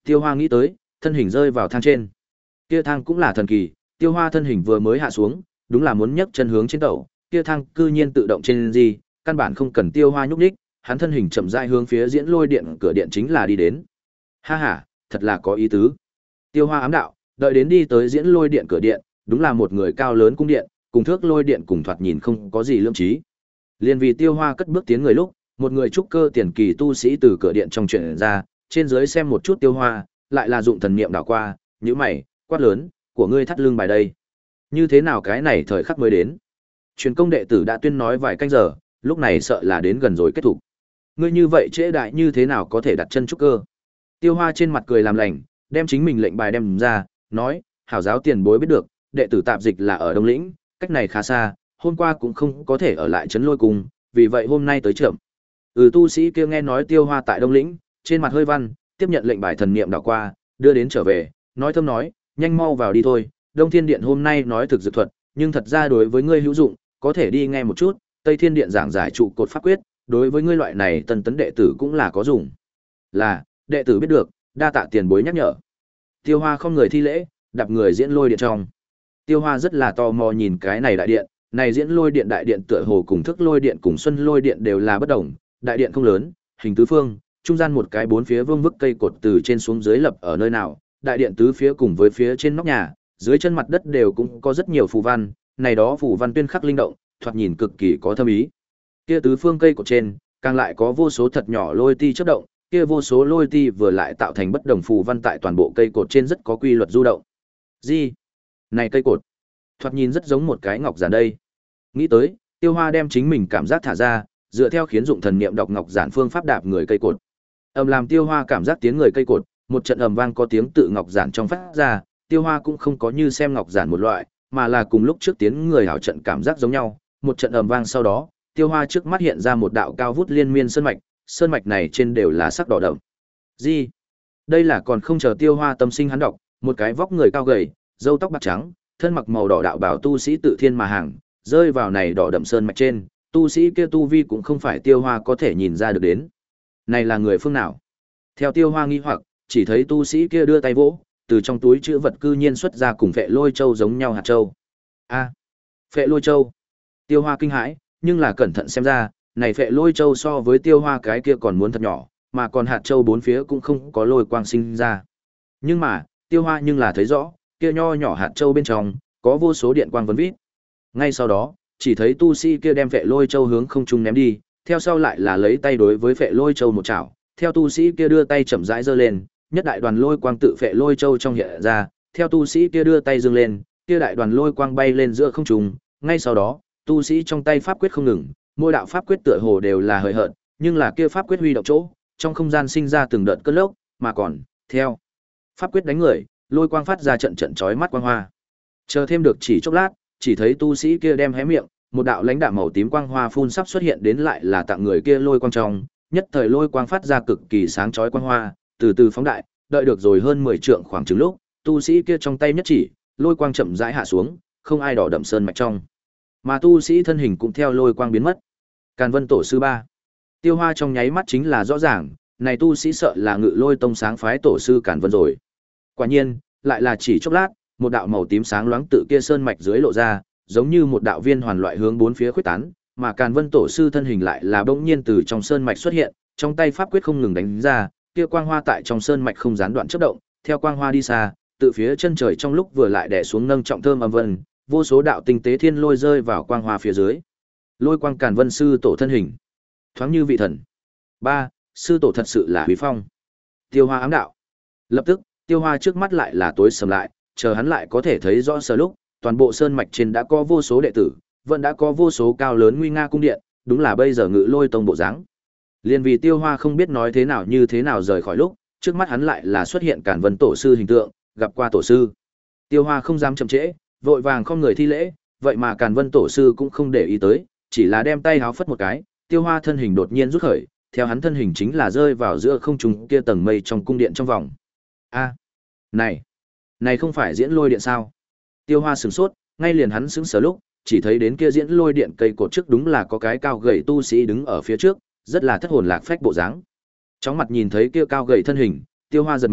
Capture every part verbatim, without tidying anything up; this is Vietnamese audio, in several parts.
Tiêu Hoa nghĩ tới, thân hình rơi vào thang trên. Kia thang cũng là thần kỳ, Tiêu Hoa thân hình vừa mới hạ xuống, đúng là muốn nhấc chân hướng trên tàu, kia thang cư nhiên tự động trên gì, căn bản không cần Tiêu Hoa nhúc nhích, hắn thân hình chậm rãi hướng phía diễn lôi điện cửa điện chính là đi đến. Ha ha, thật là có ý tứ. Tiêu Hoa ám đạo, đợi đến đi tới diễn lôi điện cửa điện, đúng là một người cao lớn cung điện, cùng thước lôi điện cùng thoạt nhìn không có gì lương trí. Liên vì Tiêu Hoa cất bước tiến người lúc, một người trúc cơ tiền kỳ tu sĩ từ cửa điện trong truyền ra, trên dưới xem một chút Tiêu Hoa, lại là dụng thần niệm đảo qua, nhíu mày, quát lớn, của ngươi thắt lưng bài đây. Như thế nào cái này thời khắc mới đến? Truyền công đệ tử đã tuyên nói vài canh giờ, lúc này sợ là đến gần rồi kết thúc. Ngươi như vậy trễ đại như thế nào có thể đặt chân trúc cơ? Tiêu Hoa trên mặt cười làm lành, đem chính mình lệnh bài đem ra, nói, hảo giáo tiền bối biết được, đệ tử tạp dịch là ở Đông Lĩnh, cách này khá xa, hôm qua cũng không có thể ở lại trấn lôi cùng, vì vậy hôm nay tới chậm. Ừ, tu sĩ kia nghe nói Tiêu Hoa tại Đông Lĩnh, trên mặt hơi văn, tiếp nhận lệnh bài thần niệm đảo qua, đưa đến trở về, nói thâm nói, nhanh mau vào đi thôi, Đông Thiên Điện hôm nay nói thực dược thuật, nhưng thật ra đối với ngươi hữu dụng, có thể đi nghe một chút, Tây Thiên Điện giảng giải trụ cột pháp quyết, đối với ngươi loại này tân tấn đệ tử cũng là có dùng. Là, đệ tử biết được, đa tạ tiền bối nhắc nhở. Tiêu Hoa không người thi lễ, đạp người diễn lôi điện trong. Tiêu Hoa rất là tò mò nhìn cái này đại điện, này diễn lôi điện đại điện tựa hồ cùng thức lôi điện cùng xuân lôi điện đều là bất đồng, đại điện không lớn, hình tứ phương, trung gian một cái bốn phía vương vức cây cột từ trên xuống dưới lập ở nơi nào, đại điện tứ phía cùng với phía trên nóc nhà, dưới chân mặt đất đều cũng có rất nhiều phù văn, này đó phù văn tuyên khắc linh động, thoạt nhìn cực kỳ có thâm ý. Kia tứ phương cây cột trên, càng lại có vô số thật nhỏ lôi ti chớp động, kia vô số lôi ti vừa lại tạo thành bất đồng phù văn tại toàn bộ cây cột trên rất có quy luật du động. Gì? Này cây cột, thoạt nhìn rất giống một cái ngọc giản đây. Nghĩ tới, Tiêu Hoa đem chính mình cảm giác thả ra, dựa theo khiến dụng thần niệm đọc ngọc giản phương pháp đạp người cây cột. Ầm làm Tiêu Hoa cảm giác tiếng người cây cột, một trận ầm vang có tiếng tự ngọc giản trong phát ra, Tiêu Hoa cũng không có như xem ngọc giản một loại, mà là cùng lúc trước tiếng người hảo trận cảm giác giống nhau, một trận ầm vang sau đó, Tiêu Hoa trước mắt hiện ra một đạo cao vút liên miên sơn mạch, sơn mạch này trên đều là sắc đỏ đậm. Gì? Đây là còn không chờ Tiêu Hoa tâm sinh hắn đọc, một cái vóc người cao gầy, râu tóc bạc trắng, thân mặc màu đỏ đạo bảo tu sĩ tự thiên mà hàng, rơi vào này đỏ đậm sơn mạch trên, tu sĩ kia tu vi cũng không phải Tiêu Hoa có thể nhìn ra được đến. Này là người phương nào? Theo Tiêu Hoa nghi hoặc, chỉ thấy tu sĩ kia đưa tay vỗ, từ trong túi chữ vật cư nhiên xuất ra cùng phệ lôi châu giống nhau hạt châu. A, phệ lôi châu. Tiêu Hoa kinh hãi, nhưng là cẩn thận xem ra, này phệ lôi châu so với Tiêu Hoa cái kia còn muốn thật nhỏ, mà còn hạt châu bốn phía cũng không có lôi quang sinh ra. Nhưng mà, Tiêu Hoa nhưng là thấy rõ, kia nho nhỏ hạt châu bên trong có vô số điện quang vấn vít. Ngay sau đó, chỉ thấy tu sĩ kia đem phệ lôi châu hướng không trung ném đi, theo sau lại là lấy tay đối với phệ lôi châu một chảo, theo tu sĩ kia đưa tay chậm rãi giơ lên, nhất đại đoàn lôi quang tự phệ lôi châu trong hiện ra, theo tu sĩ kia đưa tay dương lên, kia đại đoàn lôi quang bay lên giữa không trung, ngay sau đó, tu sĩ trong tay pháp quyết không ngừng, mỗi đạo pháp quyết tựa hồ đều là hời hợt, nhưng là kia pháp quyết huy động chỗ, trong không gian sinh ra từng đợt cơn lốc, mà còn, theo pháp quyết đánh người, lôi quang phát ra trận trận chói mắt quang hoa. Chờ thêm được chỉ chốc lát, chỉ thấy tu sĩ kia đem hé miệng, một đạo lãnh đạm màu tím quang hoa phun sắp xuất hiện đến lại là tặng người kia lôi quang trong, nhất thời lôi quang phát ra cực kỳ sáng chói quang hoa, từ từ phóng đại, đợi được rồi hơn mười trượng khoảng chừng lúc, tu sĩ kia trong tay nhất chỉ, lôi quang chậm rãi hạ xuống, không ai đỏ đậm sơn mạch trong. Mà tu sĩ thân hình cũng theo lôi quang biến mất. Càn Vân tổ sư ba. Tiêu Hoa trong nháy mắt chính là rõ ràng, này tu sĩ sợ là Ngự Lôi tông sáng phái tổ sư Càn Vân rồi. Quả nhiên, lại là chỉ chốc lát, một đạo màu tím sáng loáng tự kia sơn mạch dưới lộ ra, giống như một đạo viên hoàn loại hướng bốn phía khuếch tán, mà Càn Vân tổ sư thân hình lại là bỗng nhiên từ trong sơn mạch xuất hiện, trong tay pháp quyết không ngừng đánh ra, kia quang hoa tại trong sơn mạch không gián đoạn chớp động, theo quang hoa đi xa, tự phía chân trời trong lúc vừa lại đè xuống nâng trọng thơm âm vân, vô số đạo tinh tế thiên lôi rơi vào quang hoa phía dưới. Lôi quang Càn Vân sư tổ thân hình, thoáng như vị thần. Ba, sư tổ thật sự là uy phong. Tiêu Hoa ám đạo. Lập tức, Tiêu Hoa trước mắt lại là tối sầm lại, chờ hắn lại có thể thấy rõ sờ lúc, toàn bộ sơn mạch trên đã có vô số đệ tử, vẫn đã có vô số cao lớn nguy nga cung điện, đúng là bây giờ Ngự Lôi tông bộ dáng. Liên vì Tiêu Hoa không biết nói thế nào như thế nào rời khỏi lúc, trước mắt hắn lại là xuất hiện Càn Vân tổ sư hình tượng, gặp qua tổ sư. Tiêu Hoa không dám chậm trễ, vội vàng không người thi lễ, vậy mà Càn Vân tổ sư cũng không để ý tới, chỉ là đem tay háo phất một cái, Tiêu Hoa thân hình đột nhiên rút khởi, theo hắn thân hình chính là rơi vào giữa không trung kia tầng mây trong cung điện trong vòng. A, này, này không phải diễn lôi điện sao? Tiêu Hoa sửng sốt, ngay liền hắn sững sờ lúc, chỉ thấy đến kia diễn lôi điện cây cột trước đúng là có cái cao gầy tu sĩ đứng ở phía trước, rất là thất hồn lạc phách bộ dáng. Chóng mặt nhìn thấy kia cao gầy thân hình, Tiêu Hoa giật mình,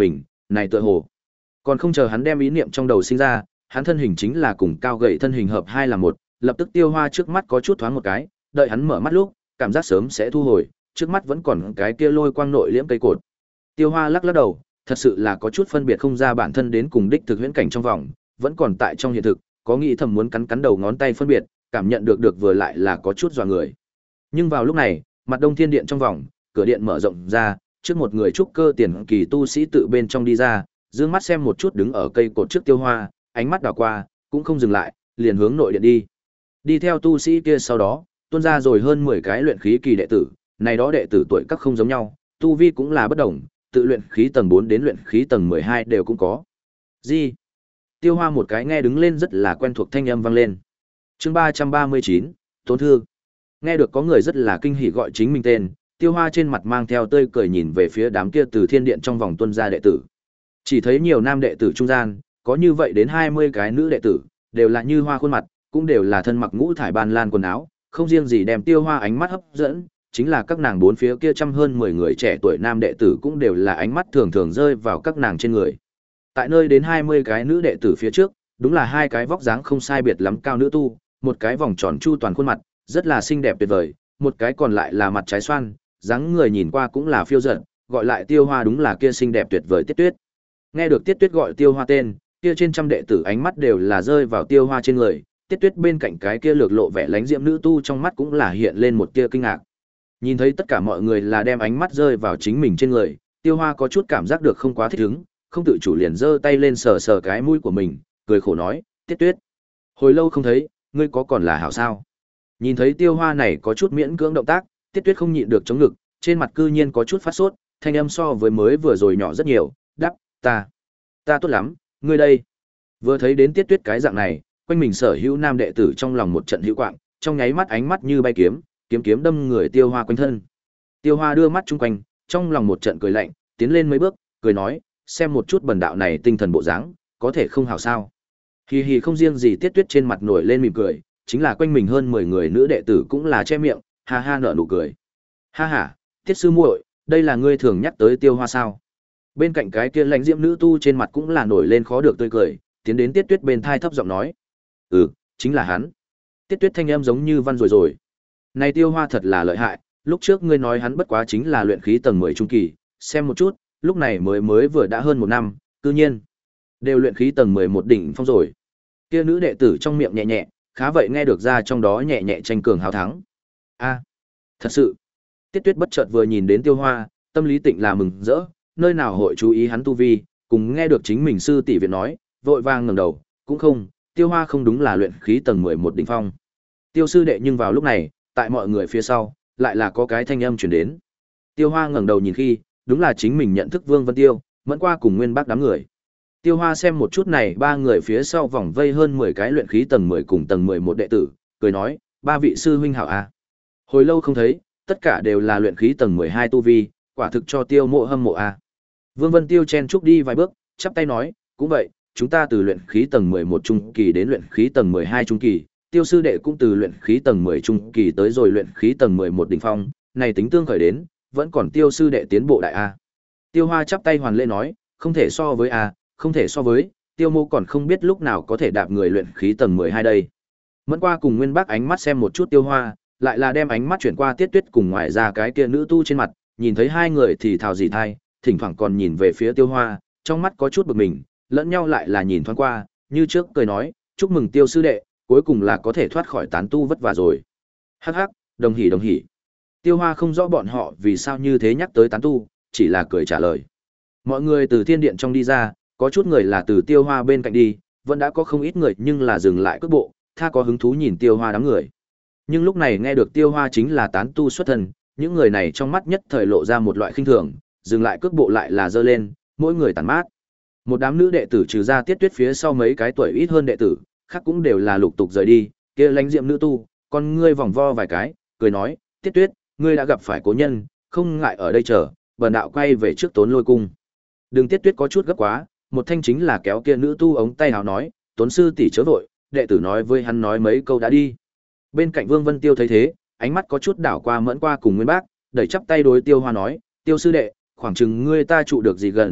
này tựa hồ. Còn không chờ hắn đem ý niệm trong đầu sinh ra, hắn thân hình chính là cùng cao gậy thân hình hợp hai là một, lập tức Tiêu Hoa trước mắt có chút thoáng một cái, đợi hắn mở mắt lúc, cảm giác sớm sẽ thu hồi, trước mắt vẫn còn cái kia lôi quang nội liễm cây cột. Tiêu Hoa lắc lắc đầu, thật sự là có chút phân biệt không ra bản thân đến cùng đích thực huyễn cảnh trong vòng, vẫn còn tại trong hiện thực, có nghĩ thầm muốn cắn cắn đầu ngón tay phân biệt, cảm nhận được được vừa lại là có chút dọa người. Nhưng vào lúc này, mặt Đông Thiên Điện trong vòng, cửa điện mở rộng ra, trước một người trúc cơ tiền kỳ tu sĩ tự bên trong đi ra, dương mắt xem một chút đứng ở cây cột trước Tiêu Hoa, ánh mắt đảo qua, cũng không dừng lại, liền hướng nội điện đi. Đi theo tu sĩ kia sau đó, tuôn ra rồi hơn mười cái luyện khí kỳ đệ tử, này đó đệ tử tuổi các không giống nhau, tu vi cũng là bất đồng, tự luyện khí tầng bốn đến luyện khí tầng mười hai đều cũng có. Gì? Tiêu Hoa một cái nghe đứng lên rất là quen thuộc thanh âm vang lên. Chương ba trăm ba mươi chín, Tổn thương. Nghe được có người rất là kinh hỉ gọi chính mình tên, Tiêu Hoa trên mặt mang theo tươi cười nhìn về phía đám kia từ thiên điện trong vòng tuân gia đệ tử. Chỉ thấy nhiều nam đệ tử trung gian, có như vậy đến hai mươi cái nữ đệ tử, đều là như hoa khuôn mặt, cũng đều là thân mặc ngũ thải ban lan quần áo, không riêng gì đem Tiêu Hoa ánh mắt hấp dẫn, chính là các nàng bốn phía kia trăm hơn mười người trẻ tuổi nam đệ tử cũng đều là ánh mắt thường thường rơi vào các nàng trên người. Tại nơi đến hai mươi cái nữ đệ tử phía trước, đúng là hai cái vóc dáng không sai biệt lắm cao nữ tu, một cái vòng tròn chu toàn khuôn mặt, rất là xinh đẹp tuyệt vời, một cái còn lại là mặt trái xoan, dáng người nhìn qua cũng là phiêu dật, gọi lại Tiêu Hoa đúng là kia xinh đẹp tuyệt vời Tiết Tuyết. Nghe được Tiết Tuyết gọi Tiêu Hoa tên, kia trên trăm đệ tử ánh mắt đều là rơi vào Tiêu Hoa trên người, Tiết Tuyết bên cạnh cái kia lược lộ vẻ lánh diễm nữ tu trong mắt cũng là hiện lên một tia kinh ngạc. Nhìn thấy tất cả mọi người là đem ánh mắt rơi vào chính mình trên người, Tiêu Hoa có chút cảm giác được không quá thích ứng, không tự chủ liền giơ tay lên sờ sờ cái mũi của mình, cười khổ nói, Tiết Tuyết, hồi lâu không thấy, ngươi có còn là hảo sao? Nhìn thấy Tiêu Hoa này có chút miễn cưỡng động tác, Tiết Tuyết không nhịn được chống ngực, trên mặt cư nhiên có chút phát sốt, thanh âm so với mới vừa rồi nhỏ rất nhiều, đáp, ta, ta tốt lắm, ngươi đây. Vừa thấy đến Tiết Tuyết cái dạng này, quanh mình sở hữu nam đệ tử trong lòng một trận hữu quạng, trong nháy mắt ánh mắt như bay kiếm, kiếm kiếm đâm người Tiêu Hoa quanh thân. Tiêu Hoa đưa mắt chung quanh, trong lòng một trận cười lạnh, tiến lên mấy bước, cười nói, xem một chút bần đạo này tinh thần bộ dáng, có thể không hảo sao? Hì hì không riêng gì Tiết Tuyết trên mặt nổi lên mỉm cười, chính là quanh mình hơn mười người nữ đệ tử cũng là che miệng, ha ha nở nụ cười. Ha ha, Tiết sư muội, đây là ngươi thường nhắc tới Tiêu Hoa sao? Bên cạnh cái kia lãnh diễm nữ tu trên mặt cũng là nổi lên khó được tươi cười, tiến đến Tiết Tuyết bên thai thấp giọng nói, ừ, chính là hắn. Tiết Tuyết thanh âm giống như văn rồi rồi. Này Tiêu Hoa thật là lợi hại, lúc trước ngươi nói hắn bất quá chính là luyện khí tầng mười trung kỳ, xem một chút, lúc này mới mới vừa đã hơn một năm, cư nhiên đều luyện khí tầng mười một đỉnh phong rồi. Kia nữ đệ tử trong miệng nhẹ nhẹ, khá vậy nghe được ra trong đó nhẹ nhẹ tranh cường hào thắng. A, thật sự. Tiết Tuyết bất chợt vừa nhìn đến Tiêu Hoa, tâm lý tịnh là mừng rỡ, nơi nào hội chú ý hắn tu vi, cùng nghe được chính mình sư tỷ viện nói, vội vàng ngẩng đầu, cũng không, Tiêu Hoa không đúng là luyện khí tầng mười một đỉnh phong. Tiêu sư đệ, nhưng vào lúc này, tại mọi người phía sau, lại là có cái thanh âm truyền đến. Tiêu Hoa ngẩng đầu nhìn khi, đúng là chính mình nhận thức Vương Vân Tiêu, Mẫn Qua cùng Nguyên Bác đám người. Tiêu Hoa xem một chút này ba người phía sau vòng vây hơn mười cái luyện khí tầng mười cùng tầng mười một đệ tử, cười nói, ba vị sư huynh hảo a. Hồi lâu không thấy, tất cả đều là luyện khí tầng mười hai tu vi, quả thực cho Tiêu mộ hâm mộ a. Vương Vân Tiêu chen chúc đi vài bước, chắp tay nói, cũng vậy, chúng ta từ luyện khí tầng mười một trung kỳ đến luyện khí tầng mười hai trung kỳ, Tiêu sư đệ cũng từ luyện khí tầng mười trung kỳ tới rồi luyện khí tầng mười một đỉnh phong, này tính tương khởi đến, vẫn còn Tiêu sư đệ tiến bộ đại a. Tiêu Hoa chắp tay hoàn lễ nói, không thể so với a, không thể so với, Tiêu mô còn không biết lúc nào có thể đạp người luyện khí tầng mười hai đây. Mẫn Qua cùng Nguyên Bác ánh mắt xem một chút Tiêu Hoa, lại là đem ánh mắt chuyển qua Tiết Tuyết cùng ngoài ra cái kia nữ tu trên mặt, nhìn thấy hai người thì thào gì thay, thỉnh thoảng còn nhìn về phía Tiêu Hoa, trong mắt có chút bực mình, lẫn nhau lại là nhìn thoáng qua, như trước cười nói, chúc mừng Tiêu sư đệ, cuối cùng là có thể thoát khỏi tán tu vất vả rồi. Hắc hắc, đồng hỉ đồng hỉ. Tiêu Hoa không rõ bọn họ vì sao như thế nhắc tới tán tu, chỉ là cười trả lời. Mọi người từ thiên điện trong đi ra, có chút người là từ Tiêu Hoa bên cạnh đi, vẫn đã có không ít người nhưng là dừng lại cước bộ, tha có hứng thú nhìn Tiêu Hoa đám người. Nhưng lúc này nghe được Tiêu Hoa chính là tán tu xuất thân, những người này trong mắt nhất thời lộ ra một loại khinh thường, dừng lại cước bộ lại là giơ lên, mỗi người tản mát. Một đám nữ đệ tử trừ ra Tiết Tuyết phía sau mấy cái tuổi ít hơn đệ tử, khác cũng đều là lục tục rời đi, kia lãnh diệm nữ tu, con ngươi vòng vo vài cái, cười nói, Tiết Tuyết, ngươi đã gặp phải cố nhân, không ngại ở đây chờ, bần đạo quay về trước Tốn Lôi cung. Đường Tiết Tuyết có chút gấp quá, một thanh chính là kéo kia nữ tu ống tay áo nói, Tốn sư tỷ chớ vội, đệ tử nói với hắn nói mấy câu đã đi. Bên cạnh Vương Vân Tiêu thấy thế, ánh mắt có chút đảo qua Mẫn Qua cùng Nguyên Bác, đẩy chắp tay đối Tiêu Hoa nói, Tiêu sư đệ, khoảng chừng ngươi ta trụ được gì gần,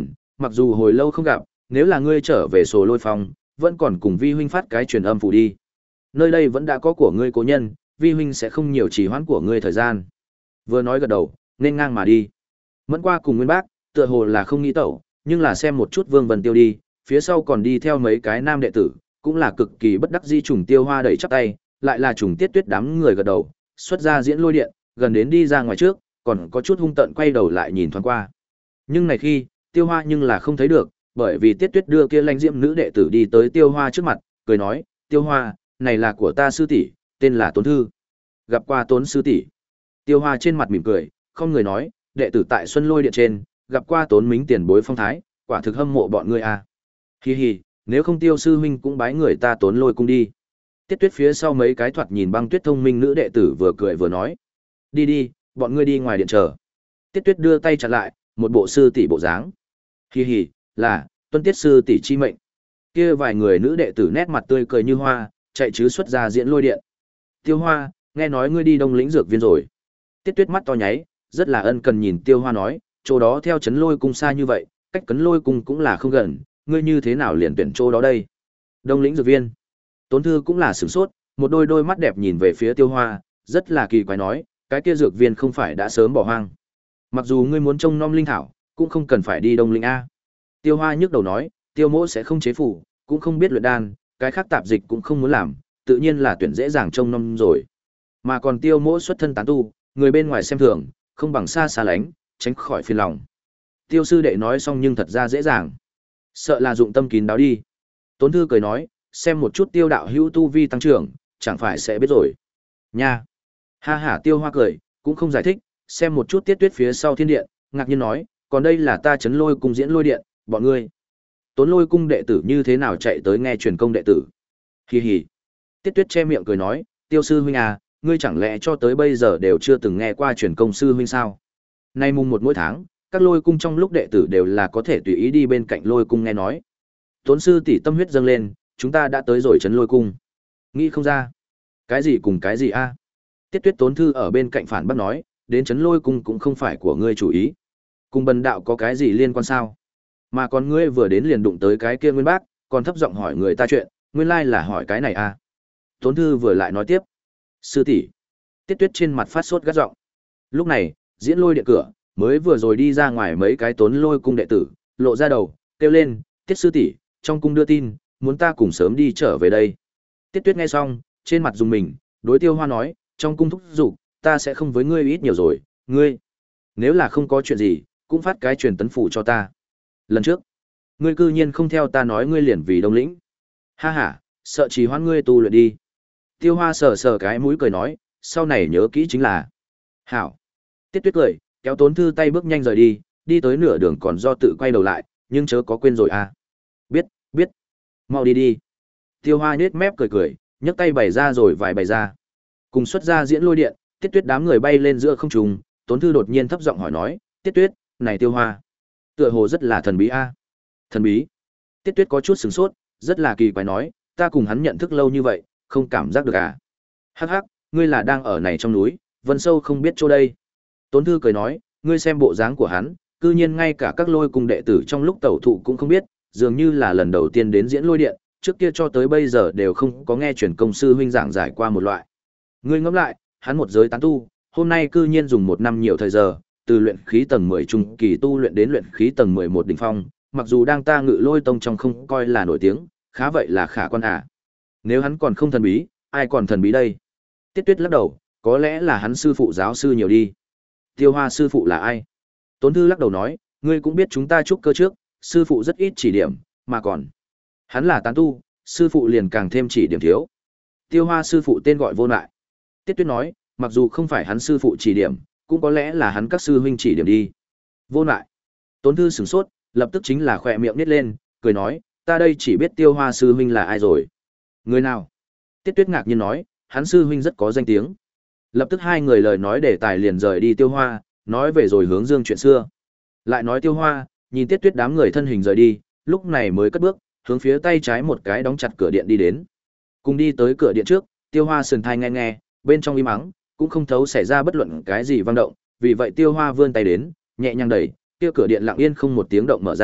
mặc dù hồi lâu không gặp, nếu là ngươi trở về Sổ Lôi Phong, vẫn còn cùng vi huynh phát cái truyền âm phủ đi. Nơi đây vẫn đã có của ngươi cố nhân, vi huynh sẽ không nhiều trì hoãn của ngươi thời gian. Vừa nói gật đầu, nên ngang mà đi. Mẫn qua cùng Nguyên Bác, tựa hồ là không nghĩ tẩu, nhưng là xem một chút Vương Vân Tiêu đi, phía sau còn đi theo mấy cái nam đệ tử, cũng là cực kỳ bất đắc dĩ. Trùng Tiêu Hoa đẩy chắp tay, lại là Trùng Tiết Tuyết đám người gật đầu, xuất ra diễn lôi điện, gần đến đi ra ngoài trước, còn có chút hung tợn quay đầu lại nhìn thoáng qua. Nhưng này khi, Tiêu Hoa nhưng là không thấy được, bởi vì Tiết Tuyết đưa kia lãnh diễm nữ đệ tử đi tới Tiêu Hoa trước mặt, cười nói, Tiêu Hoa, này là của ta sư tỷ, tên là Tốn Thư. Gặp qua Tốn sư tỷ. Tiêu Hoa trên mặt mỉm cười, không người nói, đệ tử tại Xuân Lôi Điện trên, gặp qua Tốn Mính tiền bối phong thái, quả thực hâm mộ bọn ngươi à. Hi hi, nếu không Tiêu sư huynh cũng bái người ta Tốn Lôi cung đi. Tiết Tuyết phía sau mấy cái thoạt nhìn băng tuyết thông minh nữ đệ tử vừa cười vừa nói, đi đi, bọn ngươi đi ngoài điện chờ. Tiết Tuyết đưa tay chặn lại, một bộ sư tỷ bộ dáng. Hi hi, là tuân tiết sư tỷ chi mệnh. Kia vài người nữ đệ tử nét mặt tươi cười như hoa, chạy chứ xuất ra diễn lôi điện. Tiêu Hoa, nghe nói ngươi đi Đông Lĩnh dược viên rồi. Tiết Tuyết mắt to nháy, rất là ân cần nhìn Tiêu Hoa nói, chỗ đó theo Trấn Lôi cung xa như vậy, cách Cấn Lôi cung cũng là không gần, ngươi như thế nào liền tuyển chỗ đó đây? Đông Lĩnh dược viên. Tốn Thư cũng là sửng sốt, một đôi đôi mắt đẹp nhìn về phía Tiêu Hoa, rất là kỳ quái nói, cái kia dược viên không phải đã sớm bỏ hoang. Mặc dù ngươi muốn trông nom linh thảo, cũng không cần phải đi Đông Lĩnh a. Tiêu Hoa nhức đầu nói, Tiêu mỗ sẽ không chế phủ, cũng không biết luyện đan, cái khác tạp dịch cũng không muốn làm, tự nhiên là tuyển dễ dàng trông nom rồi. Mà còn Tiêu mỗ xuất thân tán tu, người bên ngoài xem thường, không bằng xa xa lánh, tránh khỏi phiền lòng. Tiêu sư đệ nói xong nhưng thật ra dễ dàng. Sợ là dụng tâm kín đáo đi. Tốn Thư cười nói, xem một chút Tiêu đạo hữu tu vi tăng trưởng, chẳng phải sẽ biết rồi. Nha. Ha ha, Tiêu Hoa cười, cũng không giải thích, xem một chút Tiết Tuyết phía sau thiên điện, ngạc nhiên nói, còn đây là ta Trấn Lôi cung diễn lôi điện, bọn ngươi. Tốn Lôi cung đệ tử như thế nào chạy tới nghe truyền công đệ tử? Hi hi. Tiết Tuyết che miệng cười nói, Tiêu sư huynh à, ngươi chẳng lẽ cho tới bây giờ đều chưa từng nghe qua truyền công sư huynh sao? Nay mùng một mỗi tháng, các Lôi cung trong lúc đệ tử đều là có thể tùy ý đi bên cạnh Lôi cung nghe nói. Tốn sư tỷ tâm huyết dâng lên, chúng ta đã tới rồi Trấn Lôi cung. Nghĩ không ra. Cái gì cùng cái gì a? Tiết Tuyết Tốn Thư ở bên cạnh phản bác nói, đến Trấn Lôi cung cũng không phải của ngươi chủ ý. Cùng bần đạo có cái gì liên quan sao? Mà còn ngươi vừa đến liền đụng tới cái kia Nguyên Bác, còn thấp giọng hỏi người ta chuyện, nguyên lai là hỏi cái này à? Tốn Thư vừa lại nói tiếp, sư tỷ. Tiết Tuyết trên mặt phát sốt gắt giọng. Lúc này, diễn lôi điện cửa mới vừa rồi đi ra ngoài mấy cái Tốn Lôi cung đệ tử, lộ ra đầu, kêu lên, Tiết sư tỷ, trong cung đưa tin, muốn ta cùng sớm đi trở về đây. Tiết Tuyết nghe xong, trên mặt dùng mình, đối Tiêu Hoa nói, trong cung thúc giục, ta sẽ không với ngươi ít nhiều rồi, ngươi. Nếu là không có chuyện gì, cũng phát cái truyền tấn phủ cho ta. Lần trước, ngươi cư nhiên không theo ta nói ngươi liền vì Đông Lĩnh. Ha ha, sợ trì hoãn ngươi tu luyện đi. Tiêu Hoa sờ sờ cái mũi cười nói, sau này nhớ kỹ chính là. Hảo. Tiết Tuyết cười, kéo Tốn Thư tay bước nhanh rời đi, đi tới nửa đường còn do tự quay đầu lại, nhưng chớ có quên rồi à. Biết, biết. Mau đi đi. Tiêu Hoa nhếch mép cười cười, nhấc tay bày ra rồi vài bày ra. Cùng xuất ra diễn lôi điện, Tiết Tuyết đám người bay lên giữa không trung, Tốn Thư đột nhiên thấp giọng hỏi nói, Tiết Tuyết, này Tiêu Hoa, tựa hồ rất là thần bí a. Thần bí? Tiết Tuyết có chút sửng sốt, rất là kỳ quái nói, ta cùng hắn nhận thức lâu như vậy, không cảm giác được à? Hắc hắc, ngươi là đang ở này trong núi, Vân Sâu không biết chỗ đây. Tốn Thư cười nói, ngươi xem bộ dáng của hắn, cư nhiên ngay cả các Lôi cung đệ tử trong lúc tẩu thụ cũng không biết, dường như là lần đầu tiên đến diễn lôi điện, trước kia cho tới bây giờ đều không có nghe truyền công sư huynh giảng giải qua một loại. Ngươi ngẫm lại, hắn một giới tán tu, hôm nay cư nhiên dùng một năm nhiều thời giờ, từ luyện khí tầng mười trung kỳ tu luyện đến luyện khí tầng mười một đỉnh phong, mặc dù đang ta Ngự Lôi tông trong không coi là nổi tiếng, khá vậy là khả quan à. Nếu hắn còn không thần bí, ai còn thần bí đây? Tiết Tuyết lắc đầu, có lẽ là hắn sư phụ giáo sư nhiều đi. Tiêu Hoa sư phụ là ai? Tốn Thư lắc đầu nói, ngươi cũng biết chúng ta trúc cơ trước, sư phụ rất ít chỉ điểm, mà còn hắn là tán tu, sư phụ liền càng thêm chỉ điểm thiếu. Tiêu Hoa sư phụ tên gọi Vô Lại. Tiết Tuyết nói, mặc dù không phải hắn sư phụ chỉ điểm, cũng có lẽ là hắn các sư huynh chỉ điểm đi. Vô Lại. Tốn Thư sửng sốt, lập tức chính là khỏe miệng nít lên, cười nói, ta đây chỉ biết Tiêu Hoa sư huynh là ai rồi. Người nào? Tiết Tuyết ngạc nhiên nói, hắn sư huynh rất có danh tiếng. Lập tức hai người lời nói đề tài liền rời đi Tiêu Hoa, nói về rồi hướng dương chuyện xưa. Lại nói Tiêu Hoa, nhìn Tiết Tuyết đám người thân hình rời đi, lúc này mới cất bước, hướng phía tay trái một cái đóng chặt cửa điện đi đến. Cùng đi tới cửa điện trước, Tiêu Hoa sườn thai nghe nghe, bên trong im ắng, cũng không thấu xảy ra bất luận cái gì vang động, vì vậy Tiêu Hoa vươn tay đến, nhẹ nhàng đẩy, kia cửa điện lặng yên không một tiếng động mở ra,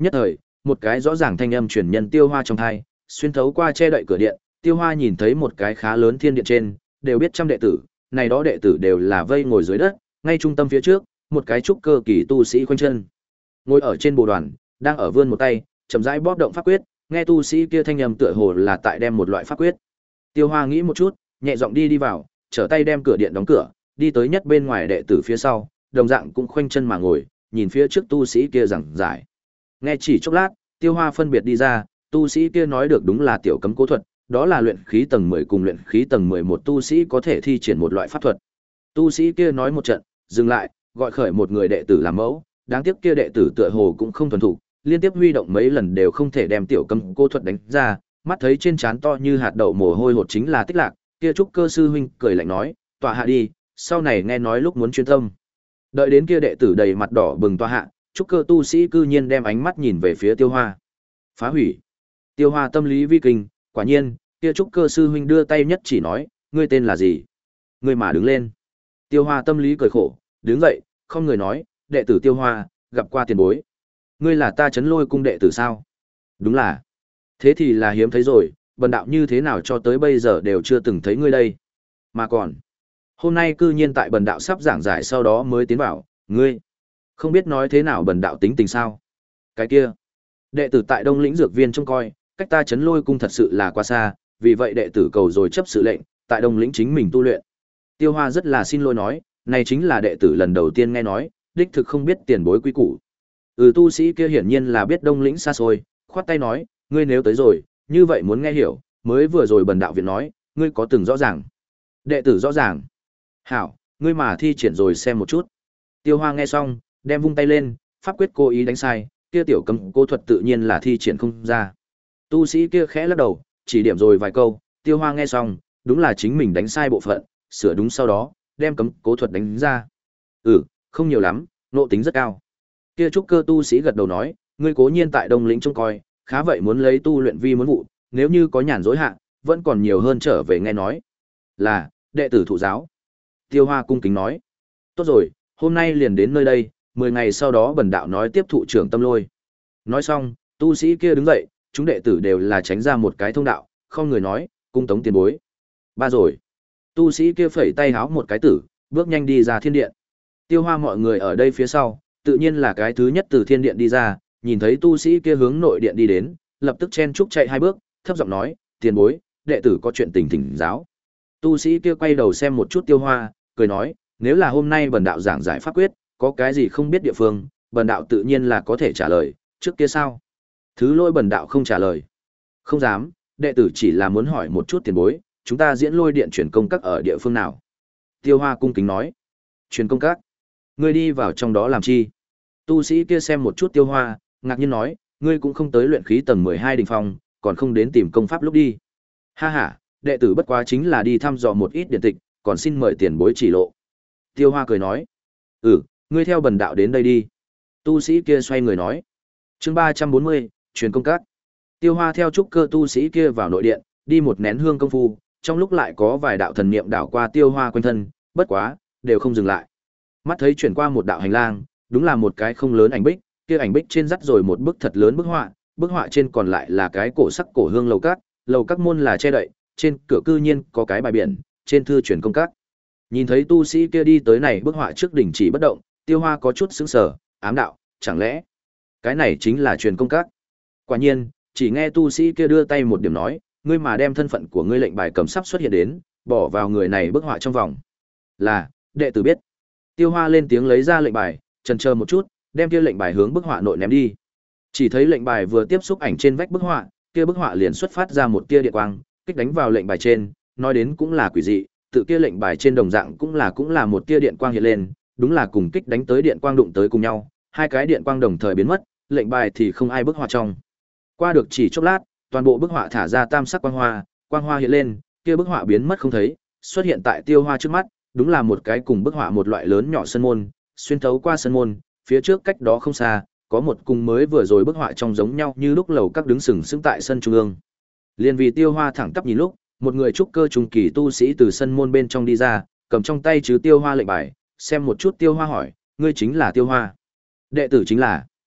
Nhất thời, một cái rõ ràng thanh âm truyền nhân Tiêu Hoa trong tai, xuyên thấu qua che đậy cửa điện, Tiêu Hoa nhìn thấy một cái khá lớn thiên điện trên, đều biết trăm đệ tử, này đó đệ tử đều là vây ngồi dưới đất, ngay trung tâm phía trước, một cái trúc cơ kỳ tu sĩ khoanh chân. Ngồi ở trên bồ đoàn, đang ở vươn một tay, chậm rãi bóp động pháp quyết, nghe tu sĩ kia thanh âm tựa hồ là tại đem một loại pháp quyết. Tiêu Hoa nghĩ một chút, nhẹ giọng đi đi vào, trở tay đem cửa điện đóng cửa, đi tới nhất bên ngoài đệ tử phía sau, đồng dạng cũng khoanh chân mà ngồi, nhìn phía trước tu sĩ kia giảng giải. Nghe chỉ chốc lát, Tiêu Hoa phân biệt đi ra, tu sĩ kia nói được đúng là tiểu cấm cố thuật, đó là luyện khí tầng mười cùng luyện khí tầng mười một tu sĩ có thể thi triển một loại pháp thuật. Tu sĩ kia nói một trận, dừng lại, gọi khởi một người đệ tử làm mẫu, đáng tiếc kia đệ tử tựa hồ cũng không thuần thủ, liên tiếp huy động mấy lần đều không thể đem tiểu cấm cô thuật đánh ra, mắt thấy trên trán to như hạt đậu mồ hôi hột chính là Tích Lạc, kia trúc cơ sư huynh cười lạnh nói, "Tọa hạ đi, sau này nghe nói lúc muốn chuyên tâm." Đợi đến kia đệ tử đầy mặt đỏ bừng tọa hạ, trúc cơ tu sĩ cư nhiên đem ánh mắt nhìn về phía Tiêu Hoa. Phá hủy. Tiêu Hoa tâm lý vi kinh, quả nhiên, kia trúc cơ sư huynh đưa tay nhất chỉ nói, "Ngươi tên là gì?" Ngươi mà đứng lên. Tiêu Hoa tâm lý cười khổ, đứng dậy, không người nói, "Đệ tử Tiêu Hoa, gặp qua tiền bối." "Ngươi là ta Trấn Lôi cung đệ tử sao?" "Đúng là." "Thế thì là hiếm thấy rồi, bần đạo như thế nào cho tới bây giờ đều chưa từng thấy ngươi đây. Mà còn, hôm nay cư nhiên tại bần đạo sắp giảng giải sau đó mới tiến vào, ngươi không biết nói thế nào bần đạo tính tình sao?" "Cái kia, đệ tử tại Đông Lĩnh Dược Viên trông coi, cách ta Trấn Lôi cung thật sự là quá xa, vì vậy đệ tử cầu rồi chấp sự lệnh, tại Đông Lĩnh chính mình tu luyện." Tiêu Hoa rất là xin lỗi nói, này chính là đệ tử lần đầu tiên nghe nói, đích thực không biết tiền bối quý củ. Ừ, tu sĩ kia hiển nhiên là biết Đông Lĩnh xa xôi, khoát tay nói, "Ngươi nếu tới rồi, như vậy muốn nghe hiểu, mới vừa rồi bần đạo viện nói, ngươi có từng rõ ràng?" "Đệ tử rõ ràng." "Hảo, ngươi mà thi triển rồi xem một chút." Tiêu Hoa nghe xong, đem vung tay lên, pháp quyết cố ý đánh sai, kia tiểu cấm cô thuật tự nhiên là thi triển không ra. Tu sĩ kia khẽ lắc đầu, chỉ điểm rồi vài câu, Tiêu Hoa nghe xong, đúng là chính mình đánh sai bộ phận, sửa đúng sau đó, đem cấm cố thuật đánh ra. "Ừ, không nhiều lắm, nộ tính rất cao." Kia trúc cơ tu sĩ gật đầu nói, "Ngươi cố nhiên tại Đông Lĩnh trông coi, khá vậy muốn lấy tu luyện vi muốn vụ, nếu như có nhàn rỗi hạ, vẫn còn nhiều hơn trở về nghe nói." "Là, đệ tử thụ giáo." Tiêu Hoa cung kính nói. "Tốt rồi, hôm nay liền đến nơi đây, mười ngày sau đó bần đạo nói tiếp thụ trưởng Tâm Lôi." Nói xong, tu sĩ kia đứng dậy, chúng đệ tử đều là tránh ra một cái thông đạo, không người nói, "Cung tống tiền bối." "Ba rồi." Tu sĩ kia phẩy tay háo một cái tử, bước nhanh đi ra thiên điện. Tiêu Hoa mọi người ở đây phía sau, tự nhiên là cái thứ nhất từ thiên điện đi ra, nhìn thấy tu sĩ kia hướng nội điện đi đến, lập tức chen chúc chạy hai bước, thấp giọng nói, "Tiền bối, đệ tử có chuyện tình thỉnh giáo." Tu sĩ kia quay đầu xem một chút Tiêu Hoa, cười nói, "Nếu là hôm nay bần đạo giảng giải pháp quyết, có cái gì không biết địa phương, bần đạo tự nhiên là có thể trả lời, trước kia sao?" "Thứ lỗi bần đạo không trả lời." "Không dám, đệ tử chỉ là muốn hỏi một chút tiền bối, chúng ta diễn Lôi điện truyền công các ở địa phương nào?" Tiêu Hoa cung kính nói, "Truyền công các? Ngươi đi vào trong đó làm chi?" Tu sĩ kia xem một chút Tiêu Hoa, ngạc nhiên nói, "Ngươi cũng không tới luyện khí tầng mười hai đỉnh phong, còn không đến tìm công pháp lúc đi." "Ha ha, đệ tử bất quá chính là đi thăm dò một ít điện tịch, còn xin mời tiền bối chỉ lộ." Tiêu Hoa cười nói, "Ừ, ngươi theo bần đạo đến đây đi." Tu sĩ kia xoay người nói. Chương ba trăm bốn mươi, truyền công các. Tiêu Hoa theo trúc cơ tu sĩ kia vào nội điện, đi một nén hương công phu, trong lúc lại có vài đạo thần niệm đảo qua Tiêu Hoa quanh thân, bất quá, đều không dừng lại. Mắt thấy chuyển qua một đạo hành lang, đúng là một cái không lớn ảnh bích, kia ảnh bích trên dắt rồi một bức thật lớn bức họa, bức họa trên còn lại là cái cổ sắc cổ hương lầu các, lầu các môn là che đậy, trên cửa cư nhiên có cái bài biển, trên thư truyền công các. Nhìn thấy tu sĩ kia đi tới này bức họa trước đỉnh chỉ bất động, Tiêu Hoa có chút sững sờ, ám đạo, chẳng lẽ cái này chính là truyền công các? Quả nhiên, chỉ nghe tu sĩ kia đưa tay một điểm nói, "Ngươi mà đem thân phận của ngươi lệnh bài cầm sắp xuất hiện đến, bỏ vào người này bức họa trong vòng." "Là, đệ tử biết." Tiêu Hoa lên tiếng lấy ra lệnh bài, chần chờ một chút, đem kia lệnh bài hướng bức họa nội ném đi. Chỉ thấy lệnh bài vừa tiếp xúc ảnh trên vách bức họa, kia bức họa liền xuất phát ra một tia điện quang, kích đánh vào lệnh bài trên, nói đến cũng là quỷ dị, tự kia lệnh bài trên đồng dạng cũng là cũng là một tia điện quang hiện lên, đúng là cùng kích đánh tới điện quang đụng tới cùng nhau, hai cái điện quang đồng thời biến mất, lệnh bài thì không ai bức họa trong. Qua được chỉ chốc lát, toàn bộ bức họa thả ra tam sắc quang hoa, quang hoa hiện lên, kia bức họa biến mất không thấy, xuất hiện tại Tiêu Hoa trước mắt, đúng là một cái cùng bức họa một loại lớn nhỏ sân môn, xuyên thấu qua sân môn, phía trước cách đó không xa, có một cung mới vừa rồi bức họa trong giống nhau như lúc lầu các đứng sừng sững tại sân trung ương. Liên vì Tiêu Hoa thẳng tắp nhìn lúc, một người trúc cơ trung kỳ tu sĩ từ sân môn bên trong đi ra, cầm trong tay chứ Tiêu Hoa lệnh bài, xem một chút Tiêu Hoa hỏi, "Ngươi chính là Tiêu Hoa?" "Đệ tử chính là."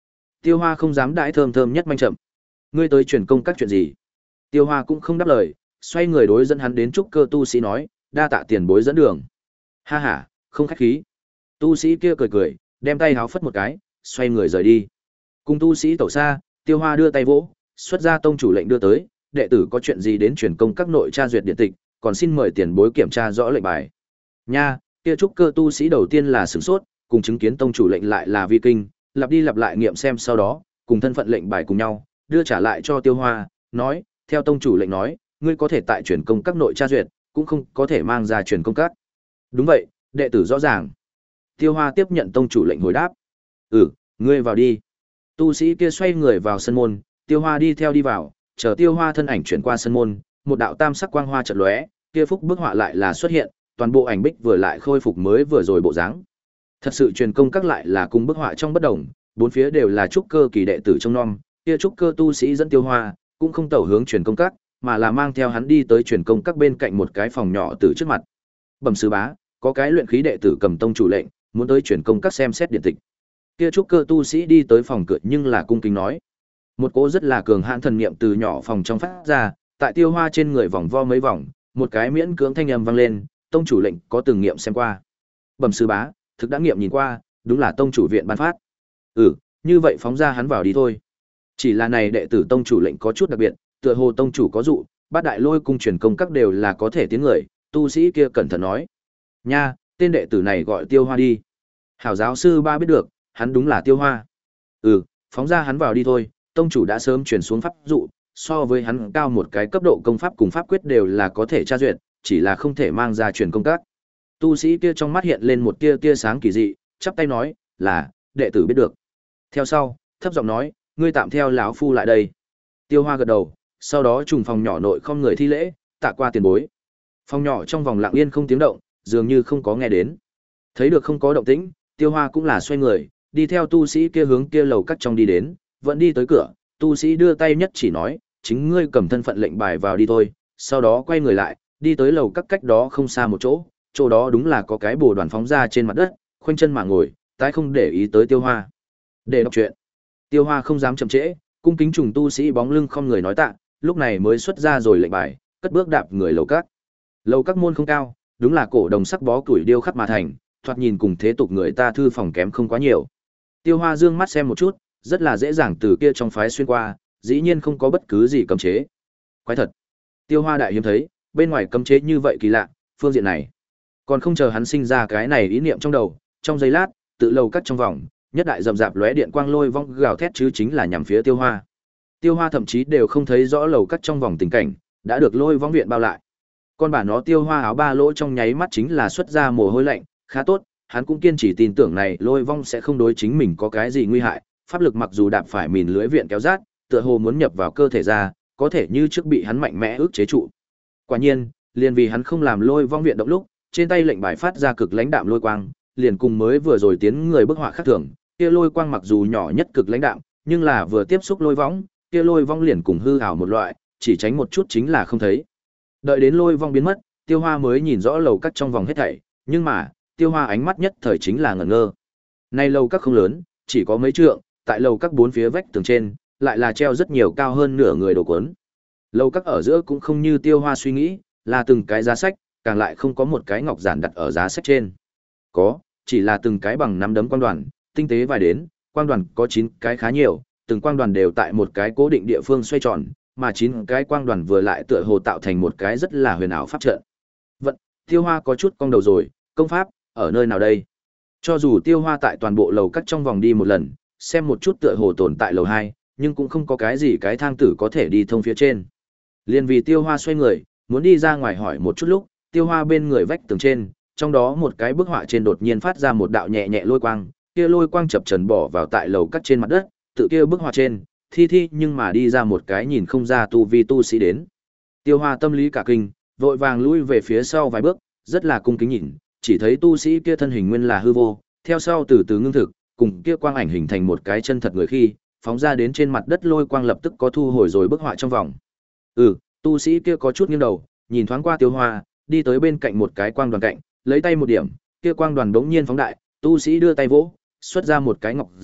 Tiêu Hoa không dám đãi thơm thơm nhất manh chậm. Ngươi tới truyền công các chuyện gì? Tiêu Hoa cũng không đáp lời, xoay người đối dẫn hắn đến trúc cơ tu sĩ nói, đa tạ tiền bối dẫn đường. Ha ha, không khách khí. Tu sĩ kia cười cười, đem tay háo phất một cái, xoay người rời đi. Cùng tu sĩ tẩu xa, Tiêu Hoa đưa tay vỗ, xuất ra tông chủ lệnh đưa tới, đệ tử có chuyện gì đến truyền công các nội tra duyệt điện tịch, còn xin mời tiền bối kiểm tra rõ lệnh bài. Nha, kia trúc cơ tu sĩ đầu tiên là sửng sốt, cùng chứng kiến tông chủ lệnh lại là vi kinh, lặp đi lặp lại nghiệm xem sau đó, cùng thân phận lệnh bài cùng nhau, đưa trả lại cho Tiêu Hoa, nói, theo tông chủ lệnh nói, ngươi có thể tại truyền công các nội tra duyệt, cũng không có thể mang ra truyền công các. Đúng vậy, đệ tử rõ ràng. Tiêu Hoa tiếp nhận tông chủ lệnh hồi đáp. Ừ, ngươi vào đi. Tu sĩ kia xoay người vào sân môn, Tiêu Hoa đi theo đi vào, chờ Tiêu Hoa thân ảnh chuyển qua sân môn, một đạo tam sắc quang hoa chợt lóe, kia phúc bức họa lại là xuất hiện, toàn bộ ảnh bích vừa lại khôi phục mới vừa rồi bộ dáng. Thật sự truyền công các lại là cùng bức họa trong bất đồng, bốn phía đều là trúc cơ kỳ đệ tử trong nom, kia trúc cơ tu sĩ dẫn Tiêu Hoa, cũng không tẩu hướng truyền công các, mà là mang theo hắn đi tới truyền công các bên cạnh một cái phòng nhỏ từ trước mặt. Bẩm sư bá, có cái luyện khí đệ tử cầm tông chủ lệnh, muốn tới truyền công các xem xét điện tịch. Kia trúc cơ tu sĩ đi tới phòng cửa nhưng là cung kính nói. Một cỗ rất là cường hãn thần niệm từ nhỏ phòng trong phát ra, tại Tiêu Hoa trên người vòng vo mấy vòng, một cái miễn cưỡng thanh âm vang lên, tông chủ lệnh có từng nghiệm xem qua. Bẩm sư bá, thực đã nghiệm nhìn qua, đúng là tông chủ viện ban phát. Ừ, như vậy phóng ra hắn vào đi thôi. Chỉ là này đệ tử tông chủ lệnh có chút đặc biệt, tựa hồ tông chủ có dụ, bát đại lôi cung truyền công các đều là có thể tiến người, tu sĩ kia cẩn thận nói. Nha, tên đệ tử này gọi Tiêu Hoa đi. Hảo giáo sư ba biết được, hắn đúng là Tiêu Hoa. Ừ, phóng ra hắn vào đi thôi, tông chủ đã sớm truyền xuống pháp dụ, so với hắn cao một cái cấp độ công pháp cùng pháp quyết đều là có thể tra duyệt, chỉ là không thể mang ra truyền công các. Tu sĩ kia trong mắt hiện lên một tia tia sáng kỳ dị, chắp tay nói, là, đệ tử biết được. Theo sau, thấp giọng nói, ngươi tạm theo lão phu lại đây. Tiêu Hoa gật đầu, sau đó trùng phòng nhỏ nội không người thi lễ, tạ qua tiền bối. Phòng nhỏ trong vòng lặng yên không tiếng động, dường như không có nghe đến. Thấy được không có động tĩnh, Tiêu Hoa cũng là xoay người, đi theo tu sĩ kia hướng kia lầu cắt trong đi đến, vẫn đi tới cửa, tu sĩ đưa tay nhất chỉ nói, chính ngươi cầm thân phận lệnh bài vào đi thôi, sau đó quay người lại, đi tới lầu các cách đó không xa một chỗ, chỗ đó đúng là có cái bồ đoàn phóng ra trên mặt đất, khoanh chân mà ngồi, tái không để ý tới Tiêu Hoa. Để đọc chuyện. Tiêu Hoa không dám chậm trễ, cung kính trùng tu sĩ bóng lưng không người nói tạ, lúc này mới xuất ra rồi lệnh bài, cất bước đạp người lầu các. Lầu các môn không cao, đúng là cổ đồng sắc bó củi điêu khắc mà thành, thoạt nhìn cùng thế tục người ta thư phòng kém không quá nhiều. Tiêu Hoa dương mắt xem một chút, rất là dễ dàng từ kia trong phái xuyên qua, dĩ nhiên không có bất cứ gì cấm chế. Quái thật. Tiêu Hoa đại hiếm thấy, bên ngoài cấm chế như vậy kỳ lạ, phương diện này. Còn không chờ hắn sinh ra cái này ý niệm trong đầu, trong giây lát, tự lầu cắt trong vòng, nhất đại rầm rạp lóe điện quang lôi vong gào thét chứ chính là nhằm phía Tiêu Hoa. Tiêu Hoa thậm chí đều không thấy rõ lầu cắt trong vòng tình cảnh, đã được lôi vong viện bao lại. Con bà nó Tiêu Hoa áo ba lỗ trong nháy mắt chính là xuất ra mồ hôi lạnh, khá tốt, hắn cũng kiên trì tin tưởng này lôi vong sẽ không đối chính mình có cái gì nguy hại, pháp lực mặc dù đạp phải mìn lưới viện kéo rát, tựa hồ muốn nhập vào cơ thể ra, có thể như trước bị hắn mạnh mẽ ức chế trụ. Quả nhiên, liền vì hắn không làm lôi vong viện động lúc, trên tay lệnh bài phát ra cực lãnh đạm lôi quang, liền cùng mới vừa rồi tiến người bức họa khác thường, kia lôi quang mặc dù nhỏ nhất cực lãnh đạm, nhưng là vừa tiếp xúc lôi vong, kia lôi vong liền cùng hư ảo một loại, chỉ tránh một chút chính là không thấy. Đợi đến lôi vong biến mất, Tiêu Hoa mới nhìn rõ lầu các trong vòng hết thảy, nhưng mà, Tiêu Hoa ánh mắt nhất thời chính là ngẩn ngơ. Nay lầu các không lớn, chỉ có mấy trượng, tại lầu các bốn phía vách tường trên, lại là treo rất nhiều cao hơn nửa người đồ cuốn. Lầu các ở giữa cũng không như Tiêu Hoa suy nghĩ, là từng cái giá sách, càng lại không có một cái ngọc giản đặt ở giá sách trên. Có, chỉ là từng cái bằng nắm đấm quang đoàn, tinh tế vài đến, quang đoàn có chín cái khá nhiều, từng quang đoàn đều tại một cái cố định địa phương xoay tròn, mà chín cái quang đoàn vừa lại tựa hồ tạo thành một cái rất là huyền ảo pháp trận. Vận, Tiêu Hoa có chút cong đầu rồi, công pháp, ở nơi nào đây? Cho dù Tiêu Hoa tại toàn bộ lầu các trong vòng đi một lần, xem một chút tựa hồ tồn tại lầu hai, nhưng cũng không có cái gì cái thang tử có thể đi thông phía trên. Liên vì Tiêu Hoa xoay người, muốn đi ra ngoài hỏi một chút lúc, Tiêu Hoa bên người vách tường trên, trong đó một cái bức họa trên đột nhiên phát ra một đạo nhẹ nhẹ lôi quang, kia lôi quang chập chờn bỏ vào tại lầu các trên mặt đất, tự kia bức họa trên, thi thi nhưng mà đi ra một cái nhìn không ra tu vi tu sĩ đến. Tiêu Hoa tâm lý cả kinh, vội vàng lui về phía sau vài bước, rất là cung kính nhìn, chỉ thấy tu sĩ kia thân hình nguyên là hư vô, theo sau từ từ ngưng thực, cùng kia quang ảnh hình thành một cái chân thật người khi, phóng ra đến trên mặt đất lôi quang lập tức có thu hồi rồi bức họa trong vòng. Ừ, tu sĩ kia có chút nghiêng đầu, nhìn thoáng qua Tiêu Hoa, đi tới bên cạnh một cái quang đoàn cạnh, lấy tay một điểm, kia quang đoàn đống nhiên phóng đại, tu sĩ đưa tay vỗ, xuất ra một cái ngọc giản,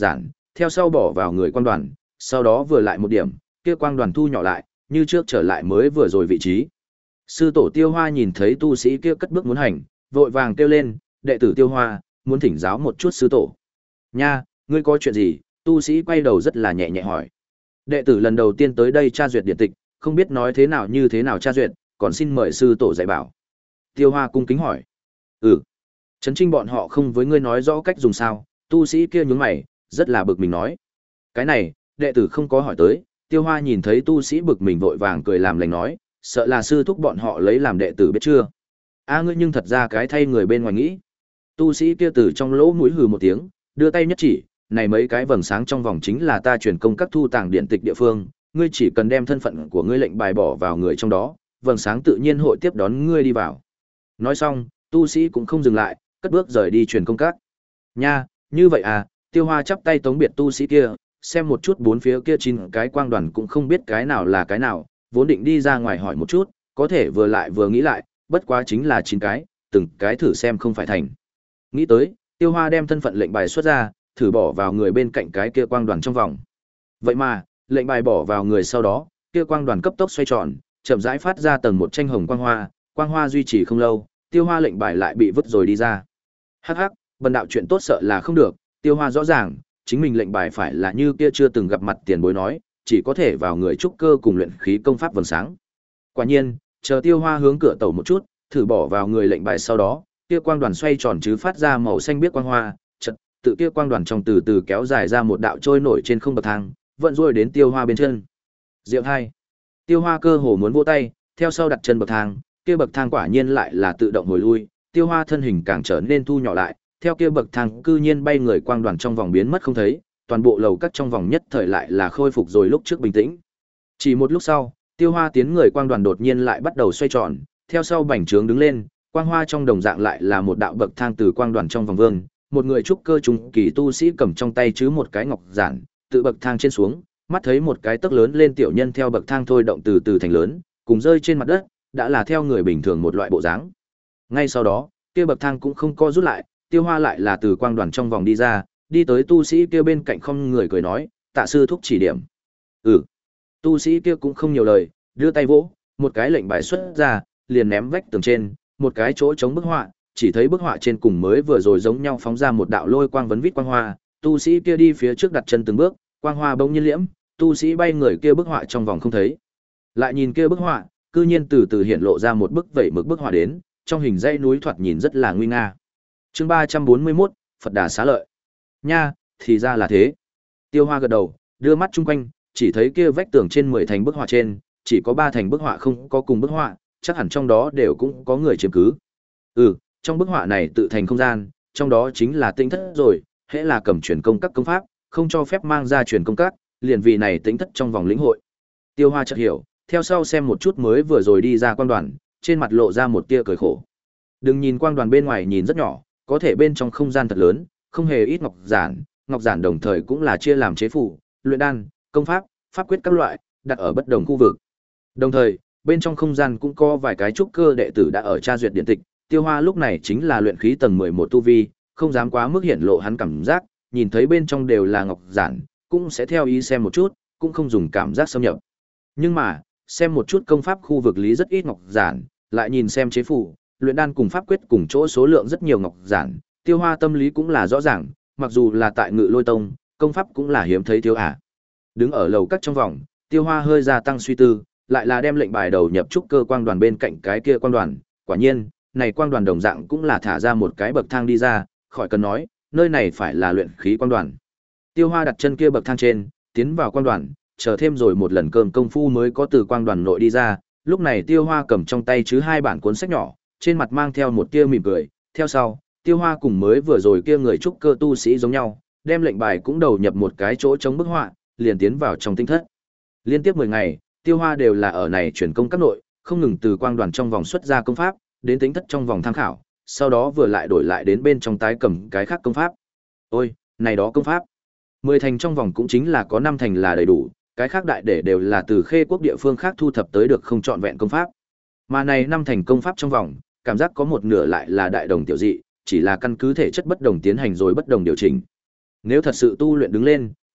theo sau bỏ vào người quang đoàn, sau đó vừa lại một điểm, kia quang đoàn thu nhỏ lại, như trước trở lại mới vừa rồi vị trí. Sư tổ Tiêu Hoa nhìn thấy tu sĩ kia cất bước muốn hành, vội vàng kêu lên, đệ tử Tiêu Hoa, muốn thỉnh giáo một chút sư tổ. Nha, ngươi có chuyện gì? Tu sĩ quay đầu rất là nhẹ nhẹ hỏi. Đệ tử lần đầu tiên tới đây tra duyệt điện tịch, không biết nói thế nào như thế nào tra duyệt, còn xin mời sư tổ dạy bảo. Tiêu Hoa cung kính hỏi. Ừ. Trấn Trinh bọn họ không với ngươi nói rõ cách dùng sao? Tu sĩ kia nhướng mày, rất là bực mình nói. Cái này, đệ tử không có hỏi tới. Tiêu Hoa nhìn thấy tu sĩ bực mình vội vàng cười làm lành nói, sợ là sư thúc bọn họ lấy làm đệ tử biết chưa? A ngươi nhưng thật ra cái thay người bên ngoài nghĩ. Tu sĩ kia từ trong lỗ mũi hừ một tiếng, đưa tay nhất chỉ, này mấy cái vầng sáng trong vòng chính là ta truyền công các thu tàng điện tịch địa phương, ngươi chỉ cần đem thân phận của ngươi lệnh bài bỏ vào người trong đó, vầng sáng tự nhiên hội tiếp đón ngươi đi vào. Nói xong, tu sĩ cũng không dừng lại, cất bước rời đi truyền công các. Nha, như vậy à? Tiêu Hoa chắp tay tống biệt tu sĩ kia, xem một chút bốn phía kia chín cái quang đoàn cũng không biết cái nào là cái nào, vốn định đi ra ngoài hỏi một chút, có thể vừa lại vừa nghĩ lại, bất quá chính là chín cái, từng cái thử xem không phải thành. Nghĩ tới, Tiêu Hoa đem thân phận lệnh bài xuất ra, thử bỏ vào người bên cạnh cái kia quang đoàn trong vòng. Vậy mà, lệnh bài bỏ vào người sau đó, kia quang đoàn cấp tốc xoay tròn, chậm rãi phát ra tầng một tranh hồng quang hoa, quang hoa duy trì không lâu, Tiêu Hoa lệnh bài lại bị vứt rồi đi ra. Hắc hắc, bần đạo chuyện tốt sợ là không được, Tiêu Hoa rõ ràng, chính mình lệnh bài phải là như kia chưa từng gặp mặt tiền bối nói, chỉ có thể vào người trúc cơ cùng luyện khí công pháp vầng sáng. Quả nhiên, chờ Tiêu Hoa hướng cửa tẩu một chút, thử bỏ vào người lệnh bài sau đó, kia quang đoàn xoay tròn chứ phát ra màu xanh biếc quang hoa, chợt, tự kia quang đoàn trong từ từ kéo dài ra một đạo trôi nổi trên không bậc thang, vận ruôi đến Tiêu Hoa bên chân. Diệu hai. Tiêu Hoa cơ hồ muốn vỗ tay, theo sau đặt chân bậc thang, kia bậc thang quả nhiên lại là tự động hồi lui, Tiêu Hoa thân hình càng trở nên thu nhỏ lại, theo kia bậc thang cư nhiên bay người quang đoàn trong vòng biến mất không thấy, toàn bộ lầu các trong vòng nhất thời lại là khôi phục rồi lúc trước bình tĩnh. Chỉ một lúc sau, Tiêu Hoa tiến người quang đoàn đột nhiên lại bắt đầu xoay tròn, theo sau bành trướng đứng lên, quang hoa trong đồng dạng lại là một đạo bậc thang từ quang đoàn trong vòng vương, một người trúc cơ trung kỳ tu sĩ cầm trong tay chứ một cái ngọc giản, tự bậc thang trên xuống, mắt thấy một cái tấc lớn lên tiểu nhân theo bậc thang thôi động từ từ thành lớn, cùng rơi trên mặt đất, đã là theo người bình thường một loại bộ dáng. Ngay sau đó, kia bậc thang cũng không co rút lại, Tiêu Hoa lại là từ quang đoàn trong vòng đi ra, đi tới tu sĩ kia bên cạnh không người cười nói, tạ sư thúc chỉ điểm. Ừ. Tu sĩ kia cũng không nhiều lời, đưa tay vỗ, một cái lệnh bài xuất ra, liền ném vách tường trên, một cái chỗ chống bức họa, chỉ thấy bức họa trên cùng mới vừa rồi giống nhau phóng ra một đạo lôi quang vấn vít quang hoa, tu sĩ kia đi phía trước đặt chân từng bước, quang hoa bỗng nhiên liễm, tu sĩ bay người kia bức họa trong vòng không thấy. Lại nhìn kia bức họa, cư nhiên từ từ hiện lộ ra một bức vẩy mực bức họa đến, trong hình dãy núi thoạt nhìn rất là nguy nga. Chương ba trăm bốn mươi mốt, Phật Đà xá lợi. Nha, thì ra là thế. Tiêu Hoa gật đầu, đưa mắt chung quanh, chỉ thấy kia vách tường trên mười thành bức họa trên, chỉ có ba thành bức họa không có cùng bức họa, chắc hẳn trong đó đều cũng có người chiếm cứ. Ừ, trong bức họa này tự thành không gian, trong đó chính là tinh thất rồi, hễ là cầm truyền công các công pháp, không cho phép mang ra truyền công các, liền vì này tinh thất trong vòng lĩnh hội. Tiêu Hoa chợt hiểu, theo sau xem một chút mới vừa rồi đi ra quang đoàn, trên mặt lộ ra một tia cười khổ. Đừng nhìn quang đoàn bên ngoài nhìn rất nhỏ, có thể bên trong không gian thật lớn, không hề ít ngọc giản, ngọc giản đồng thời cũng là chia làm chế phủ, luyện đan, công pháp, pháp quyết các loại, đặt ở bất đồng khu vực. Đồng thời, bên trong không gian cũng có vài cái trúc cơ đệ tử đã ở tra duyệt điện tịch, Tiêu Hoa lúc này chính là luyện khí tầng mười một tu vi, không dám quá mức hiển lộ hắn cảm giác, nhìn thấy bên trong đều là ngọc giản, cũng sẽ theo ý xem một chút, cũng không dùng cảm giác xâm nhập. Nhưng mà, xem một chút công pháp khu vực lý rất ít ngọc giản, lại nhìn xem chế phủ, luyện đan cùng pháp quyết cùng chỗ số lượng rất nhiều ngọc giản, Tiêu Hoa tâm lý cũng là rõ ràng, mặc dù là tại Ngự Lôi Tông, công pháp cũng là hiếm thấy thiếu ả. Đứng ở lầu các trong vòng, Tiêu Hoa hơi gia tăng suy tư, lại là đem lệnh bài đầu nhập trúc cơ quang đoàn bên cạnh cái kia quang đoàn, quả nhiên, này quang đoàn đồng dạng cũng là thả ra một cái bậc thang đi ra, khỏi cần nói, nơi này phải là luyện khí quang đoàn. Tiêu Hoa đặt chân kia bậc thang trên, tiến vào quang đoàn, chờ thêm rồi một lần cơm công phu mới có từ quang đoàn nội đi ra, lúc này Tiêu Hoa cầm trong tay chứ hai bản cuốn sách nhỏ, trên mặt mang theo một tia mỉm cười, theo sau, Tiêu Hoa cùng mới vừa rồi kia người trúc cơ tu sĩ giống nhau, đem lệnh bài cũng đầu nhập một cái chỗ chống bức họa, liền tiến vào trong tinh thất. Liên tiếp mười ngày, Tiêu Hoa đều là ở này chuyển công các nội, không ngừng từ quang đoàn trong vòng xuất ra công pháp, đến tinh thất trong vòng tham khảo, sau đó vừa lại đổi lại đến bên trong tái cầm cái khác công pháp. Ôi, này đó công pháp. Mười thành trong vòng cũng chính là có năm thành là đầy đủ, cái khác đại để đều là từ khê quốc địa phương khác thu thập tới được không trọn vẹn công pháp. Mà này năm thành công pháp trong vòng, cảm giác có một nửa lại là đại đồng tiểu dị, chỉ là căn cứ thể chất bất đồng tiến hành rồi bất đồng điều chỉnh. Nếu thật sự tu luyện đứng lên,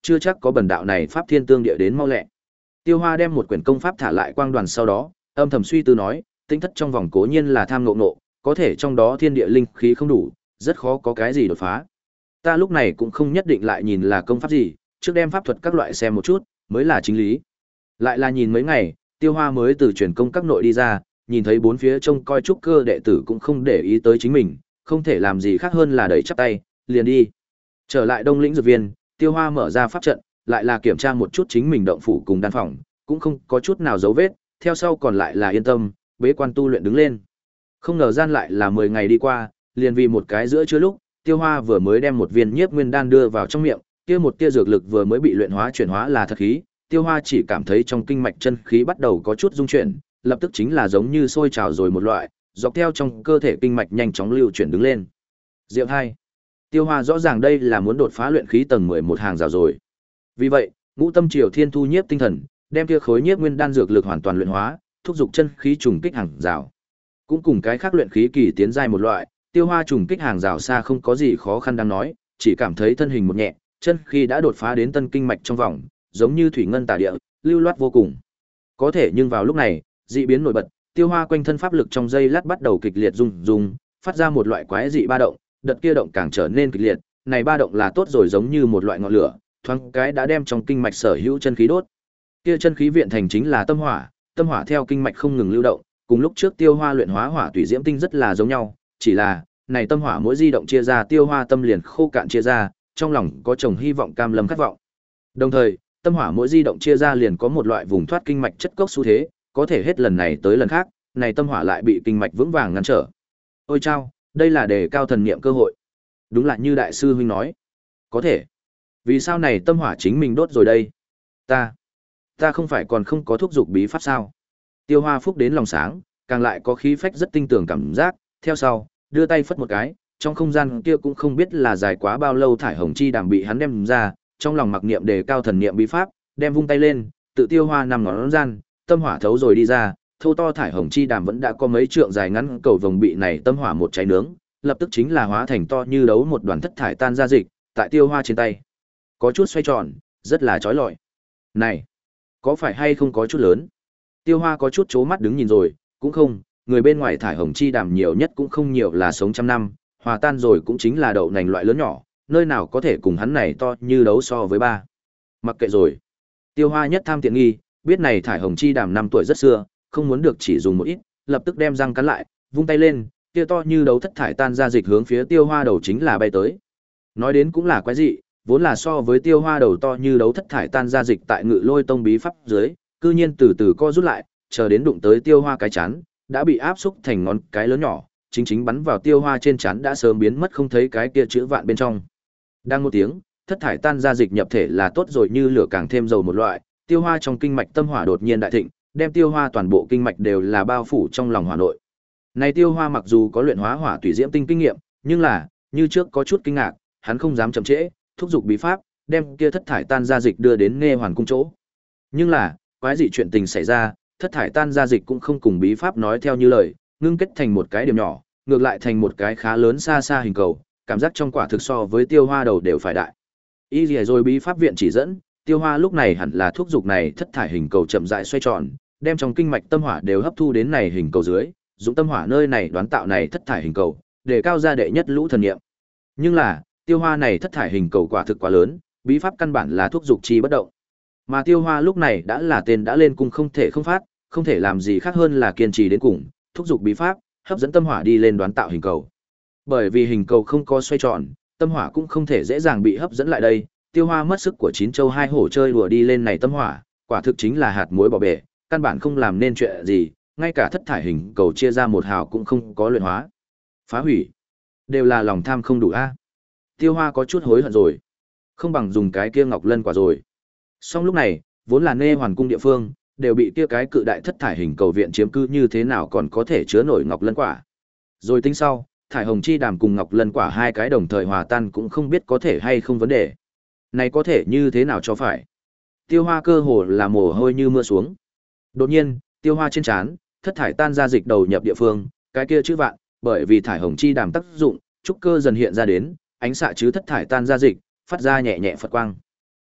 chưa chắc có bần đạo này pháp thiên tương địa đến mau lẹ. Tiêu Hoa đem một quyển công pháp thả lại quang đoàn sau đó, âm thầm suy tư nói, tinh thất trong vòng cố nhiên là tham ngộ ngộ, có thể trong đó thiên địa linh khí không đủ, rất khó có cái gì đột phá. Ta lúc này cũng không nhất định lại nhìn là công pháp gì, trước đem pháp thuật các loại xem một chút, mới là chính lý. Lại là nhìn mấy ngày, Tiêu Hoa mới từ truyền công các nội đi ra, nhìn thấy bốn phía trông coi trúc cơ đệ tử cũng không để ý tới chính mình, không thể làm gì khác hơn là đẩy chắp tay, liền đi. Trở lại Đông Lĩnh Dược Viên, Tiêu Hoa mở ra pháp trận, lại là kiểm tra một chút chính mình động phủ cùng đan phòng, cũng không có chút nào dấu vết, theo sau còn lại là yên tâm, bế quan tu luyện đứng lên. Không ngờ gian lại là mười ngày đi qua, liền vì một cái giữa trưa lúc, Tiêu Hoa vừa mới đem một viên nhiếp nguyên đan đưa vào trong miệng, kia một tia dược lực vừa mới bị luyện hóa chuyển hóa là thật khí, Tiêu Hoa chỉ cảm thấy trong kinh mạch chân khí bắt đầu có chút rung chuyển, lập tức chính là giống như sôi trào rồi một loại, dọc theo trong cơ thể kinh mạch nhanh chóng lưu chuyển đứng lên. Diệu hai. Tiêu Hoa rõ ràng đây là muốn đột phá luyện khí tầng mười một hàng rào rồi. Vì vậy, Ngũ Tâm Triều Thiên thu nhiếp tinh thần, đem kia khối nhiếp nguyên đan dược lực hoàn toàn luyện hóa, thúc giục chân khí trùng kích hàng rào. Cũng cùng cái khác luyện khí kỳ tiến giai một loại, Tiêu Hoa trùng kích hàng rào xa không có gì khó khăn đáng nói, chỉ cảm thấy thân hình một nhẹ, chân khí đã đột phá đến tân kinh mạch trong vòng, giống như thủy ngân tả địa, lưu loát vô cùng. Có thể nhưng vào lúc này, dị biến nổi bật, Tiêu Hoa quanh thân pháp lực trong giây lát bắt đầu kịch liệt rung rung, phát ra một loại quái dị ba động, đợt kia động càng trở nên kịch liệt, này ba động là tốt rồi giống như một loại ngọn lửa, thoáng cái đã đem trong kinh mạch sở hữu chân khí đốt. Kia chân khí viện thành chính là tâm hỏa, tâm hỏa theo kinh mạch không ngừng lưu động, cùng lúc trước Tiêu Hoa luyện hóa hỏa tùy diễm tinh rất là giống nhau, chỉ là, này tâm hỏa mỗi di động chia ra, Tiêu Hoa tâm liền khô cạn chia ra, trong lòng có chồng hy vọng cam lâm khát vọng. Đồng thời, tâm hỏa mỗi di động chia ra liền có một loại vùng thoát kinh mạch chất cốc xu thế, có thể hết lần này tới lần khác, này tâm hỏa lại bị kinh mạch vững vàng ngăn trở. Ôi chao, đây là đề cao thần niệm cơ hội. Đúng là như đại sư huynh nói. Có thể. Vì sao này tâm hỏa chính mình đốt rồi đây? Ta, ta không phải còn không có thúc dục bí pháp sao? Tiêu Hoa phúc đến lòng sáng, càng lại có khí phách rất tinh tường cảm giác, theo sau, đưa tay phất một cái, trong không gian kia cũng không biết là dài quá bao lâu thải hồng chi đàm bị hắn đem ra, trong lòng mặc niệm đề cao thần niệm bí pháp, đem vung tay lên, tự Tiêu Hoa nằm ngón gian, tâm hỏa thấu rồi đi ra, thô to thải hồng chi đàm vẫn đã có mấy trượng dài ngắn cầu vồng bị này tâm hỏa một cháy nướng, lập tức chính là hóa thành to như đấu một đoàn thất thải tan ra dịch, tại Tiêu Hoa trên tay. Có chút xoay tròn, rất là chói lọi. Này, có phải hay không có chút lớn? Tiêu Hoa có chút chố mắt đứng nhìn rồi, cũng không, người bên ngoài thải hồng chi đàm nhiều nhất cũng không nhiều là sống trăm năm, hòa tan rồi cũng chính là đậu nành loại lớn nhỏ, nơi nào có thể cùng hắn này to như đấu so với ba. Mặc kệ rồi. Tiêu Hoa nhất tham tiện nghi, biết này thải hồng chi đàm năm tuổi rất xưa, không muốn được chỉ dùng một ít, lập tức đem răng cắn lại, vung tay lên, kia to như đấu thất thải tan ra dịch hướng phía Tiêu Hoa đầu chính là bay tới. Nói đến cũng là quái dị, vốn là so với Tiêu Hoa đầu to như đấu thất thải tan ra dịch tại Ngự Lôi Tông bí pháp dưới, cư nhiên từ từ co rút lại, chờ đến đụng tới Tiêu Hoa cái chán, đã bị áp xúc thành ngón cái lớn nhỏ, chính chính bắn vào Tiêu Hoa trên chán đã sớm biến mất không thấy cái kia chữ vạn bên trong. Đang một tiếng, thất thải tan ra dịch nhập thể là tốt rồi như lửa càng thêm dầu một loại, Tiêu Hoa trong kinh mạch tâm hỏa đột nhiên đại thịnh, đem Tiêu Hoa toàn bộ kinh mạch đều là bao phủ trong lòng hỏa nội. Này Tiêu Hoa mặc dù có luyện hóa hỏa tùy diễm tinh kinh nghiệm, nhưng là, như trước có chút kinh ngạc, hắn không dám chậm trễ, thúc giục bí pháp, đem kia thất thải tan ra dịch đưa đến Nghe Hoàn cung chỗ. Nhưng là, quái dị chuyện tình xảy ra, thất thải tan ra dịch cũng không cùng bí pháp nói theo như lời, ngưng kết thành một cái điểm nhỏ, ngược lại thành một cái khá lớn xa xa hình cầu, cảm giác trong quả thực so với Tiêu Hoa đầu đều phải đại. Y lìa rồi bí pháp viện chỉ dẫn, Tiêu Hoa lúc này hẳn là thúc giục này thất thải hình cầu chậm rãi xoay tròn, đem trong kinh mạch tâm hỏa đều hấp thu đến này hình cầu dưới, dùng tâm hỏa nơi này đoán tạo này thất thải hình cầu, để cao ra đệ nhất lũ thần niệm. Nhưng là, Tiêu Hoa này thất thải hình cầu quả thực quá lớn, bí pháp căn bản là thúc giục chi bất động. Mà Tiêu Hoa lúc này đã là tên đã lên cung không thể không phát, không thể làm gì khác hơn là kiên trì đến cùng, thúc giục bí pháp, hấp dẫn tâm hỏa đi lên đoán tạo hình cầu. Bởi vì hình cầu không có xoay tròn, tâm hỏa cũng không thể dễ dàng bị hấp dẫn lại đây, Tiêu Hoa mất sức của chín châu hai hổ chơi đùa đi lên này tâm hỏa, quả thực chính là hạt muối bỏ bể, căn bản không làm nên chuyện gì, ngay cả thất thải hình cầu chia ra một hào cũng không có luyện hóa. Phá hủy, đều là lòng tham không đủ a. Tiêu Hoa có chút hối hận rồi, không bằng dùng cái kia ngọc lân quả rồi. Song lúc này, vốn là Nê Hoàn cung địa phương, đều bị kia cái cự đại thất thải hình cầu viện chiếm cứ, như thế nào còn có thể chứa nổi ngọc lân quả. Rồi tính sau, thải hồng chi đàm cùng ngọc lân quả hai cái đồng thời hòa tan cũng không biết có thể hay không vấn đề. Này có thể như thế nào cho phải. Tiêu Hoa cơ hồ là mồ hôi như mưa xuống. Đột nhiên, Tiêu Hoa trên trán, thất thải tan ra dịch đầu nhập địa phương, cái kia chữ vạn, bởi vì thải hồng chi đàm tác dụng, trúc cơ dần hiện ra đến, ánh xạ chứ thất thải tan ra dịch, phát ra nhẹ nhẹ phật quang.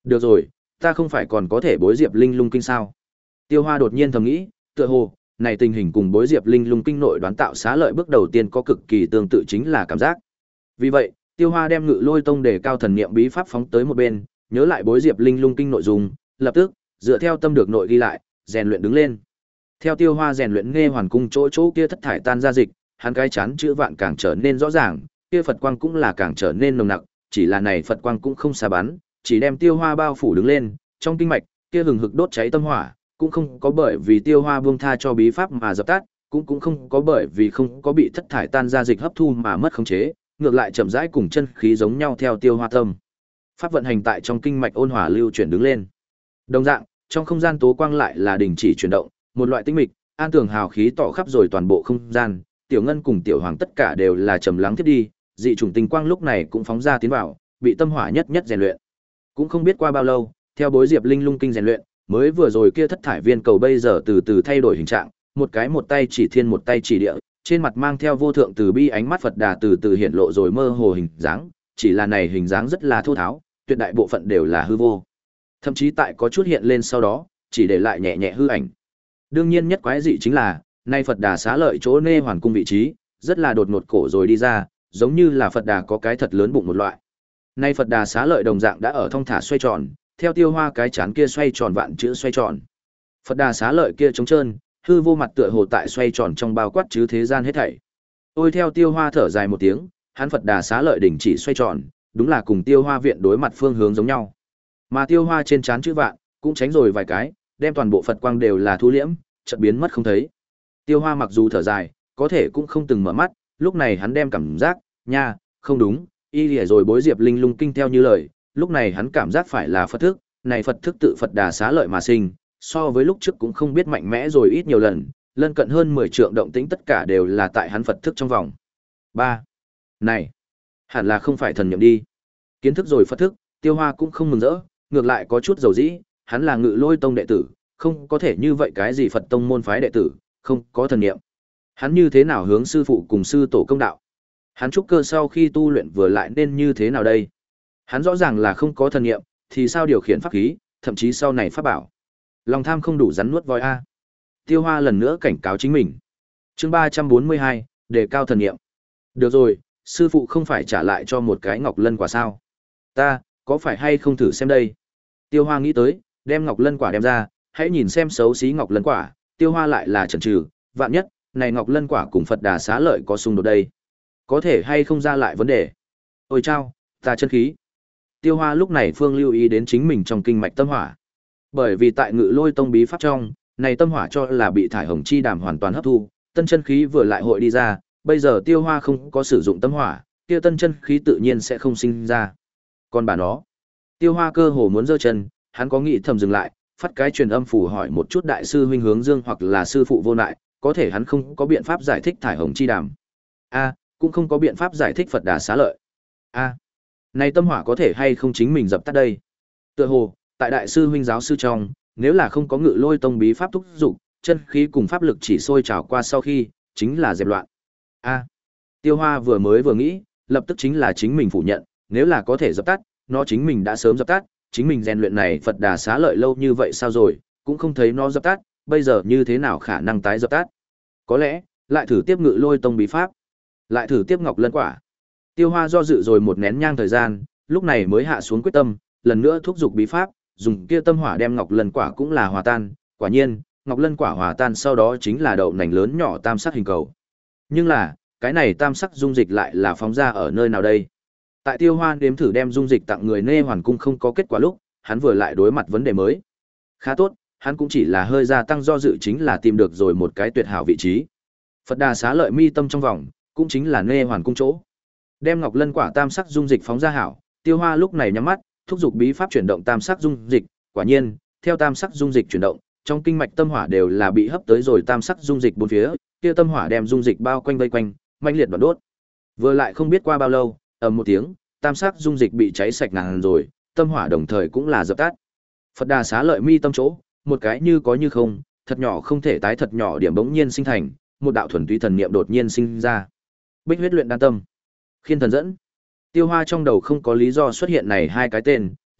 Được rồi, ta không phải còn có thể bối Diệp Linh Lung kinh sao? Tiêu Hoa đột nhiên thầm nghĩ, tựa hồ, này tình hình cùng bối Diệp Linh Lung kinh nội đoán tạo xá lợi bước đầu tiên có cực kỳ tương tự chính là cảm giác. Vì vậy, Tiêu Hoa đem Ngự Lôi Tông đề cao thần niệm bí pháp phóng tới một bên, nhớ lại bối Diệp Linh Lung kinh nội dung, lập tức, dựa theo tâm được nội ghi lại, rèn luyện đứng lên. Theo Tiêu Hoa rèn luyện nghe hoàn cung chỗ chỗ kia thất thải tan ra dịch, hắn cái chán chữ vạn càng trở nên rõ ràng, kia Phật quang cũng là càng trở nên nồng nặc, chỉ là này Phật quang cũng không xa bắn, chỉ đem Tiêu Hoa bao phủ đứng lên, trong kinh mạch, kia hừng hực đốt cháy tâm hỏa, cũng không có bởi vì Tiêu Hoa buông tha cho bí pháp mà dập tắt, cũng cũng không có bởi vì không có bị thất thải tan ra dịch hấp thu mà mất khống chế, ngược lại chậm rãi cùng chân khí giống nhau theo Tiêu Hoa tâm. Pháp vận hành tại trong kinh mạch ôn hòa lưu chuyển đứng lên. Đồng dạng, trong không gian tố quang lại là đình chỉ chuyển động, một loại tinh mịch, an tường hào khí tỏ khắp rồi toàn bộ không gian, Tiểu Ngân cùng Tiểu Hoàng tất cả đều là trầm lắng thiết đi, dị chủng tinh quang lúc này cũng phóng ra tiến vào, bị tâm hỏa nhất nhất rèn luyện. Cũng không biết qua bao lâu, theo bối Diệp Linh Lung kinh rèn luyện, mới vừa rồi kia thất thải viên cầu bây giờ từ từ thay đổi hình trạng, một cái một tay chỉ thiên một tay chỉ địa, trên mặt mang theo vô thượng từ bi ánh mắt Phật Đà từ từ hiện lộ rồi mơ hồ hình dáng, chỉ là này hình dáng rất là thô tháo, tuyệt đại bộ phận đều là hư vô. Thậm chí tại có chút hiện lên sau đó, chỉ để lại nhẹ nhẹ hư ảnh. Đương nhiên nhất quái dị chính là, nay Phật Đà xá lợi chỗ nê hoàn cung vị trí, rất là đột ngột cổ rồi đi ra, giống như là Phật Đà có cái thật lớn bụng một loại. Nay Phật Đà xá lợi đồng dạng đã ở thong thả xoay tròn, theo Tiêu Hoa cái chán kia xoay tròn vạn chữ xoay tròn. Phật Đà xá lợi kia trống trơn, hư vô mặt tựa hồ tại xoay tròn trong bao quát chứ thế gian hết thảy. Ôi theo Tiêu Hoa thở dài một tiếng, hắn Phật Đà xá lợi đỉnh chỉ xoay tròn, đúng là cùng Tiêu Hoa viện đối mặt phương hướng giống nhau. Mà Tiêu Hoa trên trán chữ vạn, cũng tránh rồi vài cái, đem toàn bộ Phật quang đều là thu liễm, chợt biến mất không thấy. Tiêu Hoa mặc dù thở dài, có thể cũng không từng mở mắt, lúc này hắn đem cảm giác, nha, không đúng, y lìa rồi bối Diệp Linh Lung kinh theo như lời, lúc này hắn cảm giác phải là Phật thức, này Phật thức tự Phật Đà xá lợi mà sinh, so với lúc trước cũng không biết mạnh mẽ rồi ít nhiều lần, lân cận hơn mười trượng động tĩnh tất cả đều là tại hắn Phật thức trong vòng. ba. Này, hẳn là không phải thần niệm đi. Kiến thức rồi Phật thức, Tiêu Hoa cũng không mừng rỡ, ngược lại có chút dầu dĩ, hắn là Ngự Lôi Tông đệ tử, không có thể như vậy cái gì Phật tông môn phái đệ tử, không có thần niệm. Hắn như thế nào hướng sư phụ cùng sư tổ công đạo? Hắn trúc cơ sau khi tu luyện vừa lại nên như thế nào đây? Hắn rõ ràng là không có thần niệm, thì sao điều khiển pháp khí, thậm chí sau này pháp bảo? Lòng tham không đủ rắn nuốt voi a. Tiêu Hoa lần nữa cảnh cáo chính mình. Chương ba trăm bốn mươi hai, đề cao thần niệm. Được rồi, sư phụ không phải trả lại cho một cái ngọc lân quả sao? Ta, có phải hay không thử xem đây? Tiêu Hoa nghĩ tới, đem ngọc lân quả đem ra, hãy nhìn xem xấu xí ngọc lân quả, Tiêu Hoa lại là chần chừ, vạn nhất, này ngọc lân quả cùng Phật Đà xá lợi có xung đột đây. Có thể hay không ra lại vấn đề. Ôi chao, ta chân khí. Tiêu Hoa lúc này phương lưu ý đến chính mình trong kinh mạch tâm hỏa. Bởi vì tại Ngự Lôi Tông bí pháp trong, này tâm hỏa cho là bị thải hồng chi đàm hoàn toàn hấp thu, tân chân khí vừa lại hội đi ra, bây giờ Tiêu Hoa không có sử dụng tâm hỏa, kia tân chân khí tự nhiên sẽ không sinh ra. Còn bà nó, Tiêu Hoa cơ hồ muốn giơ chân, hắn có nghĩ thầm dừng lại, phát cái truyền âm phủ hỏi một chút đại sư huynh Hướng Dương hoặc là sư phụ Vô Nại, có thể hắn không có biện pháp giải thích thải hồng chi đàm. A, cũng không có biện pháp giải thích Phật Đà xá lợi. A, này tâm hỏa có thể hay không chính mình dập tắt đây? Tựa hồ, tại đại sư huynh giáo sư trong, nếu là không có Ngự Lôi Tông bí pháp thúc dục, chân khí cùng pháp lực chỉ sôi trào qua sau khi, chính là dẹp loạn. A, Tiêu Hoa vừa mới vừa nghĩ, lập tức chính là chính mình phủ nhận, nếu là có thể dập tắt, nó chính mình đã sớm dập tắt, chính mình rèn luyện này Phật Đà xá lợi lâu như vậy sao rồi, cũng không thấy nó dập tắt, bây giờ như thế nào khả năng tái dập tắt? Có lẽ, lại thử tiếp Ngự Lôi Tông bí pháp, lại thử tiếp ngọc lân quả. Tiêu Hoa do dự rồi một nén nhang thời gian, lúc này mới hạ xuống quyết tâm, lần nữa thúc giục bí pháp, dùng kia tâm hỏa đem ngọc lân quả cũng là hòa tan, quả nhiên, ngọc lân quả hòa tan sau đó chính là đậu nành lớn nhỏ tam sắc hình cầu. Nhưng là, cái này tam sắc dung dịch lại là phóng ra ở nơi nào đây? Tại Tiêu Hoa nếm thử đem dung dịch tặng người Nê Hoàn cung không có kết quả lúc, hắn vừa lại đối mặt vấn đề mới. Khá tốt, hắn cũng chỉ là hơi gia tăng do dự chính là tìm được rồi một cái tuyệt hảo vị trí. Phật Đà xá lợi mi tâm trong vòng, cũng chính là Nê Hoàn cung chỗ. Đem ngọc lân quả tam sắc dung dịch phóng ra hảo, Tiêu Hoa lúc này nhắm mắt, thúc giục bí pháp chuyển động tam sắc dung dịch, quả nhiên, theo tam sắc dung dịch chuyển động, trong kinh mạch tâm hỏa đều là bị hấp tới rồi tam sắc dung dịch bốn phía, kia tâm hỏa đem dung dịch bao quanh vây quanh, mãnh liệt đoạn đốt. Vừa lại không biết qua bao lâu, ầm một tiếng, tam sắc dung dịch bị cháy sạch ngàn rồi, tâm hỏa đồng thời cũng là dập tắt. Phật Đà xá lợi mi tâm chỗ, một cái như có như không, thật nhỏ không thể tái thật nhỏ điểm bỗng nhiên sinh thành, một đạo thuần túy thần niệm đột nhiên sinh ra. Bích huyết luyện đan tâm, Khiên thần dẫn. Tiêu Hoa trong đầu không có lý do xuất hiện này hai cái tên,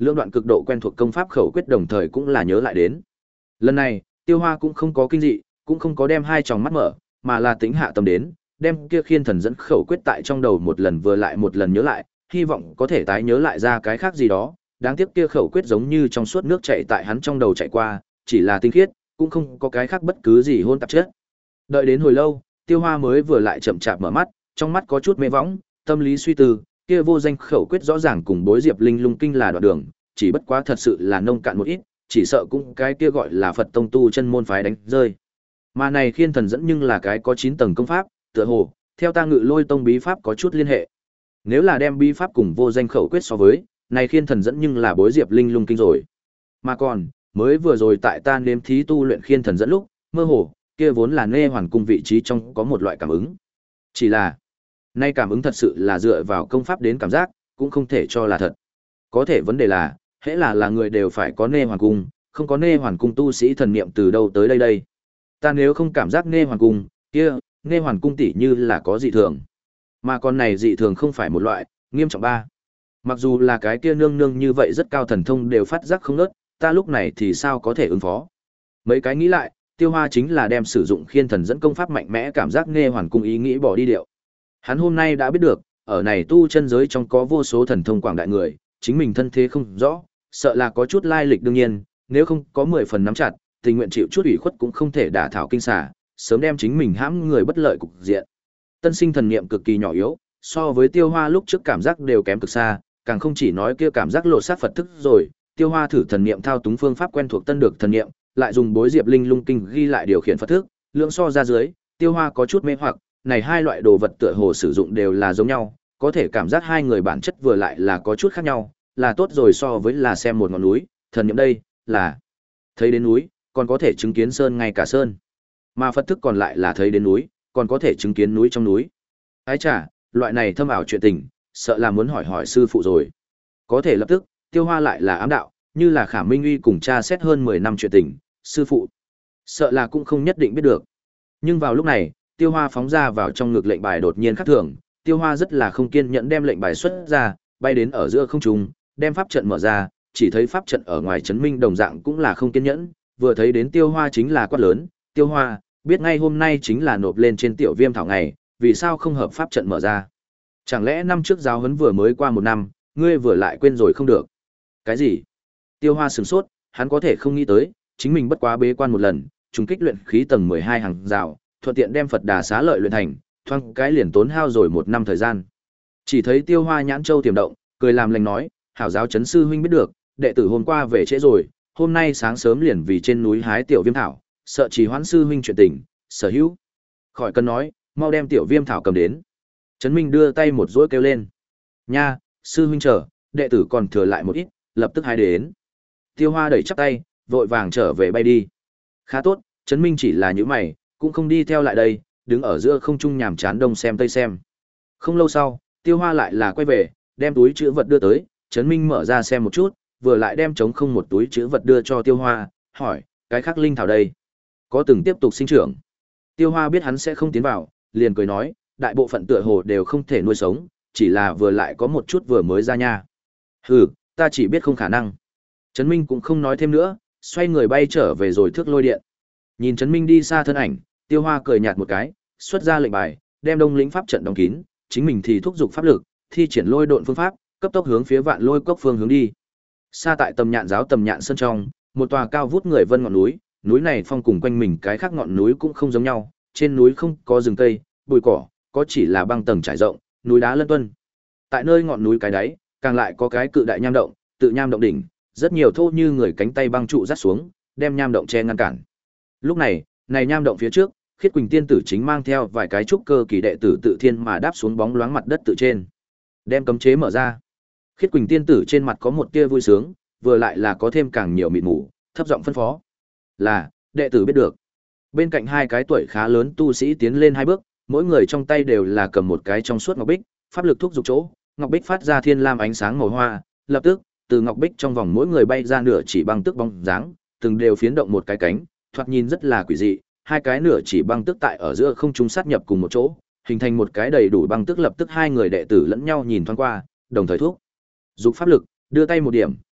Lưỡng đoạn cực độ quen thuộc công pháp khẩu quyết đồng thời cũng là nhớ lại đến. Lần này, Tiêu Hoa cũng không có kinh dị, cũng không có đem hai tròng mắt mở, mà là tính hạ tâm đến, đem kia khiên thần dẫn khẩu quyết tại trong đầu một lần vừa lại một lần nhớ lại, hy vọng có thể tái nhớ lại ra cái khác gì đó. Đáng tiếc kia khẩu quyết giống như trong suốt nước chảy tại hắn trong đầu chạy qua, chỉ là tinh khiết, cũng không có cái khác bất cứ gì hôn tạp chất. Đợi đến hồi lâu, Tiêu Hoa mới vừa lại chậm chạp mở mắt, trong mắt có chút mê võng, tâm lý suy tư, kia vô danh khẩu quyết rõ ràng cùng Bối Diệp Linh Lung Kinh là đoạn đường, chỉ bất quá thật sự là nông cạn một ít, chỉ sợ cũng cái kia gọi là Phật tông tu chân môn phái đánh rơi. Mà này khiên thần dẫn nhưng là cái có chín tầng công pháp, tựa hồ, theo ta Ngự Lôi tông bí pháp có chút liên hệ. Nếu là đem bí pháp cùng vô danh khẩu quyết so với, này khiên thần dẫn nhưng là Bối Diệp Linh Lung Kinh rồi. Mà còn, mới vừa rồi tại ta nếm thí tu luyện khiên thần dẫn lúc, mơ hồ, kia vốn là Nê Hoàn cung vị trí trong có một loại cảm ứng. Chỉ là, nay cảm ứng thật sự là dựa vào công pháp đến cảm giác, cũng không thể cho là thật. Có thể vấn đề là, hễ là là người đều phải có Nê Hoàn cung, không có Nê Hoàn cung tu sĩ thần niệm từ đâu tới đây đây. Ta nếu không cảm giác Nê Hoàn cung, kia, Nê Hoàn cung tỉ như là có dị thường. Mà con này dị thường không phải một loại, nghiêm trọng ba. Mặc dù là cái kia nương nương như vậy rất cao thần thông đều phát giác không ngớt, ta lúc này thì sao có thể ứng phó. Mấy cái nghĩ lại, Tiêu Hoa chính là đem sử dụng khiên thần dẫn công pháp mạnh mẽ cảm giác Nê Hoàn cung ý nghĩ bỏ đi điệu. Hắn hôm nay đã biết được, ở này tu chân giới trong có vô số thần thông quảng đại người, chính mình thân thế không rõ, sợ là có chút lai lịch đương nhiên, nếu không có mười phần nắm chặt, tình nguyện chịu chút ủy khuất cũng không thể đả thảo kinh xà, sớm đem chính mình hãm người bất lợi cục diện. Tân sinh thần niệm cực kỳ nhỏ yếu, so với Tiêu Hoa lúc trước cảm giác đều kém cực xa, càng không chỉ nói kia cảm giác lột xác Phật thức rồi, Tiêu Hoa thử thần niệm thao túng phương pháp quen thuộc tân được thần niệm, lại dùng Bối Diệp Linh Lung Kinh ghi lại điều khiển Phật thức, lượng so ra dưới, Tiêu Hoa có chút mê hoặc, này hai loại đồ vật tựa hồ sử dụng đều là giống nhau, có thể cảm giác hai người bản chất vừa lại là có chút khác nhau, là tốt rồi so với là xem một ngọn núi, thần niệm đây là thấy đến núi, còn có thể chứng kiến sơn ngay cả sơn. Mà Phật thức còn lại là thấy đến núi, còn có thể chứng kiến núi trong núi. Ái chà, loại này thâm ảo chuyện tình, sợ là muốn hỏi hỏi sư phụ rồi. Có thể lập tức, Tiêu Hoa lại là ám đạo, như là Khả Minh Uy cùng cha xét hơn mười năm chuyện tình, sư phụ. Sợ là cũng không nhất định biết được. Nhưng vào lúc này, Tiêu Hoa phóng ra vào trong ngực lệnh bài đột nhiên khác thường, Tiêu Hoa rất là không kiên nhẫn đem lệnh bài xuất ra, bay đến ở giữa không trung, đem pháp trận mở ra, chỉ thấy pháp trận ở ngoài chấn minh đồng dạng cũng là không kiên nhẫn, vừa thấy đến Tiêu Hoa chính là quát lớn, Tiêu Hoa, biết ngay hôm nay chính là nộp lên trên tiểu viêm thảo ngày, vì sao không hợp pháp trận mở ra? Chẳng lẽ năm trước giáo huấn vừa mới qua một năm, ngươi vừa lại quên rồi không được? Cái gì? Tiêu Hoa sửng sốt, hắn có thể không nghĩ tới, chính mình bất quá bế quan một lần, trùng kích luyện khí tầng mười hai hàng rào, thuận tiện đem Phật Đà xá lợi luyện thành, thoáng cái liền tốn hao rồi một năm thời gian. Chỉ thấy Tiêu Hoa nhãn châu tiềm động, cười làm lành nói, hảo giáo chấn sư huynh biết được, đệ tử hôm qua về trễ rồi, hôm nay sáng sớm liền vì trên núi hái tiểu viêm thảo, sợ trì hoãn sư huynh chuyện tình, sở hữu. Khỏi cần nói, mau đem tiểu viêm thảo cầm đến. Trấn Minh đưa tay một rỗi kêu lên. Nha, sư huynh chờ, đệ tử còn thừa lại một ít, lập tức hái đến. Tiêu Hoa đẩy chắp tay, vội vàng trở về bay đi. Khá tốt, Trấn Minh chỉ là những mày, cũng không đi theo lại đây, đứng ở giữa không trung nhàm chán đông xem tây xem. Không lâu sau, Tiêu Hoa lại là quay về, đem túi chữ vật đưa tới, Trấn Minh mở ra xem một chút, vừa lại đem trống không một túi chữ vật đưa cho Tiêu Hoa, hỏi, cái khác linh thảo đây, có từng tiếp tục sinh trưởng? Tiêu Hoa biết hắn sẽ không tiến vào, liền cười nói, đại bộ phận tựa hồ đều không thể nuôi sống, chỉ là vừa lại có một chút vừa mới ra nha. Hừ, ta chỉ biết không khả năng. Trấn Minh cũng không nói thêm nữa, xoay người bay trở về rồi thước lôi điện. Nhìn Trấn Minh đi xa thân ảnh, Tiêu Hoa cười nhạt một cái, xuất ra lệnh bài, đem Đông Lĩnh pháp trận đóng kín, chính mình thì thúc giục pháp lực, thi triển lôi độn phương pháp, cấp tốc hướng phía Vạn Lôi Cốc phương hướng đi. Xa tại tầm nhạn giáo tầm nhạn sơn trong, một tòa cao vút người vân ngọn núi, núi này phong cùng quanh mình cái khác ngọn núi cũng không giống nhau, trên núi không có rừng cây, bụi cỏ, có chỉ là băng tầng trải rộng, núi đá lân tuân. Tại nơi ngọn núi cái đáy, càng lại có cái cự đại nham động, tự nham động đỉnh, rất nhiều thô như người cánh tay băng trụ rát xuống, đem nham động che ngăn cản. Lúc này, này nham động phía trước, Khiết Quỳnh tiên tử chính mang theo vài cái trúc cơ kỳ đệ tử tự thiên mà đáp xuống bóng loáng mặt đất tự trên. Đem cấm chế mở ra. Khiết Quỳnh tiên tử trên mặt có một tia vui sướng, vừa lại là có thêm càng nhiều mịt mù, thấp giọng phân phó. Là, đệ tử biết được. Bên cạnh hai cái tuổi khá lớn tu sĩ tiến lên hai bước, mỗi người trong tay đều là cầm một cái trong suốt ngọc bích, pháp lực thúc giục chỗ, ngọc bích phát ra thiên lam ánh sáng màu hoa, lập tức, từ ngọc bích trong vòng mỗi người bay ra nửa chỉ băng tức bóng dáng, từng đều phiến động một cái cánh, thoạt nhìn rất là quỷ dị, hai cái nửa chỉ băng tức tại ở giữa không trung sát nhập cùng một chỗ, hình thành một cái đầy đủ băng tức, lập tức hai người đệ tử lẫn nhau nhìn thoáng qua, đồng thời thúc dục pháp lực, đưa tay một điểm,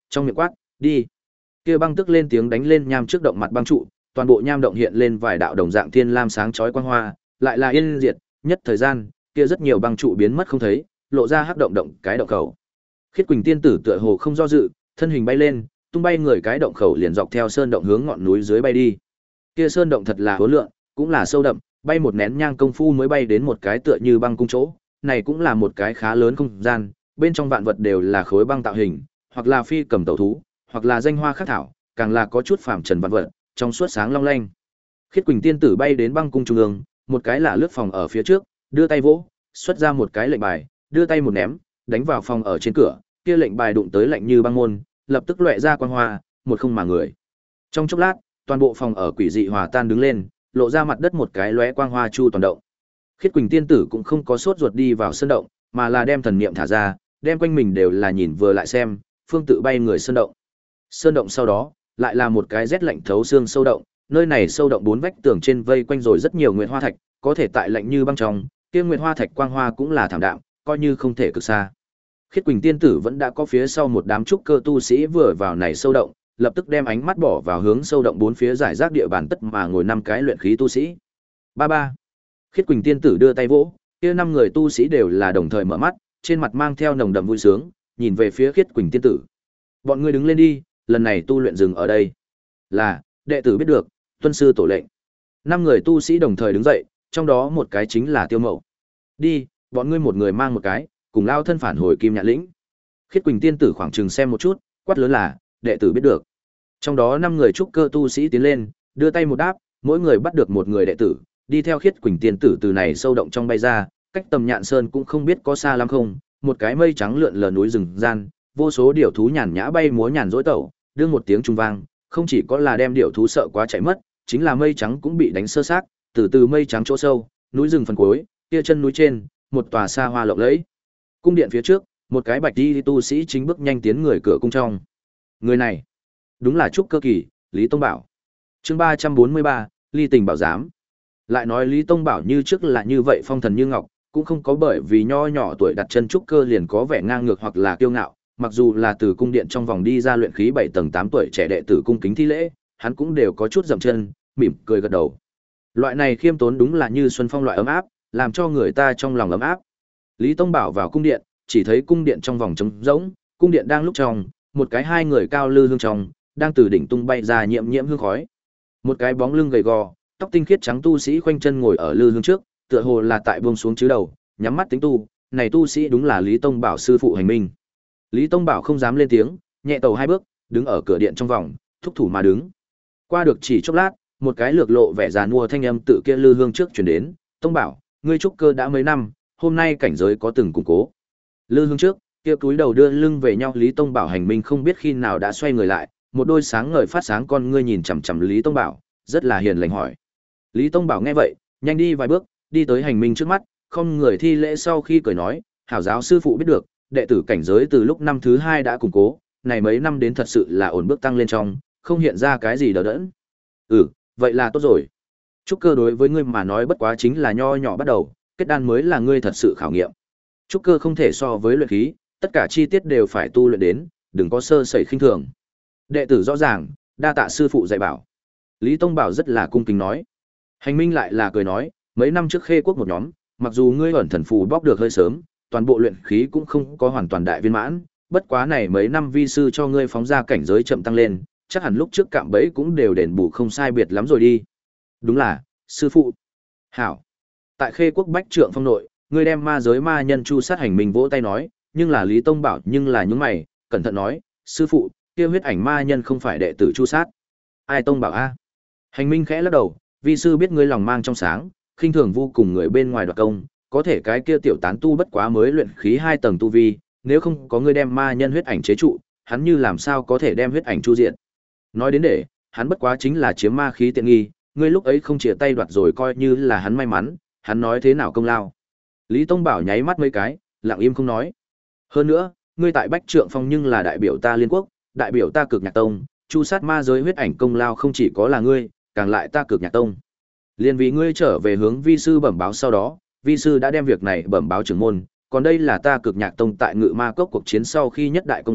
trong miệng quát, đi. Kia băng tức lên tiếng đánh lên nham trước động mặt băng trụ, toàn bộ nham động hiện lên vài đạo đồng dạng thiên lam sáng chói quang hoa, lại là yên diệt, nhất thời gian, kia rất nhiều băng trụ biến mất không thấy, lộ ra hắc động động cái động khẩu. Khiết Quỳnh tiên tử tựa hồ không do dự, thân hình bay lên, tung bay người cái động khẩu liền dọc theo sơn động hướng ngọn núi dưới bay đi. Kia sơn động thật là hố lượng, cũng là sâu đậm, bay một nén nhang công phu mới bay đến một cái tựa như băng cung chỗ, này cũng là một cái khá lớn không gian, bên trong vạn vật đều là khối băng tạo hình, hoặc là phi cầm tẩu thú, hoặc là danh hoa khắc thảo, càng là có chút phàm trần vạn vật, trong suốt sáng long lanh. Khiết Quỳnh tiên tử bay đến băng cung trung ương, một cái là lướt phòng ở phía trước, đưa tay vỗ, xuất ra một cái lệnh bài, đưa tay một ném, đánh vào phòng ở trên cửa, kia lệnh bài đụng tới lạnh như băng môn, lập tức lóe ra quang hoa, một không mà người. Trong chốc lát, toàn bộ phòng ở quỷ dị hòa tan đứng lên, lộ ra mặt đất một cái lóe quang hoa chu toàn động. Khiết Quỳnh tiên tử cũng không có sốt ruột đi vào sơn động, mà là đem thần niệm thả ra, đem quanh mình đều là nhìn vừa lại xem, phương tự bay người sơn động. Sơn động sau đó, lại là một cái rét lạnh thấu xương sâu động, nơi này sâu động bốn vách tường trên vây quanh rồi rất nhiều nguyệt hoa thạch, có thể tại lạnh như băng trong, kia nguyệt hoa thạch quang hoa cũng là thảm đạm, coi như không thể cực xa. Khiết Quỳnh tiên tử vẫn đã có phía sau một đám trúc cơ tu sĩ vừa vào này sâu động, lập tức đem ánh mắt bỏ vào hướng sâu động bốn phía giải rác địa bàn tất mà ngồi năm cái luyện khí tu sĩ. Ba ba. Khiết Quỳnh tiên tử đưa tay vỗ, kia năm người tu sĩ đều là đồng thời mở mắt, trên mặt mang theo nồng đậm vui sướng, nhìn về phía Khiết Quỳnh tiên tử. Bọn ngươi đứng lên đi, lần này tu luyện dừng ở đây. Là, đệ tử biết được, tuân sư tổ lệnh. Năm người tu sĩ đồng thời đứng dậy, trong đó một cái chính là Tiêu Mậu. Đi, bọn ngươi một người mang một cái, cùng lao thân phản hồi Kim Nhạn lĩnh. Khiết Quỳnh tiên tử khoảng chừng xem một chút, quát lớn là, đệ tử biết được. Trong đó năm người trúc cơ tu sĩ tiến lên, đưa tay một đáp, mỗi người bắt được một người đệ tử, đi theo Khiết Quỳnh tiên tử từ này sâu động trong bay ra, cách tầm Nhạn Sơn cũng không biết có xa lắm không, một cái mây trắng lượn lờ núi rừng gian, vô số điểu thú nhàn nhã bay múa nhàn rỗi tẩu, đưa một tiếng trung vang, không chỉ có là đem điểu thú sợ quá chạy mất, chính là mây trắng cũng bị đánh sơ xác, từ từ mây trắng chỗ sâu, núi rừng phần cuối, kia chân núi trên, một tòa xa hoa lộng lẫy. Cung điện phía trước, một cái bạch y tu sĩ chính bước nhanh tiến người cửa cung trong. Người này, đúng là trúc cơ kỳ, Lý Tông Bảo. Chương ba trăm bốn mươi ba, Ly Tình Bảo Giám. Lại nói Lý Tông Bảo như trước là như vậy phong thần như ngọc, cũng không có bởi vì nho nhỏ tuổi đặt chân trúc cơ liền có vẻ ngang ngược hoặc là kiêu ngạo, mặc dù là từ cung điện trong vòng đi ra luyện khí bảy tầng tám tuổi trẻ đệ tử cung kính thi lễ, hắn cũng đều có chút dậm chân, mỉm cười gật đầu. Loại này khiêm tốn đúng là như xuân phong loại ấm áp, làm cho người ta trong lòng ấm áp. Lý Tông Bảo vào cung điện, chỉ thấy cung điện trong vòng trống rỗng, cung điện đang lúc trong, một cái hai người cao lư hương trong, đang từ đỉnh tung bay ra nhiễm nhiễm hương khói. Một cái bóng lưng gầy gò, tóc tinh khiết trắng tu sĩ khoanh chân ngồi ở lư hương trước, tựa hồ là tại buông xuống chứ đầu, nhắm mắt tính tu, này tu sĩ đúng là Lý Tông Bảo sư phụ Hành Minh. Lý Tông Bảo không dám lên tiếng, nhẹ tàu hai bước, đứng ở cửa điện trong vòng, thúc thủ mà đứng. Qua được chỉ chốc lát, một cái lược lộ vẻ già nua thanh âm tự kia lư hương trước truyền đến, "Tông Bảo, ngươi trúc cơ đã mấy năm, hôm nay cảnh giới có từng củng cố?" Lư hương trước, kia cúi đầu đưa lưng về nhau Lý Tông Bảo Hành Minh không biết khi nào đã xoay người lại, một đôi sáng ngời phát sáng con ngươi nhìn chằm chằm Lý Tông Bảo, rất là hiền lành hỏi. Lý Tông Bảo nghe vậy, nhanh đi vài bước, đi tới Hành Minh trước mắt, không người thi lễ sau khi cười nói, "Hảo giáo sư phụ biết được, đệ tử cảnh giới từ lúc năm thứ hai đã củng cố, này mấy năm đến thật sự là ổn bước tăng lên trong, không hiện ra cái gì đờ đẫn." "Ừ, vậy là tốt rồi. Trúc cơ đối với ngươi mà nói bất quá chính là nho nhỏ bắt đầu, kết đan mới là ngươi thật sự khảo nghiệm. Trúc cơ không thể so với luyện khí, tất cả chi tiết đều phải tu luyện đến, đừng có sơ sẩy khinh thường." Đệ tử rõ ràng, đa tạ sư phụ dạy bảo. Lý Tông Bảo rất là cung kính nói. Hành Minh lại là cười nói, mấy năm trước Khê Quốc một nhóm, mặc dù ngươi ẩn thần phù bóc được hơi sớm, toàn bộ luyện khí cũng không có hoàn toàn đại viên mãn, bất quá này mấy năm vi sư cho ngươi phóng ra cảnh giới chậm tăng lên, chắc hẳn lúc trước cạm bẫy cũng đều đền bù không sai biệt lắm rồi đi. Đúng là, sư phụ. Hảo. Tại Khê Quốc Bách Trượng Phong nội, ngươi đem ma giới ma nhân chu sát Hành Minh vỗ tay nói, nhưng là Lý Tông Bảo nhưng là những mày, cẩn thận nói, sư phụ, kia huyết ảnh ma nhân không phải đệ tử chu sát. Ai Tông Bảo a? Hành Minh khẽ lắc đầu, vi sư biết ngươi lòng mang trong sáng, khinh thường vô cùng người bên ngoài đoạt công, có thể cái kia tiểu tán tu bất quá mới luyện khí hai tầng tu vi, nếu không có ngươi đem ma nhân huyết ảnh chế trụ, hắn như làm sao có thể đem huyết ảnh chu diện. Nói đến để, hắn bất quá chính là chiếm ma khí tiện nghi, ngươi lúc ấy không chia tay đoạt rồi coi như là hắn may mắn, hắn nói thế nào công lao. Lý Tông Bảo nháy mắt mấy cái, lặng im không nói. Hơn nữa, ngươi tại Bách Trượng Phong nhưng là đại biểu ta Liên Quốc, đại biểu ta Cực Nhạc Tông, chu sát ma giới huyết ảnh công lao không chỉ có là ngươi, càng lại ta Cực Nhạc Tông. Liên vì ngươi trở về hướng vi sư bẩm báo sau đó, vi sư đã đem việc này bẩm báo trưởng môn, còn đây là ta Cực Nhạc Tông tại Ngự Ma Cốc cuộc chiến sau khi nhất đại công lao,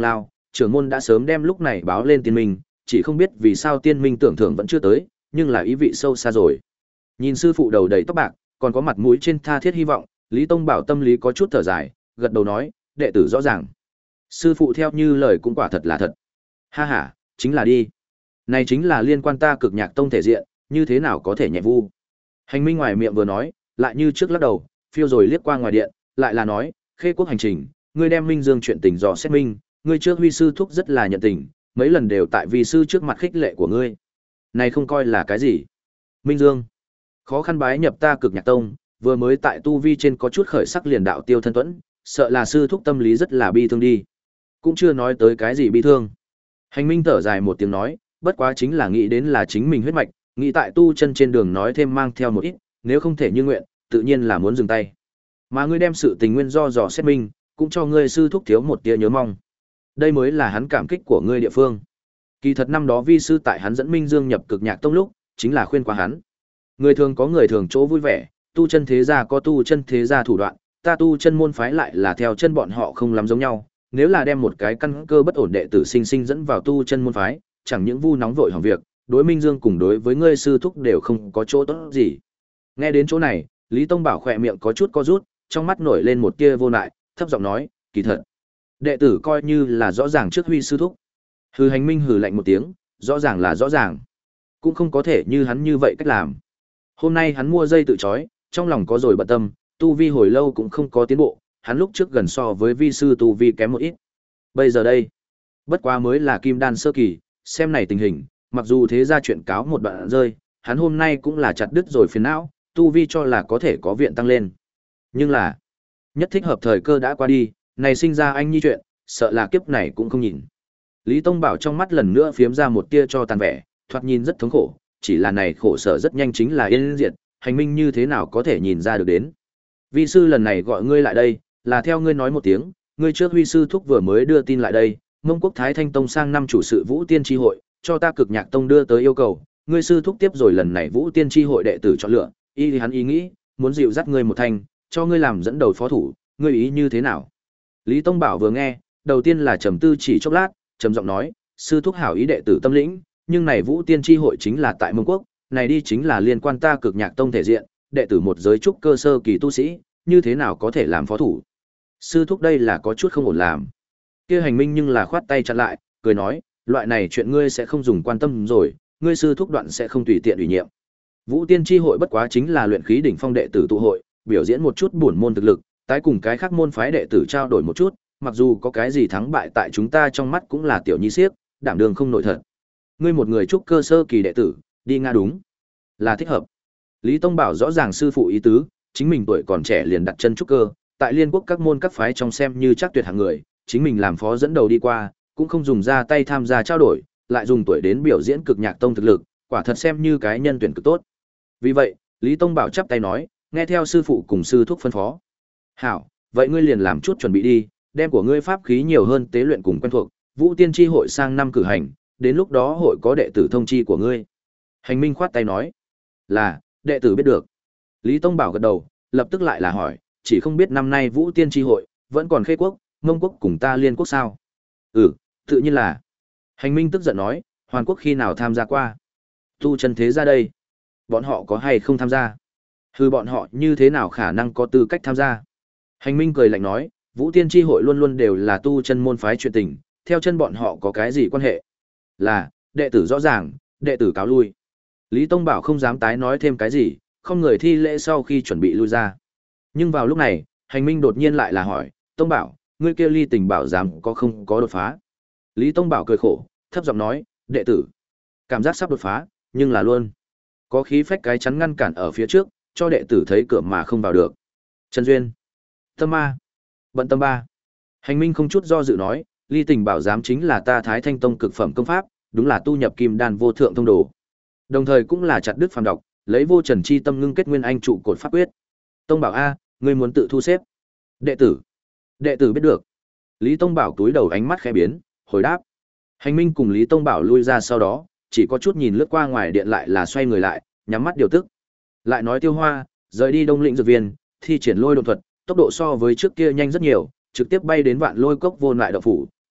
Trưởng môn đã sớm đem lúc này báo lên tiên minh, chỉ không biết vì sao tiên minh tưởng thưởng vẫn chưa tới, nhưng là ý vị sâu xa rồi. Nhìn sư phụ đầu đầy tóc bạc, còn có mặt mũi trên tha thiết hy vọng, Lý Tông Bảo tâm lý có chút thở dài, gật đầu nói, đệ tử rõ ràng. Sư phụ theo như lời cũng quả thật là thật. Ha ha, chính là đi. Này chính là liên quan ta Cực Nhạc Tông thể diện, như thế nào có thể nhẹ vu. Hành Minh ngoài miệng vừa nói, lại như trước lắc đầu, phiêu rồi liếc qua ngoài điện, lại là nói, Khê Quốc hành trình, ngươi đem Minh Dương chuyện tình dò xét minh, ngươi trước huy sư thúc rất là nhận tình, mấy lần đều tại vì sư trước mặt khích lệ của ngươi. Này không coi là cái gì. Minh Dương, khó khăn bái nhập ta Cực Nhạc Tông, vừa mới tại tu vi trên có chút khởi sắc liền đạo tiêu thân tuẫn, sợ là sư thúc tâm lý rất là bi thương đi. Cũng chưa nói tới cái gì bi thương. Hành Minh thở dài một tiếng nói, bất quá chính là nghĩ đến là chính mình huyết mạch, nghĩ tại tu chân trên đường nói thêm mang theo một ít, nếu không thể như nguyện, tự nhiên là muốn dừng tay. Mà ngươi đem sự tình nguyên do dò xét minh, cũng cho ngươi sư thúc thiếu một tia nhớ mong. Đây mới là hắn cảm kích của ngươi địa phương. Kỳ thật năm đó vi sư tại hắn dẫn Minh Dương nhập Cực Nhạc Tông lúc, chính là khuyên qua hắn. Người thường có người thường chỗ vui vẻ, tu chân thế gia có tu chân thế gia thủ đoạn, ta tu chân môn phái lại là theo chân bọn họ không lắm giống nhau. Nếu là đem một cái căn cơ bất ổn đệ tử sinh sinh dẫn vào tu chân môn phái, chẳng những vu nóng vội hỏng việc, đối Minh Dương cùng đối với ngươi sư thúc đều không có chỗ tốt gì. Nghe đến chỗ này, Lý Tông Bảo khỏe miệng có chút co rút, trong mắt nổi lên một tia vô lại, thấp giọng nói, kỳ thật, đệ tử coi như là rõ ràng trước huy sư thúc. Hừ. Hành Minh hừ lạnh một tiếng, rõ ràng là rõ ràng, cũng không có thể như hắn như vậy cách làm. Hôm nay hắn mua dây tự chói, trong lòng có rồi bận tâm, tu vi hồi lâu cũng không có tiến bộ, hắn lúc trước gần so với vi sư tu vi kém một ít. Bây giờ đây, bất quá mới là kim đan sơ kỳ, xem này tình hình, mặc dù thế ra chuyện cáo một đoạn rơi, hắn hôm nay cũng là chặt đứt rồi phiền não, tu vi cho là có thể có viện tăng lên. Nhưng là, nhất thích hợp thời cơ đã qua đi, này sinh ra anh nhi chuyện, sợ là kiếp này cũng không nhìn. Lý Tông Bảo trong mắt lần nữa phiếm ra một tia cho tàn vẻ, thoạt nhìn rất thống khổ, chỉ là này khổ sở rất nhanh chính là yên diệt, Hành Minh như thế nào có thể nhìn ra được đến. Vi sư lần này gọi ngươi lại đây, là theo ngươi nói một tiếng, ngươi trước huy sư thúc vừa mới đưa tin lại đây, Mông Quốc Thái Thanh Tông sang năm chủ sự Vũ Tiên Chi hội, cho ta Cực Nhạc Tông đưa tới yêu cầu, ngươi sư thúc tiếp rồi lần này Vũ Tiên Chi hội đệ tử chọn lựa, y hắn ý nghĩ, muốn dịu dắt ngươi một thành, cho ngươi làm dẫn đầu phó thủ, ngươi ý như thế nào? Lý Tông Bảo vừa nghe, đầu tiên là trầm tư chỉ chốc lát, trầm giọng nói, sư thúc hảo ý đệ tử tâm lĩnh, nhưng này Vũ Tiên Chi hội chính là tại Mông Quốc, này đi chính là liên quan ta Cực Nhạc Tông thể diện, đệ tử một giới trúc cơ sơ kỳ tu sĩ, như thế nào có thể làm phó thủ? Sư thúc đây là có chút không ổn làm. Kia Hành Minh nhưng là khoát tay chặn lại, cười nói, loại này chuyện ngươi sẽ không dùng quan tâm rồi, ngươi sư thúc đoạn sẽ không tùy tiện ủy nhiệm. Vũ Tiên Chi hội bất quá chính là luyện khí đỉnh phong đệ tử tụ hội, biểu diễn một chút bổn môn thực lực, tái cùng cái khác môn phái đệ tử trao đổi một chút, mặc dù có cái gì thắng bại tại chúng ta trong mắt cũng là tiểu nhi xiếc, đảm đường không nội thật. Ngươi một người trúc cơ sơ kỳ đệ tử, đi nga đúng là thích hợp. Lý Tông Bảo rõ ràng sư phụ ý tứ, chính mình tuổi còn trẻ liền đặt chân trúc cơ, tại liên quốc các môn các phái trong xem như chắc tuyệt hạng người, chính mình làm phó dẫn đầu đi qua, cũng không dùng ra tay tham gia trao đổi, lại dùng tuổi đến biểu diễn Cực Nhạc Tông thực lực, quả thật xem như cái nhân tuyển cực tốt. Vì vậy, Lý Tông Bảo chắp tay nói, nghe theo sư phụ cùng sư thúc phân phó. Hảo, vậy ngươi liền làm chút chuẩn bị đi, đem của ngươi pháp khí nhiều hơn tế luyện cùng quen thuộc, Vũ Tiên Chi hội sang năm cử hành, đến lúc đó hội có đệ tử thông chi của ngươi. Hành Minh khoát tay nói, là, đệ tử biết được. Lý Tông Bảo gật đầu, lập tức lại là hỏi, chỉ không biết năm nay Vũ Tiên Chi hội, vẫn còn Khê Quốc, Mông Quốc cùng ta Liên Quốc sao? Ừ, tự nhiên là. Hành Minh tức giận nói, Hoàn Quốc khi nào tham gia qua? Tu chân thế ra đây. Bọn họ có hay không tham gia? Hừ, bọn họ như thế nào khả năng có tư cách tham gia? Hành Minh cười lạnh nói, Vũ Tiên Chi hội luôn luôn đều là tu chân môn phái chuyện tình, theo chân bọn họ có cái gì quan hệ? Là, đệ tử rõ ràng, đệ tử cáo lui. Lý Tông Bảo không dám tái nói thêm cái gì, không người thi lễ sau khi chuẩn bị lui ra. Nhưng vào lúc này, Hành Minh đột nhiên lại là hỏi, Tông Bảo, ngươi kia Ly Tình Bảo dám có không có đột phá? Lý Tông Bảo cười khổ, thấp giọng nói, đệ tử, cảm giác sắp đột phá, nhưng là luôn có khí phách cái chắn ngăn cản ở phía trước, cho đệ tử thấy cửa mà không vào được. Trần Duyên, Tâm Ma, Bận Tâm Ba. Hành Minh không chút do dự nói, Ly Tình Bảo giám chính là ta Thái Thanh Tông cực phẩm công pháp, đúng là tu nhập kim đan vô thượng thông đồ. Đồng thời cũng là chặt đứt phàm độc, lấy vô trần chi tâm ngưng kết nguyên anh trụ cột pháp quyết. Tông Bảo a, ngươi muốn tự thu xếp? Đệ tử, đệ tử biết được. Lý Tông Bảo túi đầu ánh mắt khẽ biến, hồi đáp. Hành Minh cùng Lý Tông Bảo lui ra sau đó, chỉ có chút nhìn lướt qua ngoài điện lại là xoay người lại, nhắm mắt điều tức. Lại nói Tiêu Hoa, rời đi Đông Lĩnh dược viên, thi triển lôi độn thuật, tốc độ so với trước kia nhanh rất nhiều, trực tiếp bay đến Vạn Lôi Cốc vô lại động phủ,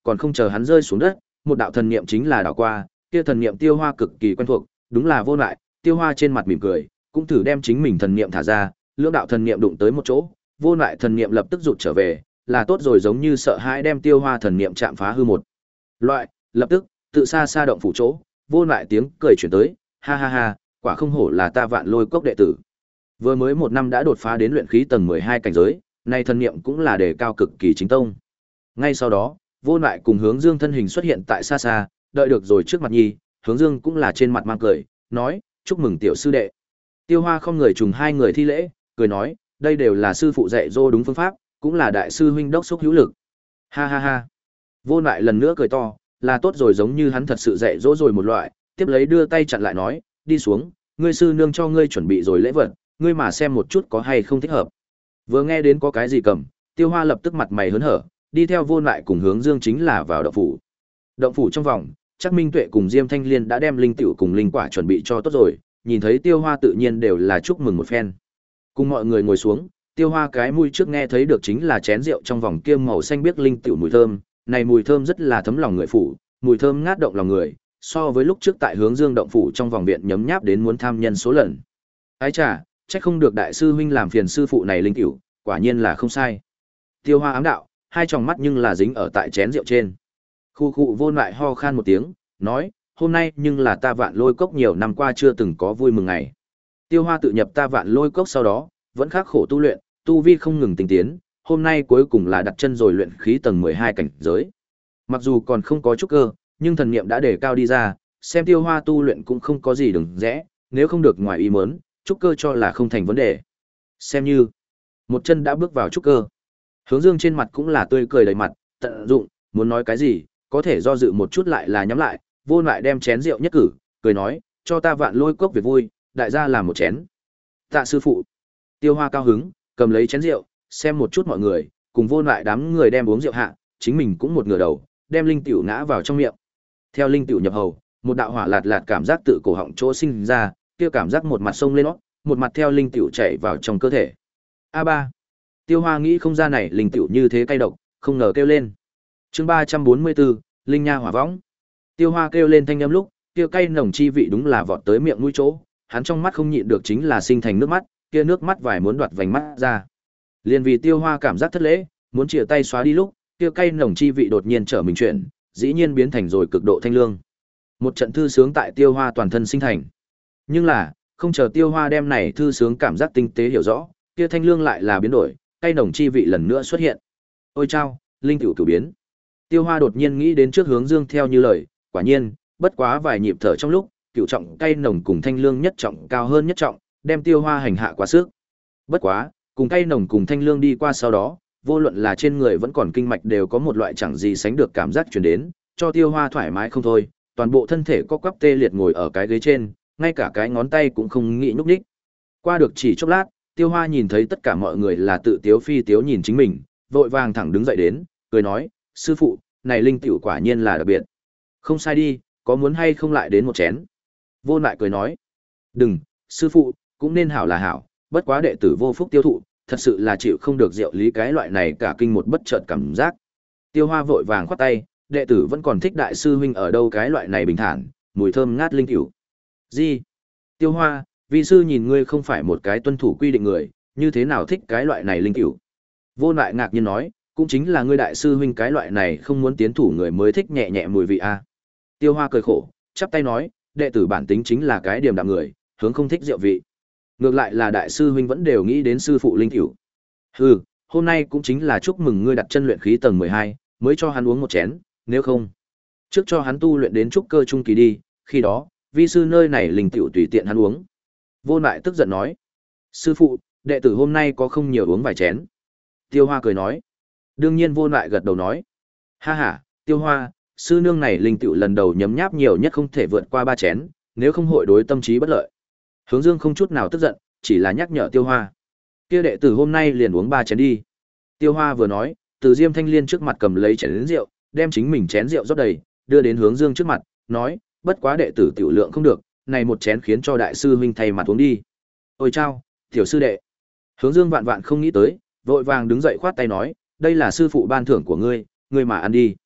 còn không chờ hắn rơi xuống đất, một đạo thần niệm chính là đảo qua, kia thần niệm Tiêu Hoa cực kỳ quen thuộc, đúng là Vô Lại. Tiêu Hoa trên mặt mỉm cười, cũng thử đem chính mình thần niệm thả ra, lưỡng đạo thần niệm đụng tới một chỗ, Vô Lại thần niệm lập tức rụt trở về, là tốt rồi, giống như sợ hãi đem Tiêu Hoa thần niệm chạm phá hư một loại, lập tức tự xa xa động phủ chỗ, Vô Lại tiếng cười chuyển tới, ha ha ha, quả không hổ là ta Vạn Lôi Cốc đệ tử. Vừa mới một năm đã đột phá đến luyện khí tầng mười hai cảnh giới, nay thần niệm cũng là đề cao cực kỳ chính tông. Ngay sau đó, Vô Lại cùng Hướng Dương thân hình xuất hiện tại xa xa, đợi được rồi trước mặt Nhi, Hướng Dương cũng là trên mặt mang cười, nói, chúc mừng tiểu sư đệ. Tiêu Hoa không người trùng hai người thi lễ, cười nói, đây đều là sư phụ dạy dỗ đúng phương pháp, cũng là đại sư huynh đốc xúc hữu lực. Ha ha ha. Vô Lại lần nữa cười to, là tốt rồi, giống như hắn thật sự dạy dỗ rồi một loại, tiếp lấy đưa tay chặn lại nói, đi xuống, ngươi sư nương cho ngươi chuẩn bị rồi lễ vật, ngươi mà xem một chút có hay không thích hợp. Vừa nghe đến có cái gì cầm, Tiêu Hoa lập tức mặt mày hớn hở, đi theo Vô Lại cùng Hướng Dương chính là vào động phủ. Động phủ trong vòng, chắc Minh Tuệ cùng Diêm Thanh Liên đã đem linh tiểu cùng linh quả chuẩn bị cho tốt rồi, nhìn thấy Tiêu Hoa tự nhiên đều là chúc mừng một phen. Cùng mọi người ngồi xuống, Tiêu Hoa cái mũi trước nghe thấy được chính là chén rượu trong vòng kia màu xanh biếc linh tiểu mùi thơm, này mùi thơm rất là thấm lòng người phủ, mùi thơm ngát động lòng người, so với lúc trước tại Hướng Dương động phủ trong vòng viện nhấm nháp đến muốn tham nhân số lần. Ái chà, chắc không được đại sư huynh làm phiền sư phụ này linh tiểu, quả nhiên là không sai. Tiêu Hoa ám đạo, hai tròng mắt nhưng là dính ở tại chén rượu trên. Khu khu Vô Lại ho khan một tiếng, nói, hôm nay nhưng là ta Vạn Lôi Cốc nhiều năm qua chưa từng có vui mừng ngày. Tiêu Hoa tự nhập ta Vạn Lôi Cốc sau đó, vẫn khắc khổ tu luyện, tu vi không ngừng tinh tiến, hôm nay cuối cùng là đặt chân rồi luyện khí tầng mười hai cảnh giới. Mặc dù còn không có trúc cơ, nhưng thần niệm đã đề cao đi ra, xem Tiêu Hoa tu luyện cũng không có gì đừng rẽ, nếu không được ngoài ý muốn, trúc cơ cho là không thành vấn đề. Xem như một chân đã bước vào trúc cơ. Hướng Dương trên mặt cũng là tươi cười đầy mặt, tận dụng, muốn nói cái gì, có thể do dự một chút lại là nhắm lại, Vô Lại đem chén rượu nhất cử, cười nói, cho ta Vạn Lôi Cốc việc vui, đại gia làm một chén. Tạ sư phụ. Tiêu Hoa cao hứng, cầm lấy chén rượu, xem một chút mọi người, cùng Vô Lại đám người đem uống rượu hạ, chính mình cũng một ngửa đầu, đem linh tiểu ngã vào trong miệng. Theo linh tiểu nhập hầu, một đạo hỏa lạt lạt cảm giác tự cổ họng chỗ sinh ra, kia cảm giác một mặt sông lên nó, một mặt theo linh tiểu chảy vào trong cơ thể. A ba. Tiêu Hoa nghĩ không ra này linh tiểu như thế cay độc, không ngờ kêu lên. Chương ba trăm bốn mươi bốn, linh nha hỏa võng. Tiêu Hoa kêu lên thanh âm lúc, kia cay nồng chi vị đúng là vọt tới miệng mũi chỗ, hắn trong mắt không nhịn được chính là sinh thành nước mắt, kia nước mắt vài muốn đoạt vành mắt ra. Liên vì Tiêu Hoa cảm giác thất lễ, muốn chìa tay xóa đi lúc, kia cay nồng chi vị đột nhiên trở mình chuyển, dĩ nhiên biến thành rồi cực độ thanh lương. Một trận thư sướng tại Tiêu Hoa toàn thân sinh thành. Nhưng là, không chờ Tiêu Hoa đem này thư sướng cảm giác tinh tế hiểu rõ, kia thanh lương lại là biến đổi, cay nồng chi vị lần nữa xuất hiện. Ôi chao, linh tiểu cửu biến. Tiêu Hoa đột nhiên nghĩ đến trước Hướng Dương theo như lời, quả nhiên, bất quá vài nhịp thở trong lúc, cửu trọng cay nồng cùng thanh lương nhất trọng cao hơn nhất trọng, đem Tiêu Hoa hành hạ quá sức. Bất quá, cùng cay nồng cùng thanh lương đi qua sau đó, vô luận là trên người vẫn còn kinh mạch đều có một loại chẳng gì sánh được cảm giác truyền đến, cho Tiêu Hoa thoải mái không thôi, toàn bộ thân thể co quắp tê liệt ngồi ở cái ghế trên, ngay cả cái ngón tay cũng không nghĩ nhúc nhích. Qua được chỉ chốc lát, Tiêu Hoa nhìn thấy tất cả mọi người là tự tiếu phi tiếu nhìn chính mình, vội vàng thẳng đứng dậy đến, cười nói, sư phụ, này linh tiểu quả nhiên là đặc biệt. Không sai đi, có muốn hay không lại đến một chén? Vô Lại cười nói, đừng, sư phụ, cũng nên hảo là hảo, bất quá đệ tử vô phúc tiêu thụ, thật sự là chịu không được rượu lý cái loại này cả kinh một bất chợt cảm giác. Tiêu Hoa vội vàng khoát tay, đệ tử vẫn còn thích đại sư huynh ở đâu cái loại này bình thản, mùi thơm ngát linh tiểu. Gì? Tiêu Hoa, vi sư nhìn ngươi không phải một cái tuân thủ quy định người, như thế nào thích cái loại này linh tiểu? Vô Lại ngạc nhiên nói, cũng chính là ngươi đại sư huynh cái loại này không muốn tiến thủ người mới thích nhẹ nhẹ mùi vị a. Tiêu Hoa cười khổ, chắp tay nói, đệ tử bản tính chính là cái điềm đạm người, hướng không thích rượu vị. Ngược lại là đại sư huynh vẫn đều nghĩ đến sư phụ linh tiểu. Hừ, hôm nay cũng chính là chúc mừng ngươi đặt chân luyện khí tầng mười hai, mới cho hắn uống một chén, nếu không, trước cho hắn tu luyện đến trúc cơ trung kỳ đi, khi đó, vi sư nơi này linh tiểu tùy tiện hắn uống. Vô Lại tức giận nói, sư phụ, đệ tử hôm nay có không nhiều uống vài chén. Tiêu Hoa cười nói, đương nhiên Vô Lại gật đầu nói, ha ha, Tiêu Hoa, sư nương này linh tiểu lần đầu nhấm nháp nhiều nhất không thể vượt qua ba chén, nếu không hội đối tâm trí bất lợi. Hướng Dương không chút nào tức giận, chỉ là nhắc nhở Tiêu Hoa, kia đệ tử hôm nay liền uống ba chén đi. Tiêu Hoa vừa nói, từ Diêm Thanh Liên trước mặt cầm lấy chén rượu, đem chính mình chén rượu rót đầy, đưa đến Hướng Dương trước mặt, nói, bất quá đệ tử tiểu lượng không được, này một chén khiến cho đại sư huynh thay mặt uống đi. Ôi chao, tiểu sư đệ. Hướng Dương vạn vạn không nghĩ tới, vội vàng đứng dậy khoát tay nói, đây là sư phụ ban thưởng của ngươi, ngươi mà ăn đi.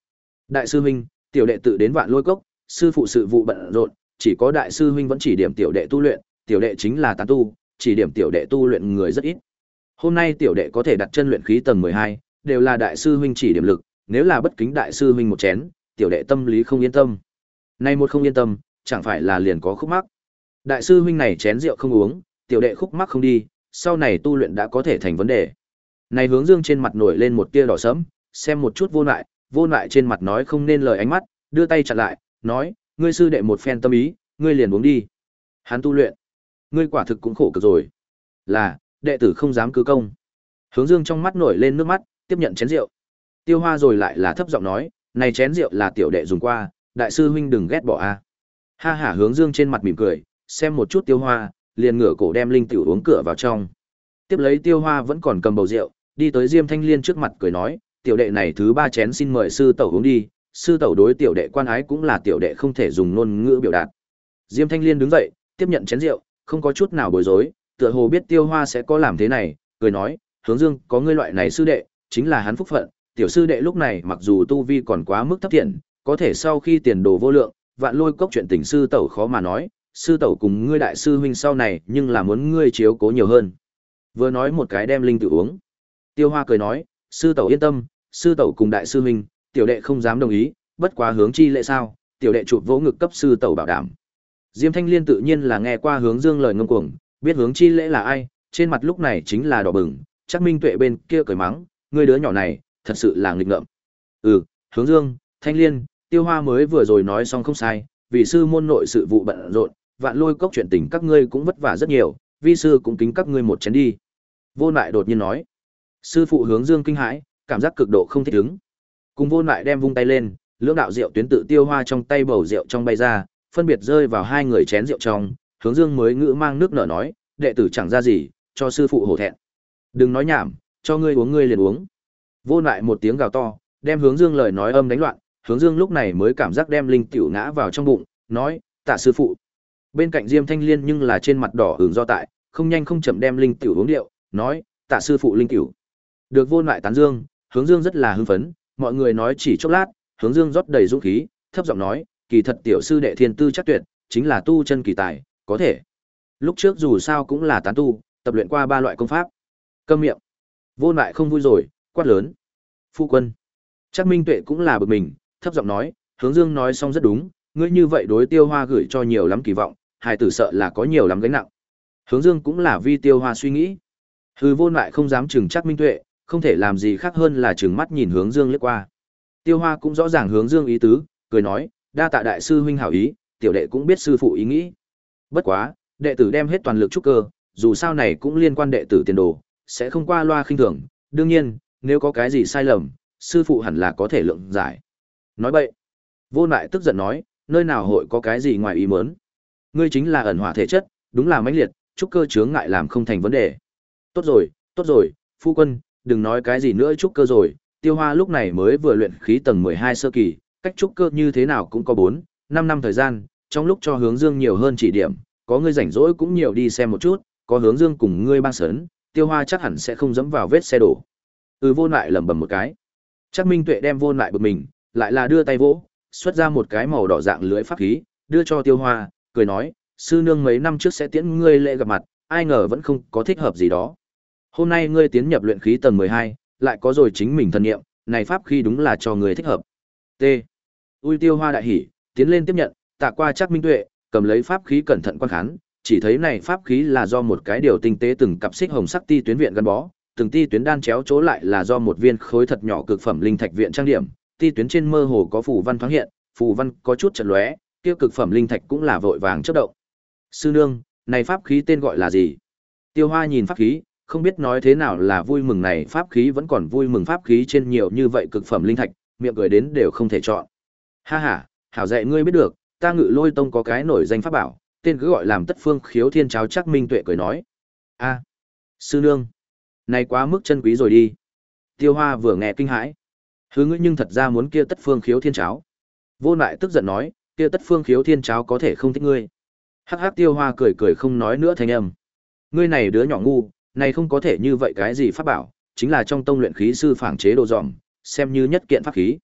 Đại sư huynh, tiểu đệ tự đến Vạn Lôi Cốc, sư phụ sự vụ bận rộn, chỉ có đại sư huynh vẫn chỉ điểm tiểu đệ tu luyện, tiểu đệ chính là tán tu, chỉ điểm tiểu đệ tu luyện người rất ít. Hôm nay tiểu đệ có thể đặt chân luyện khí tầng mười hai, đều là đại sư huynh chỉ điểm lực, nếu là bất kính đại sư huynh một chén, tiểu đệ tâm lý không yên tâm. Nay một không yên tâm, chẳng phải là liền có khúc mắc. Đại sư huynh này chén rượu không uống, tiểu đệ khúc mắc không đi, sau này tu luyện đã có thể thành vấn đề. Này Hướng Dương trên mặt nổi lên một tia đỏ sẫm, xem một chút Vô Lại, Vô Lại trên mặt nói không nên lời ánh mắt, đưa tay chặn lại, nói, ngươi sư đệ một phen tâm ý, ngươi liền uống đi. Hắn tu luyện, ngươi quả thực cũng khổ cực rồi. Là, đệ tử không dám cứ công. Hướng Dương trong mắt nổi lên nước mắt, tiếp nhận chén rượu. Tiêu Hoa rồi lại là thấp giọng nói, này chén rượu là tiểu đệ dùng qua, đại sư huynh đừng ghét bỏ a. Ha hả Hướng Dương trên mặt mỉm cười, xem một chút Tiêu Hoa, liền ngửa cổ đem linh tiểu uống cửa vào trong. Tiếp lấy Tiêu Hoa vẫn còn cầm bầu rượu, đi tới Diêm Thanh Liên trước mặt cười nói, tiểu đệ này thứ ba chén xin mời sư tẩu uống đi, sư tẩu đối tiểu đệ quan ái cũng là tiểu đệ không thể dùng ngôn ngữ biểu đạt. Diêm Thanh Liên đứng dậy, tiếp nhận chén rượu, không có chút nào bối rối, tựa hồ biết Tiêu Hoa sẽ có làm thế này, cười nói, Hướng Dương, có ngươi loại này sư đệ, chính là hắn phúc phận, tiểu sư đệ lúc này mặc dù tu vi còn quá mức thấp thiện, có thể sau khi tiền đồ vô lượng, Vạn Lôi Cốc chuyện tình sư tẩu khó mà nói, sư tẩu cùng ngươi đại sư huynh sau này, nhưng là muốn ngươi chiếu cố nhiều hơn. Vừa nói một cái đem linh tự uống. Tiêu Hoa cười nói, sư tẩu yên tâm, sư tẩu cùng đại sư huynh, tiểu đệ không dám đồng ý, bất quá hướng chi lệ sao, tiểu đệ chụp vỗ ngực cấp sư tẩu bảo đảm. Diêm Thanh Liên tự nhiên là nghe qua Hướng Dương lời ngông cuồng, biết hướng chi lễ là ai, trên mặt lúc này chính là đỏ bừng, chắc Minh Tuệ bên kia cười mắng, ngươi đứa nhỏ này, thật sự là nghịch ngợm. Ừ, Hướng Dương, Thanh Liên, Tiêu Hoa mới vừa rồi nói xong không sai, vì sư môn nội sự vụ bận rộn, Vạn Lôi Cốc chuyện tình các ngươi cũng vất vả rất nhiều, vi sư cũng kính các ngươi một chén đi. Vô Lại đột nhiên nói. Sư phụ Hướng Dương kinh hãi, cảm giác cực độ không thích ứng. Cùng Vô Lại đem vung tay lên, lưỡng đạo rượu tuyến tự Tiêu Hoa trong tay bầu rượu trong bay ra, phân biệt rơi vào hai người chén rượu trong, Hướng Dương mới ngữ mang nước nở nói, đệ tử chẳng ra gì, cho sư phụ hổ thẹn. Đừng nói nhảm, cho ngươi uống ngươi liền uống. Vô Lại một tiếng gào to, đem Hướng Dương lời nói âm đánh loạn, Hướng Dương lúc này mới cảm giác đem linh tiểu ngã vào trong bụng, nói, tạ sư phụ. Bên cạnh Diêm Thanh Liên nhưng là trên mặt đỏ ửng do tại, không nhanh không chậm đem linh tiểu uống điệu, nói, tạ sư phụ linh tiểu. Được Vô Lại tán dương, Hướng Dương rất là hưng phấn, mọi người nói chỉ chốc lát, Hướng Dương rót đầy dũng khí, thấp giọng nói, kỳ thật tiểu sư đệ thiên tư chắc tuyệt, chính là tu chân kỳ tài, có thể. Lúc trước dù sao cũng là tán tu, tập luyện qua ba loại công pháp. Câm miệng. Vô Lại không vui rồi, quát lớn. Phu quân. Chắc Minh Tuệ cũng là bực mình, thấp giọng nói, Hướng Dương nói xong rất đúng, ngươi như vậy đối Tiêu Hoa gửi cho nhiều lắm kỳ vọng, hài tử sợ là có nhiều lắm gánh nặng. Hướng Dương cũng là vì Tiêu Hoa suy nghĩ. Hừ, Vô Lại không dám chừng Chắc Minh Tuệ, không thể làm gì khác hơn là trừng mắt nhìn Hướng Dương liếc qua. Tiêu Hoa cũng rõ ràng Hướng Dương ý tứ, cười nói, đa tạ đại sư huynh hảo ý, tiểu đệ cũng biết sư phụ ý nghĩ. Bất quá, đệ tử đem hết toàn lực trúc cơ, dù sao này cũng liên quan đệ tử tiền đồ, sẽ không qua loa khinh thường, đương nhiên, nếu có cái gì sai lầm, sư phụ hẳn là có thể lượng giải. Nói bậy. Vô Lại tức giận nói, nơi nào hội có cái gì ngoài ý muốn. Ngươi chính là ẩn hỏa thể chất, đúng là mãnh liệt, trúc cơ chướng ngại làm không thành vấn đề. Tốt rồi, tốt rồi, phu quân, đừng nói cái gì nữa trúc cơ rồi, Tiêu Hoa lúc này mới vừa luyện khí tầng mười hai sơ kỳ, cách trúc cơ như thế nào cũng có bốn, năm năm thời gian, trong lúc cho Hướng Dương nhiều hơn chỉ điểm, có ngươi rảnh rỗi cũng nhiều đi xem một chút, có Hướng Dương cùng ngươi bang sớn, Tiêu Hoa chắc hẳn sẽ không dẫm vào vết xe đổ. Ừ, Vô Lại lẩm bẩm một cái. Chắc Minh Tuệ đem Vô Lại bực mình, lại là đưa tay vỗ, xuất ra một cái màu đỏ dạng lưới pháp khí, đưa cho Tiêu Hoa, cười nói, sư nương mấy năm trước sẽ tiễn ngươi lễ gặp mặt, ai ngờ vẫn không có thích hợp gì đó. Hôm nay ngươi tiến nhập luyện khí tầng mười hai, lại có rồi chính mình thần niệm, này pháp khí đúng là cho ngươi thích hợp. T. Ui, Tiêu Hoa đại hỉ, tiến lên tiếp nhận, tạ qua Chắc Minh Tuệ, cầm lấy pháp khí cẩn thận quan khán, chỉ thấy này pháp khí là do một cái điều tinh tế từng cặp xích hồng sắc ti tuyến viện gắn bó, từng ti tuyến đan chéo chỗ lại là do một viên khối thật nhỏ cực phẩm linh thạch viện trang điểm, ti tuyến trên mơ hồ có phù văn thoáng hiện, phù văn có chút chật lóe, kia cực phẩm linh thạch cũng là vội vàng chớp động. Sư nương, này pháp khí tên gọi là gì? Tiêu Hoa nhìn pháp khí, không biết nói thế nào là vui mừng này pháp khí vẫn còn vui mừng pháp khí trên nhiều như vậy cực phẩm linh thạch, miệng cười đến đều không thể chọn. Ha ha, hảo dạy ngươi biết được, ta Ngự Lôi Tông có cái nổi danh pháp bảo, tên cứ gọi làm Tất Phương Khiếu Thiên Cháo. Chắc Minh Tuệ cười nói. A, sư nương, này quá mức chân quý rồi đi. Tiêu Hoa vừa nghe kinh hãi. Hứ, ngươi nhưng thật ra muốn kia Tất Phương Khiếu Thiên Cháo. Vô Lại tức giận nói, kia Tất Phương Khiếu Thiên Cháo có thể không thích ngươi. Hắc hắc, Tiêu Hoa cười cười không nói nữa thanh âm. Ngươi này đứa nhỏ ngu, này không có thể như vậy cái gì pháp bảo, chính là trong tông luyện khí sư phảng chế đồ dòm, xem như nhất kiện pháp khí.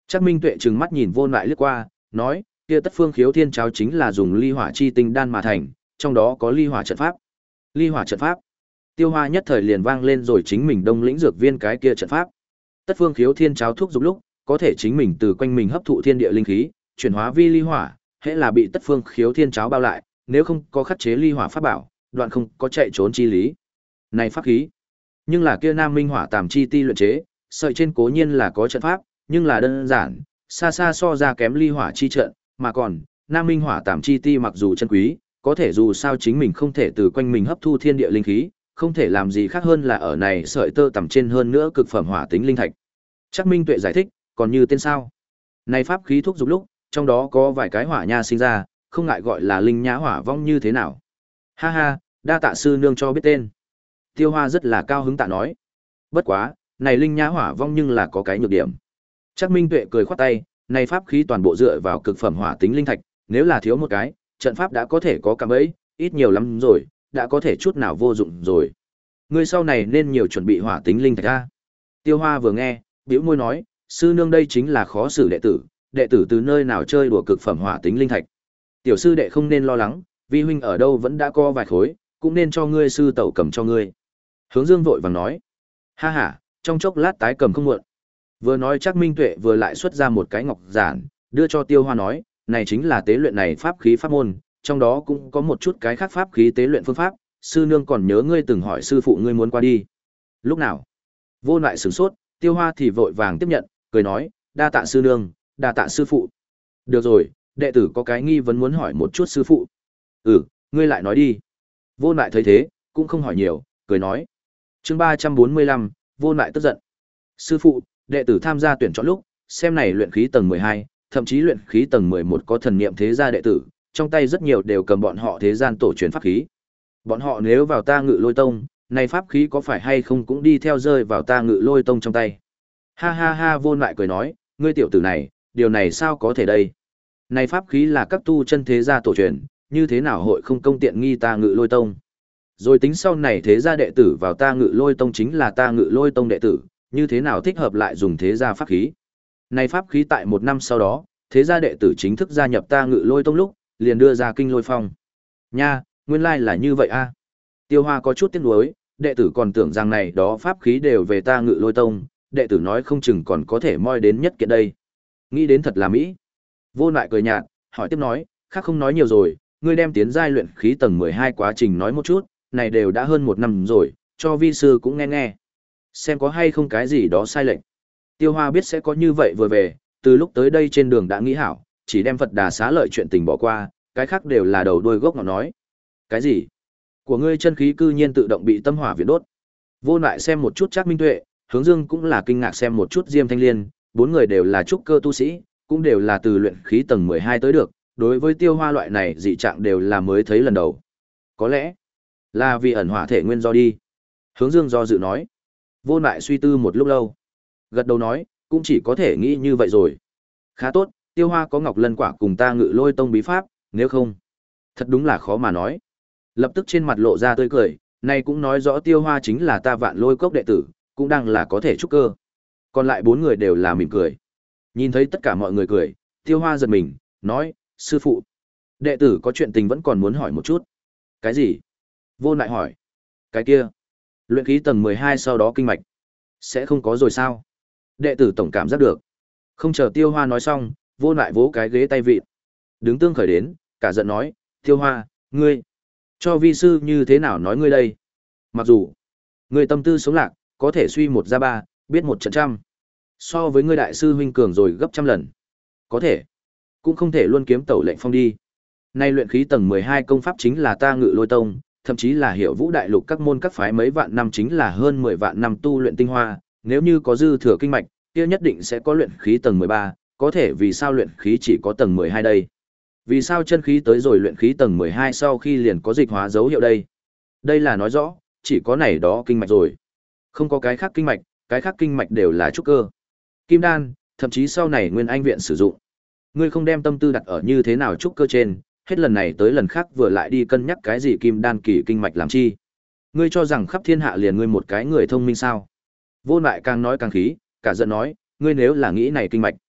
Trác Minh Tuệ trừng mắt nhìn Vô Lại liếc qua, nói, kia Tất Phương Khiếu Thiên Cháo chính là dùng ly hỏa chi tinh đan mà thành, trong đó có ly hỏa trận pháp. Ly hỏa trận pháp. Tiêu Hoa nhất thời liền vang lên rồi chính mình Đông Lĩnh dược viên cái kia trận pháp. Tất Phương Khiếu Thiên Cháo thuốc dục lúc, có thể chính mình từ quanh mình hấp thụ thiên địa linh khí, chuyển hóa vi ly hỏa, hễ là bị Tất Phương Khiếu Thiên Cháo bao lại, nếu không có khắc chế ly hỏa pháp bảo, đoạn không có chạy trốn chi lý. Này pháp khí, nhưng là kia Nam Minh Hỏa Tàm chi ti luyện chế, sợi trên cố nhiên là có trận pháp, nhưng là đơn giản, xa xa so ra kém ly hỏa chi trận, mà còn, Nam Minh Hỏa Tàm chi ti mặc dù chân quý, có thể dù sao chính mình không thể từ quanh mình hấp thu thiên địa linh khí, không thể làm gì khác hơn là ở này sợi tơ tầm trên hơn nữa cực phẩm hỏa tính linh thạch. Trác Minh Tuệ giải thích, còn như tên sao? Này pháp khí thuốc dục lúc, trong đó có vài cái hỏa nha sinh ra, không ngại gọi là linh nhã hỏa vong như thế nào. Ha ha, đa tạ sư nương cho biết tên. Tiêu Hoa rất là cao hứng tạ nói. Bất quá, này linh nhã hỏa vong nhưng là có cái nhược điểm. Trác Minh Tuệ cười khoát tay, này pháp khí toàn bộ dựa vào cực phẩm hỏa tính linh thạch, nếu là thiếu một cái, trận pháp đã có thể có cả bẫy, ít nhiều lắm rồi, đã có thể chút nào vô dụng rồi. Ngươi sau này nên nhiều chuẩn bị hỏa tính linh thạch a. Tiêu Hoa vừa nghe, bĩu môi nói, sư nương đây chính là khó xử đệ tử, đệ tử từ nơi nào chơi đùa cực phẩm hỏa tính linh thạch. Tiểu sư đệ không nên lo lắng, vi huynh ở đâu vẫn đã có vài khối, cũng nên cho ngươi sư tẩu cầm cho ngươi. Hướng Dương vội vàng nói, ha ha, trong chốc lát tái cầm không muộn. Vừa nói Trác Minh Tuệ vừa lại xuất ra một cái ngọc giản, đưa cho Tiêu Hoa nói, này chính là tế luyện này pháp khí pháp môn, trong đó cũng có một chút cái khác pháp khí tế luyện phương pháp, sư nương còn nhớ ngươi từng hỏi sư phụ ngươi muốn qua đi. Lúc nào? Vô Lại sửng sốt, Tiêu Hoa thì vội vàng tiếp nhận, cười nói, đa tạ sư nương, đa tạ sư phụ. Được rồi, đệ tử có cái nghi vấn muốn hỏi một chút sư phụ. Ừ, ngươi lại nói đi. Vô Lại thấy thế, cũng không hỏi nhiều, cười nói. Chương ba trăm bốn mươi lăm, Vô Lại tức giận. Sư phụ, đệ tử tham gia tuyển chọn lúc, xem này luyện khí tầng mười hai, thậm chí luyện khí tầng mười một có thần niệm thế gia đệ tử, trong tay rất nhiều đều cầm bọn họ thế gian tổ truyền pháp khí. Bọn họ nếu vào ta Ngự Lôi Tông, này pháp khí có phải hay không cũng đi theo rơi vào ta Ngự Lôi Tông trong tay. Ha ha ha, Vô Lại cười nói, ngươi tiểu tử này, điều này sao có thể đây? Này pháp khí là các tu chân thế gia tổ truyền, như thế nào hội không công tiện nghi ta Ngự Lôi Tông? Rồi tính sau này thế gia đệ tử vào ta Ngự Lôi Tông chính là ta Ngự Lôi Tông đệ tử, như thế nào thích hợp lại dùng thế gia pháp khí? Này pháp khí tại một năm sau đó, thế gia đệ tử chính thức gia nhập ta Ngự Lôi Tông lúc, liền đưa ra Kinh Lôi Phong. Nha, nguyên lai là như vậy a. Tiêu Hoa có chút tiếc nuối, đệ tử còn tưởng rằng này đó pháp khí đều về ta Ngự Lôi Tông, đệ tử nói không chừng còn có thể moi đến nhất kiện đây. Nghĩ đến thật là mỹ. Vô Lại cười nhạt, hỏi tiếp nói, khác không nói nhiều rồi, ngươi đem tiến giai luyện khí tầng mười hai quá trình nói một chút, này đều đã hơn một năm rồi, cho vi sư cũng nghe nghe. Xem có hay không cái gì đó sai lệch. Tiêu Hoa biết sẽ có như vậy vừa về, từ lúc tới đây trên đường đã nghĩ hảo, chỉ đem Phật Đà xá lợi chuyện tình bỏ qua, cái khác đều là đầu đuôi gốc ngọn nói. Cái gì? Của ngươi chân khí cư nhiên tự động bị tâm hỏa viện đốt. Vô Lại xem một chút Trác Minh Tuệ, Hướng Dương cũng là kinh ngạc xem một chút Diêm Thanh Liên, bốn người đều là trúc cơ tu sĩ, cũng đều là từ luyện khí tầng mười hai tới được, đối với Tiêu Hoa loại này dị trạng đều là mới thấy lần đầu. Có lẽ là vì ẩn hỏa thể nguyên do đi. Hướng Dương do dự nói. Vô Lại suy tư một lúc lâu, gật đầu nói, cũng chỉ có thể nghĩ như vậy rồi. Khá tốt, Tiêu Hoa có Ngọc Lân Quả cùng ta Ngự Lôi Tông bí pháp, nếu không, thật đúng là khó mà nói. Lập tức trên mặt lộ ra tươi cười, này cũng nói rõ Tiêu Hoa chính là ta Vạn Lôi Cốc đệ tử, cũng đang là có thể trúc cơ. Còn lại bốn người đều là mỉm cười. Nhìn thấy tất cả mọi người cười, Tiêu Hoa giật mình, nói, sư phụ, đệ tử có chuyện tình vẫn còn muốn hỏi một chút. Cái gì? Vô Lại hỏi. Cái kia, luyện khí tầng mười hai sau đó kinh mạch, sẽ không có rồi sao? Đệ tử tổng cảm giác được. Không chờ Tiêu Hoa nói xong, Vô Lại vỗ cái ghế tay vịn. Đứng tương khởi đến, cả giận nói, Tiêu Hoa, ngươi, cho vi sư như thế nào nói ngươi đây? Mặc dù, ngươi tâm tư sống lạc, có thể suy một ra ba, biết một trận trăm. So với ngươi đại sư huynh cường rồi gấp trăm lần. Có thể, cũng không thể luôn kiếm tẩu lệnh phong đi. Nay luyện khí tầng mười hai công pháp chính là ta Ngự Lôi Tông, thậm chí là Hiểu Vũ đại lục các môn các phái mấy vạn năm chính là hơn mười vạn năm tu luyện tinh hoa, nếu như có dư thừa kinh mạch, kia nhất định sẽ có luyện khí tầng mười ba, có thể vì sao luyện khí chỉ có tầng mười hai đây? Vì sao chân khí tới rồi luyện khí tầng mười hai sau khi liền có dịch hóa dấu hiệu đây? Đây là nói rõ, chỉ có này đó kinh mạch rồi. Không có cái khác kinh mạch, cái khác kinh mạch đều là trúc cơ. Kim đan, thậm chí sau này Nguyên Anh viện sử dụng. Ngươi không đem tâm tư đặt ở như thế nào trúc cơ trên, hết lần này tới lần khác vừa lại đi cân nhắc cái gì kim đan kỳ kinh mạch làm chi? Ngươi cho rằng khắp thiên hạ liền ngươi một cái người thông minh sao? Vô Lại càng nói càng khí, cả giận nói, ngươi nếu là nghĩ này kinh mạch,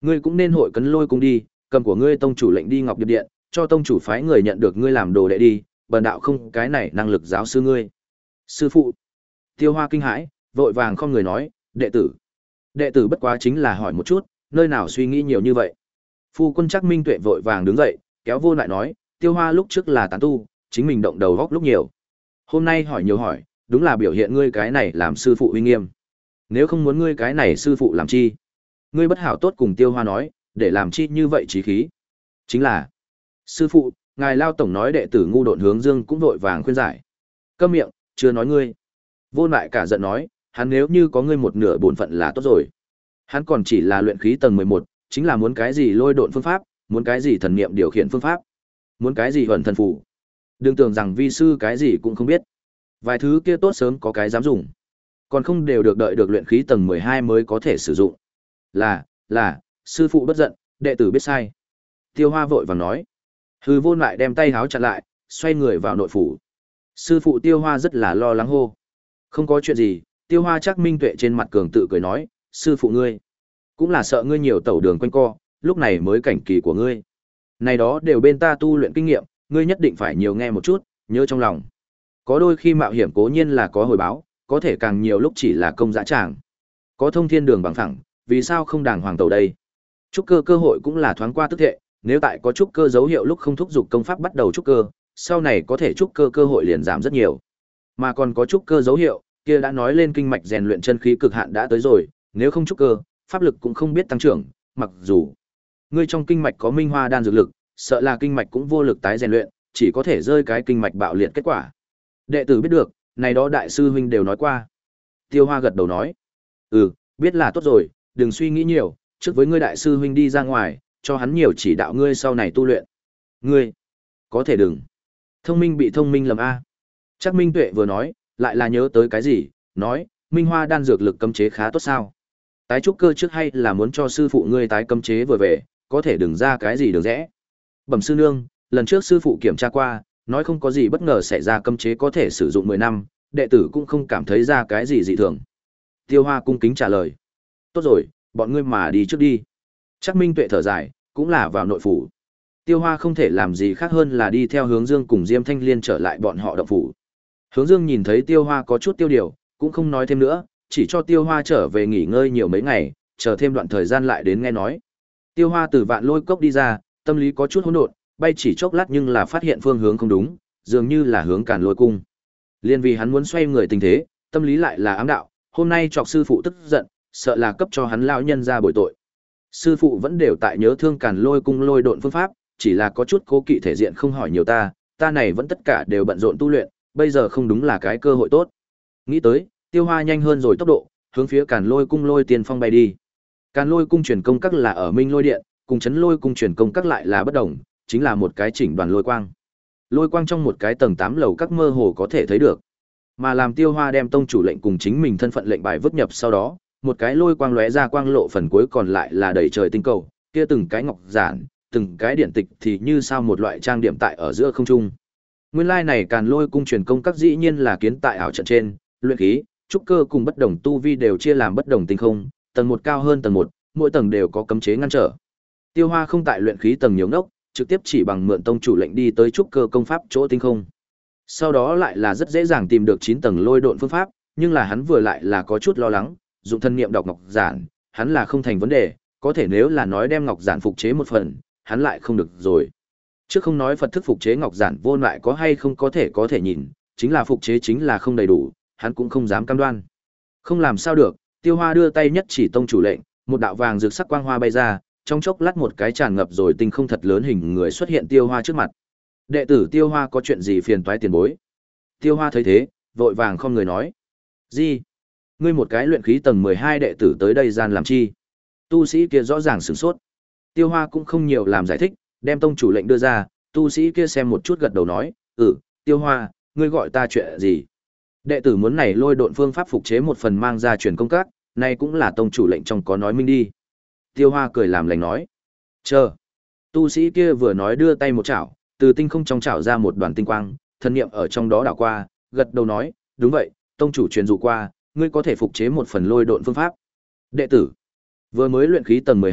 Ngươi cũng nên hội cấn lôi cung đi, cầm của ngươi tông chủ lệnh đi Ngọc Điệp Điện, cho tông chủ phái người nhận được ngươi làm đồ đệ đi, bần đạo không cái này năng lực giáo sư ngươi. Sư phụ. Tiêu Hoa kinh hãi, vội vàng không người nói, đệ tử. Đệ tử bất quá chính là hỏi một chút, nơi nào suy nghĩ nhiều như vậy. Phu quân Trác Minh Tuệ vội vàng đứng dậy, kéo Vô lại nói, Tiêu Hoa lúc trước là tán tu, chính mình động đầu góc lúc nhiều. Hôm nay hỏi nhiều hỏi, đúng là biểu hiện ngươi cái này làm sư phụ uy nghiêm. Nếu không muốn ngươi cái này sư phụ làm chi? Ngươi bất hảo tốt cùng Tiêu Hoa nói, để làm chi như vậy trí khí. Chính là, sư phụ, ngài Lao tổng nói đệ tử ngu độn hướng dương cũng vội vàng khuyên giải. Câm miệng, chưa nói ngươi. Vô lại cả giận nói, hắn nếu như có ngươi một nửa bổn phận là tốt rồi. Hắn còn chỉ là luyện khí tầng mười một, chính là muốn cái gì lôi độn phương pháp, muốn cái gì thần niệm điều khiển phương pháp, muốn cái gì hận thần phù. Đừng tưởng rằng vi sư cái gì cũng không biết. Vài thứ kia tốt sớm có cái dám dùng, còn không đều được đợi được luyện khí tầng mười hai mới có thể sử dụng. Là, là, sư phụ bất giận, đệ tử biết sai. Tiêu Hoa vội vàng nói. Hư Vô lại đem tay háo chặn lại, xoay người vào nội phủ. Sư phụ Tiêu Hoa rất là lo lắng hô. Không có chuyện gì, Tiêu Hoa Trác Minh Tuệ trên mặt cường tự cười nói, sư phụ ngươi cũng là sợ ngươi nhiều tẩu đường quanh co, lúc này mới cảnh kỳ của ngươi. Này đó đều bên ta tu luyện kinh nghiệm, ngươi nhất định phải nhiều nghe một chút, nhớ trong lòng. Có đôi khi mạo hiểm cố nhiên là có hồi báo, có thể càng nhiều lúc chỉ là công dã tràng. Có thông thiên đường bằng phẳng, vì sao không đàng hoàng tẩu đây? Trúc cơ cơ hội cũng là thoáng qua tức thệ, nếu tại có trúc cơ dấu hiệu lúc không thúc giục công pháp bắt đầu trúc cơ, sau này có thể trúc cơ cơ hội liền giảm rất nhiều. Mà còn có trúc cơ dấu hiệu, kia đã nói lên kinh mạch rèn luyện chân khí cực hạn đã tới rồi, nếu không trúc cơ, pháp lực cũng không biết tăng trưởng, mặc dù ngươi trong kinh mạch có minh hoa đan dược lực, sợ là kinh mạch cũng vô lực tái rèn luyện, chỉ có thể rơi cái kinh mạch bạo liệt kết quả. Đệ tử biết được, này đó đại sư huynh đều nói qua. Tiêu Hoa gật đầu nói, ừ, biết là tốt rồi, đừng suy nghĩ nhiều, trước với ngươi đại sư huynh đi ra ngoài, cho hắn nhiều chỉ đạo ngươi sau này tu luyện. Ngươi, có thể đừng. Thông minh bị thông minh lầm a. Trác Minh Tuệ vừa nói, lại là nhớ tới cái gì, nói, minh hoa đan dược lực cấm chế khá tốt sao? Tái trúc cơ trước hay là muốn cho sư phụ ngươi tái cấm chế vừa về, có thể đừng ra cái gì đường rẽ. Bẩm sư nương, lần trước sư phụ kiểm tra qua, nói không có gì bất ngờ xảy ra cấm chế có thể sử dụng mười năm, đệ tử cũng không cảm thấy ra cái gì dị thường. Tiêu Hoa cung kính trả lời. Tốt rồi, bọn ngươi mà đi trước đi. Trác Minh Tuệ thở dài, cũng là vào nội phủ. Tiêu Hoa không thể làm gì khác hơn là đi theo Hướng Dương cùng Diêm Thanh Liên trở lại bọn họ động phủ. Hướng Dương nhìn thấy Tiêu Hoa có chút tiêu điều, cũng không nói thêm nữa, chỉ cho Tiêu Hoa trở về nghỉ ngơi nhiều mấy ngày, chờ thêm đoạn thời gian lại đến nghe nói. Tiêu Hoa từ Vạn Lôi Cốc đi ra, tâm lý có chút hỗn độn, bay chỉ chốc lát nhưng là phát hiện phương hướng không đúng, dường như là hướng Càn Lôi cung. Liên vì hắn muốn xoay người tình thế, tâm lý lại là ám đạo, hôm nay chọc sư phụ tức giận, sợ là cấp cho hắn lão nhân ra bồi tội. Sư phụ vẫn đều tại nhớ thương Càn Lôi cung lôi độn phương pháp, chỉ là có chút cố kỵ thể diện không hỏi nhiều ta, ta này vẫn tất cả đều bận rộn tu luyện, bây giờ không đúng là cái cơ hội tốt. Nghĩ tới, Tiêu Hoa nhanh hơn rồi tốc độ, hướng phía Càn Lôi cung lôi tiền phong bay đi. Càn Lôi cung truyền công các là ở Minh Lôi điện, cùng Chấn Lôi cung truyền công các lại là bất đồng, chính là một cái chỉnh đoàn lôi quang. Lôi quang trong một cái tầng tám lầu các mơ hồ có thể thấy được. Mà làm Tiêu Hoa đem tông chủ lệnh cùng chính mình thân phận lệnh bài vứt nhập sau đó, một cái lôi quang lóe ra quang lộ phần cuối còn lại là đầy trời tinh cầu, kia từng cái ngọc giản, từng cái điển tịch thì như sao một loại trang điểm tại ở giữa không trung. Nguyên lai này Càn Lôi cung truyền công các dĩ nhiên là kiến tại ảo trận trên, luyện khí, trúc cơ cùng bất đồng tu vi đều chia làm bất đồng tinh không, tầng một cao hơn tầng một, mỗi tầng đều có cấm chế ngăn trở. Tiêu Hoa không tại luyện khí tầng nhiều ngốc, trực tiếp chỉ bằng mượn tông chủ lệnh đi tới trúc cơ công pháp chỗ tinh không. Sau đó lại là rất dễ dàng tìm được chín tầng lôi độn phương pháp, nhưng là hắn vừa lại là có chút lo lắng, dụng thân niệm đọc ngọc giản, hắn là không thành vấn đề, có thể nếu là nói đem ngọc giản phục chế một phần, hắn lại không được rồi. Trước không nói Phật thức phục chế ngọc giản vô lại có hay không có thể có thể nhìn, chính là phục chế chính là không đầy đủ, hắn cũng không dám cam đoan. Không làm sao được, Tiêu Hoa đưa tay nhất chỉ tông chủ lệnh, một đạo vàng rực sắc quang hoa bay ra, trong chốc lát một cái tràn ngập rồi tinh không thật lớn hình người xuất hiện Tiêu Hoa trước mặt. Đệ tử Tiêu Hoa có chuyện gì phiền toái tiền bối? Tiêu Hoa thấy thế, vội vàng không người nói. Gì? Ngươi một cái luyện khí tầng mười hai đệ tử tới đây gian làm chi? Tu sĩ kia rõ ràng sửng sốt. Tiêu Hoa cũng không nhiều làm giải thích, đem tông chủ lệnh đưa ra, tu sĩ kia xem một chút gật đầu nói, ừ, Tiêu Hoa, ngươi gọi ta chuyện gì? Đệ tử muốn này lôi độn phương pháp phục chế một phần mang ra truyền công các, này cũng là tông chủ lệnh trong có nói minh đi. Tiêu Hoa cười làm lành nói, chờ. Tu sĩ kia vừa nói đưa tay một chảo, từ tinh không trong chảo ra một đoàn tinh quang, thân niệm ở trong đó đảo qua, gật đầu nói, đúng vậy, tông chủ truyền dụ qua, ngươi có thể phục chế một phần lôi độn phương pháp. Đệ tử vừa mới luyện khí tầng mười hai,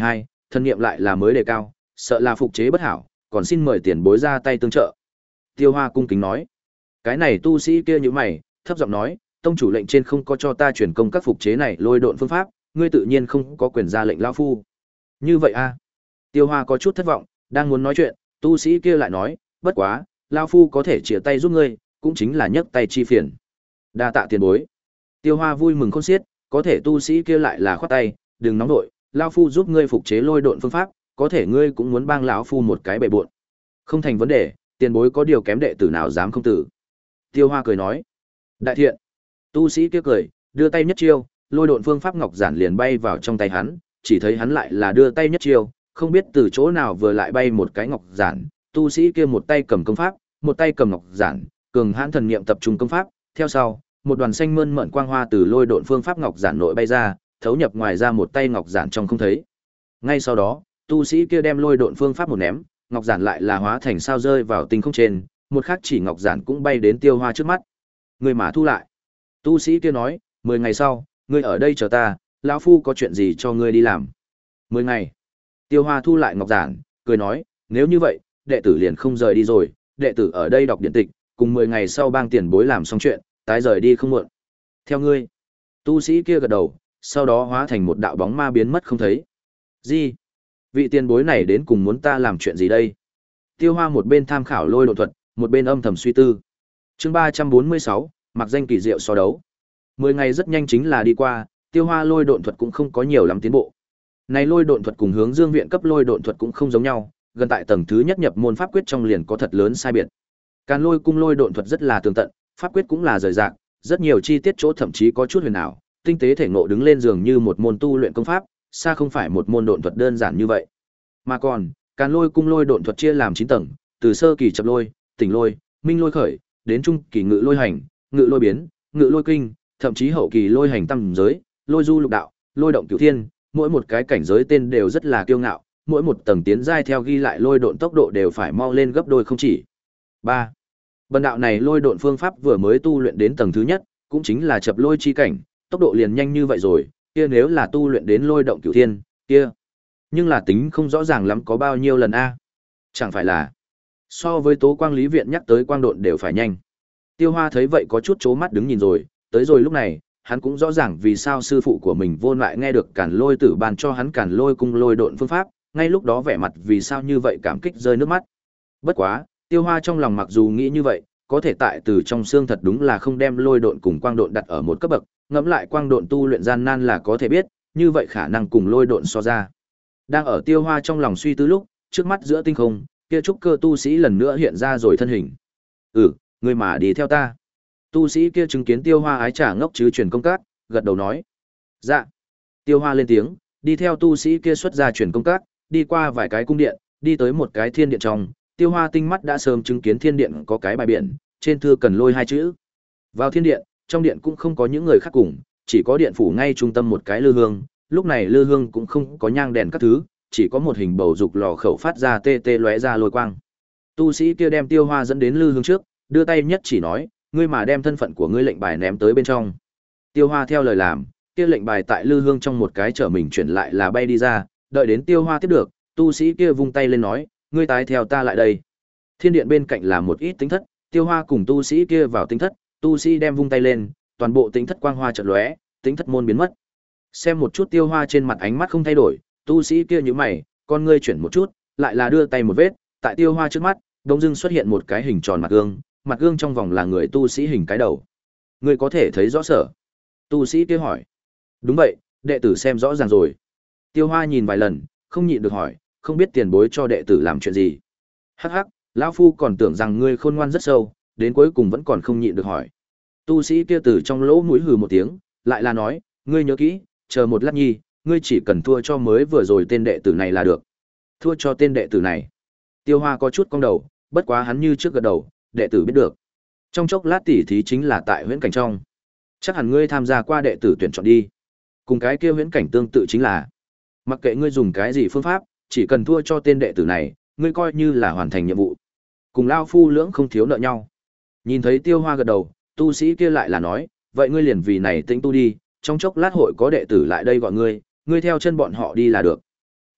thân niệm lại là mới đề cao, sợ là phục chế bất hảo, còn xin mời tiền bối ra tay tương trợ. Tiêu Hoa cung kính nói. Cái này tu sĩ kia như mày, thấp giọng nói, tông chủ lệnh trên không có cho ta truyền công các phục chế này lôi độn phương pháp, ngươi tự nhiên không có quyền ra lệnh lão phu. Như vậy a? Tiêu Hoa có chút thất vọng, đang muốn nói chuyện, tu sĩ kia lại nói, bất quá, lão phu có thể chia tay giúp ngươi, cũng chính là nhấc tay chi phiền. Đa tạ tiền bối. Tiêu Hoa vui mừng khôn xiết, có thể tu sĩ kia lại là khoát tay, đừng nóng đội, lão phu giúp ngươi phục chế lôi độn phương pháp, có thể ngươi cũng muốn bang lão phu một cái bệ bội. Không thành vấn đề, tiền bối có điều kém đệ tử nào dám không tử. Tiêu Hoa cười nói, đại thiện. Tu sĩ kia cười, đưa tay nhất chiêu, lôi độn phương pháp ngọc giản liền bay vào trong tay hắn, chỉ thấy hắn lại là đưa tay nhất chiêu, không biết từ chỗ nào vừa lại bay một cái ngọc giản, tu sĩ kia một tay cầm công pháp, một tay cầm ngọc giản, cường hãn thần niệm tập trung công pháp, theo sau, một đoàn xanh mơn mởn quang hoa từ lôi độn phương pháp ngọc giản nội bay ra, thấu nhập ngoài ra một tay ngọc giản trong không thấy. Ngay sau đó, tu sĩ kia đem lôi độn phương pháp một ném, ngọc giản lại là hóa thành sao rơi vào tinh không trên, một khắc chỉ ngọc giản cũng bay đến Tiêu Hoa trước mắt. Người mà thu lại. Tu sĩ kia nói, mười ngày sau, ngươi ở đây chờ ta, lão phu có chuyện gì cho ngươi đi làm. Mười ngày. Tiêu Hoa thu lại ngọc giản, cười nói, nếu như vậy, đệ tử liền không rời đi rồi, đệ tử ở đây đọc điện tịch, cùng mười ngày sau bang tiền bối làm xong chuyện, tái rời đi không muộn. Theo ngươi. Tu sĩ kia gật đầu, sau đó hóa thành một đạo bóng ma biến mất không thấy. Gì? Vị tiền bối này đến cùng muốn ta làm chuyện gì đây? Tiêu Hoa một bên tham khảo lôi độ thuật, một bên âm thầm suy tư. Chương ba trăm bốn mươi sáu, mặc danh kỳ diệu so đấu. Mười ngày rất nhanh chính là đi qua, Tiêu Hoa lôi độn thuật cũng không có nhiều lắm tiến bộ. Này lôi độn thuật cùng hướng Dương viện cấp lôi độn thuật cũng không giống nhau, gần tại tầng thứ nhất nhập môn pháp quyết trong liền có thật lớn sai biệt. Càn Lôi cung lôi độn thuật rất là tường tận, pháp quyết cũng là rời rạc, rất nhiều chi tiết chỗ thậm chí có chút huyền ảo, tinh tế thể ngộ đứng lên giường như một môn tu luyện công pháp, xa không phải một môn độn thuật đơn giản như vậy. Mà còn, Càn Lôi cung lôi độn thuật chia làm chín tầng, từ sơ kỳ chập lôi, tỉnh lôi, minh lôi khởi, đến trung kỳ ngự lôi hành, ngự lôi biến, ngự lôi kinh, thậm chí hậu kỳ lôi hành tam giới, lôi du lục đạo, lôi động cửu thiên, mỗi một cái cảnh giới tên đều rất là kiêu ngạo, mỗi một tầng tiến giai theo ghi lại lôi độn tốc độ đều phải mau lên gấp đôi không chỉ. ba. Bần đạo này lôi độn phương pháp vừa mới tu luyện đến tầng thứ nhất, cũng chính là chập lôi chi cảnh, tốc độ liền nhanh như vậy rồi, kia nếu là tu luyện đến lôi động cửu thiên, kia. Nhưng là tính không rõ ràng lắm có bao nhiêu lần a. Chẳng phải là so với Tố Quang Lý viện nhắc tới quang độn đều phải nhanh. Tiêu Hoa thấy vậy có chút chố mắt đứng nhìn rồi, tới rồi lúc này, hắn cũng rõ ràng vì sao sư phụ của mình vô lại nghe được Càn Lôi Tử ban cho hắn Càn Lôi cung lôi độn phương pháp, ngay lúc đó vẻ mặt vì sao như vậy cảm kích rơi nước mắt. Bất quá, Tiêu Hoa trong lòng mặc dù nghĩ như vậy, có thể tại từ trong xương thật đúng là không đem lôi độn cùng quang độn đặt ở một cấp bậc, ngẫm lại quang độn tu luyện gian nan là có thể biết, như vậy khả năng cùng lôi độn so ra. Đang ở Tiêu Hoa trong lòng suy tư lúc, trước mắt giữa tinh không, kia trúc cơ tu sĩ lần nữa hiện ra rồi thân hình. "Ừ, ngươi mà đi theo ta." Tu sĩ kia chứng kiến Tiêu Hoa ái trả ngốc chứ truyền công các, gật đầu nói. "Dạ." Tiêu Hoa lên tiếng, đi theo tu sĩ kia xuất ra truyền công các, đi qua vài cái cung điện, đi tới một cái thiên điện trong, Tiêu Hoa tinh mắt đã sớm chứng kiến thiên điện có cái bài biển, trên thư cần lôi hai chữ. Vào thiên điện, trong điện cũng không có những người khác cùng, chỉ có điện phủ ngay trung tâm một cái lư hương, lúc này lư hương cũng không có nhang đèn các thứ, chỉ có một hình bầu dục lò khẩu phát ra tê tê lóe ra lôi quang. Tu sĩ kia đem Tiêu Hoa dẫn đến lư hương trước, đưa tay nhất chỉ nói, ngươi mà đem thân phận của ngươi lệnh bài ném tới bên trong. Tiêu Hoa theo lời làm, kia lệnh bài tại lư hương trong một cái trở mình chuyển lại là bay đi ra, đợi đến Tiêu Hoa tiếp được, tu sĩ kia vung tay lên nói, ngươi tái theo ta lại đây. Thiên điện bên cạnh là một ít tính thất, Tiêu Hoa cùng tu sĩ kia vào tính thất, tu sĩ đem vung tay lên, toàn bộ tính thất quang hoa chợt lóe, tính thất môn biến mất. Xem một chút Tiêu Hoa trên mặt ánh mắt không thay đổi, tu sĩ kia nhíu mày, con ngươi chuyển một chút, lại là đưa tay một vết, tại Tiêu Hoa trước mắt, đột dưng xuất hiện một cái hình tròn mặt gương, mặt gương trong vòng là người tu sĩ hình cái đầu. Ngươi có thể thấy rõ sở? Tu sĩ kia hỏi. Đúng vậy, đệ tử xem rõ ràng rồi. Tiêu Hoa nhìn vài lần, không nhịn được hỏi, không biết tiền bối cho đệ tử làm chuyện gì. Hắc hắc, lão phu còn tưởng rằng ngươi khôn ngoan rất sâu, đến cuối cùng vẫn còn không nhịn được hỏi. Tu sĩ kia từ trong lỗ mũi hừ một tiếng, lại là nói, ngươi nhớ kỹ, chờ một lát nhi, ngươi chỉ cần thua cho mới vừa rồi tên đệ tử này là được. Thua cho tên đệ tử này. Tiêu Hoa có chút cong đầu, bất quá hắn như trước gật đầu, đệ tử biết được. Trong chốc lát tỉ thí chính là tại huyễn cảnh trong. Chắc hẳn ngươi tham gia qua đệ tử tuyển chọn đi. Cùng cái kia huyễn cảnh tương tự chính là, mặc kệ ngươi dùng cái gì phương pháp, chỉ cần thua cho tên đệ tử này, ngươi coi như là hoàn thành nhiệm vụ. Cùng lao phu lưỡng không thiếu nợ nhau. Nhìn thấy Tiêu Hoa gật đầu, tu sĩ kia lại là nói, vậy ngươi liền vì này tĩnh tu đi, trong chốc lát hội có đệ tử lại đây gọi ngươi, ngươi theo chân bọn họ đi là được.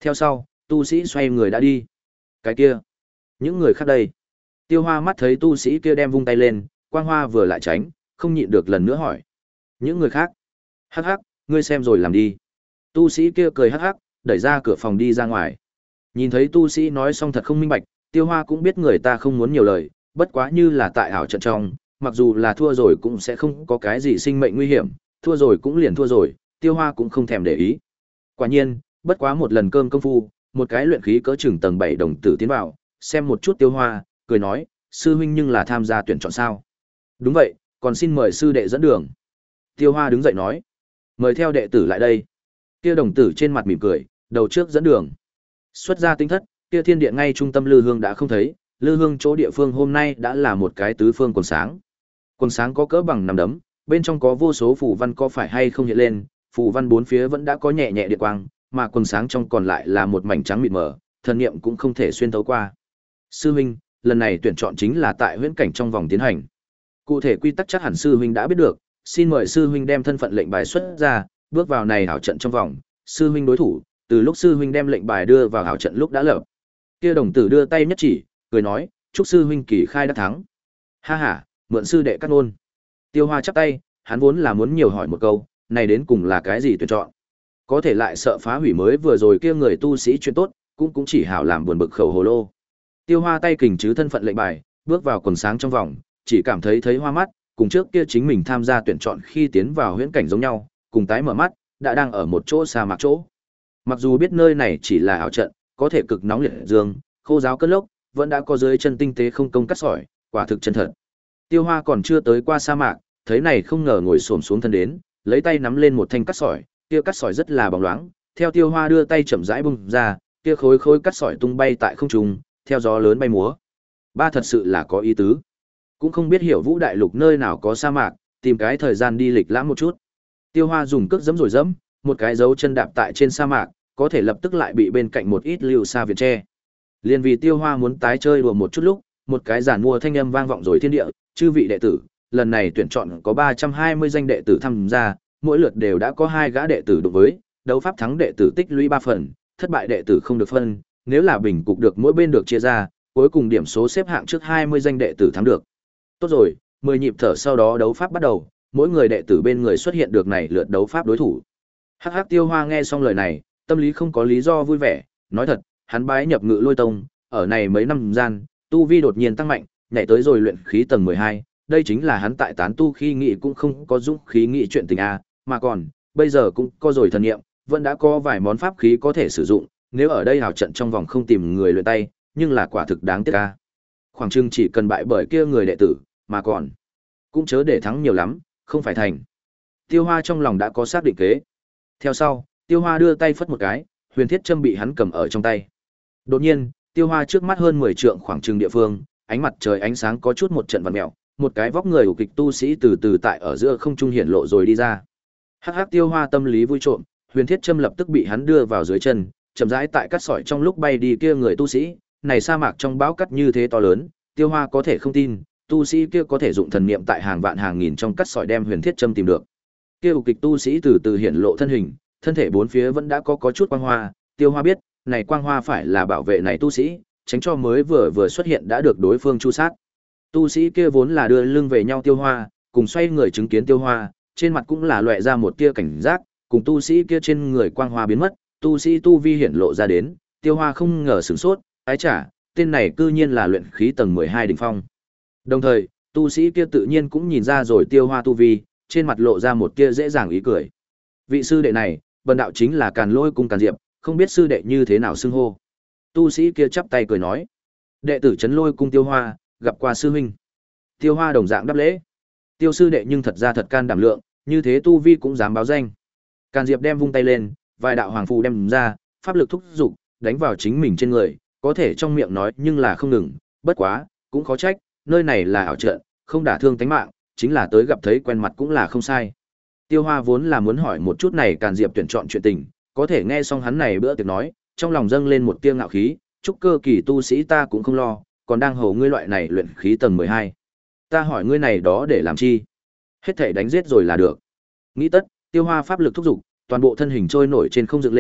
Theo sau, tu sĩ xoay người đã đi. Cái kia, những người khác đây. Tiêu Hoa mắt thấy tu sĩ kia đem vung tay lên, quang hoa vừa lại tránh, không nhịn được lần nữa hỏi. Những người khác? Hắc hắc, ngươi xem rồi làm đi. Tu sĩ kia cười hắc hắc, đẩy ra cửa phòng đi ra ngoài. Nhìn thấy tu sĩ nói xong thật không minh bạch, Tiêu Hoa cũng biết người ta không muốn nhiều lời, bất quá như là tại ảo trận trong, mặc dù là thua rồi cũng sẽ không có cái gì sinh mệnh nguy hiểm, thua rồi cũng liền thua rồi, Tiêu Hoa cũng không thèm để ý. Quả nhiên, bất quá một lần cơm công phu, một cái luyện khí cỡ chừng tầng bảy đồng tử tiến vào, xem một chút Tiêu Hoa, cười nói, sư huynh nhưng là tham gia tuyển chọn sao? Đúng vậy, còn xin mời sư đệ dẫn đường. Tiêu Hoa đứng dậy nói, mời theo đệ tử lại đây. Kia đồng tử trên mặt mỉm cười, đầu trước dẫn đường. Xuất ra tinh thất, kia thiên điện ngay trung tâm lư hương đã không thấy, lư hương chỗ địa phương hôm nay đã là một cái tứ phương quần sáng. Quần sáng có cỡ bằng nắm đấm, bên trong có vô số phù văn có phải hay không hiện lên, phù văn bốn phía vẫn đã có nhẹ nhẹ điện quang, mà quần sáng trong còn lại là một mảnh trắng mịt mờ, thần niệm cũng không thể xuyên thấu qua. Sư huynh, lần này tuyển chọn chính là tại huyễn cảnh trong vòng tiến hành. Cụ thể quy tắc chắc hẳn sư huynh đã biết được, xin mời sư huynh đem thân phận lệnh bài xuất ra, bước vào này ảo trận trong vòng, sư huynh đối thủ, từ lúc sư huynh đem lệnh bài đưa vào ảo trận lúc đã lập. Kia đồng tử đưa tay nhất chỉ, cười nói, chúc sư huynh kỳ khai đã thắng. Ha ha, mượn sư đệ cắt ngôn. Tiêu Hoa chắp tay, hắn vốn là muốn nhiều hỏi một câu, này đến cùng là cái gì tuyển chọn. Có thể lại sợ phá hủy mới vừa rồi kia người tu sĩ chuyện tốt, cũng cũng chỉ hảo làm buồn bực khẩu hồ lô. Tiêu Hoa tay kình chứ thân phận lệnh bài, bước vào quần sáng trong vòng, chỉ cảm thấy thấy hoa mắt, cùng trước kia chính mình tham gia tuyển chọn khi tiến vào huyễn cảnh giống nhau, cùng tái mở mắt, đã đang ở một chỗ xa mạc chỗ. Mặc dù biết nơi này chỉ là ảo trận, có thể cực nóng liệt dương, khô giáo cơn lốc, vẫn đã có dưới chân tinh tế không công cắt sỏi, quả thực chân thật. Tiêu Hoa còn chưa tới qua sa mạc, thấy này không ngờ ngồi xổm xuống thân đến, lấy tay nắm lên một thanh cắt sỏi, kia cắt sỏi rất là bóng loáng, theo Tiêu Hoa đưa tay chậm rãi bung ra, kia khối khối cắt sỏi tung bay tại không trung, theo gió lớn bay múa. Ba thật sự là có ý tứ. Cũng không biết hiểu Vũ đại lục nơi nào có sa mạc, tìm cái thời gian đi lịch lãm một chút. Tiêu Hoa dùng cước giẫm rồi giẫm, một cái dấu chân đạp tại trên sa mạc, có thể lập tức lại bị bên cạnh một ít lưu sa viện tre. Liên vì Tiêu Hoa muốn tái chơi đùa một chút lúc, một cái giản mua thanh âm vang vọng rồi thiên địa, chư vị đệ tử, lần này tuyển chọn có ba trăm hai mươi danh đệ tử tham gia, mỗi lượt đều đã có hai gã đệ tử đối với, đấu pháp thắng đệ tử tích lũy ba phần, thất bại đệ tử không được phân, nếu là bình cục được mỗi bên được chia ra, cuối cùng điểm số xếp hạng trước hai mươi danh đệ tử thắng được. Tốt rồi, mười nhịp thở sau đó đấu pháp bắt đầu, mỗi người đệ tử bên người xuất hiện được này lượt đấu pháp đối thủ. Hắc Hắc Tiêu Hoa nghe xong lời này, tâm lý không có lý do vui vẻ, nói thật, hắn bái nhập Ngự Lôi Tông, ở này mấy năm gian, tu vi đột nhiên tăng mạnh, nhảy tới rồi luyện khí tầng mười hai, đây chính là hắn tại tán tu khi nghĩ cũng không có dũng khí nghĩ chuyện tình a, mà còn, bây giờ cũng có rồi thần nghiệm, vẫn đã có vài món pháp khí có thể sử dụng, nếu ở đây hào trận trong vòng không tìm người luyện tay, nhưng là quả thực đáng tiếc a. Khoảng chừng chỉ cần bại bởi kia người đệ tử, mà còn cũng chớ để thắng nhiều lắm, không phải thành. Tiêu Hoa trong lòng đã có xác định kế. Theo sau, Tiêu Hoa đưa tay phất một cái, huyền thiết châm bị hắn cầm ở trong tay. Đột nhiên, Tiêu Hoa trước mắt hơn mười trượng khoảng chừng địa phương, ánh mặt trời ánh sáng có chút một trận vặn mèo, một cái vóc người của kịch tu sĩ từ từ tại ở giữa không trung hiện lộ rồi đi ra. Hắc Hắc Tiêu Hoa tâm lý vui trộm, huyền thiết châm lập tức bị hắn đưa vào dưới chân, chậm rãi tại cắt sỏi trong lúc bay đi kia người tu sĩ, này sa mạc trong bão cắt như thế to lớn, Tiêu Hoa có thể không tin, tu sĩ kia có thể dụng thần niệm tại hàng vạn hàng nghìn trong cắt sỏi đem huyền thiết châm tìm được. Kia của kịch tu sĩ từ từ hiện lộ thân hình, thân thể bốn phía vẫn đã có có chút quang hoa, Tiêu Hoa biết, này quang hoa phải là bảo vệ này tu sĩ, tránh cho mới vừa vừa xuất hiện đã được đối phương chu sát. Tu sĩ kia vốn là đưa lưng về nhau Tiêu Hoa, cùng xoay người chứng kiến Tiêu Hoa, trên mặt cũng là lóe ra một tia cảnh giác, cùng tu sĩ kia trên người quang hoa biến mất, tu sĩ tu vi hiển lộ ra đến, Tiêu Hoa không ngờ sửng sốt, ái chả, tên này cư nhiên là luyện khí tầng mười hai đỉnh phong. Đồng thời, tu sĩ kia tự nhiên cũng nhìn ra rồi Tiêu Hoa tu vi, trên mặt lộ ra một tia dễ dàng ý cười. Vị sư đệ này, bần đạo chính là Càn Lôi cung Càn Diệp, không biết sư đệ như thế nào xưng hô. Tu sĩ kia chắp tay cười nói, đệ tử Trấn Lôi cung Tiêu Hoa, gặp qua sư huynh. Tiêu Hoa đồng dạng đáp lễ. Tiêu sư đệ nhưng thật ra thật can đảm lượng, như thế tu vi cũng dám báo danh. Càn Diệp đem vung tay lên, vài đạo hoàng phù đem ra, pháp lực thúc dục, đánh vào chính mình trên người, có thể trong miệng nói nhưng là không ngừng, bất quá, cũng khó trách, nơi này là ảo trận, không đả thương tánh mạng, chính là tới gặp thấy quen mặt cũng là không sai. Tiêu Hoa vốn là muốn hỏi một chút này Càn Diệp tuyển chọn chuyện tình, có thể nghe xong hắn này bữa tiệc nói, trong lòng dâng lên một tia ngạo khí, chúc cơ kỳ tu sĩ ta cũng không lo, còn đang hầu ngươi loại này luyện khí tầng mười hai. Ta hỏi ngươi này đó để làm chi? Hết thảy đánh giết rồi là được. Nghĩ tất, Tiêu Hoa pháp lực thúc dục, toàn bộ thân hình trôi nổi trên không dựng lên,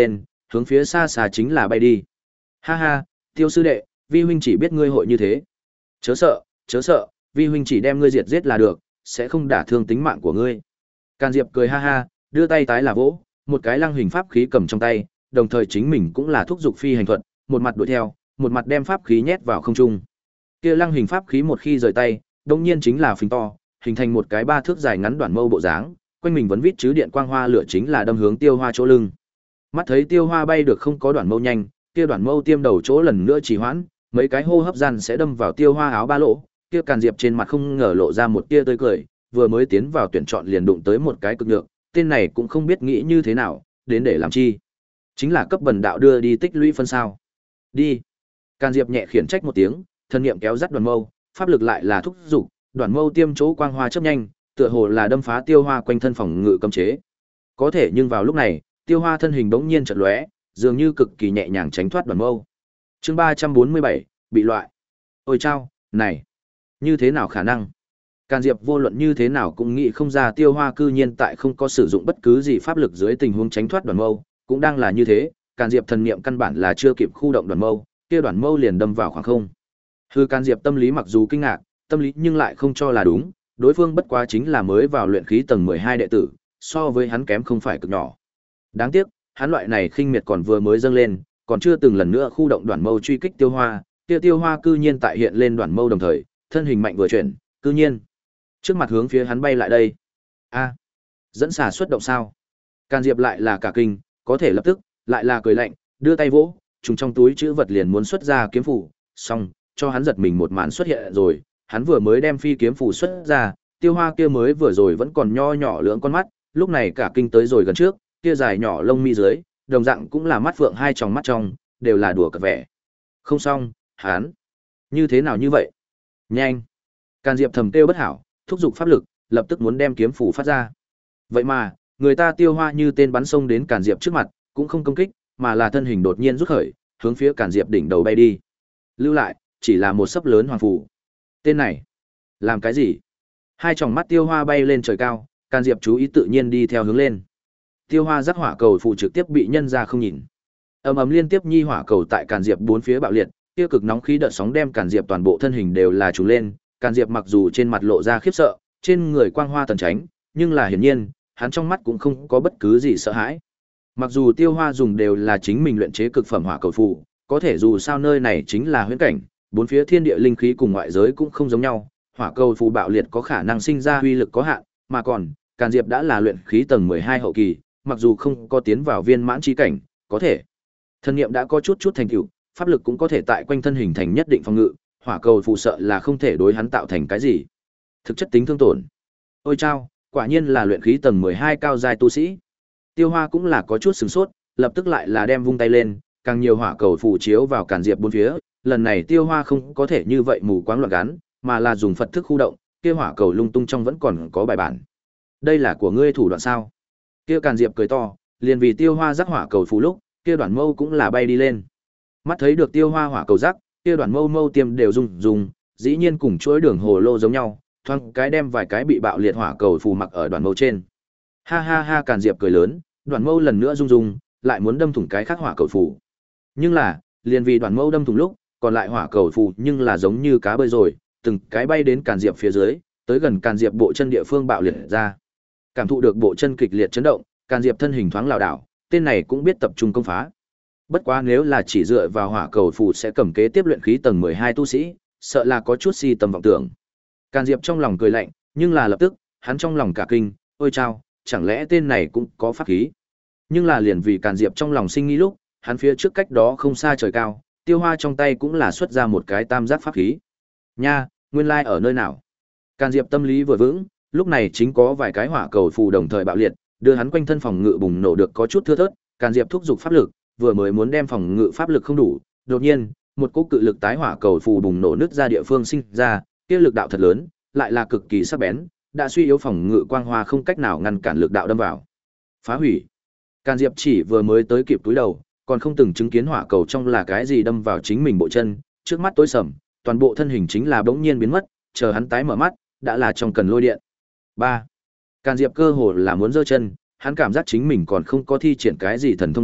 hướng phía xa xa chính là bay đi. Ha ha, Tiêu sư đệ, vi huynh chỉ biết ngươi hội như thế. Chớ sợ, chớ sợ, vi huynh chỉ đem ngươi diệt giết là được, sẽ không đả thương tính mạng của ngươi. Càn Diệp cười ha ha, đưa tay tái là vỗ, một cái lăng hình pháp khí cầm trong tay, đồng thời chính mình cũng là thúc dục phi hành thuật, một mặt đuổi theo, một mặt đem pháp khí nhét vào không trung. Kia lăng hình pháp khí một khi rời tay, đương nhiên chính là phình to, hình thành một cái ba thước dài ngắn đoạn mâu bộ dáng, quanh mình vẫn vít chứ điện quang hoa lửa chính là đâm hướng Tiêu Hoa chỗ lưng. Mắt thấy Tiêu Hoa bay được không có đoạn mâu nhanh, kia đoạn mâu tiêm đầu chỗ lần nữa trì hoãn, mấy cái hô hấp gian sẽ đâm vào Tiêu Hoa áo ba lỗ, kia Càn Diệp trên mặt không ngờ lộ ra một tia tươi cười, vừa mới tiến vào tuyển chọn liền đụng tới một cái cực nhược, tên này cũng không biết nghĩ như thế nào, đến để làm chi? Chính là cấp bần đạo đưa đi tích lũy phân sao? Đi. Càn Diệp nhẹ khiển trách một tiếng, thân niệm kéo dắt đoàn mâu, pháp lực lại là thúc dục, đoàn mâu tiêm chỗ quang hoa chớp nhanh, tựa hồ là đâm phá Tiêu Hoa quanh thân phòng ngự cấm chế. Có thể nhưng vào lúc này, Tiêu Hoa thân hình bỗng nhiên chợt lóe, dường như cực kỳ nhẹ nhàng tránh thoát đoàn mâu. Chương ba trăm bốn mươi bảy, bị loại. Ôi chao, này, như thế nào khả năng? Càn Diệp vô luận như thế nào cũng nghĩ không ra Tiêu Hoa cư nhiên tại không có sử dụng bất cứ gì pháp lực dưới tình huống tránh thoát đoàn mâu, cũng đang là như thế, Càn Diệp thần niệm căn bản là chưa kịp khu động đoàn mâu, kia đoàn mâu liền đâm vào khoảng không. Hư Càn Diệp tâm lý mặc dù kinh ngạc, tâm lý nhưng lại không cho là đúng, đối phương bất quá chính là mới vào luyện khí tầng mười hai đệ tử, so với hắn kém không phải cực nhỏ. Đáng tiếc, hắn loại này khinh miệt còn vừa mới dâng lên, còn chưa từng lần nữa khu động đoàn mâu truy kích Tiêu Hoa, kia Tiêu Hoa cư nhiên tại hiện lên đoàn mâu đồng thời, thân hình mạnh vừa chuyển, cư nhiên trước mặt hướng phía hắn bay lại đây. A, dẫn xà xuất động sao? Càn Diệp lại là cả kinh, có thể lập tức, lại là cười lạnh, đưa tay vỗ, trùng trong túi chữ vật liền muốn xuất ra kiếm phủ, xong, cho hắn giật mình một màn xuất hiện rồi, hắn vừa mới đem phi kiếm phủ xuất ra, Tiêu Hoa kia mới vừa rồi vẫn còn nho nhỏ lưỡng con mắt, lúc này cả kinh tới rồi gần trước, kia dài nhỏ lông mi dưới, đồng dạng cũng là mắt phượng hai tròng mắt trong, đều là đùa cợt vẻ. Không xong, hắn, như thế nào như vậy? Nhanh! Càn Diệp thầm kêu bất hảo, thúc giục pháp lực, lập tức muốn đem kiếm phủ phát ra. Vậy mà, người ta Tiêu Hoa như tên bắn sông đến Càn Diệp trước mặt, cũng không công kích, mà là thân hình đột nhiên rút khởi, hướng phía Càn Diệp đỉnh đầu bay đi. Lưu lại, chỉ là một sấp lớn hoàng phù. Tên này, làm cái gì? Hai tròng mắt Tiêu Hoa bay lên trời cao, Càn Diệp chú ý tự nhiên đi theo hướng lên. Tiêu Hoa giác hỏa cầu phù trực tiếp bị nhân ra không nhìn. Ầm ầm liên tiếp nhi hỏa cầu tại Càn Diệp bốn phía bạo liệt, tiêu cực nóng khí đợt sóng đem Càn Diệp toàn bộ thân hình đều là trùng lên, Càn Diệp mặc dù trên mặt lộ ra khiếp sợ, trên người quang hoa tần tránh, nhưng là hiển nhiên, hắn trong mắt cũng không có bất cứ gì sợ hãi. Mặc dù Tiêu Hoa dùng đều là chính mình luyện chế cực phẩm hỏa cầu phù, có thể dù sao nơi này chính là huyễn cảnh, bốn phía thiên địa linh khí cùng ngoại giới cũng không giống nhau, hỏa cầu phù bạo liệt có khả năng sinh ra uy lực có hạn, mà còn, Càn Diệp đã là luyện khí tầng mười hai hậu kỳ, mặc dù không có tiến vào viên mãn chi cảnh, có thể thân niệm đã có chút chút thành tựu, pháp lực cũng có thể tại quanh thân hình thành nhất định phòng ngự, hỏa cầu phù sợ là không thể đối hắn tạo thành cái gì thực chất tính thương tổn. Ôi chao, quả nhiên là luyện khí tầng mười hai cao giai tu sĩ. Tiêu Hoa cũng là có chút sửng sốt, lập tức lại là đem vung tay lên, càng nhiều hỏa cầu phù chiếu vào Càn Diệp bốn phía, lần này Tiêu Hoa không có thể như vậy mù quáng loạn gắn, mà là dùng Phật thức khu động, kia hỏa cầu lung tung trong vẫn còn có bài bản. Đây là của ngươi thủ đoạn sao? Kia Càn Diệp cười to, liền vì Tiêu Hoa rắc hỏa cầu phù lúc, kia đoạn mâu cũng là bay đi lên. Mắt thấy được Tiêu Hoa hỏa cầu rắc, kia đoạn mâu mâu tiêm đều rung rung, dĩ nhiên cùng chuỗi đường hồ lô giống nhau, thoáng cái đem vài cái bị bạo liệt hỏa cầu phù mặc ở đoạn mâu trên. Ha ha ha, Càn Diệp cười lớn, đoạn mâu lần nữa rung rung, lại muốn đâm thủng cái khác hỏa cầu phù. Nhưng là, liền vì đoạn mâu đâm thủng lúc, còn lại hỏa cầu phù nhưng là giống như cá bơi rồi, từng cái bay đến Càn Diệp phía dưới, tới gần Càn Diệp bộ chân địa phương bạo liệt ra. Cảm thụ được bộ chân kịch liệt chấn động, Càn Diệp thân hình thoáng lảo đảo, tên này cũng biết tập trung công phá. Bất quá nếu là chỉ dựa vào hỏa cầu phù sẽ cầm kế tiếp luyện khí tầng mười hai tu sĩ, sợ là có chút si tầm vọng tưởng. Càn Diệp trong lòng cười lạnh, nhưng là lập tức, hắn trong lòng cả kinh, ôi chao, chẳng lẽ tên này cũng có pháp khí. Nhưng là liền vì Càn Diệp trong lòng sinh nghi lúc, hắn phía trước cách đó không xa trời cao, Tiêu Hoa trong tay cũng là xuất ra một cái tam giác pháp khí. Nha, nguyên lai ở nơi nào? Càn Diệp tâm lý vừa vững, lúc này chính có vài cái hỏa cầu phù đồng thời bạo liệt, đưa hắn quanh thân phòng ngự bùng nổ được có chút thưa thớt, Càn Diệp thúc giục pháp lực, vừa mới muốn đem phòng ngự pháp lực không đủ, đột nhiên, một cỗ cự lực tái hỏa cầu phù bùng nổ nứt ra địa phương sinh ra, kia lực đạo thật lớn, lại là cực kỳ sắc bén, đã suy yếu phòng ngự quang hoa không cách nào ngăn cản lực đạo đâm vào. Phá hủy. Càn Diệp chỉ vừa mới tới kịp túi đầu, còn không từng chứng kiến hỏa cầu trong là cái gì đâm vào chính mình bộ chân, trước mắt tối sầm, toàn bộ thân hình chính là bỗng nhiên biến mất, chờ hắn tái mở mắt, đã là trong cần lôi điện. ba. Càn Diệp cơ hồ là muốn giơ chân, hắn cảm giác chính mình còn không có thi triển cái gì thần thông đây,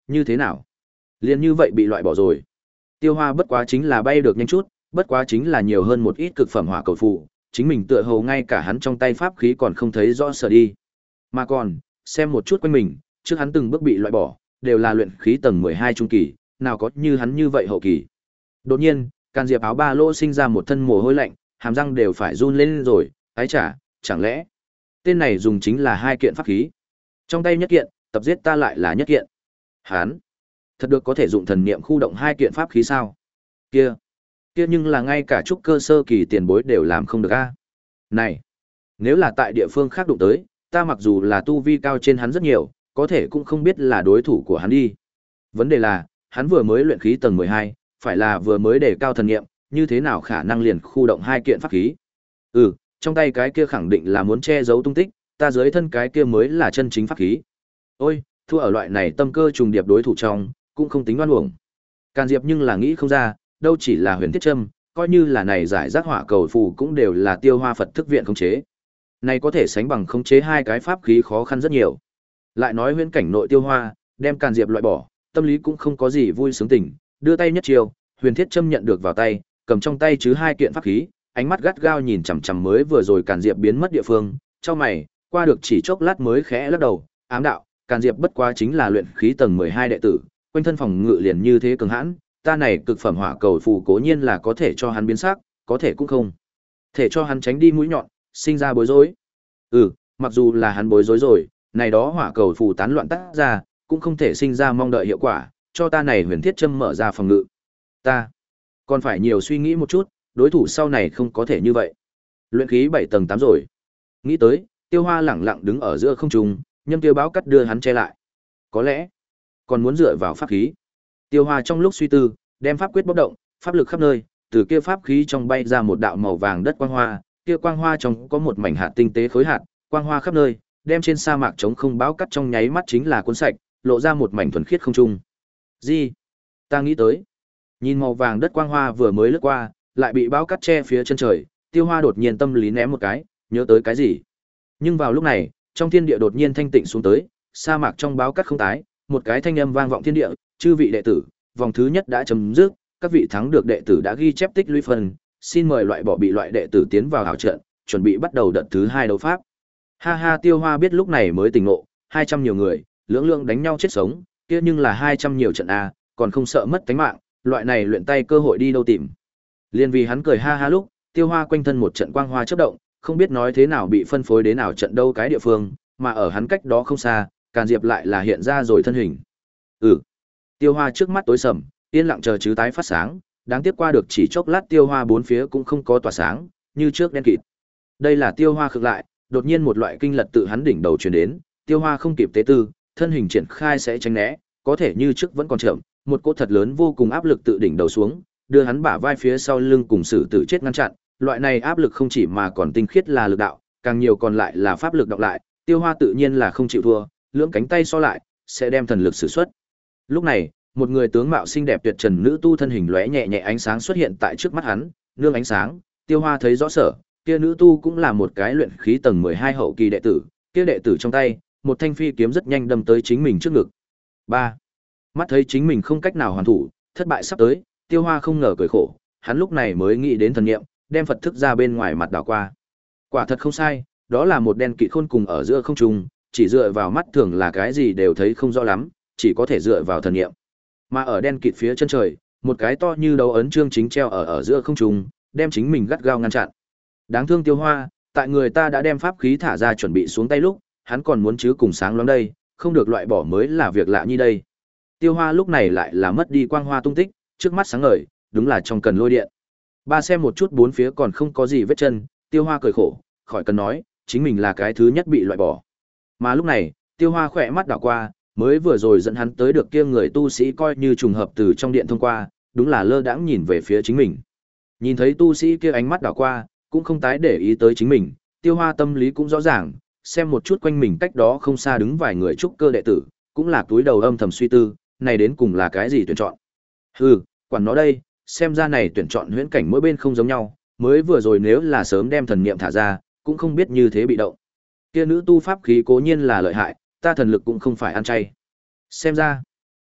như thế nào? Liền như vậy bị loại bỏ rồi. Tiêu Hoa bất quá chính là bay được nhanh chút, bất quá chính là nhiều hơn một ít cực phẩm hỏa cầu phù, chính mình tựa hồ ngay cả hắn trong tay pháp khí còn không thấy rõ sở đi. Mà còn, xem một chút quanh mình, trước hắn từng bước bị loại bỏ, đều là luyện khí tầng mười hai trung kỳ, nào có như hắn như vậy hậu kỳ. Đột nhiên, Càn Diệp áo ba lỗ sinh ra một thân mồ hôi lạnh, hàm răng đều phải run lên rồi, ái chả, chẳng lẽ tên này dùng chính là hai kiện pháp khí. Trong tay nhất kiện, tập giết ta lại là nhất kiện. Hán, thật được có thể dụng thần niệm khu động hai kiện pháp khí sao? Kia, kia nhưng là ngay cả trúc cơ sơ kỳ tiền bối đều làm không được a. Này, nếu là tại địa phương khác đụng tới, ta mặc dù là tu vi cao trên hắn rất nhiều, có thể cũng không biết là đối thủ của hắn đi. Vấn đề là, hắn vừa mới luyện khí tầng mười hai, phải là vừa mới đề cao thần niệm, như thế nào khả năng liền khu động hai kiện pháp khí? Ừ, trong tay cái kia khẳng định là muốn che giấu tung tích, ta dưới thân cái kia mới là chân chính pháp khí. Ôi, thua ở loại này tâm cơ trùng điệp đối thủ trong, cũng không tính oan uổng. Càn Diệp nhưng là nghĩ không ra, đâu chỉ là huyền thiết châm, coi như là này giải rác hỏa cầu phù cũng đều là Tiêu Hoa Phật thức viện khống chế. Này có thể sánh bằng khống chế hai cái pháp khí khó khăn rất nhiều. Lại nói huyễn cảnh nội Tiêu Hoa, đem Càn Diệp loại bỏ, tâm lý cũng không có gì vui sướng tình, đưa tay nhất chiều, huyền thiết châm nhận được vào tay, cầm trong tay chứ hai kiện pháp khí, ánh mắt gắt gao nhìn chằm chằm mới vừa rồi Càn Diệp biến mất địa phương, trong mày, qua được chỉ chốc lát mới khẽ lắc đầu, ám đạo, Càn Diệp bất quá chính là luyện khí tầng mười hai đệ tử, quanh thân phòng ngự liền như thế cường hãn, ta này cực phẩm hỏa cầu phù cố nhiên là có thể cho hắn biến sắc, có thể cũng không thể cho hắn tránh đi mũi nhọn, sinh ra bối rối. Ừ, mặc dù là hắn bối rối rồi, này đó hỏa cầu phù tán loạn tác ra, cũng không thể sinh ra mong đợi hiệu quả, cho ta này huyền thiết châm mở ra phòng ngự. Ta còn phải nhiều suy nghĩ một chút, đối thủ sau này không có thể như vậy. Luyện khí bảy tầng tám rồi. Nghĩ tới, Tiêu Hoa lẳng lặng đứng ở giữa không trung, Nhâm Tiêu báo cắt đưa hắn che lại. Có lẽ còn muốn dựa vào pháp khí. Tiêu Hoa trong lúc suy tư, đem pháp quyết bốc động, pháp lực khắp nơi, từ kia pháp khí trong bay ra một đạo màu vàng đất quang hoa, kia quang hoa trong có một mảnh hạt tinh tế khối hạt, quang hoa khắp nơi, đem trên sa mạc trống không báo cắt trong nháy mắt chính là cuốn sạch, lộ ra một mảnh thuần khiết không trung. Gì? Ta nghĩ tới. Nhìn màu vàng đất quang hoa vừa mới lướt qua, lại bị báo cắt che phía chân trời, Tiêu Hoa đột nhiên tâm lý ném một cái, nhớ tới cái gì. Nhưng vào lúc này, trong thiên địa đột nhiên thanh tịnh xuống tới, sa mạc trong báo cắt không tái, một cái thanh âm vang vọng thiên địa, chư vị đệ tử, vòng thứ nhất đã chấm dứt, các vị thắng được đệ tử đã ghi chép tích lũy phần, xin mời loại bỏ bị loại đệ tử tiến vào hảo trận, chuẩn bị bắt đầu đợt thứ hai đấu pháp. Ha ha, Tiêu Hoa biết lúc này mới tỉnh ngộ, hai trăm nhiều người, lưỡng lượng đánh nhau chết sống, kia nhưng là hai trăm nhiều trận a, còn không sợ mất tính mạng, loại này luyện tay cơ hội đi đâu tìm. Liên vì hắn cười ha ha lúc, Tiêu Hoa quanh thân một trận quang hoa chớp động, không biết nói thế nào bị phân phối đến nào trận đâu cái địa phương, mà ở hắn cách đó không xa, Càn Diệp lại là hiện ra rồi thân hình. Ừ. Tiêu Hoa trước mắt tối sầm, yên lặng chờ chứ tái phát sáng, đáng tiếc qua được chỉ chốc lát Tiêu Hoa bốn phía cũng không có tỏa sáng, như trước đen kịt. Đây là Tiêu Hoa khựng lại, đột nhiên một loại kinh lật tự hắn đỉnh đầu truyền đến, Tiêu Hoa không kịp tế tư, thân hình triển khai sẽ tránh né, có thể như trước vẫn còn chậm, một cỗ thật lớn vô cùng áp lực tự đỉnh đầu xuống, đưa hắn bả vai phía sau lưng cùng xử tử chết ngăn chặn, loại này áp lực không chỉ mà còn tinh khiết là lực đạo, càng nhiều còn lại là pháp lực đọc lại, Tiêu Hoa tự nhiên là không chịu thua, lưỡng cánh tay so lại, sẽ đem thần lực sử xuất. Lúc này, một người tướng mạo xinh đẹp tuyệt trần nữ tu thân hình lóe nhẹ nhẹ ánh sáng xuất hiện tại trước mắt hắn, nương ánh sáng, Tiêu Hoa thấy rõ sở, kia nữ tu cũng là một cái luyện khí tầng mười hai hậu kỳ đệ tử, kia đệ tử trong tay, một thanh phi kiếm rất nhanh đâm tới chính mình trước ngực. ba Mắt thấy chính mình không cách nào hoàn thủ, thất bại sắp tới, Tiêu Hoa không ngờ cười khổ, hắn lúc này mới nghĩ đến thần niệm, đem Phật thức ra bên ngoài mặt đảo qua. Quả thật không sai, đó là một đen kịt khôn cùng ở giữa không trung, chỉ dựa vào mắt thường là cái gì đều thấy không rõ lắm, chỉ có thể dựa vào thần niệm. Mà ở đen kịt phía chân trời, một cái to như đấu ấn chương chính treo ở ở giữa không trung, đem chính mình gắt gao ngăn chặn. Đáng thương Tiêu Hoa, tại người ta đã đem pháp khí thả ra chuẩn bị xuống tay lúc, hắn còn muốn chứ cùng sáng loáng đây, không được loại bỏ mới là việc lạ như đây. Tiêu Hoa lúc này lại là mất đi quang hoa tung tích, trước mắt sáng ngời, đúng là trong cần lôi điện. Ba xem một chút bốn phía còn không có gì vết chân, Tiêu Hoa cười khổ, khỏi cần nói, chính mình là cái thứ nhất bị loại bỏ. Mà lúc này, Tiêu Hoa khỏe mắt đảo qua, mới vừa rồi dẫn hắn tới được kia người tu sĩ coi như trùng hợp từ trong điện thông qua, đúng là lơ đãng nhìn về phía chính mình. Nhìn thấy tu sĩ kia ánh mắt đảo qua, cũng không tái để ý tới chính mình, Tiêu Hoa tâm lý cũng rõ ràng, xem một chút quanh mình cách đó không xa đứng vài người trúc cơ đệ tử, cũng là túi đầu âm thầm suy tư, này đến cùng là cái gì tuyển chọn. Hừ, quản nó đây, xem ra này tuyển chọn huyễn cảnh mỗi bên không giống nhau, mới vừa rồi nếu là sớm đem thần niệm thả ra, cũng không biết như thế bị động. Kia nữ tu pháp khí cố nhiên là lợi hại, ta thần lực cũng không phải ăn chay. Xem ra,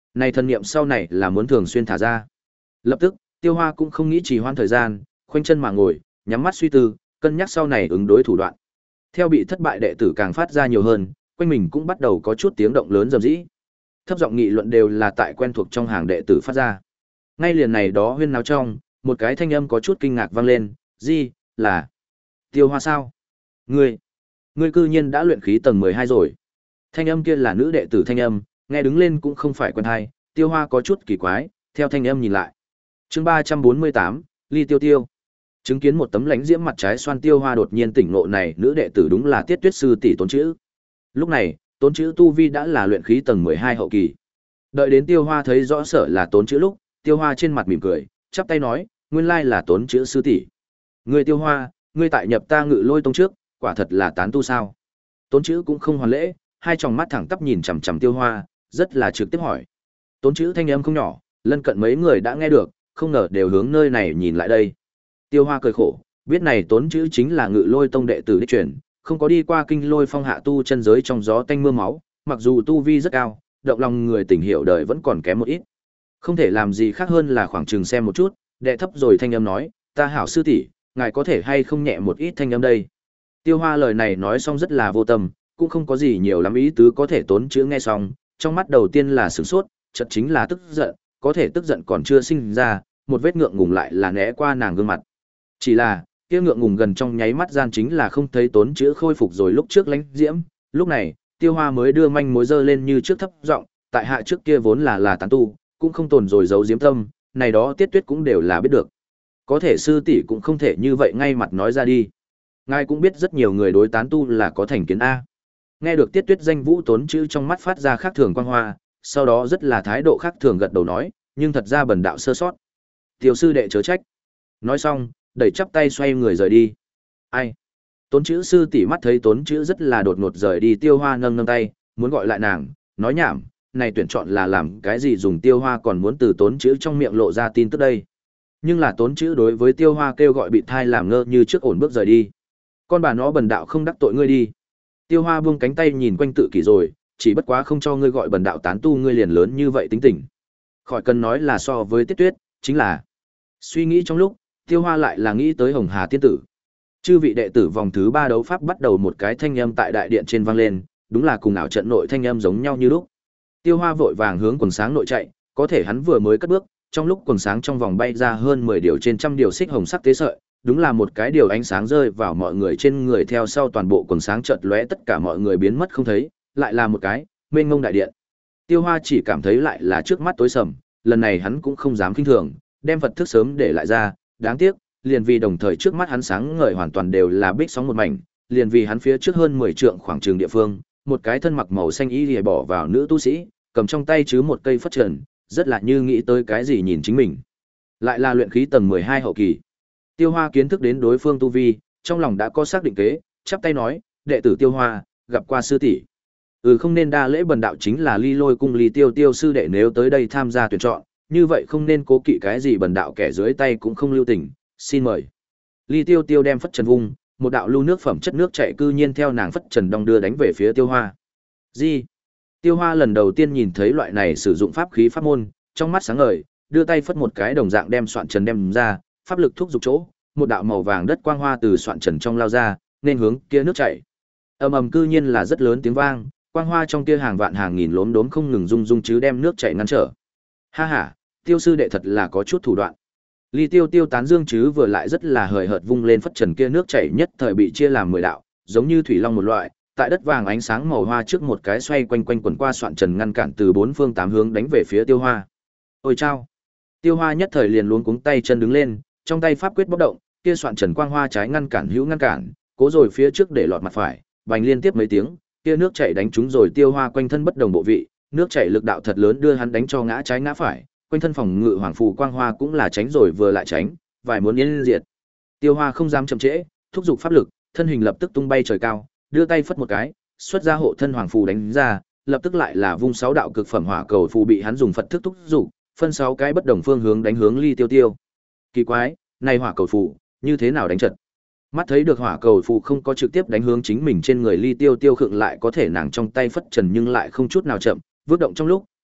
Này thần niệm sau này là muốn thường xuyên thả ra. Lập tức, Tiêu Hoa cũng không nghĩ trì hoãn thời gian, khoanh chân mà ngồi, nhắm mắt suy tư, cân nhắc sau này ứng đối thủ đoạn. Theo bị thất bại đệ tử càng phát ra nhiều hơn, quanh mình cũng bắt đầu có chút tiếng động lớn rầm rĩ. Thấp giọng nghị luận đều là tại quen thuộc trong hàng đệ tử phát ra. Ngay liền này đó huyên náo trong, một cái thanh âm có chút kinh ngạc vang lên, "Gì? Là Tiêu Hoa sao? Ngươi, ngươi cư nhiên đã luyện khí tầng mười hai rồi?" Thanh âm kia là nữ đệ tử thanh âm, nghe đứng lên cũng không phải quen tai, Tiêu Hoa có chút kỳ quái, theo thanh âm nhìn lại. Chương ba trăm bốn mươi tám, Ly Tiêu Tiêu. Chứng kiến một tấm lãnh diễm mặt trái xoan Tiêu Hoa đột nhiên tỉnh ngộ này, nữ đệ tử đúng là Tiết Tuyết sư tỷ Tốn Chữ. Lúc này, Tốn Chữ tu vi đã là luyện khí tầng mười hai hậu kỳ. Đợi đến Tiêu Hoa thấy rõ sở là Tốn Chữ lúc, Tiêu Hoa trên mặt mỉm cười, chắp tay nói, nguyên lai là Tốn Chữ sư tỷ. Ngươi Tiêu Hoa, ngươi tại nhập ta Ngự Lôi tông trước, quả thật là tán tu sao? Tốn Chữ cũng không hoàn lễ, hai tròng mắt thẳng tắp nhìn chằm chằm Tiêu Hoa, rất là trực tiếp hỏi. Tốn Chữ thanh âm không nhỏ, lân cận mấy người đã nghe được, không ngờ đều hướng nơi này nhìn lại đây. Tiêu Hoa cười khổ, biết này Tốn Chữ chính là Ngự Lôi tông đệ tử đích truyền, không có đi qua kinh lôi phong hạ tu chân giới trong gió tanh mưa máu, mặc dù tu vi rất cao, động lòng người tình hiểu đời vẫn còn kém một ít. Không thể làm gì khác hơn là khoảng chừng xem một chút, đệ thấp rồi thanh âm nói, ta hảo sư tỷ, ngài có thể hay không nhẹ một ít thanh âm đây. Tiêu Hoa lời này nói xong rất là vô tâm, cũng không có gì nhiều lắm ý tứ có thể Tốn Chữ nghe xong, trong mắt đầu tiên là sửng sốt, chợt chính là tức giận, có thể tức giận còn chưa sinh ra, một vết ngượng ngùng lại là né qua nàng gương mặt. Chỉ là, kia ngượng ngùng gần trong nháy mắt gian chính là không thấy Tốn Chữ khôi phục rồi lúc trước lãnh diễm, lúc này, Tiêu Hoa mới đưa manh mối dơ lên như trước thấp giọng, tại hạ trước kia vốn là là tán tu, cũng không tồn rồi giấu giếm tâm, này đó Tiết Tuyết cũng đều là biết được. Có thể sư tỷ cũng không thể như vậy ngay mặt nói ra đi. Ngài cũng biết rất nhiều người đối tán tu là có thành kiến a. Nghe được Tiết Tuyết danh vũ Tốn Chữ trong mắt phát ra khác thường quang hoa, sau đó rất là thái độ khác thường gật đầu nói, nhưng thật ra bần đạo sơ sót. Tiểu sư đệ chớ trách. Nói xong, đẩy chắp tay xoay người rời đi. Ai? Tốn Chữ sư tỷ mắt thấy Tốn Chữ rất là đột ngột rời đi, Tiêu Hoa nâng nâng tay, muốn gọi lại nàng, nói nhảm, này tuyển chọn là làm cái gì dùng Tiêu Hoa còn muốn từ Tốn Chữ trong miệng lộ ra tin tức đây. Nhưng là Tốn Chữ đối với Tiêu Hoa kêu gọi bị thai làm ngơ như trước ổn bước rời đi. Con bà nó bần đạo không đắc tội ngươi đi. Tiêu Hoa buông cánh tay nhìn quanh tự kỷ rồi, chỉ bất quá không cho ngươi gọi bần đạo tán tu ngươi liền lớn như vậy tính tình. Khỏi cần nói là so với Tiết Tuyết, chính là. Suy nghĩ trong lúc, Tiêu Hoa lại là nghĩ tới Hồng Hà tiên tử. Chư vị đệ tử vòng thứ ba đấu pháp bắt đầu, một cái thanh âm tại đại điện trên vang lên, đúng là cùng ảo trận nội thanh âm giống nhau như lúc. Tiêu Hoa vội vàng hướng quần sáng nội chạy, có thể hắn vừa mới cất bước, trong lúc quần sáng trong vòng bay ra hơn mười điều trên trăm điều xích hồng sắc tế sợi, đúng là một cái điều ánh sáng rơi vào mọi người trên người, theo sau toàn bộ quần sáng chợt lóe, tất cả mọi người biến mất không thấy, lại là một cái mênh mông đại điện. Tiêu Hoa chỉ cảm thấy lại là trước mắt tối sầm, lần này hắn cũng không dám khinh thường, đem vật thức sớm để lại ra, đáng tiếc, liền vì đồng thời trước mắt hắn sáng ngời hoàn toàn đều là bích sóng một mảnh, liền vì hắn phía trước hơn mười trượng khoảng trường địa phương, một cái thân mặc màu xanh y lìa bỏ vào nữ tu sĩ, cầm trong tay chứ một cây phất trần, rất là như nghĩ tới cái gì nhìn chính mình. Lại là luyện khí tầng mười hai hậu kỳ. Tiêu Hoa kiến thức đến đối phương tu vi, trong lòng đã có xác định kế, chắp tay nói, đệ tử Tiêu Hoa, gặp qua sư tỷ. Ừ, không nên đa lễ, bần đạo chính là Ly Lôi cung Ly Tiêu Tiêu sư đệ, nếu tới đây tham gia tuyển chọn, như vậy không nên cố kỵ cái gì, bần đạo kẻ dưới tay cũng không lưu tình, xin mời. Ly Tiêu Tiêu đem phất trần vung, một đạo lưu nước phẩm chất nước chảy cư nhiên theo nàng phất trần đong đưa đánh về phía Tiêu Hoa. Gì? Tiêu Hoa lần đầu tiên nhìn thấy loại này sử dụng pháp khí pháp môn, trong mắt sáng ngời, đưa tay phất một cái đồng dạng đem soạn trần đem ra, pháp lực thúc giục chỗ, một đạo màu vàng đất quang hoa từ soạn trần trong lao ra, nên hướng kia nước chảy. Ầm ầm cư nhiên là rất lớn tiếng vang, quang hoa trong kia hàng vạn hàng nghìn lốm đốm không ngừng rung rung chứ đem nước chảy ngăn trở. Ha ha, Tiêu sư đệ thật là có chút thủ đoạn. Ly Tiêu Tiêu tán dương chứ vừa lại rất là hời hợt vung lên phất trần, kia nước chảy nhất thời bị chia làm mười đạo, giống như thủy long một loại, tại đất vàng ánh sáng màu hoa trước một cái xoay quanh quanh quẩn qua soạn trần, ngăn cản từ bốn phương tám hướng đánh về phía Tiêu Hoa. Ôi chao! Tiêu Hoa nhất thời liền luống cuống tay chân đứng lên, trong tay pháp quyết bốc động, kia soạn trần quang hoa trái ngăn cản hữu ngăn cản, cố rồi phía trước để lọt mặt phải, bành liên tiếp mấy tiếng, kia nước chảy đánh trúng rồi Tiêu Hoa quanh thân bất đồng bộ vị, nước chảy lực đạo thật lớn đưa hắn đánh cho ngã trái ngã phải, quanh thân phòng ngự hoàng phù quang hoa cũng là tránh rồi vừa lại tránh, vài muốn yên diệt. Tiêu Hoa không dám chậm trễ, thúc giục pháp lực, thân hình lập tức tung bay trời cao, đưa tay phất một cái, xuất ra hộ thân hoàng phù đánh ra, lập tức lại là vung sáu đạo cực phẩm hỏa cầu phù bị hắn dùng Phật thức thúc giục, phân sáu cái bất đồng phương hướng đánh hướng Ly Tiêu Tiêu. Kỳ quái, này hỏa cầu phù như thế nào đánh trật? Mắt thấy được hỏa cầu phù không có trực tiếp đánh hướng chính mình trên người, Ly Tiêu Tiêu khựng lại, có thể nàng trong tay phất trần nhưng lại không chút nào chậm, vước động trong lúc,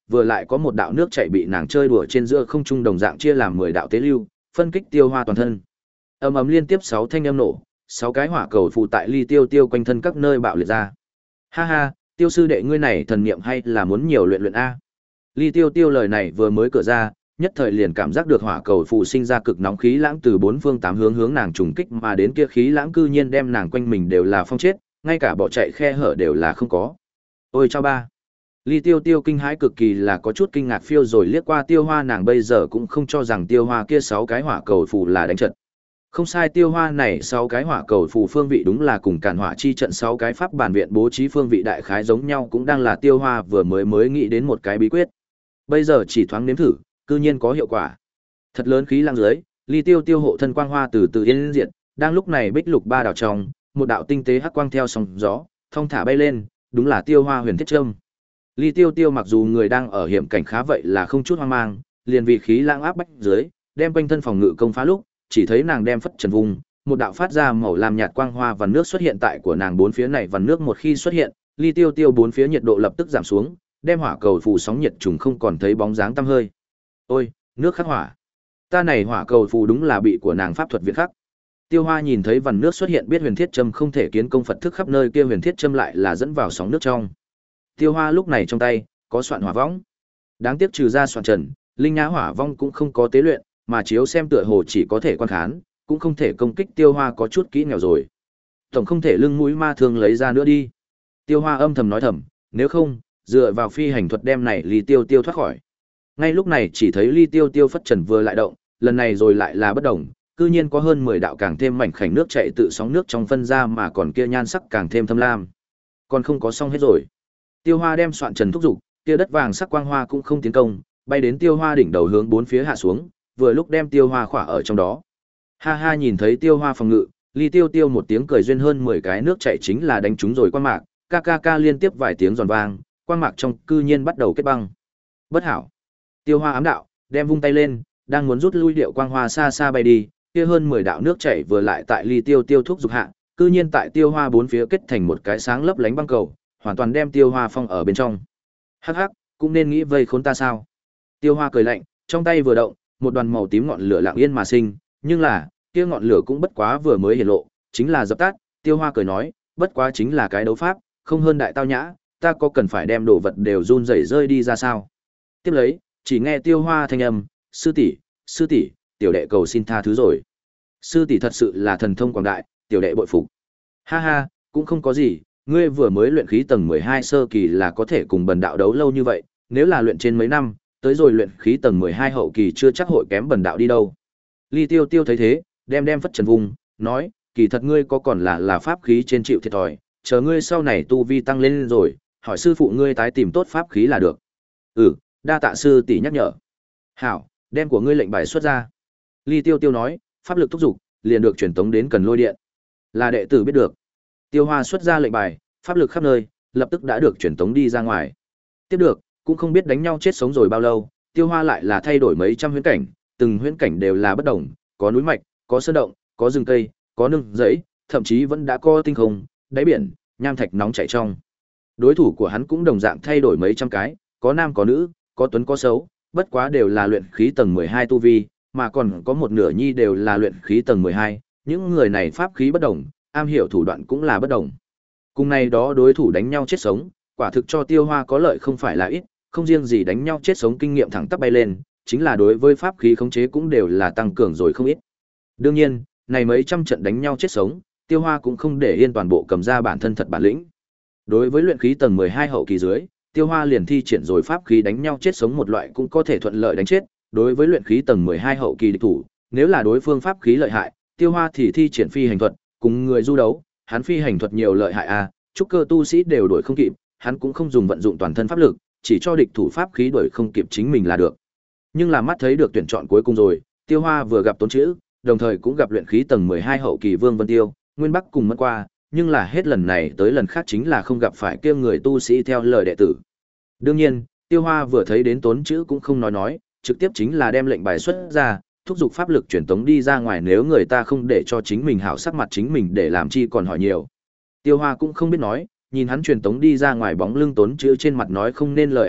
vừa lại có một đạo nước chảy bị nàng chơi đùa trên giữa không trung đồng dạng chia làm mười đạo tế lưu, phân kích Tiêu Hoa toàn thân. Ầm ầm liên tiếp sáu thanh âm nổ, sáu cái hỏa cầu phụ tại Ly Tiêu Tiêu quanh thân các nơi bạo liệt ra. Ha ha, Tiêu sư đệ ngươi này thần niệm hay là muốn nhiều luyện luyện a. Ly Tiêu Tiêu lời này vừa mới cửa ra, nhất thời liền cảm giác được hỏa cầu phụ sinh ra cực nóng khí lãng từ bốn phương tám hướng hướng nàng trùng kích mà đến, kia khí lãng cư nhiên đem nàng quanh mình đều là phong chết, ngay cả bỏ chạy khe hở đều là không có. Ôi chao ba. Ly Tiêu Tiêu kinh hãi cực kỳ, là có chút kinh ngạc phiêu rồi liếc qua Tiêu Hoa, nàng bây giờ cũng không cho rằng Tiêu Hoa kia sáu cái hỏa cầu phù là đánh trận. Không sai, Tiêu Hoa này sáu cái hỏa cầu phù phương vị đúng là cùng Càn Hỏa chi trận sáu cái pháp bản viện bố trí phương vị đại khái giống nhau, cũng đang là Tiêu Hoa vừa mới mới nghĩ đến một cái bí quyết. Bây giờ chỉ thoáng nếm thử, cư nhiên có hiệu quả. Thật lớn khí lang dưới, Ly Tiêu Tiêu hộ thân quang hoa từ từ yên diệt, đang lúc này bích lục ba đảo trong, một đạo tinh tế hắc quang theo sóng gió, thong thả bay lên, đúng là Tiêu Hoa huyền thiết châm. Ly Tiêu Tiêu mặc dù người đang ở hiểm cảnh khá vậy là không chút hoang mang, liền vì khí lãng áp bách dưới, đem quanh thân phòng ngự công phá lúc, chỉ thấy nàng đem phất trần vùng, một đạo phát ra màu lam nhạt quang hoa vằn nước xuất hiện tại của nàng bốn phía này, vằn nước một khi xuất hiện, Ly Tiêu Tiêu bốn phía nhiệt độ lập tức giảm xuống, đem hỏa cầu phù sóng nhiệt trùng không còn thấy bóng dáng tăm hơi. Ôi, nước khắc hỏa. Ta này hỏa cầu phù đúng là bị của nàng pháp thuật viện khắc. Tiêu Hoa nhìn thấy vằn nước xuất hiện biết huyền thiết châm không thể kiến công Phật thức khắp nơi, kia huyền thiết châm lại là dẫn vào sóng nước trong. Tiêu Hoa lúc này trong tay có soạn hỏa võng. Đáng tiếc trừ ra soạn trần, linh nhã hỏa vong cũng không có tế luyện, mà chiếu xem tựa hồ chỉ có thể quan khán, cũng không thể công kích. Tiêu Hoa có chút kỹ nghèo rồi. Tổng không thể lưng mũi ma thương lấy ra nữa đi. Tiêu Hoa âm thầm nói thầm, nếu không, dựa vào phi hành thuật đem này Ly Tiêu Tiêu thoát khỏi. Ngay lúc này chỉ thấy Ly Tiêu Tiêu phất trần vừa lại động, lần này rồi lại là bất động, cư nhiên có hơn mười đạo càng thêm mảnh khảnh nước chảy tự sóng nước trong phân ra, mà còn kia nhan sắc càng thêm thâm lam. Còn không có xong hết rồi. Tiêu Hoa đem soạn trần thúc dục, kia đất vàng sắc quang hoa cũng không tiến công, bay đến Tiêu Hoa đỉnh đầu hướng bốn phía hạ xuống, vừa lúc đem Tiêu Hoa khỏa ở trong đó. Ha ha, nhìn thấy Tiêu Hoa phòng ngự, Ly Tiêu Tiêu một tiếng cười duyên, hơn mười cái nước chảy chính là đánh trúng rồi quang mạc, ca ca ca liên tiếp vài tiếng giòn vang, quang mạc trong cư nhiên bắt đầu kết băng. Bất hảo. Tiêu Hoa ám đạo, đem vung tay lên, đang muốn rút lui điệu quang hoa xa xa bay đi, kia hơn mười đạo nước chảy vừa lại tại Ly Tiêu Tiêu thúc dục hạ, cư nhiên tại Tiêu Hoa bốn phía kết thành một cái sáng lấp lánh băng cầu, hoàn toàn đem Tiêu Hoa phong ở bên trong. Hắc hắc, cũng nên nghĩ vây khốn ta sao? Tiêu Hoa cười lạnh, trong tay vừa động, một đoàn màu tím ngọn lửa lặng yên mà sinh, nhưng là, kia ngọn lửa cũng bất quá vừa mới hiển lộ, chính là dập tắt. Tiêu Hoa cười nói, bất quá chính là cái đấu pháp, không hơn đại tao nhã, ta có cần phải đem đồ vật đều run rẩy rơi đi ra sao? Tiếp lấy, chỉ nghe Tiêu Hoa thanh âm, sư tỷ, sư tỷ, tiểu đệ cầu xin tha thứ rồi. Sư tỷ thật sự là thần thông quảng đại, tiểu đệ bội phục. Ha ha, cũng không có gì, ngươi vừa mới luyện khí tầng mười hai sơ kỳ là có thể cùng bần đạo đấu lâu như vậy, nếu là luyện trên mấy năm, tới rồi luyện khí tầng mười hai hậu kỳ chưa chắc hội kém bần đạo đi đâu. Ly Tiêu Tiêu thấy thế, đem đem phất trần vùng, nói, kỳ thật ngươi có còn là là pháp khí trên chịu thiệt thòi, chờ ngươi sau này tu vi tăng lên rồi, hỏi sư phụ ngươi tái tìm tốt pháp khí là được. Ừ, đa tạ sư tỷ nhắc nhở. Hảo, đem của ngươi lệnh bài xuất ra. Ly Tiêu Tiêu nói, pháp lực thúc dục, liền được truyền tống đến Cần Lôi Điện. Là đệ tử biết được. Tiêu Hoa xuất ra lệnh bài, pháp lực khắp nơi, lập tức đã được truyền tống đi ra ngoài. Tiếp được, cũng không biết đánh nhau chết sống rồi bao lâu, Tiêu Hoa lại là thay đổi mấy trăm huyễn cảnh, từng huyễn cảnh đều là bất đồng, có núi mạch, có sơn động, có rừng cây, có nương rẫy, thậm chí vẫn đã có tinh không, đáy biển, nham thạch nóng chảy trong. Đối thủ của hắn cũng đồng dạng thay đổi mấy trăm cái, có nam có nữ, có tuấn có xấu, bất quá đều là luyện khí tầng mười hai tu vi, mà còn có một nửa nhi đều là luyện khí tầng mười hai, những người này pháp khí bất đồng, am hiểu thủ đoạn cũng là bất đồng. Cùng này đó đối thủ đánh nhau chết sống, quả thực cho Tiêu Hoa có lợi không phải là ít, không riêng gì đánh nhau chết sống kinh nghiệm thẳng tắp bay lên, chính là đối với pháp khí khống chế cũng đều là tăng cường rồi không ít. Đương nhiên, này mấy trăm trận đánh nhau chết sống, Tiêu Hoa cũng không để yên toàn bộ cầm ra bản thân thật bản lĩnh. Đối với luyện khí tầng mười hai hậu kỳ dưới, Tiêu Hoa liền thi triển rồi pháp khí đánh nhau chết sống một loại cũng có thể thuận lợi đánh chết. Đối với luyện khí tầng mười hai hậu kỳ địch thủ, nếu là đối phương pháp khí lợi hại, Tiêu Hoa thì thi triển phi hành thuật, cùng người du đấu, hắn phi hành thuật nhiều lợi hại a, trúc cơ tu sĩ đều đuổi không kịp, hắn cũng không dùng vận dụng toàn thân pháp lực, chỉ cho địch thủ pháp khí đuổi không kịp chính mình là được. Nhưng là mắt thấy được tuyển chọn cuối cùng rồi, Tiêu Hoa vừa gặp Tốn Chữ, đồng thời cũng gặp luyện khí tầng mười hai hậu kỳ Vương Vân Tiêu, Nguyên Bắc cùng mất qua, nhưng là hết lần này tới lần khác chính là không gặp phải kia người tu sĩ theo lời đệ tử. Đương nhiên, Tiêu Hoa vừa thấy đến Tốn Chữ cũng không nói nói, trực tiếp chính là đem lệnh bài xuất ra, thúc giục pháp lực truyền tống đi ra ngoài, nếu người ta không để cho chính mình hảo sắc mặt chính mình để làm chi còn hỏi nhiều. Tiêu Hoa cũng không biết nói, nhìn hắn truyền tống đi ra ngoài bóng lưng Tốn Chữ trên mặt nói không nên lời ánh mắt,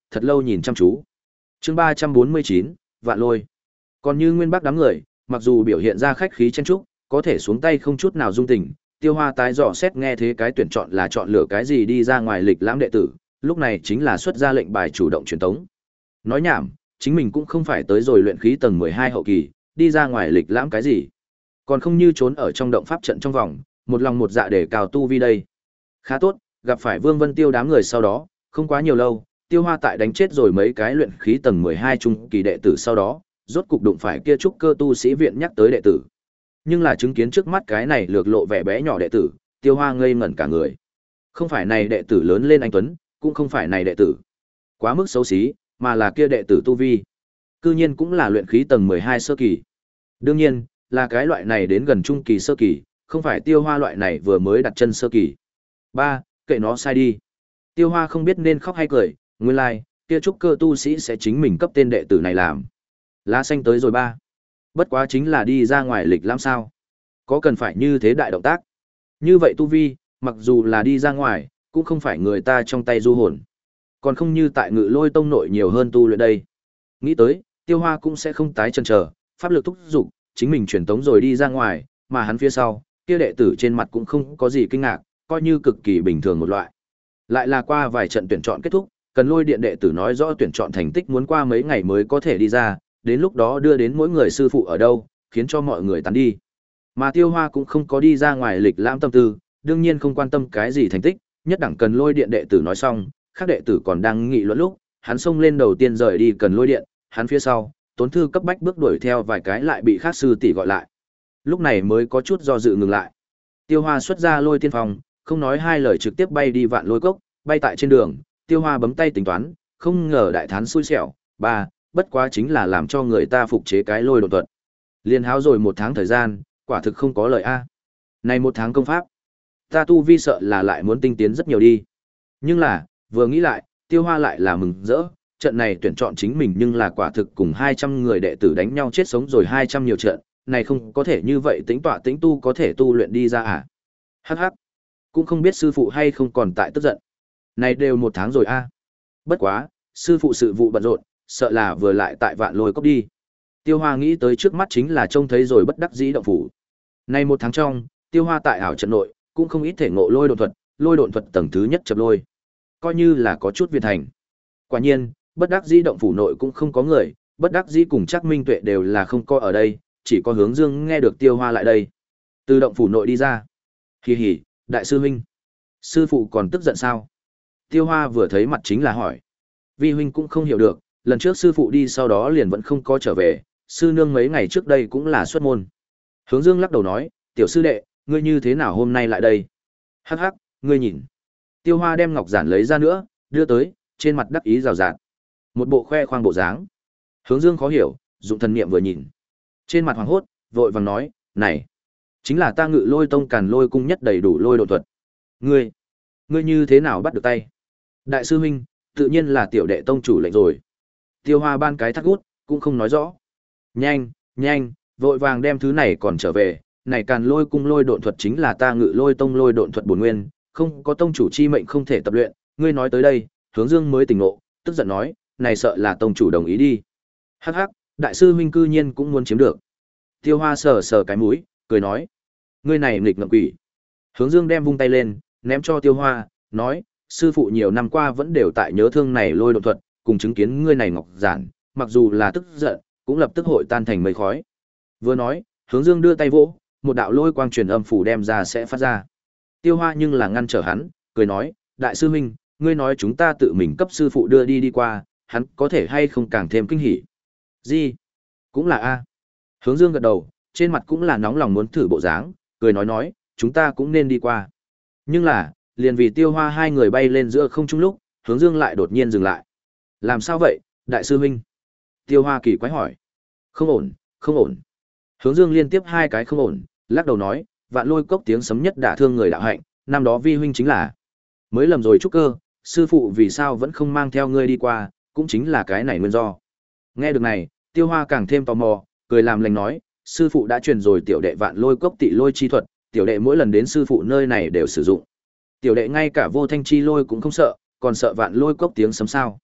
thật lâu nhìn chăm chú. Chương ba trăm bốn mươi chín, Vạn Lôi. Còn như Nguyên Bắc đám người, mặc dù biểu hiện ra khách khí chen chúc, có thể xuống tay không chút nào dung tình, Tiêu Hoa tái dò xét nghe thế cái tuyển chọn là chọn lựa cái gì đi ra ngoài lịch lãm đệ tử, lúc này chính là xuất ra lệnh bài chủ động truyền tống. Nói nhảm, chính mình cũng không phải tới rồi luyện khí tầng mười hai hậu kỳ, đi ra ngoài lịch lãm cái gì. Còn không như trốn ở trong động pháp trận trong vòng, một lòng một dạ để cào tu vi đây. Khá tốt, gặp phải Vương Vân Tiêu đám người sau đó, không quá nhiều lâu, Tiêu Hoa tại đánh chết rồi mấy cái luyện khí tầng mười hai trung kỳ đệ tử sau đó, rốt cục đụng phải kia trúc cơ tu sĩ viện nhắc tới đệ tử. Nhưng là chứng kiến trước mắt cái này lược lộ vẻ bé nhỏ đệ tử, Tiêu Hoa ngây ngẩn cả người. Không phải này đệ tử lớn lên anh tuấn, cũng không phải này đệ tử quá mức xấu xí, mà là kia đệ tử tu vi. Cư nhiên cũng là luyện khí tầng mười hai sơ kỳ. Đương nhiên, là cái loại này đến gần trung kỳ sơ kỳ, không phải Tiêu Hoa loại này vừa mới đặt chân sơ kỳ. Ba, kệ nó sai đi. Tiêu Hoa không biết nên khóc hay cười, nguyên lai, like, kia trúc cơ tu sĩ sẽ chính mình cấp tên đệ tử này làm. Lá xanh tới rồi ba. Bất quá chính là đi ra ngoài lịch lãm sao? Có cần phải như thế đại động tác? Như vậy tu vi, mặc dù là đi ra ngoài, cũng không phải người ta trong tay du hồn. Còn không như tại Ngự Lôi tông nội nhiều hơn tu luyện đây. Nghĩ tới, Tiêu Hoa cũng sẽ không tái chần chờ, pháp lực thúc dục, chính mình truyền tống rồi đi ra ngoài, mà hắn phía sau, kia đệ tử trên mặt cũng không có gì kinh ngạc, coi như cực kỳ bình thường một loại. Lại là qua vài trận tuyển chọn kết thúc, cần Lôi điện đệ tử nói rõ tuyển chọn thành tích muốn qua mấy ngày mới có thể đi ra, đến lúc đó đưa đến mỗi người sư phụ ở đâu, khiến cho mọi người tán đi. Mà Tiêu Hoa cũng không có đi ra ngoài lịch lãm tâm tư, đương nhiên không quan tâm cái gì thành tích, nhất đẳng cần Lôi điện đệ tử nói xong, các đệ tử còn đang nghị luận lúc, hắn xông lên đầu tiên rời đi cần Lôi điện, hắn phía sau, Tốn Thư cấp bách bước đuổi theo vài cái lại bị khác sư tỷ gọi lại. Lúc này mới có chút do dự ngừng lại. Tiêu Hoa xuất ra Lôi tiên phòng, không nói hai lời trực tiếp bay đi Vạn Lôi cốc, bay tại trên đường, Tiêu Hoa bấm tay tính toán, không ngờ đại thán xui xẻo, ba, bất quá chính là làm cho người ta phục chế cái lôi độn thuật. Liên háo rồi một tháng thời gian, quả thực không có lời a. Này một tháng công pháp, ta tu vi sợ là lại muốn tinh tiến rất nhiều đi. Nhưng là, vừa nghĩ lại, Tiêu Hoa lại là mừng rỡ, trận này tuyển chọn chính mình nhưng là quả thực cùng hai trăm người đệ tử đánh nhau chết sống rồi hai trăm nhiều trận, này không có thể như vậy tính tọa tính tu có thể tu luyện đi ra à? Hắc hắc, cũng không biết sư phụ hay không còn tại tức giận. Này đều một tháng rồi a. Bất quá, sư phụ sự vụ bận rộn, sợ là vừa lại tại Vạn Lôi cốc đi. Tiêu Hoa nghĩ tới trước mắt chính là trông thấy rồi bất đắc dĩ động phủ. Nay một tháng trong, Tiêu Hoa tại ảo trận nội, cũng không ít thể ngộ lôi độn thuật, lôi độn thuật tầng thứ nhất chập lôi. Coi như là có chút viên thành. Quả nhiên, bất đắc dĩ động phủ nội cũng không có người, bất đắc dĩ cùng Trác Minh Tuệ đều là không có ở đây, chỉ có Hướng Dương nghe được Tiêu Hoa lại đây. Từ động phủ nội đi ra. Hì hì, đại sư huynh. Sư phụ còn tức giận sao? Tiêu Hoa vừa thấy mặt chính là hỏi. Vi huynh cũng không hiểu được, lần trước sư phụ đi sau đó liền vẫn không có trở về, sư nương mấy ngày trước đây cũng là xuất môn. Hướng Dương lắc đầu nói, tiểu sư đệ, ngươi như thế nào hôm nay lại đây? Hắc hắc, ngươi nhìn. Tiêu Hoa đem ngọc giản lấy ra nữa, đưa tới, trên mặt đắc ý rào rạt. Một bộ khoe khoang bộ dáng. Hướng Dương khó hiểu, dụng thần niệm vừa nhìn. Trên mặt hoảng hốt, vội vàng nói, này, chính là ta Ngự Lôi tông Càn Lôi cung nhất đầy đủ lôi độ thuật. Ngươi, ngươi như thế nào bắt được tay? Đại sư huynh, tự nhiên là tiểu đệ tông chủ lệnh rồi. Tiêu Hoa ban cái thắt gút, cũng không nói rõ. Nhanh, nhanh, vội vàng đem thứ này còn trở về, này Càn Lôi cung lôi độn thuật chính là ta Ngự Lôi tông lôi độn thuật bổn nguyên, không có tông chủ chi mệnh không thể tập luyện, ngươi nói tới đây, Hướng Dương mới tỉnh ngộ, tức giận nói, này sợ là tông chủ đồng ý đi. Hắc hắc, đại sư huynh cư nhiên cũng muốn chiếm được. Tiêu Hoa sờ sờ cái mũi, cười nói, ngươi này nghịch ngợm quỷ. Hướng Dương đem vung tay lên, ném cho Tiêu Hoa, nói, sư phụ nhiều năm qua vẫn đều tại nhớ thương này lôi độn thuật, cùng chứng kiến ngươi này ngọc giản, mặc dù là tức giận, cũng lập tức hội tan thành mây khói. Vừa nói, Hướng Dương đưa tay vỗ, một đạo lôi quang truyền âm phủ đem ra sẽ phát ra. Tiêu Hoa nhưng là ngăn trở hắn, cười nói, đại sư huynh, ngươi nói chúng ta tự mình cấp sư phụ đưa đi đi qua, hắn có thể hay không càng thêm kinh hỉ. Gì? Cũng là a. Hướng Dương gật đầu, trên mặt cũng là nóng lòng muốn thử bộ dáng, cười nói nói, chúng ta cũng nên đi qua. Nhưng là, liền vì Tiêu Hoa hai người bay lên giữa không trung lúc, Hướng Dương lại đột nhiên dừng lại. Làm sao vậy, đại sư huynh? Tiêu Hoa kỳ quái hỏi. Không ổn, không ổn. Hướng Dương liên tiếp hai cái không ổn, lắc đầu nói, Vạn Lôi cốc tiếng sấm nhất đả thương người đạo hạnh, năm đó vi huynh chính là mới lầm rồi trúc cơ, sư phụ vì sao vẫn không mang theo ngươi đi qua, cũng chính là cái này nguyên do. Nghe được này, Tiêu Hoa càng thêm tò mò, cười làm lành nói, sư phụ đã truyền rồi tiểu đệ Vạn Lôi cốc tị lôi chi thuật, tiểu đệ mỗi lần đến sư phụ nơi này đều sử dụng. Tiểu đệ ngay cả vô thanh chi lôi cũng không sợ, còn sợ Vạn Lôi cốc tiếng sấm sao?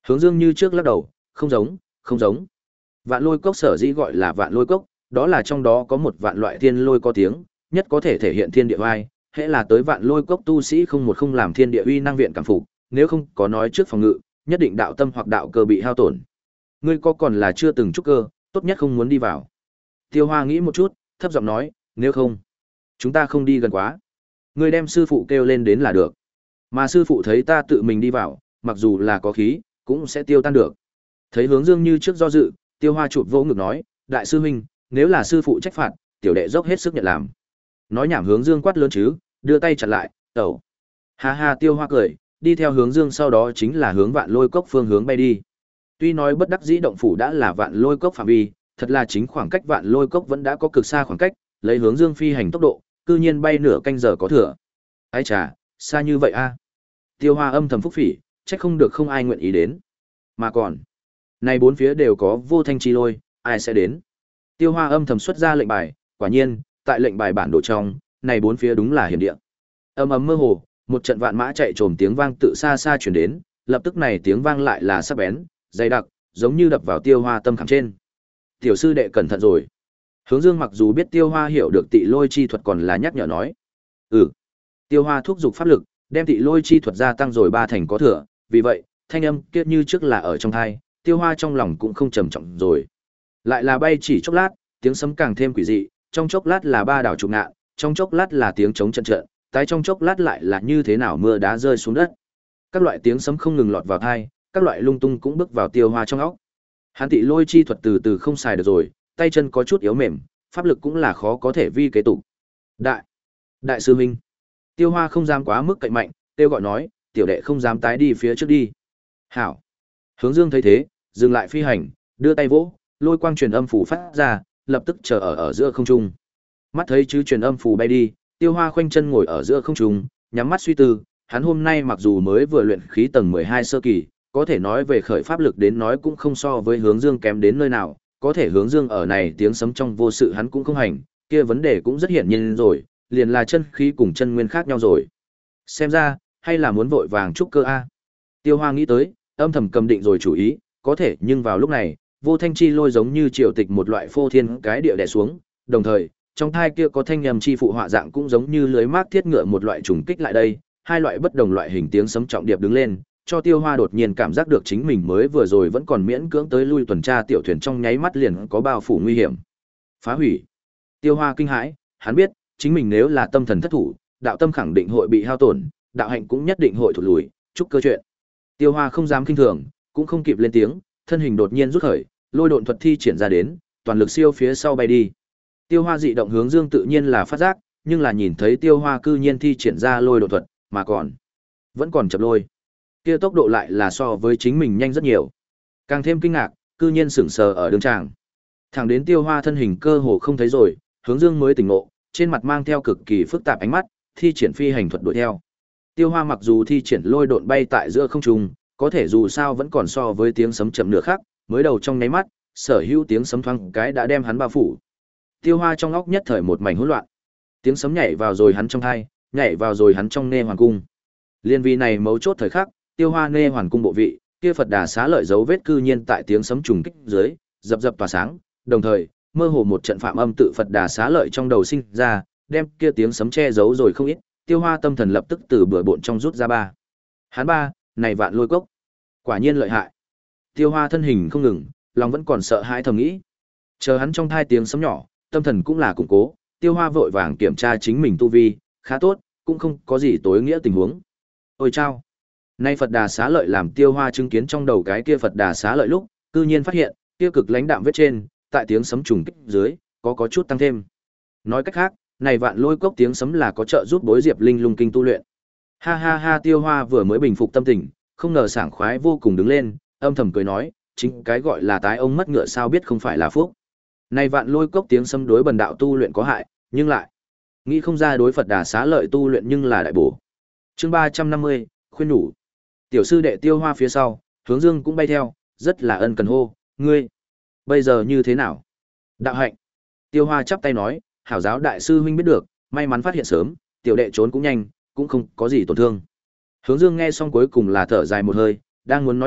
Hướng Dương như trước lắc đầu, không giống, không giống. Vạn lôi cốc sở dĩ gọi là vạn lôi cốc, đó là trong đó có một vạn loại thiên lôi có tiếng, nhất có thể thể hiện thiên địa vai, hễ là tới vạn lôi cốc tu sĩ không một không làm thiên địa uy năng viện cảm phục, nếu không có nói trước phòng ngự, nhất định đạo tâm hoặc đạo cơ bị hao tổn. Ngươi có còn là chưa từng trúc cơ, tốt nhất không muốn đi vào. Tiêu Hoa nghĩ một chút, thấp giọng nói, nếu không, chúng ta không đi gần quá. Ngươi đem sư phụ kêu lên đến là được. Mà sư phụ thấy ta tự mình đi vào, mặc dù là có khí, cũng sẽ tiêu tan được. Thấy Hướng Dương như trước do dự, Tiêu Hoa chụp vỗ ngực nói, đại sư huynh, nếu là sư phụ trách phạt, tiểu đệ dốc hết sức nhận làm. Nói nhảm Hướng Dương quát lớn chứ, đưa tay chặn lại, tẩu. Ha ha, Tiêu Hoa cười, đi theo Hướng Dương, sau đó chính là hướng vạn lôi cốc phương hướng bay đi. Tuy nói bất đắc dĩ động phủ đã là vạn lôi cốc phạm vi, thật là chính khoảng cách vạn lôi cốc vẫn đã có cực xa khoảng cách, lấy Hướng Dương phi hành tốc độ, cư nhiên bay nửa canh giờ có thừa. Ái chà, xa như vậy a. Tiêu Hoa âm thầm phúc phỉ, trách không được không ai nguyện ý đến. Mà còn, này bốn phía đều có vô thanh chi lôi, ai sẽ đến? Tiêu Hoa âm thầm xuất ra lệnh bài, quả nhiên, tại lệnh bài bản đồ trong, này bốn phía đúng là hiểm địa. Ầm ầm mơ hồ, một trận vạn mã chạy trồm tiếng vang tự xa xa truyền đến, lập tức này tiếng vang lại là sắc bén, dày đặc, giống như đập vào Tiêu Hoa tâm khảm trên. Tiểu sư đệ cẩn thận rồi. Hướng Dương mặc dù biết Tiêu Hoa hiểu được tị lôi chi thuật, còn là nhắc nhở nói. Ừ. Tiêu Hoa thúc giục pháp lực, đem tị lôi chi thuật gia tăng rồi ba thành có thừa, vì vậy, thanh âm kia như trước là ở trong tai, Tiêu Hoa trong lòng cũng không trầm trọng rồi. Lại là bay chỉ chốc lát, tiếng sấm càng thêm quỷ dị, trong chốc lát là ba đảo trục ngạn, trong chốc lát là tiếng trống trận trận, tái trong chốc lát lại là như thế nào mưa đá rơi xuống đất. Các loại tiếng sấm không ngừng lọt vào tai, các loại lung tung cũng bước vào Tiêu Hoa trong óc. Hắn tị lôi chi thuật từ từ không xài được rồi, tay chân có chút yếu mềm, pháp lực cũng là khó có thể vi kế tục. Đại, đại sư huynh. Tiêu Hoa không dám quá mức cậy mạnh, tiêu gọi nói, tiểu đệ không dám tái đi phía trước đi. Hảo. Hướng Dương thấy thế, dừng lại phi hành, đưa tay vỗ, lôi quang truyền âm phù phát ra, lập tức chờ ở ở giữa không trung. Mắt thấy chứ truyền âm phù bay đi, Tiêu Hoa khoanh chân ngồi ở giữa không trung, nhắm mắt suy tư, hắn hôm nay mặc dù mới vừa luyện khí tầng mười hai sơ kỳ, có thể nói về khởi pháp lực đến nói cũng không so với Hướng Dương kém đến nơi nào, có thể Hướng Dương ở này tiếng sấm trong vô sự hắn cũng không hành, kia vấn đề cũng rất hiển nhiên rồi, liền là chân khí cùng chân nguyên khác nhau rồi. Xem ra, hay là muốn vội vàng trúc cơ a. Tiêu Hoa nghĩ tới, âm thầm cầm định rồi chủ ý, có thể nhưng vào lúc này, vô thanh chi lôi giống như triều tịch một loại phô thiên cái địa đè xuống, đồng thời, trong thai kia có thanh nhầm chi phụ họa dạng cũng giống như lưới mác thiết ngựa một loại trùng kích lại đây, hai loại bất đồng loại hình tiếng sấm trọng điệp đứng lên, cho Tiêu Hoa đột nhiên cảm giác được chính mình mới vừa rồi vẫn còn miễn cưỡng tới lui tuần tra tiểu thuyền trong nháy mắt liền có bao phủ nguy hiểm. Phá hủy. Tiêu Hoa kinh hãi, hắn biết, chính mình nếu là tâm thần thất thủ, đạo tâm khẳng định hội bị hao tổn, đạo hạnh cũng nhất định hội thụt lùi, chúc cơ chuyện. Tiêu Hoa không dám kinh thường, cũng không kịp lên tiếng, thân hình đột nhiên rút khởi, lôi độn thuật thi triển ra đến, toàn lực siêu phía sau bay đi. Tiêu Hoa dị động Hướng Dương tự nhiên là phát giác, nhưng là nhìn thấy Tiêu Hoa cư nhiên thi triển ra lôi độn thuật, mà còn vẫn còn chập lôi. Kia tốc độ lại là so với chính mình nhanh rất nhiều. Càng thêm kinh ngạc, cư nhiên sững sờ ở đường tràng. Thẳng đến Tiêu Hoa thân hình cơ hồ không thấy rồi, Hướng Dương mới tỉnh ngộ, trên mặt mang theo cực kỳ phức tạp ánh mắt, thi triển phi hành thuật đuổi theo. Tiêu Hoa mặc dù thi triển lôi độn bay tại giữa không trung, có thể dù sao vẫn còn so với tiếng sấm chậm nửa khắc, mới đầu trong nháy mắt, sở hữu tiếng sấm thoáng cái đã đem hắn bao phủ. Tiêu Hoa trong óc nhất thời một mảnh hỗn loạn. Tiếng sấm nhảy vào rồi hắn trong tai, nhảy vào rồi hắn trong nê hoàng cung. Liên vì này mấu chốt thời khắc, Tiêu Hoa nê hoàn cung bộ vị, kia Phật Đà xá lợi dấu vết cư nhiên tại tiếng sấm trùng kích dưới, dập dập tỏa sáng, đồng thời, mơ hồ một trận phạm âm tự Phật Đà xá lợi trong đầu sinh ra, đem kia tiếng sấm che giấu rồi không ít, Tiêu Hoa tâm thần lập tức từ bừa bộn trong rút ra ba. Hắn ba, này vạn lôi cốc, quả nhiên lợi hại. Tiêu Hoa thân hình không ngừng, lòng vẫn còn sợ hãi thầm nghĩ. Chờ hắn trong thai tiếng sấm nhỏ, tâm thần cũng là củng cố, Tiêu Hoa vội vàng kiểm tra chính mình tu vi, khá tốt, cũng không có gì tối nghĩa tình huống. Ôi chao! Nay Phật Đà xá lợi làm Tiêu Hoa chứng kiến trong đầu cái kia Phật Đà xá lợi lúc, cư nhiên phát hiện, kia cực lãnh đạm vết trên, tại tiếng sấm trùng kích dưới, có có chút tăng thêm. Nói cách khác, này vạn lôi cốc tiếng sấm là có trợ giúp Bối Diệp Linh lung kinh tu luyện. Ha ha ha, Tiêu Hoa vừa mới bình phục tâm tình, không ngờ sảng khoái vô cùng đứng lên, âm thầm cười nói, chính cái gọi là tái ông mất ngựa sao biết không phải là phúc. Này vạn lôi cốc tiếng sấm đối bần đạo tu luyện có hại, nhưng lại nghĩ không ra đối Phật Đà xá lợi tu luyện nhưng là đại bổ. Chương ba trăm năm mươi, khuyên nhủ. Tiểu sư đệ Tiêu Hoa phía sau, Hướng Dương cũng bay theo, rất là ân cần hô, ngươi bây giờ như thế nào? Đạo hạnh. Tiêu Hoa chắp tay nói, hảo giáo đại sư huynh biết được, may mắn phát hiện sớm, tiểu đệ trốn cũng nhanh, cũng không có gì tổn thương. Hướng Dương nghe xong cuối cùng là thở dài một hơi, đang muốn nói chuyện,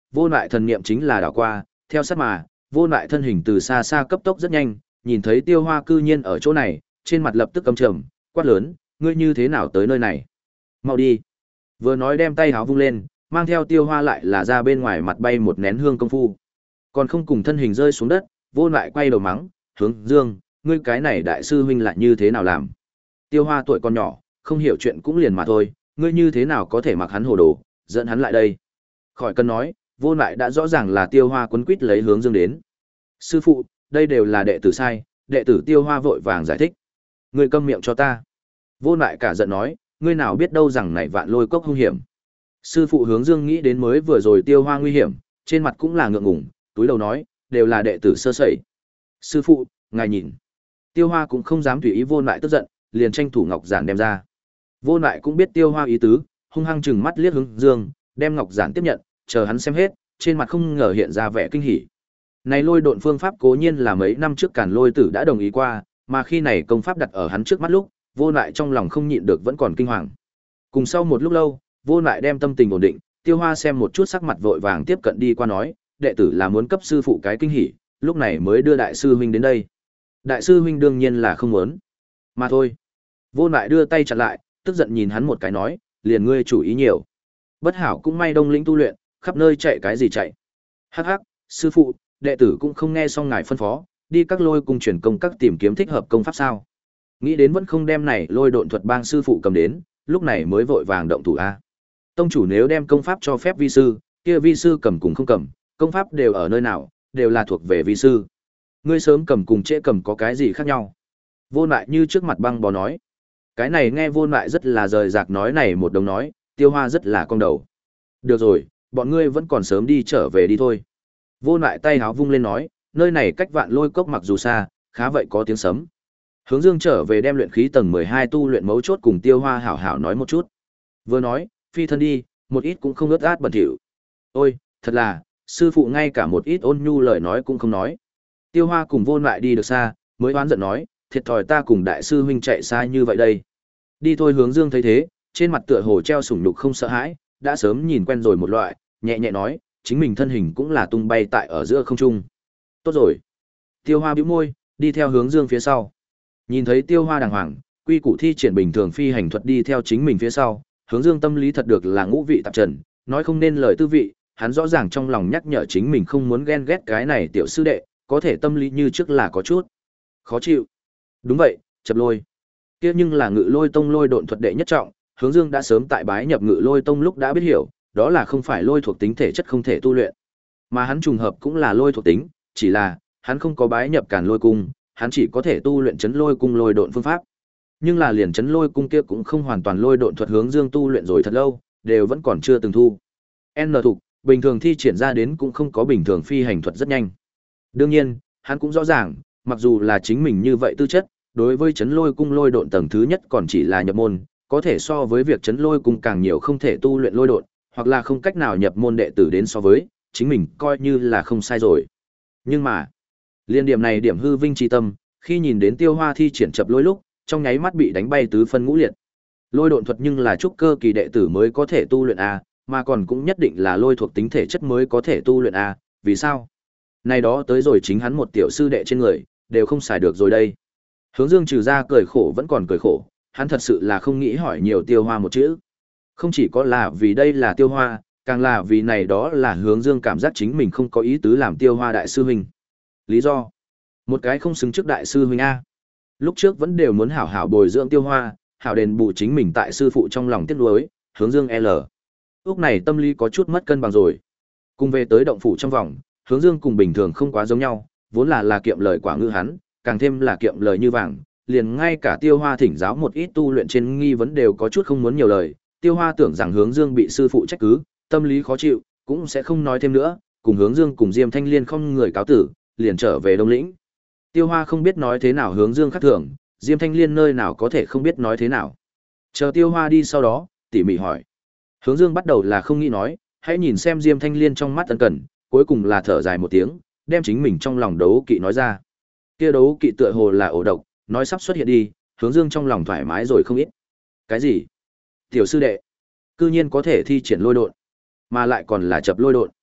vô lại thần niệm chính là đảo qua, theo sát mà, vô lại thân hình từ xa xa cấp tốc rất nhanh, nhìn thấy Tiêu Hoa cư nhiên ở chỗ này, trên mặt lập tức căm trầm, quát lớn, ngươi như thế nào tới nơi này? Mau đi. Vừa nói đem tay háo vung lên, mang theo Tiêu Hoa lại là ra bên ngoài mặt bay một nén hương công phu. Còn không cùng thân hình rơi xuống đất, vô lại quay đầu mắng, hướng Dương, ngươi cái này đại sư huynh lại như thế nào làm? Tiêu Hoa tuổi còn nhỏ, không hiểu chuyện cũng liền mà thôi, ngươi như thế nào có thể mặc hắn hồ đồ, dẫn hắn lại đây? Khỏi cần nói, vô lại đã rõ ràng là Tiêu Hoa quấn quýt lấy hướng Dương đến. Sư phụ, đây đều là đệ tử sai, đệ tử Tiêu Hoa vội vàng giải thích. Ngươi câm miệng cho ta. Vô lại cả giận nói, ngươi nào biết đâu rằng này vạn lôi cốc hung hiểm. Sư phụ hướng Dương nghĩ đến mới vừa rồi Tiêu Hoa nguy hiểm, trên mặt cũng là ngượng ngùng, túi đầu nói, đều là đệ tử sơ sẩy. Sư phụ, ngài nhìn. Tiêu Hoa cũng không dám tùy ý vô lại tức giận, liền tranh thủ ngọc giản đem ra. Vô lại cũng biết Tiêu Hoa ý tứ, hung hăng chừng mắt liếc hướng Dương, đem ngọc giản tiếp nhận, chờ hắn xem hết, trên mặt không ngờ hiện ra vẻ kinh hỉ. Này lôi độn phương pháp cố nhiên là mấy năm trước Càn Lôi Tử đã đồng ý qua, mà khi này công pháp đặt ở hắn trước mắt lúc, vô lại trong lòng không nhịn được vẫn còn kinh hoàng. Cùng sau một lúc lâu, vô lại đem tâm tình ổn định, Tiêu Hoa xem một chút sắc mặt vội vàng tiếp cận đi qua nói, đệ tử là muốn cấp sư phụ cái kinh hỉ, lúc này mới đưa đại sư huynh đến đây. Đại sư huynh đương nhiên là không muốn. Mà thôi. Vô lại đưa tay chặn lại, tức giận nhìn hắn một cái nói, liền ngươi chủ ý nhiều. Bất hảo cũng may Đông Lĩnh tu luyện, khắp nơi chạy cái gì chạy. Hắc hắc, sư phụ, đệ tử cũng không nghe xong ngài phân phó, đi các lôi cung truyền công các tìm kiếm thích hợp công pháp sao? Nghĩ đến vẫn không đem này lôi độn thuật bang sư phụ cầm đến, lúc này mới vội vàng động thủ a. Tông chủ nếu đem công pháp cho phép vi sư, kia vi sư cầm cùng không cầm, công pháp đều ở nơi nào, đều là thuộc về vi sư. Ngươi sớm cầm cùng trễ cầm có cái gì khác nhau? Vô lại như trước mặt băng bó nói. Cái này nghe vô lại rất là rời rạc nói này một đồng nói, Tiêu Hoa rất là cong đầu. Được rồi, bọn ngươi vẫn còn sớm đi trở về đi thôi. Vô lại tay háo vung lên nói, nơi này cách vạn lôi cốc mặc dù xa, khá vậy có tiếng sấm. Hướng Dương trở về đem luyện khí tầng mười hai tu luyện mấu chốt cùng Tiêu Hoa hảo hảo nói một chút. Vừa nói, phi thân đi, một ít cũng không ướt át bẩn thỉu. Ôi, thật là, sư phụ ngay cả một ít ôn nhu lời nói cũng không nói. Tiêu Hoa cùng vô lại đi được xa, mới oán giận nói, thiệt thòi ta cùng đại sư huynh chạy xa như vậy đây. Đi thôi. Hướng Dương thấy thế, trên mặt tựa hồ treo sủng nhục không sợ hãi, đã sớm nhìn quen rồi một loại, nhẹ nhẹ nói, chính mình thân hình cũng là tung bay tại ở giữa không trung. Tốt rồi. Tiêu Hoa bĩu môi, đi theo Hướng Dương phía sau. Nhìn thấy Tiêu Hoa đàng hoàng, quy củ thi triển bình thường phi hành thuật đi theo chính mình phía sau, Hướng Dương tâm lý thật được là ngũ vị tạp trần, nói không nên lời tư vị, hắn rõ ràng trong lòng nhắc nhở chính mình không muốn ghen ghét cái này tiểu sư đệ, có thể tâm lý như trước là có chút khó chịu. Đúng vậy, chập lôi. Kia nhưng là Ngự Lôi Tông lôi độn thuật đệ nhất trọng, Hướng Dương đã sớm tại bái nhập Ngự Lôi Tông lúc đã biết hiểu, đó là không phải lôi thuộc tính thể chất không thể tu luyện. Mà hắn trùng hợp cũng là lôi thuộc tính, chỉ là hắn không có bái nhập Càn Lôi Cung, hắn chỉ có thể tu luyện chấn lôi cung lôi độn phương pháp. Nhưng là liền chấn lôi cung kia cũng không hoàn toàn lôi độn thuật Hướng Dương tu luyện rồi thật lâu, đều vẫn còn chưa từng thu. N thuộc, bình thường thi triển ra đến cũng không có bình thường phi hành thuật rất nhanh. Đương nhiên, hắn cũng rõ ràng, mặc dù là chính mình như vậy tư chất, đối với chấn lôi cung lôi độn tầng thứ nhất còn chỉ là nhập môn, có thể so với việc chấn lôi cung càng nhiều không thể tu luyện lôi độn, hoặc là không cách nào nhập môn đệ tử đến so với, chính mình coi như là không sai rồi. Nhưng mà, liên điểm này điểm hư vinh chi tâm, khi nhìn đến Tiêu Hoa thi triển chập lôi lúc, trong nháy mắt bị đánh bay tứ phân ngũ liệt. Lôi độn thuật nhưng là trúc cơ kỳ đệ tử mới có thể tu luyện a, mà còn cũng nhất định là lôi thuộc tính thể chất mới có thể tu luyện a, vì sao? Này đó tới rồi chính hắn một tiểu sư đệ trên người, đều không xài được rồi đây. Hướng Dương trừ ra cười khổ vẫn còn cười khổ, hắn thật sự là không nghĩ hỏi nhiều Tiêu Hoa một chữ. Không chỉ có là vì đây là Tiêu Hoa, càng là vì này đó là Hướng Dương cảm giác chính mình không có ý tứ làm Tiêu Hoa đại sư huynh. Lý do? Một cái không xứng trước đại sư huynh a. Lúc trước vẫn đều muốn hảo hảo bồi dưỡng Tiêu Hoa, hảo đền bù chính mình tại sư phụ trong lòng tiếc nuối, Hướng Dương L. Lúc này tâm lý có chút mất cân bằng rồi. Cùng về tới động phủ trong vòng, Hướng Dương cùng bình thường không quá giống nhau, vốn là là kiệm lời quả ngữ hắn, càng thêm là kiệm lời như vàng, liền ngay cả Tiêu Hoa thỉnh giáo một ít tu luyện trên nghi vấn đều có chút không muốn nhiều lời. Tiêu Hoa tưởng rằng Hướng Dương bị sư phụ trách cứ, tâm lý khó chịu, cũng sẽ không nói thêm nữa, cùng Hướng Dương cùng Diêm Thanh Liên không người cáo tử, liền trở về Đông Lĩnh. Tiêu Hoa không biết nói thế nào Hướng Dương khác thường, Diêm Thanh Liên nơi nào có thể không biết nói thế nào. Chờ Tiêu Hoa đi sau đó, tỉ mỉ hỏi. Hướng Dương bắt đầu là không nghĩ nói, hãy nhìn xem Diêm Thanh Liên trong mắt ân cần, cuối cùng là thở dài một tiếng, đem chính mình trong lòng đấu kỵ nói ra. Kia đấu kỵ tựa hồ là ổ độc, nói sắp xuất hiện đi, Hướng Dương trong lòng thoải mái rồi không ít. Cái gì? Tiểu sư đệ, cư nhiên có thể thi triển lôi độn, mà lại còn là chập lôi độn.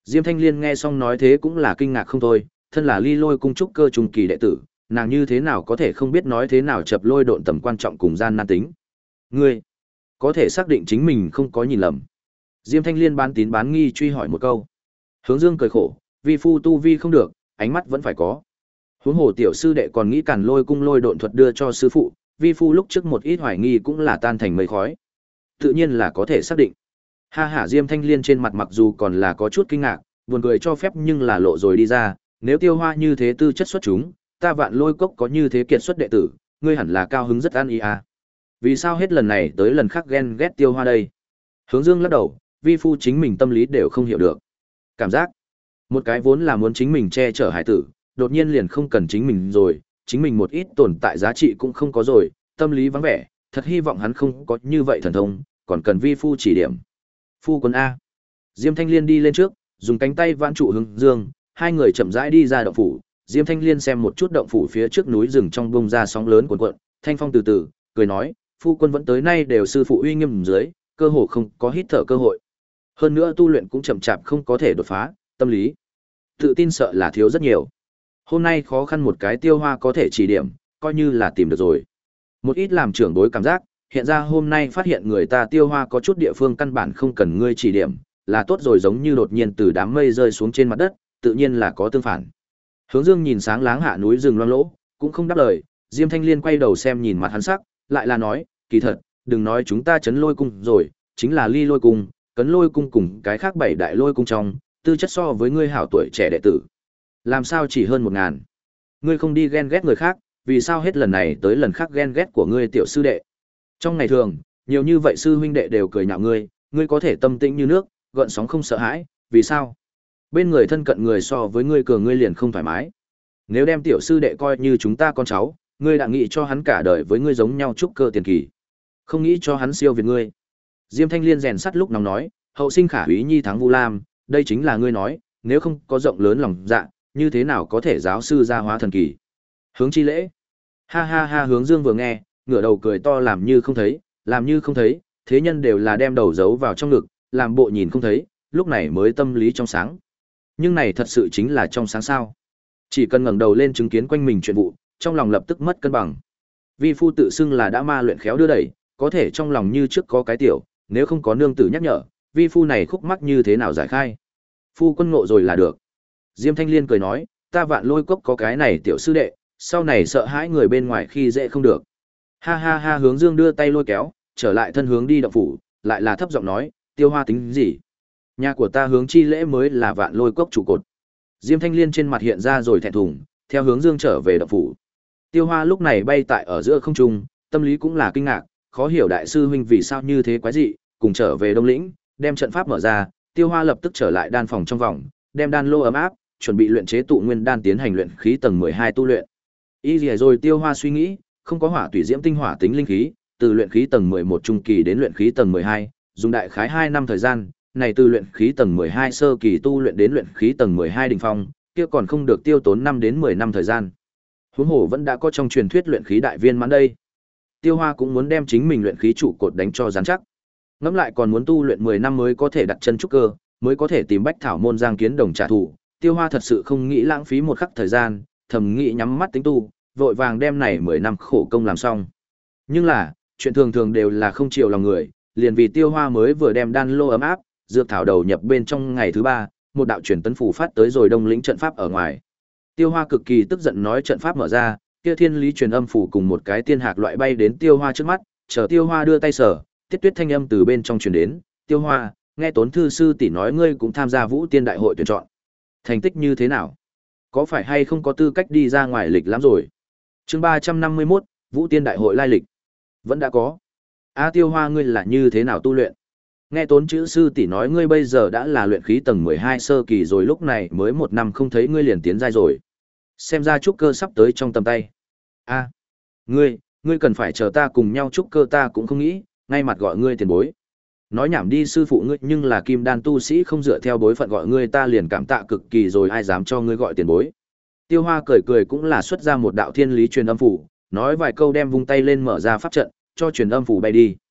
Diêm Thanh Liên nghe xong nói thế cũng là kinh ngạc không thôi, thân là Ly Lôi cung trúc cơ trung kỳ đệ tử, nàng như thế nào có thể không biết nói thế nào chập lôi độn tầm quan trọng cùng gian nan tính. Ngươi có thể xác định chính mình không có nhìn lầm. Diêm Thanh Liên bán tín bán nghi truy hỏi một câu. Hướng Dương cười khổ, vi phu tu vi không được, ánh mắt vẫn phải có. Huống hồ tiểu sư đệ còn nghĩ càn lôi cung lôi độn thuật đưa cho sư phụ, vi phu lúc trước một ít hoài nghi cũng là tan thành mây khói. Tự nhiên là có thể xác định. Ha ha, Diêm Thanh Liên trên mặt mặc dù còn là có chút kinh ngạc, buồn cười cho phép nhưng là lộ rồi đi ra, nếu Tiêu Hoa như thế tư chất xuất chúng, ta Vạn Lôi Cốc có như thế kiệt xuất đệ tử, ngươi hẳn là cao hứng rất an ý à. Vì sao hết lần này tới lần khác ghen ghét Tiêu Hoa đây? Hướng Dương lắc đầu, vi phu chính mình tâm lý đều không hiểu được. Cảm giác, một cái vốn là muốn chính mình che chở hải tử, đột nhiên liền không cần chính mình rồi, chính mình một ít tồn tại giá trị cũng không có rồi, tâm lý vắng vẻ, thật hy vọng hắn không có như vậy thần thông, còn cần vi phu chỉ điểm. Phu quân A. Diêm Thanh Liên đi lên trước, dùng cánh tay vãn trụ Hướng Dương, hai người chậm rãi đi ra động phủ. Diêm Thanh Liên xem một chút động phủ phía trước núi rừng trong bông ra sóng lớn cuộn cuộn, thanh phong từ từ, cười nói, phu quân vẫn tới nay đều sư phụ uy nghiêm dưới, cơ hồ không có hít thở cơ hội. Hơn nữa tu luyện cũng chậm chạp không có thể đột phá, tâm lý tự tin sợ là thiếu rất nhiều. Hôm nay khó khăn một cái Tiêu Hoa có thể chỉ điểm, coi như là tìm được rồi. Một ít làm trưởng đối cảm giác, hiện ra hôm nay phát hiện người ta Tiêu Hoa có chút địa phương căn bản không cần ngươi chỉ điểm, là tốt rồi, giống như đột nhiên từ đám mây rơi xuống trên mặt đất, tự nhiên là có tương phản. Hướng Dương nhìn sáng láng hạ núi rừng loang lỗ, cũng không đáp lời, Diêm Thanh Liên quay đầu xem nhìn mặt hắn sắc, lại là nói, kỳ thật, đừng nói chúng ta chấn lôi cung rồi, chính là ly lôi cung, cấn lôi cung cùng cái khác bảy đại lôi cung trong, tư chất so với ngươi hảo tuổi trẻ đệ tử. Làm sao chỉ hơn một ngàn? Ngươi không đi ghen ghét người khác, vì sao hết lần này tới lần khác ghen ghét của ngươi tiểu sư đệ? Trong ngày thường, nhiều như vậy sư huynh đệ đều cười nhạo ngươi, ngươi có thể tâm tĩnh như nước, gợn sóng không sợ hãi, vì sao? Bên người thân cận người so với ngươi cường ngươi liền không thoải mái. Nếu đem tiểu sư đệ coi như chúng ta con cháu, ngươi đã nghĩ cho hắn cả đời với ngươi giống nhau trúc cơ tiền kỳ. Không nghĩ cho hắn siêu việt ngươi. Diêm Thanh Liên rèn sắt lúc nóng nói, hậu sinh khả úy nhi thắng Vu Lam, đây chính là ngươi nói, nếu không có rộng lớn lòng dạ, như thế nào có thể giáo sư gia hóa thần kỳ. Hướng chi lễ. Ha ha ha, Hướng Dương vừa nghe, ngửa đầu cười to làm như không thấy, làm như không thấy, thế nhân đều là đem đầu giấu vào trong ngực, làm bộ nhìn không thấy, lúc này mới tâm lý trong sáng. Nhưng này thật sự chính là trong sáng sao? Chỉ cần ngẩng đầu lên chứng kiến quanh mình chuyện vụ, trong lòng lập tức mất cân bằng. Vi phu tự xưng là đã ma luyện khéo đưa đẩy, có thể trong lòng như trước có cái tiểu, nếu không có nương tử nhắc nhở, vi phu này khúc mắc như thế nào giải khai? Phu quân ngộ rồi là được. Diêm Thanh Liên cười nói, ta Vạn Lôi Cốc có cái này tiểu sư đệ, sau này sợ hãi người bên ngoài khi dễ không được. Ha ha ha, Hướng Dương đưa tay lôi kéo, trở lại thân hướng đi động phủ, lại là thấp giọng nói, Tiêu Hoa tính gì? Nhà của ta Hướng chi lễ mới là Vạn Lôi Cốc trụ cột. Diêm Thanh Liên trên mặt hiện ra rồi thẹn thùng, theo Hướng Dương trở về động phủ. Tiêu Hoa lúc này bay tại ở giữa không trung, tâm lý cũng là kinh ngạc, khó hiểu đại sư huynh vì sao như thế quái dị, cùng trở về Đông Lĩnh, đem trận pháp mở ra, Tiêu Hoa lập tức trở lại đan phòng trong vòng, đem đan lô ấm áp, chuẩn bị luyện chế tụ nguyên đan tiến hành luyện khí tầng mười hai tu luyện. Y lìa rồi Tiêu Hoa suy nghĩ, không có hỏa tùy diễm tinh hỏa tính linh khí, từ luyện khí tầng mười một trung kỳ đến luyện khí tầng mười hai, dùng đại khái hai năm thời gian, này từ luyện khí tầng mười hai sơ kỳ tu luyện đến luyện khí tầng mười hai đỉnh phong, kia còn không được tiêu tốn năm đến mười năm thời gian. Huống hồ vẫn đã có trong truyền thuyết luyện khí đại viên mãn đây. Tiêu Hoa cũng muốn đem chính mình luyện khí trụ cột đánh cho rắn chắc. Ngẫm lại còn muốn tu luyện mười năm mới có thể đặt chân trúc cơ, mới có thể tìm Bách Thảo môn Giang Kiến Đồng trả thù. Tiêu Hoa thật sự không nghĩ lãng phí một khắc thời gian, thầm nghĩ nhắm mắt tính tu, vội vàng đem này mười năm khổ công làm xong. Nhưng là, chuyện thường thường đều là không chiều lòng người, liền vì Tiêu Hoa mới vừa đem đan lô ấm áp, dược thảo đầu nhập bên trong ngày thứ ba, một đạo truyền tấn phù phát tới rồi Đông Lĩnh trận pháp ở ngoài. Tiêu Hoa cực kỳ tức giận nói trận pháp mở ra, kia thiên lý truyền âm phù cùng một cái tiên hạc loại bay đến Tiêu Hoa trước mắt, chờ Tiêu Hoa đưa tay sở, tiết tuyết thanh âm từ bên trong truyền đến, "Tiêu Hoa, nghe Tốn thư sư tỷ nói ngươi cũng tham gia Vũ Tiên đại hội tuyển chọn. Thành tích như thế nào? Có phải hay không có tư cách đi ra ngoài lịch lắm rồi?" Chương ba trăm năm mươi mốt, Vũ Tiên đại hội lai lịch. Vẫn đã có. A Tiêu Hoa, ngươi là như thế nào tu luyện? Nghe Tốn chữ sư tỷ nói ngươi bây giờ đã là luyện khí tầng mười hai sơ kỳ rồi, lúc này mới một năm không thấy ngươi liền tiến giai rồi. Xem ra trúc cơ sắp tới trong tầm tay. A, ngươi, ngươi cần phải chờ ta cùng nhau trúc cơ, ta cũng không nghĩ, ngay mặt gọi ngươi tiền bối. Nói nhảm đi, sư phụ ngươi nhưng là kim đan tu sĩ, không dựa theo bối phận gọi ngươi ta liền cảm tạ cực kỳ rồi, ai dám cho ngươi gọi tiền bối. Tiêu Hoa cười cười cũng là xuất ra một đạo thiên lý truyền âm phủ, nói vài câu đem vung tay lên mở ra pháp trận, cho truyền âm phủ bay đi.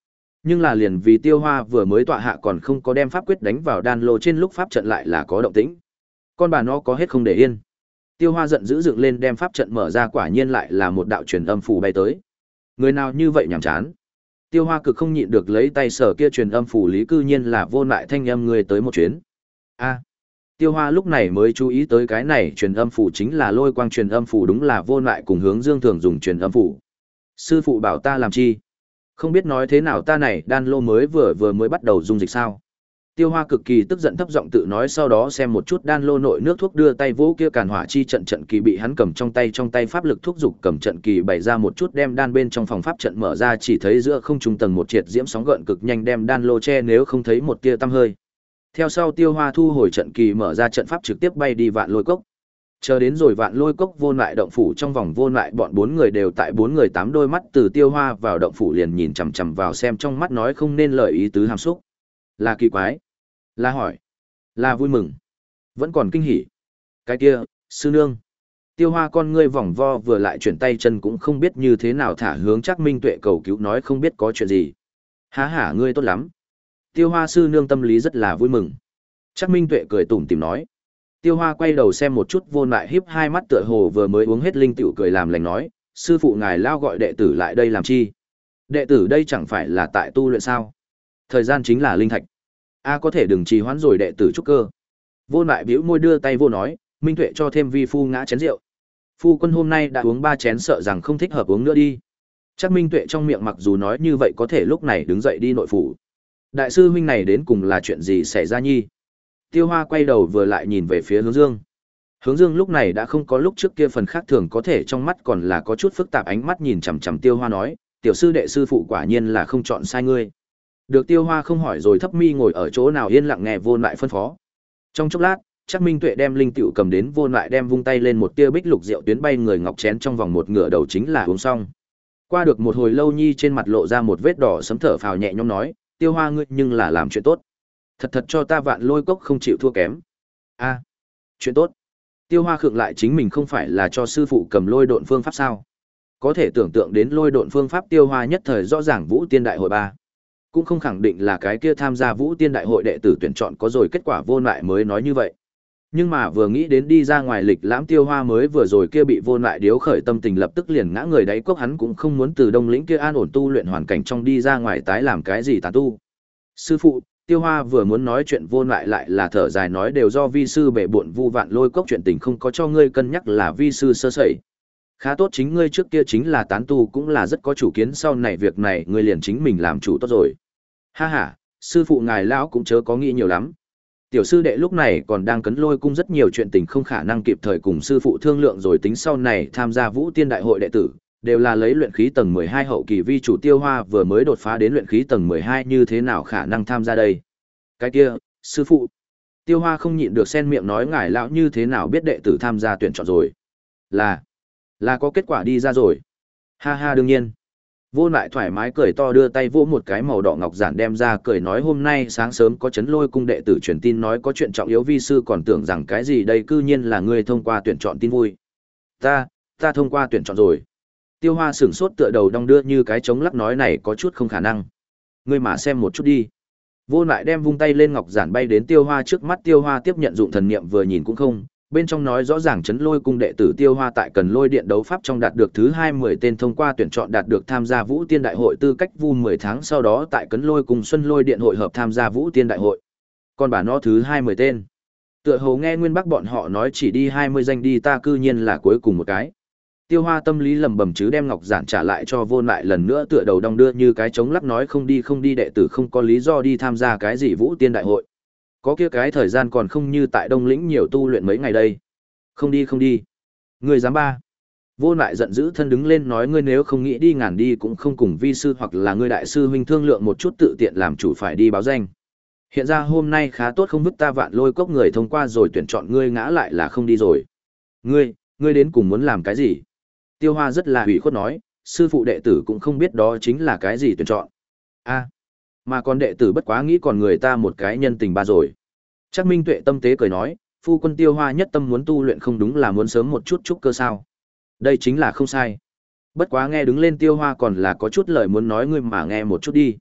Nhưng là liền vì Tiêu Hoa vừa mới tọa hạ còn không có đem pháp quyết đánh vào đan lô trên lúc pháp trận lại là có động tĩnh. Con bà nó có hết không để yên. Tiêu Hoa giận dữ dựng lên đem pháp trận mở ra, quả nhiên lại là một đạo truyền âm phù bay tới. Người nào như vậy nhàm chán. Tiêu Hoa cực không nhịn được lấy tay sở kia truyền âm phù lý, cư nhiên là Vô Lại thanh âm người tới một chuyến. A. Tiêu Hoa lúc này mới chú ý tới cái này truyền âm phù chính là lôi quang truyền âm phù, đúng là Vô Lại cùng Hướng Dương thường dùng truyền âm phù. Sư phụ bảo ta làm chi? Không biết nói thế nào, ta này đan lô mới vừa vừa mới bắt đầu dung dịch sao? Tiêu Hoa cực kỳ tức giận thấp giọng tự nói, sau đó xem một chút đan lô nội nước thuốc, đưa tay vỗ kia càn hỏa chi trận, trận kỳ bị hắn cầm trong tay, trong tay pháp lực thúc dục cầm trận kỳ bày ra một chút, đem đan bên trong phòng pháp trận mở ra, chỉ thấy giữa không trung tầng một triệt diễm sóng gợn cực nhanh đem đan lô che nếu không thấy một tia tăm hơi. Theo sau Tiêu Hoa thu hồi trận kỳ, mở ra trận pháp trực tiếp bay đi Vạn Lôi Cốc. Chờ đến rồi Vạn Lôi Cốc Vô Lại động phủ trong vòng, Vô Lại bọn bốn người đều tại, bốn người tám đôi mắt từ Tiêu Hoa vào động phủ liền nhìn chằm chằm vào xem, trong mắt nói không nên lời ý tứ hàm xúc. Là kỳ quái, là hỏi, là vui mừng, vẫn còn kinh hỉ. Cái kia, sư nương. Tiêu Hoa con ngươi vòng vo vừa lại chuyển tay chân cũng không biết như thế nào thả hướng Trác Minh Tuệ cầu cứu, nói không biết có chuyện gì. Há hả ngươi tốt lắm. Tiêu Hoa sư nương tâm lý rất là vui mừng. Trác Minh Tuệ cười tủm tỉm nói. Tiêu Hoa quay đầu xem một chút Vô Lại, híp hai mắt tựa hồ vừa mới uống hết linh tiểu, cười làm lành nói, sư phụ ngài lao gọi đệ tử lại đây làm chi? Đệ tử đây chẳng phải là tại tu luyện sao? Thời gian chính là linh thạch. A có thể đừng trì hoãn rồi đệ tử trúc cơ. Vô Lại bĩu môi đưa tay vô nói, Minh Tuệ cho thêm vi phu ngã chén rượu. Phu quân hôm nay đã uống ba chén, sợ rằng không thích hợp uống nữa đi. Chắc Minh Tuệ trong miệng mặc dù nói như vậy, có thể lúc này đứng dậy đi nội phủ. Đại sư huynh này đến cùng là chuyện gì xảy ra nhi? Tiêu Hoa quay đầu vừa lại nhìn về phía Hướng Dương. Hướng Dương lúc này đã không có lúc trước kia phần khác thường, có thể trong mắt còn là có chút phức tạp, ánh mắt nhìn chằm chằm Tiêu Hoa nói, tiểu sư đệ sư phụ quả nhiên là không chọn sai ngươi. Được. Tiêu Hoa không hỏi rồi thấp mi ngồi ở chỗ nào yên lặng nghe Vô Lại phân phó. Trong chốc lát, Trác Minh Tuệ đem linh tiểu cầm đến, Vô Lại đem vung tay lên một tia bích lục rượu tuyến bay người ngọc chén trong vòng một ngửa đầu chính là uống xong. Qua được một hồi lâu nhi, trên mặt lộ ra một vết đỏ sấm, thở phào nhẹ nhõm nói, Tiêu Hoa ngươi nhưng là làm chuyện tốt. Thật thật cho ta Vạn Lôi Cốc không chịu thua kém. A, chuyện tốt. Tiêu Hoa khựng lại, chính mình không phải là cho sư phụ cầm lôi độn phương pháp sao? Có thể tưởng tượng đến lôi độn phương pháp, Tiêu Hoa nhất thời rõ ràng Vũ Tiên Đại hội ba. Cũng không khẳng định là cái kia tham gia Vũ Tiên Đại hội đệ tử tuyển chọn có rồi kết quả, Vô Lại mới nói như vậy. Nhưng mà vừa nghĩ đến đi ra ngoài lịch lãm, Tiêu Hoa mới vừa rồi kia bị Vô Lại điếu khởi tâm tình, lập tức liền ngã người đáy cốc, hắn cũng không muốn từ Đông Lĩnh kia an ổn tu luyện hoàn cảnh trong đi ra ngoài tái làm cái gì tán tu. Sư phụ, Tiêu Hoa vừa muốn nói chuyện, Vô Lại lại là thở dài nói, đều do vi sư bể bộn, Vu Vạn Lôi Cốc chuyện tình không có cho ngươi cân nhắc, là vi sư sơ sẩy. Khá tốt chính ngươi trước kia chính là tán tu, cũng là rất có chủ kiến, sau này việc này ngươi liền chính mình làm chủ tốt rồi. Ha ha, sư phụ ngài lão cũng chớ có nghĩ nhiều lắm. Tiểu sư đệ lúc này còn đang cấn Lôi cung, rất nhiều chuyện tình không khả năng kịp thời cùng sư phụ thương lượng rồi tính, sau này tham gia Vũ Tiên Đại hội đệ tử đều là lấy luyện khí tầng mười hai hậu kỳ vi chủ, Tiêu Hoa vừa mới đột phá đến luyện khí tầng mười hai, như thế nào khả năng tham gia đây? Cái kia, sư phụ. Tiêu Hoa không nhịn được xen miệng nói, ngài lão như thế nào biết đệ tử tham gia tuyển chọn rồi? Là, là có kết quả đi ra rồi. Ha ha, đương nhiên. Vô Lại thoải mái cười to, đưa tay vỗ một cái màu đỏ ngọc giản đem ra, cười nói, hôm nay sáng sớm có Chấn Lôi cung đệ tử truyền tin nói có chuyện trọng yếu, vi sư còn tưởng rằng cái gì đây, cư nhiên là ngươi thông qua tuyển chọn tin vui. Ta, ta thông qua tuyển chọn rồi. Tiêu Hoa sửng sốt tựa đầu đong đưa như cái trống lắc, nói này có chút không khả năng. Ngươi mà xem một chút đi. Vô Lại đem vung tay lên, ngọc giản bay đến Tiêu Hoa trước mắt, Tiêu Hoa tiếp nhận dụng thần niệm vừa nhìn cũng không, bên trong nói rõ ràng Chấn Lôi cung đệ tử Tiêu Hoa tại Cần Lôi điện đấu pháp trong đạt được thứ hai mươi tên, thông qua tuyển chọn đạt được tham gia Vũ Tiên Đại hội tư cách, vu mười tháng sau đó tại Cấn Lôi cùng Xuân Lôi điện hội hợp tham gia Vũ Tiên Đại hội. Còn bà nó thứ hai mươi tên. Tựa hồ nghe Nguyên Bắc bọn họ nói chỉ đi hai mươi danh đi, ta cư nhiên là cuối cùng một cái. Tiêu Hoa tâm lý lẩm bẩm chứ đem ngọc giản trả lại cho Vô Lại, lần nữa tựa đầu đong đưa như cái trống lắc nói, không đi không đi, đệ tử không có lý do đi tham gia cái gì Vũ Tiên Đại hội. Có kia cái thời gian còn không như tại Đông Lĩnh nhiều tu luyện mấy ngày đây. Không đi không đi. Ngươi dám ba. Vô Lại giận dữ thân đứng lên nói, ngươi nếu không nghĩ đi ngàn đi cũng không cùng vi sư hoặc là ngươi đại sư huynh thương lượng một chút, tự tiện làm chủ phải đi báo danh. Hiện ra hôm nay khá tốt, không vứt ta Vạn Lôi Cốc người thông qua rồi tuyển chọn, ngươi ngã lại là không đi rồi. Ngươi, ngươi đến cùng muốn làm cái gì? Tiêu Hoa rất là ủy khuất nói, sư phụ đệ tử cũng không biết đó chính là cái gì tuyển chọn. A, mà còn đệ tử bất quá nghĩ còn người ta một cái nhân tình ba rồi. Trác Minh Tuệ tâm tế cười nói, phu quân Tiêu Hoa nhất tâm muốn tu luyện, không đúng là muốn sớm một chút chúc cơ sao? Đây chính là không sai. Bất quá nghe đứng lên Tiêu Hoa còn là có chút lời muốn nói, ngươi mà nghe một chút đi.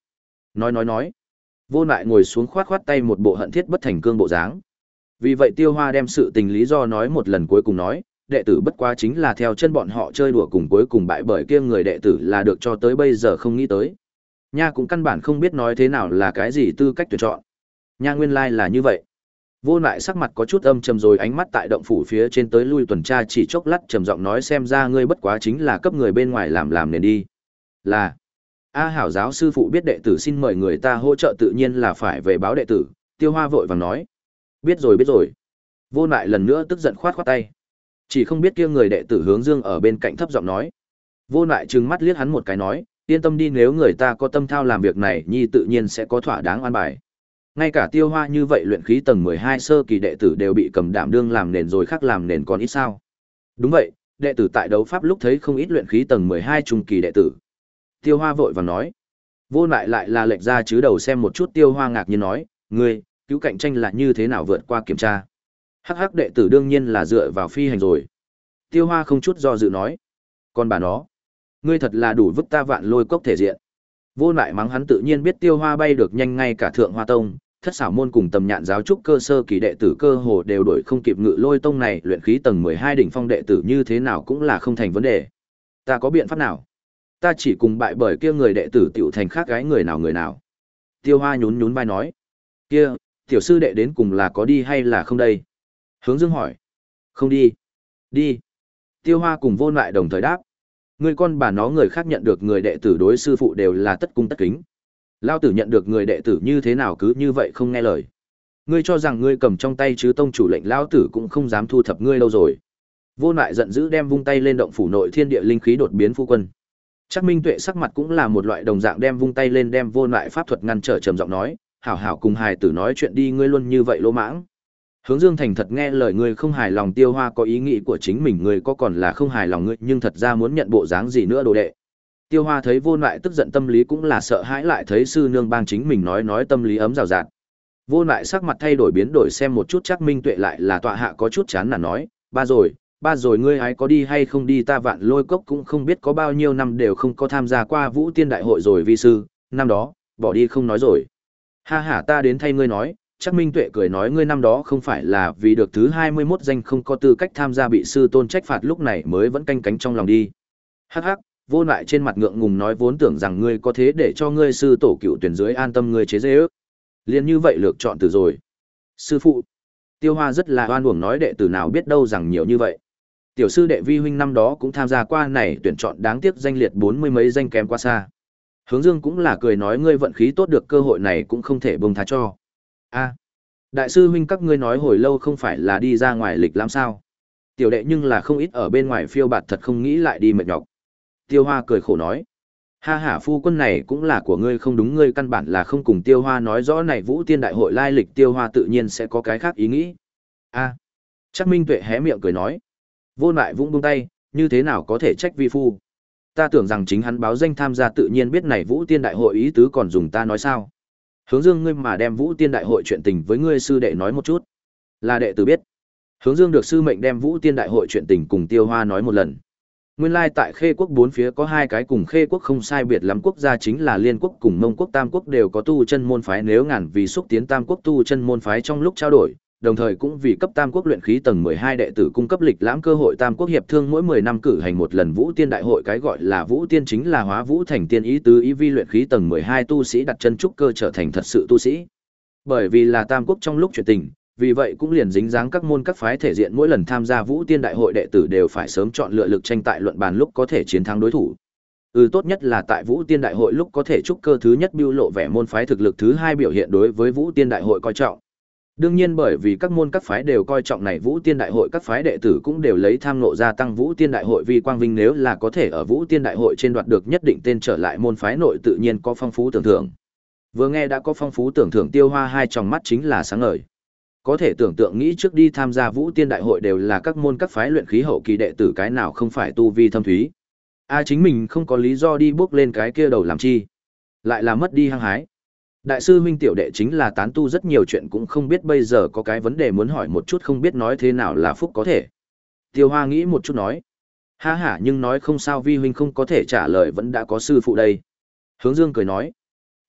Nói nói nói. Vô Lại ngồi xuống khoát khoát tay một bộ hận thiết bất thành cương bộ dáng. Vì vậy Tiêu Hoa đem sự tình lý do nói một lần cuối cùng nói, đệ tử bất quá chính là theo chân bọn họ chơi đùa cùng cuối cùng bại bởi kia người đệ tử là được cho tới bây giờ không nghĩ tới. Nha cũng căn bản không biết nói thế nào là cái gì tư cách tuyển chọn. Nha nguyên lai là như vậy. Vô Lại sắc mặt có chút âm trầm rồi ánh mắt tại động phủ phía trên tới lui tuần tra chỉ chốc lát trầm giọng nói xem ra ngươi bất quá chính là cấp người bên ngoài làm làm nền đi. Là A Hảo giáo sư phụ biết đệ tử xin mời người ta hỗ trợ tự nhiên là phải về báo đệ tử, Tiêu Hoa vội vàng nói. Biết rồi biết rồi. Vô Lại lần nữa tức giận khoát khoát tay. Chỉ không biết kia người đệ tử Hướng Dương ở bên cạnh thấp giọng nói. Vô Lại trừng mắt liếc hắn một cái nói, yên tâm đi nếu người ta có tâm thao làm việc này nhi tự nhiên sẽ có thỏa đáng an bài. Ngay cả Tiêu Hoa như vậy luyện khí tầng mười hai sơ kỳ đệ tử đều bị cầm đảm đương làm nền rồi khác làm nền còn ít sao. Đúng vậy, đệ tử tại đấu pháp lúc thấy không ít luyện khí tầng mười hai trung kỳ đệ tử. Tiêu Hoa vội vàng nói. Vô Lại lại là lệch ra chứ đầu xem một chút Tiêu Hoa ngạc nhiên nói, ngươi, cứu cạnh tranh là như thế nào vượt qua kiểm tra. Hắc hắc đệ tử đương nhiên là dựa vào phi hành rồi. Tiêu Hoa không chút do dự nói. Còn bà nó, ngươi thật là đủ vứt ta vạn lôi cốc thể diện. Vô Lại mắng hắn tự nhiên biết Tiêu Hoa bay được nhanh ngay cả Thượng Hoa Tông, Thất Xảo môn cùng Tầm Nhạn giáo trúc cơ sơ kỳ đệ tử cơ hồ đều đổi không kịp Ngự Lôi tông này, luyện khí tầng mười hai đỉnh phong đệ tử như thế nào cũng là không thành vấn đề. Ta có biện pháp nào? Ta chỉ cùng bại bởi kia người đệ tử tiểu thành khác gái người nào người nào. Tiêu Hoa nhún nhún vai nói. Kia, tiểu sư đệ đến cùng là có đi hay là không đây? Hướng Dương hỏi. Không đi. Đi. Tiêu Hoa cùng Vô Lại đồng thời đáp. Người con bà nó người khác nhận được người đệ tử đối sư phụ đều là tất cung tất kính. Lao tử nhận được người đệ tử như thế nào cứ như vậy không nghe lời. Ngươi cho rằng ngươi cầm trong tay chứ tông chủ lệnh Lao tử cũng không dám thu thập ngươi lâu rồi. Vô Lại giận dữ đem vung tay lên động phủ nội thiên địa linh khí đột biến phu quân. Chắc Minh Tuệ sắc mặt cũng là một loại đồng dạng đem vung tay lên đem Vô Lại pháp thuật ngăn trở trầm giọng nói, hảo hảo cùng hài tử nói chuyện đi ngươi luôn như vậy lỗ mãng. Hướng Dương thành thật nghe lời ngươi không hài lòng Tiêu Hoa có ý nghĩ của chính mình ngươi có còn là không hài lòng ngươi nhưng thật ra muốn nhận bộ dáng gì nữa đồ đệ. Tiêu Hoa thấy Vô Lại tức giận tâm lý cũng là sợ hãi lại thấy sư nương bang chính mình nói nói tâm lý ấm rào rạt. Vô Lại sắc mặt thay đổi biến đổi xem một chút chắc Minh Tuệ lại là tọa hạ có chút chán nản nói, ba rồi, ba rồi ngươi ấy có đi hay không đi ta Vạn Lôi cốc cũng không biết có bao nhiêu năm đều không có tham gia qua Vũ Tiên đại hội rồi vi sư, năm đó, bỏ đi không nói rồi. Ha ha ta đến thay ngươi nói, chắc Minh Tuệ cười nói ngươi năm đó không phải là vì được thứ hai mươi mốt danh không có tư cách tham gia bị sư tôn trách phạt lúc này mới vẫn canh cánh trong lòng đi. Hắc hắc, Vô Lại trên mặt ngượng ngùng nói vốn tưởng rằng ngươi có thế để cho ngươi sư tổ cựu tuyển dưới an tâm ngươi chế dễ ước. Liên như vậy lược chọn từ rồi. Sư phụ. Tiêu Hoa rất là oan uổng nói đệ tử nào biết đâu rằng nhiều như vậy. Tiểu sư đệ vi huynh năm đó cũng tham gia qua này tuyển chọn đáng tiếc danh liệt bốn mươi mấy danh kém quá xa. Hướng Dương cũng là cười nói ngươi vận khí tốt được cơ hội này cũng không thể buông tha cho. A, đại sư huynh các ngươi nói hồi lâu không phải là đi ra ngoài lịch lắm sao? Tiểu đệ nhưng là không ít ở bên ngoài phiêu bạt thật không nghĩ lại đi mệt nhọc. Tiêu Hoa cười khổ nói, ha ha phu quân này cũng là của ngươi không đúng ngươi căn bản là không cùng Tiêu Hoa nói rõ này Vũ Tiên đại hội lai lịch Tiêu Hoa tự nhiên sẽ có cái khác ý nghĩ. A, chắc Minh Tuệ hé miệng cười nói, Vô Lại vung buông tay, như thế nào có thể trách vi phu? Ta tưởng rằng chính hắn báo danh tham gia tự nhiên biết này Vũ Tiên đại hội ý tứ còn dùng ta nói sao? Hướng Dương ngươi mà đem Vũ Tiên đại hội chuyện tình với ngươi sư đệ nói một chút. Là đệ tử biết. Hướng Dương được sư mệnh đem Vũ Tiên đại hội chuyện tình cùng Tiêu Hoa nói một lần. Nguyên lai tại Khê quốc bốn phía có hai cái cùng Khê quốc không sai biệt lắm quốc gia chính là Liên quốc cùng Mông quốc Tam quốc đều có tu chân môn phái nếu ngàn vì xúc tiến Tam quốc tu chân môn phái trong lúc trao đổi, đồng thời cũng vì cấp Tam quốc luyện khí tầng mười hai đệ tử cung cấp lịch lãm cơ hội Tam quốc hiệp thương mỗi mười năm cử hành một lần Vũ Tiên đại hội cái gọi là Vũ Tiên chính là hóa vũ thành tiên ý tứ ý vi luyện khí tầng mười hai tu sĩ đặt chân trúc cơ trở thành thật sự tu sĩ. Bởi vì là Tam quốc trong lúc chuyện tình, vì vậy cũng liền dính dáng các môn các phái thể diện mỗi lần tham gia Vũ Tiên đại hội đệ tử đều phải sớm chọn lựa lực tranh tại luận bàn lúc có thể chiến thắng đối thủ. Ừ tốt nhất là tại Vũ Tiên đại hội lúc có thể trúc cơ thứ nhất bưu lộ vẻ môn phái thực lực thứ hai biểu hiện đối với Vũ Tiên đại hội coi trọng. Đương nhiên bởi vì các môn các phái đều coi trọng này Vũ Tiên đại hội các phái đệ tử cũng đều lấy tham ngộ gia tăng Vũ Tiên đại hội vì quang vinh nếu là có thể ở Vũ Tiên đại hội trên đoạt được nhất định tên trở lại môn phái nội tự nhiên có phong phú tưởng thưởng. Vừa nghe đã có phong phú tưởng thưởng Tiêu Hoa hai tròng mắt chính là sáng ngời. Có thể tưởng tượng nghĩ trước đi tham gia Vũ Tiên đại hội đều là các môn các phái luyện khí hậu kỳ đệ tử cái nào không phải tu vi thâm thúy. A chính mình không có lý do đi bước lên cái kia đầu làm chi, lại là mất đi hăng hái. Đại sư huynh tiểu đệ chính là tán tu rất nhiều chuyện cũng không biết bây giờ có cái vấn đề muốn hỏi một chút không biết nói thế nào là phúc có thể. Tiêu Hoa nghĩ một chút nói, ha ha nhưng nói không sao vi huynh không có thể trả lời vẫn đã có sư phụ đây. Hướng Dương cười nói,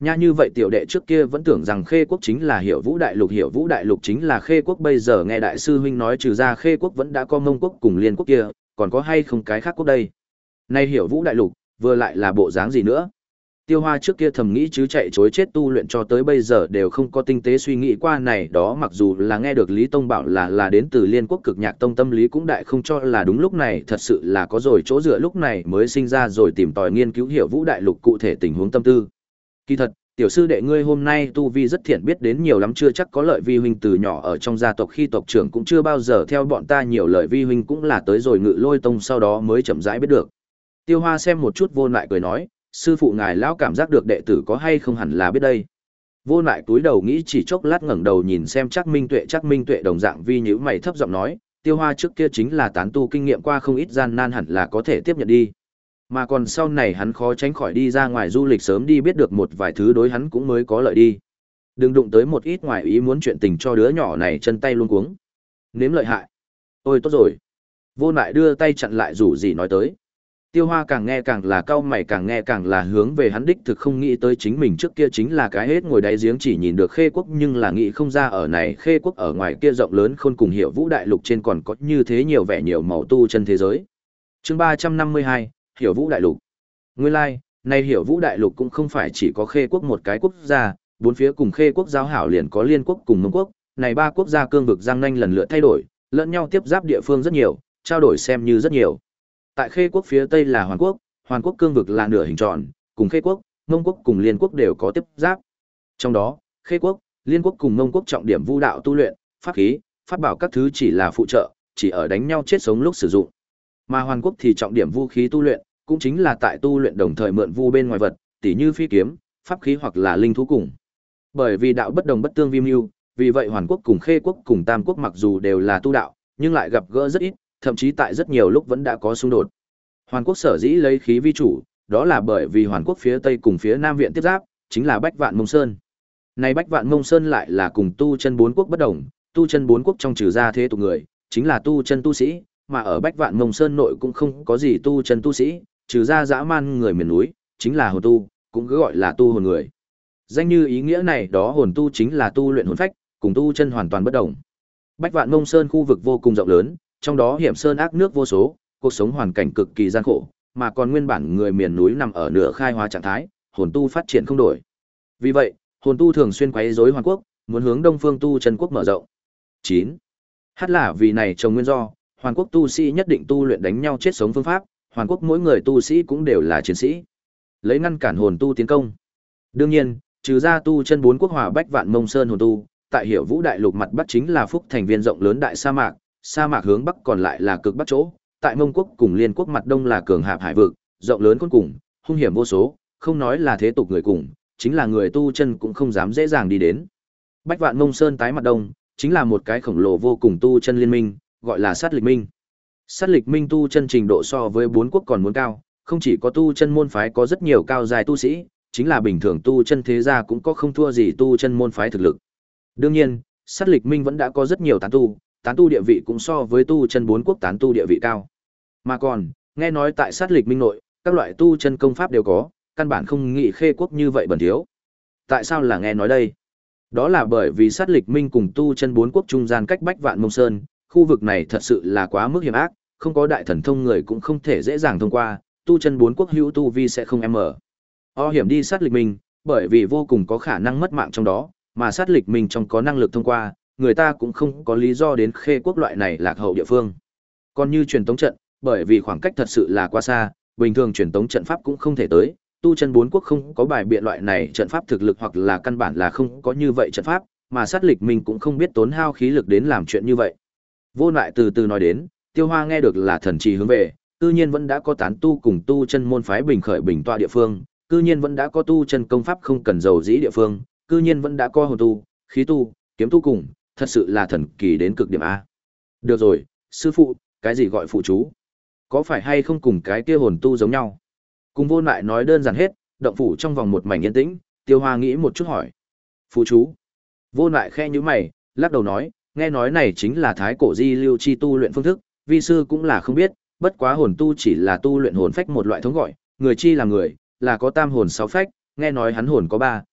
Nha, như vậy tiểu đệ trước kia vẫn tưởng rằng Khê quốc chính là Hiểu Vũ đại lục, Hiểu Vũ đại lục chính là Khê quốc, bây giờ nghe đại sư huynh nói trừ ra Khê quốc vẫn đã có Mông quốc cùng Liên quốc kia, còn có hay không cái khác quốc đây. Nay Hiểu Vũ đại lục, vừa lại là bộ dáng gì nữa? Tiêu Hoa trước kia thầm nghĩ chứ chạy chối chết tu luyện cho tới bây giờ đều không có tinh tế suy nghĩ qua này đó, mặc dù là nghe được Lý Tông bảo là là đến từ Liên quốc Cực Nhạc Tông, tâm lý cũng đại không cho là đúng, lúc này thật sự là có rồi chỗ dựa, lúc này mới sinh ra rồi tìm tòi nghiên cứu Hiểu Vũ đại lục cụ thể tình huống tâm tư. Kỳ thật, tiểu sư đệ ngươi hôm nay tu vi rất thiện, biết đến nhiều lắm, chưa chắc có lợi, vi huynh từ nhỏ ở trong gia tộc khi tộc trưởng cũng chưa bao giờ theo bọn ta nhiều lời, vi huynh cũng là tới rồi Ngự Lôi Tông sau đó mới chậm rãi biết được. Tiêu Hoa xem một chút Vô Lại cười nói, sư phụ ngài lão cảm giác được đệ tử có hay không hẳn là biết đây. Vô Lại túi đầu nghĩ chỉ chốc lát, ngẩng đầu nhìn xem Trác Minh Tuệ, Trác Minh Tuệ đồng dạng vi nhíu mày thấp giọng nói, Tiêu Hoa trước kia chính là tán tu kinh nghiệm qua không ít gian nan, hẳn là có thể tiếp nhận đi. Mà còn sau này hắn khó tránh khỏi đi ra ngoài du lịch, sớm đi biết được một vài thứ đối hắn cũng mới có lợi đi. Đừng đụng tới một ít ngoài ý muốn chuyện tình cho đứa nhỏ này chân tay luống cuống. Nếm lợi hại. Ôi tốt rồi. Vô Lại đưa tay chặn lại rủ gì nói tới. Tiêu Hoa càng nghe càng là cau mày, càng nghe càng là hướng về hắn đích thực không nghĩ tới chính mình trước kia chính là cái hết ngồi đáy giếng chỉ nhìn được Khê quốc, nhưng là nghĩ không ra ở này Khê quốc ở ngoài kia rộng lớn khôn cùng Hiểu Vũ đại lục trên còn có như thế nhiều vẻ nhiều màu tu chân thế giới. Chương ba trăm năm mươi hai, Hiểu Vũ đại lục. Nguyên lai, like, nay Hiểu Vũ đại lục cũng không phải chỉ có Khê quốc một cái quốc gia, bốn phía cùng Khê quốc giao hảo liền có Liên quốc cùng Mông quốc, này ba quốc gia cương vực giang nanh lần lượt thay đổi, lẫn nhau tiếp giáp địa phương rất nhiều, trao đổi xem như rất nhiều. Tại Khê quốc phía tây là Hoàn quốc, Hoàn quốc cương vực là nửa hình tròn, cùng Khê quốc, Mông quốc cùng Liên quốc đều có tiếp giáp. Trong đó, Khê quốc, Liên quốc cùng Mông quốc trọng điểm vu đạo tu luyện, pháp khí, pháp bảo các thứ chỉ là phụ trợ, chỉ ở đánh nhau chết sống lúc sử dụng. Mà Hoàn quốc thì trọng điểm vũ khí tu luyện, cũng chính là tại tu luyện đồng thời mượn vu bên ngoài vật, tỉ như phi kiếm, pháp khí hoặc là linh thú cùng. Bởi vì đạo bất đồng bất tương vi mưu, vì vậy Hoàn quốc cùng Khê quốc cùng Tam quốc mặc dù đều là tu đạo, nhưng lại gặp gỡ rất ít, thậm chí tại rất nhiều lúc vẫn đã có xung đột. Hoàn quốc sở dĩ lấy khí vi chủ, đó là bởi vì Hoàn quốc phía tây cùng phía nam viện tiếp giáp, chính là Bách Vạn Mông Sơn. Này Bách Vạn Mông Sơn lại là cùng tu chân bốn quốc bất đồng, tu chân bốn quốc trong trừ ra thế tục người, chính là tu chân tu sĩ, mà ở Bách Vạn Mông Sơn nội cũng không có gì tu chân tu sĩ, trừ ra dã man người miền núi, chính là hồn tu, cũng cứ gọi là tu hồn người. Danh như ý nghĩa này đó, hồn tu chính là tu luyện hồn phách, cùng tu chân hoàn toàn bất đồng. Bách Vạn Mông Sơn khu vực vô cùng rộng lớn, trong đó hiểm sơn ác nước vô số, cuộc sống hoàn cảnh cực kỳ gian khổ, mà còn nguyên bản người miền núi nằm ở nửa khai hóa trạng thái, hồn tu phát triển không đổi. Vì vậy, hồn tu thường xuyên quấy rối Hoàn quốc, muốn hướng Đông Phương tu chân quốc mở rộng. chín. Hát là vì này trồng nguyên do, Hoàn quốc tu sĩ nhất định tu luyện đánh nhau chết sống phương pháp, Hoàn quốc mỗi người tu sĩ cũng đều là chiến sĩ, lấy ngăn cản hồn tu tiến công. Đương nhiên, trừ ra tu chân bốn quốc hòa Bách Vạn Mông Sơn hồn tu, tại Hiểu Vũ đại lục mặt bắc chính là Phúc thành viên rộng lớn đại sa mạc, sa mạc hướng bắc còn lại là cực bắc chỗ, tại Mông quốc cùng Liên quốc mặt đông là cường hạp hải vực, rộng lớn khôn cùng, hung hiểm vô số, không nói là thế tục người cùng, chính là người tu chân cũng không dám dễ dàng đi đến. Bách Vạn Mông Sơn tái mặt đông, chính là một cái khổng lồ vô cùng tu chân liên minh, gọi là Sát Lịch Minh. Sát Lịch Minh tu chân trình độ so với bốn quốc còn muốn cao, không chỉ có tu chân môn phái có rất nhiều cao dài tu sĩ, chính là bình thường tu chân thế gia cũng có không thua gì tu chân môn phái thực lực. Đương nhiên, Sát Lịch Minh vẫn đã có rất nhiều tán tu, tán tu địa vị cũng so với tu chân bốn quốc tán tu địa vị cao. Mà còn, nghe nói tại Sát Lịch Minh nội, các loại tu chân công pháp đều có, căn bản không nghĩ Khê quốc như vậy bẩn thiếu. Tại sao là nghe nói đây? Đó là bởi vì Sát Lịch Minh cùng tu chân bốn quốc trung gian cách Bách Vạn Mông Sơn, khu vực này thật sự là quá mức hiểm ác, không có đại thần thông người cũng không thể dễ dàng thông qua, tu chân bốn quốc hữu tu vi sẽ không em mở. O hiểm đi Sát Lịch Minh, bởi vì vô cùng có khả năng mất mạng trong đó, mà Sát Lịch Minh trong có năng lực thông qua, người ta cũng không có lý do đến Khê quốc loại này lạc hậu địa phương. Còn như truyền tống trận, bởi vì khoảng cách thật sự là quá xa, bình thường truyền tống trận pháp cũng không thể tới, tu chân bốn quốc không có bài biện loại này trận pháp thực lực, hoặc là căn bản là không có như vậy trận pháp, mà Sát Lịch Minh cũng không biết tốn hao khí lực đến làm chuyện như vậy. Vô Lại từ từ nói đến, Tiêu Hoa nghe được là thần trì hướng về, cư nhiên vẫn đã có tán tu cùng tu chân môn phái bình khởi bình tọa địa phương, cư nhiên vẫn đã có tu chân công pháp không cần dầu dĩ địa phương, cư nhiên vẫn đã có hồn tu, khí tu, kiếm tu cùng, thật sự là thần kỳ đến cực điểm a. Được rồi, sư phụ, cái gì gọi phụ chú? Có phải hay không cùng cái kia hồn tu giống nhau? Cùng Vô Lại nói đơn giản hết, động phủ trong vòng một mảnh yên tĩnh, Tiêu Hoa nghĩ một chút hỏi. Phụ chú? Vô Lại khe nhíu mày, lắc đầu nói, nghe nói này chính là thái cổ di lưu chi tu luyện phương thức, vi sư cũng là không biết, bất quá hồn tu chỉ là tu luyện hồn phách một loại thống gọi, người chi là người, là có tam hồn sáu phách, nghe nói hắn hồn có ba,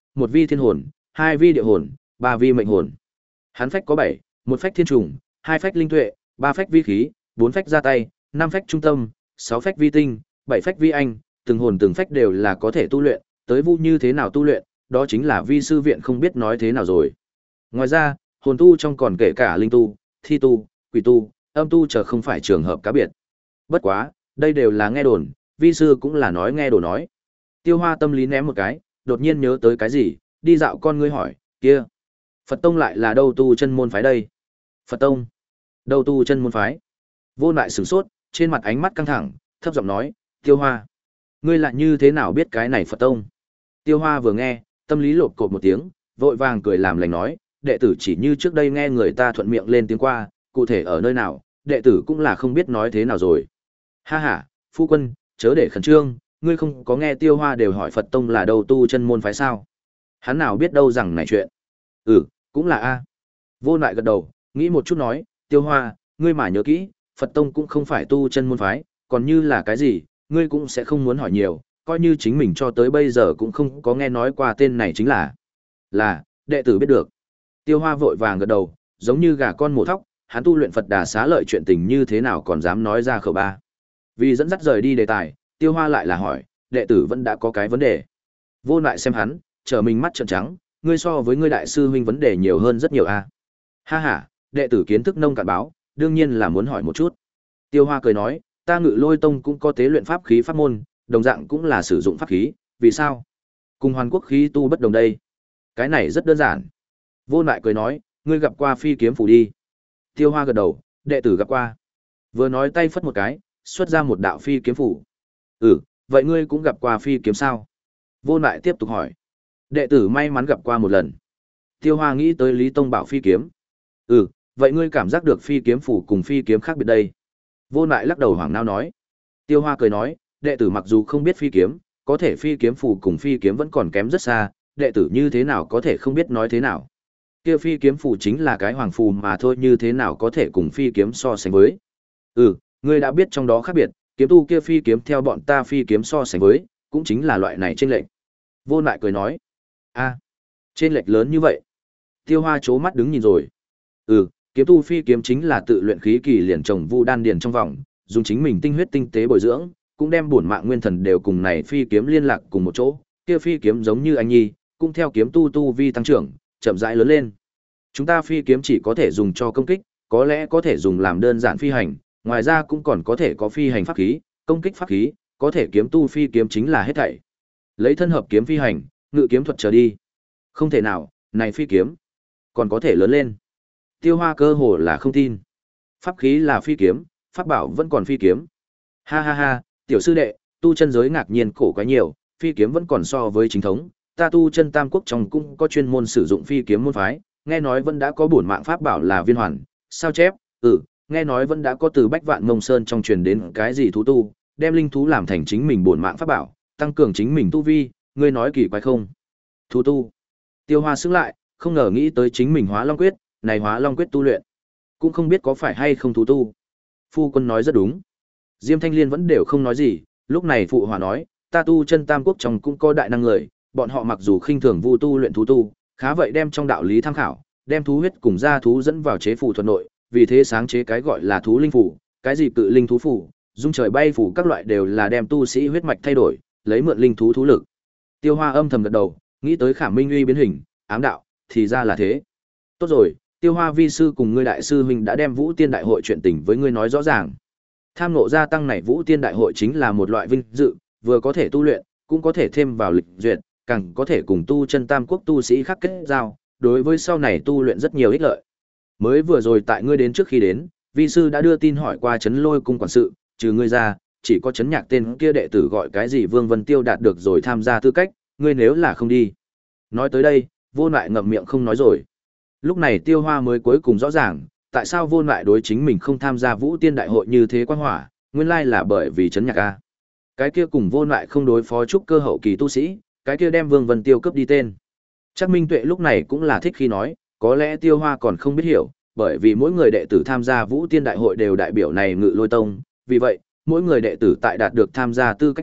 một vi thiên hồn, hai vi địa hồn, ba vi mệnh hồn. Hắn phách có bảy, một phách thiên trùng, hai phách linh tuệ, ba phách vi khí, bốn phách ra tay, năm phách trung tâm, sáu phách vi tinh, bảy phách vi anh, từng hồn từng phách đều là có thể tu luyện, tới vu như thế nào tu luyện, đó chính là vi sư viện không biết nói thế nào rồi. Ngoài ra, hồn tu trong còn kể cả linh tu, thi tu, quỷ tu, âm tu chờ không phải trường hợp cá biệt. Bất quá, đây đều là nghe đồn, vi sư cũng là nói nghe đồ nói. Tiêu Hoa tâm lý ném một cái, đột nhiên nhớ tới cái gì, đi dạo con ngươi hỏi, kia, Phật tông lại là đâu tu chân môn phái đây? Phật tông? Đâu tu chân môn phái? Vô Lại sửng sốt, trên mặt ánh mắt căng thẳng, thấp giọng nói, Tiêu Hoa, ngươi lại như thế nào biết cái này Phật tông? Tiêu Hoa vừa nghe, tâm lý lột cột một tiếng, vội vàng cười làm lành nói, đệ tử chỉ như trước đây nghe người ta thuận miệng lên tiếng qua, cụ thể ở nơi nào, đệ tử cũng là không biết nói thế nào rồi. Ha ha, phu quân, chớ để khẩn trương, ngươi không có nghe Tiêu Hoa đều hỏi Phật tông là đâu tu chân môn phái sao? Hắn nào biết đâu rằng này chuyện. Ừ, cũng là a. Vô Lại gật đầu, nghĩ một chút nói, Tiêu Hoa, ngươi mà nhớ kỹ, Phật tông cũng không phải tu chân môn phái, còn như là cái gì, ngươi cũng sẽ không muốn hỏi nhiều, coi như chính mình cho tới bây giờ cũng không có nghe nói qua tên này chính là. Là, đệ tử biết được. Tiêu Hoa vội vàng gật đầu, giống như gà con mổ thóc, hắn tu luyện Phật Đà xá lợi chuyện tình như thế nào còn dám nói ra khẩu ba. Vì dẫn dắt rời đi đề tài, Tiêu Hoa lại là hỏi, đệ tử vẫn đã có cái vấn đề. Vô Lại xem hắn, trở mình mắt trợn trắng, ngươi so với ngươi đại sư huynh vấn đề nhiều hơn rất nhiều a. Ha ha, đệ tử kiến thức nông cạn báo, đương nhiên là muốn hỏi một chút. Tiêu Hoa cười nói, ta Ngự Lôi tông cũng có tế luyện pháp khí pháp môn, đồng dạng cũng là sử dụng pháp khí, vì sao? Cùng Hoàn Quốc khí tu bất đồng đây. Cái này rất đơn giản. Vô Lại cười nói, ngươi gặp qua phi kiếm phủ đi. Tiêu Hoa gật đầu, đệ tử gặp qua. Vừa nói tay phất một cái, xuất ra một đạo phi kiếm phủ. Ừ, vậy ngươi cũng gặp qua phi kiếm sao? Vô Lại tiếp tục hỏi. Đệ tử may mắn gặp qua một lần. Tiêu Hoa nghĩ tới Lý Tông bảo phi kiếm. Ừ, vậy ngươi cảm giác được phi kiếm phủ cùng phi kiếm khác biệt đây? Vô Lại lắc đầu hoảng nao nói. Tiêu Hoa cười nói, đệ tử mặc dù không biết phi kiếm, có thể phi kiếm phủ cùng phi kiếm vẫn còn kém rất xa, đệ tử như thế nào có thể không biết nói thế nào. Kia phi kiếm phủ chính là cái hoàng phù mà thôi, như thế nào có thể cùng phi kiếm so sánh với. Ừ, ngươi đã biết trong đó khác biệt, kiếm tu kia phi kiếm theo bọn ta phi kiếm so sánh với, cũng chính là loại này chênh lệch. Vô Lại cười nói, a, chênh lệch lớn như vậy. Tiêu Hoa chố mắt đứng nhìn rồi. Ừ, kiếm tu phi kiếm chính là tự luyện khí kỳ liền trồng vu đan điền trong vòng, dùng chính mình tinh huyết tinh tế bồi dưỡng, cũng đem bổn mạng nguyên thần đều cùng này phi kiếm liên lạc cùng một chỗ. Kia phi kiếm giống như anh nhi, cũng theo kiếm tu tu vi tăng trưởng, chậm rãi lớn lên. Chúng ta phi kiếm chỉ có thể dùng cho công kích, có lẽ có thể dùng làm đơn giản phi hành, ngoài ra cũng còn có thể có phi hành pháp khí, công kích pháp khí, có thể kiếm tu phi kiếm chính là hết thảy. Lấy thân hợp kiếm phi hành, ngự kiếm thuật trở đi. Không thể nào, này phi kiếm còn có thể lớn lên. Tiêu Hoa cơ hồ là không tin. Pháp khí là phi kiếm, pháp bảo vẫn còn phi kiếm. Ha ha ha, tiểu sư đệ, tu chân giới ngạc nhiên cổ quá nhiều, phi kiếm vẫn còn so với chính thống, ta tu chân Tam Quốc trong cũng có chuyên môn sử dụng phi kiếm môn phái, nghe nói vẫn đã có bổn mạng pháp bảo là viên hoàn, sao chép, ừ, nghe nói vẫn đã có từ Bách Vạn Mông Sơn trong truyền đến cái gì thú tu, đem linh thú làm thành chính mình bổn mạng pháp bảo, tăng cường chính mình tu vi, ngươi nói kỳ quái không? Thú tu. Tiêu Hoa sững lại, không ngờ nghĩ tới chính mình Hóa Long quyết, này Hóa Long quyết tu luyện, cũng không biết có phải hay không thú tu. Phu quân nói rất đúng. Diêm Thanh Liên vẫn đều không nói gì, lúc này phụ hòa nói, ta tu chân Tam Quốc trong cũng có đại năng người, bọn họ mặc dù khinh thường vu tu luyện thú tu, khá vậy đem trong đạo lý tham khảo, đem thú huyết cùng gia thú dẫn vào chế phù thuật nội, vì thế sáng chế cái gọi là thú linh phù, cái gì cự linh thú phù, dung trời bay phù các loại đều là đem tu sĩ huyết mạch thay đổi, lấy mượn linh thú thú lực. Tiêu Hoa âm thầm gật đầu, nghĩ tới Khả Minh Uy biến hình, ám đạo, thì ra là thế. Tốt rồi, Tiêu Hoa vi sư cùng ngươi đại sư huynh đã đem Vũ Tiên đại hội chuyện tình với ngươi nói rõ ràng. Tham ngộ gia tăng này Vũ Tiên đại hội chính là một loại vinh dự, vừa có thể tu luyện, cũng có thể thêm vào lịch duyệt, càng có thể cùng tu chân Tam Quốc tu sĩ khác kết giao, đối với sau này tu luyện rất nhiều ích lợi. Mới vừa rồi tại ngươi đến trước khi đến, vi sư đã đưa tin hỏi qua Trấn Lôi cung quản sự, trừ ngươi ra, chỉ có Trấn Nhạc tên kia đệ tử gọi cái gì Vương Vân Tiêu đạt được rồi tham gia tư cách, ngươi nếu là không đi. Nói tới đây, Vô Lại ngậm miệng không nói rồi. Lúc này Tiêu Hoa mới cuối cùng rõ ràng, tại sao Vô Lại đối chính mình không tham gia Vũ Tiên đại hội như thế quan hỏa, nguyên lai là bởi vì Trấn Nhạc a. Cái kia cùng Vô Lại không đối phó trúc cơ hậu kỳ tu sĩ, cái kia đem Vương Vân Tiêu cướp đi tên. Chắc Minh Tuệ lúc này cũng là thích khi nói, có lẽ Tiêu Hoa còn không biết hiểu, bởi vì mỗi người đệ tử tham gia Vũ Tiên đại hội đều đại biểu này Ngự Lôi tông, vì vậy, mỗi người đệ tử tại đạt được tham gia tư cách lúc,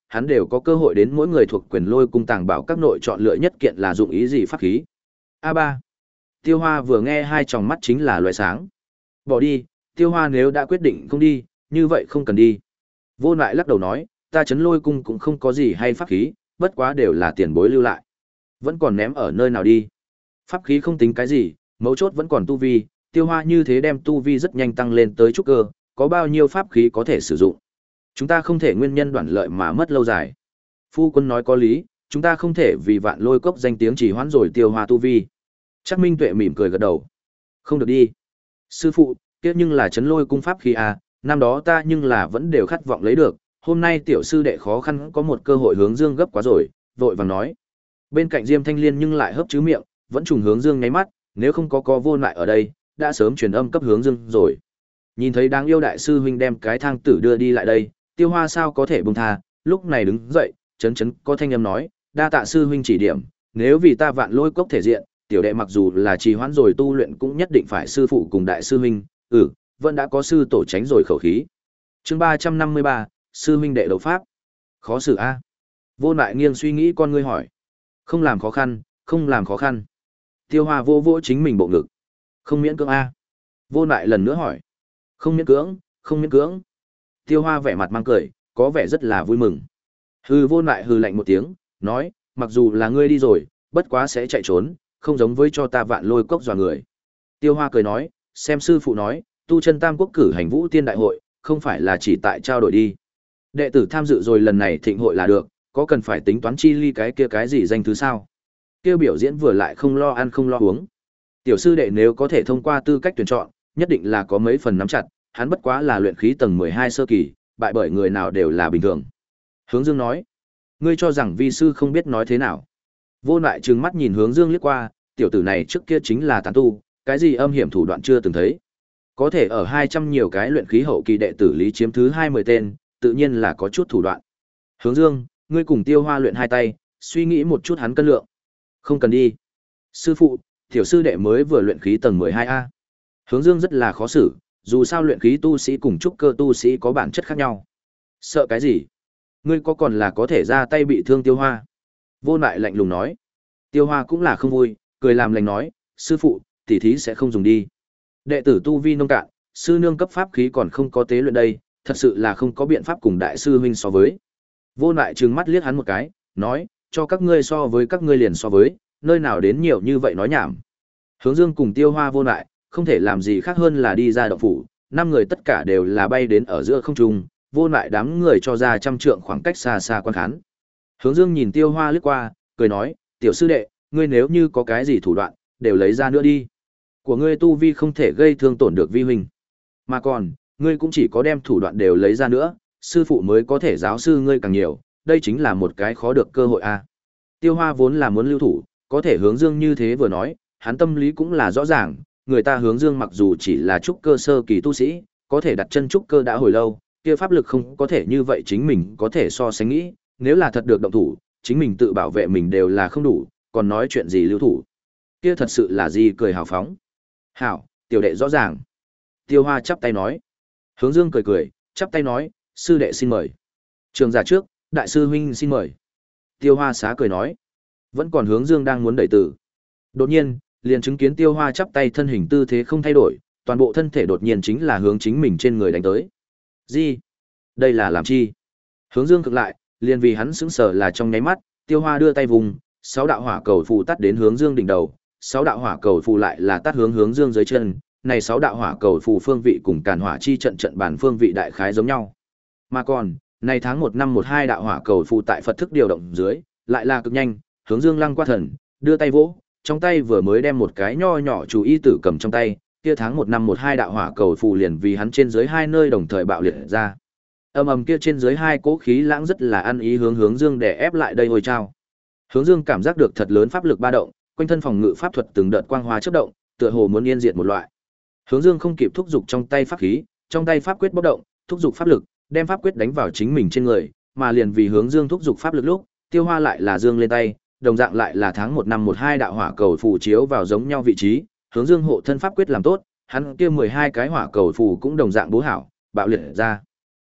hắn đều có cơ hội đến mỗi người thuộc quyền Lôi cung tàng bảo các nội chọn lựa nhất kiện là dụng ý gì pháp khí. A ba. Tiêu Hoa vừa nghe hai tròng mắt chính là loại sáng. Bỏ đi, Tiêu Hoa nếu đã quyết định không đi, như vậy không cần đi. Vô Lại lắc đầu nói, ta Trấn Lôi cung cũng không có gì hay pháp khí, bất quá đều là tiền bối lưu lại. Vẫn còn ném ở nơi nào đi. Pháp khí không tính cái gì, mấu chốt vẫn còn tu vi, Tiêu Hoa như thế đem tu vi rất nhanh tăng lên tới trúc cơ, có bao nhiêu pháp khí có thể sử dụng. Chúng ta không thể nguyên nhân đoản lợi mà mất lâu dài. Phu quân nói có lý, chúng ta không thể vì Vạn Lôi cốc danh tiếng trì hoãn rồi Tiêu Hoa tu vi. Chắc Minh Tuệ mỉm cười gật đầu. Không được đi. Sư phụ, tiếc nhưng là Trấn Lôi cung pháp khí à, năm đó ta nhưng là vẫn đều khát vọng lấy được, hôm nay tiểu sư đệ khó khăn có một cơ hội hướng dương gấp quá rồi, vội vàng nói. Bên cạnh Diêm Thanh Liên nhưng lại hấp chứ miệng, vẫn trùng hướng dương nháy mắt, nếu không có có Vô Lại ở đây, đã sớm truyền âm cấp hướng dương rồi. Nhìn thấy đáng yêu đại sư huynh đem cái thang tử đưa đi lại đây, Tiêu Hoa sao có thể buông tha, lúc này đứng dậy, chấn chấn có thanh âm nói, đa tạ sư huynh chỉ điểm, nếu vì ta Vạn Lôi cốc thể diện, tiểu đệ mặc dù là trì hoãn rồi tu luyện cũng nhất định phải sư phụ cùng đại sư huynh, ừ, vẫn đã có sư tổ tránh rồi khẩu khí. Chương ba trăm năm mươi ba, sư huynh đệ đấu pháp. Khó xử a. Vô Lại nghiêng suy nghĩ con ngươi hỏi. Không làm khó khăn, không làm khó khăn. Tiêu Hoa vô vỗ chính mình bộ ngực. Không miễn cưỡng a. Vô Lại lần nữa hỏi. Không miễn cưỡng, không miễn cưỡng. Tiêu Hoa vẻ mặt mang cười, có vẻ rất là vui mừng. Hừ, Vô Lại hừ lạnh một tiếng, nói, mặc dù là ngươi đi rồi, bất quá sẽ chạy trốn, không giống với cho ta Vạn Lôi cốc dọa người. Tiêu Hoa cười nói, xem sư phụ nói, tu chân Tam Quốc cử hành Vũ Tiên đại hội, không phải là chỉ tại trao đổi đi. Đệ tử tham dự rồi lần này thịnh hội là được, có cần phải tính toán chi ly cái kia cái gì danh thứ sao? Kia biểu diễn vừa lại không lo ăn không lo uống. Tiểu sư đệ nếu có thể thông qua tư cách tuyển chọn, nhất định là có mấy phần nắm chặt, hắn bất quá là luyện khí tầng mười hai sơ kỳ, bại bởi người nào đều là bình thường. Hướng Dương nói, ngươi cho rằng vi sư không biết nói thế nào? Vô Lại trừng mắt nhìn Hướng Dương liếc qua, tiểu tử này trước kia chính là tán tu, cái gì âm hiểm thủ đoạn chưa từng thấy. Có thể ở hai trăm nhiều cái luyện khí hậu kỳ đệ tử lý chiếm thứ hai mươi tên, tự nhiên là có chút thủ đoạn. Hướng Dương, ngươi cùng Tiêu Hoa luyện hai tay, suy nghĩ một chút hắn cân lượng. Không cần đi. Sư phụ, tiểu sư đệ mới vừa luyện khí tầng mười hai a. Hướng Dương rất là khó xử, dù sao luyện khí tu sĩ cùng trúc cơ tu sĩ có bản chất khác nhau. Sợ cái gì? Ngươi có còn là có thể ra tay bị thương Tiêu Hoa? Vô Lại lạnh lùng nói. Tiêu Hoa cũng là không vui, cười làm lành nói, sư phụ, tỉ thí sẽ không dùng đi. Đệ tử tu vi nông cạn, sư nương cấp pháp khí còn không có tế luyện đây, thật sự là không có biện pháp cùng đại sư huynh so với. Vô Lại trừng mắt liếc hắn một cái, nói, cho các ngươi so với các ngươi liền so với, nơi nào đến nhiều như vậy nói nhảm. Hướng Dương cùng Tiêu Hoa Vô Lại, không thể làm gì khác hơn là đi ra động phủ, năm người tất cả đều là bay đến ở giữa không trung, Vô Lại đám người cho ra trăm trượng khoảng cách xa xa quan khán. Hướng Dương nhìn Tiêu Hoa liếc qua, cười nói, tiểu sư đệ, ngươi nếu như có cái gì thủ đoạn, đều lấy ra nữa đi. Của ngươi tu vi không thể gây thương tổn được vi huynh. Mà còn, ngươi cũng chỉ có đem thủ đoạn đều lấy ra nữa, sư phụ mới có thể giáo sư ngươi càng nhiều, đây chính là một cái khó được cơ hội a. Tiêu Hoa vốn là muốn lưu thủ, có thể Hướng Dương như thế vừa nói, hắn tâm lý cũng là rõ ràng, người ta Hướng Dương mặc dù chỉ là trúc cơ sơ kỳ tu sĩ, có thể đặt chân trúc cơ đã hồi lâu, kia pháp lực không có thể như vậy chính mình có thể so sánh nghĩ, nếu là thật được động thủ, chính mình tự bảo vệ mình đều là không đủ, còn nói chuyện gì lưu thủ. Kia thật sự là gì cười hào phóng. Hảo, tiểu đệ rõ ràng. Tiêu Hoa chắp tay nói. Hướng Dương cười cười, chắp tay nói, sư đệ xin mời. Trường giả trước, đại sư huynh xin mời. Tiêu Hoa xá cười nói. Vẫn còn Hướng Dương đang muốn đẩy tử. Đột nhiên, liền chứng kiến Tiêu Hoa chắp tay thân hình tư thế không thay đổi, toàn bộ thân thể đột nhiên chính là hướng chính mình trên người đánh tới. Gì? Đây là làm chi? Hướng Dương cực lại, liền vì hắn sững sờ là trong nháy mắt, Tiêu Hoa đưa tay vùng, sáu đạo hỏa cầu phù tắt đến Hướng Dương đỉnh đầu, sáu đạo hỏa cầu phù lại là tắt hướng Hướng Dương dưới chân, này sáu đạo hỏa cầu phù phương vị cùng Càn Hỏa chi trận trận bản phương vị đại khái giống nhau. Mà còn, này tháng một năm một hai đạo hỏa cầu phù tại Phật thức điều động dưới, lại là cực nhanh, Hướng Dương lăng qua thần, đưa tay vỗ, trong tay vừa mới đem một cái nho nhỏ chú y tử cầm trong tay, kia tháng một năm một hai đạo hỏa cầu phù liền vì hắn trên dưới hai nơi đồng thời bạo liệt ra. Ầm ầm kia trên dưới hai cỗ khí lãng rất là ăn ý hướng Hướng Dương để ép lại đây hồi trao. Hướng Dương cảm giác được thật lớn pháp lực ba động, quanh thân phòng ngự pháp thuật từng đợt quang hoa chớp động, tựa hồ muốn yên diệt một loại. Hướng Dương không kịp thúc dục trong tay pháp khí, trong tay pháp quyết bốc động, thúc dục pháp lực, đem pháp quyết đánh vào chính mình trên người, mà liền vì Hướng Dương thúc dục pháp lực lúc, Tiêu Hoa lại là dương lên tay, đồng dạng lại là tháng một năm một hai đạo hỏa cầu phù chiếu vào giống nhau vị trí, Hướng Dương hộ thân pháp quyết làm tốt, hắn kia mười hai cái hỏa cầu phù cũng đồng dạng bố hảo, bạo liệt ra.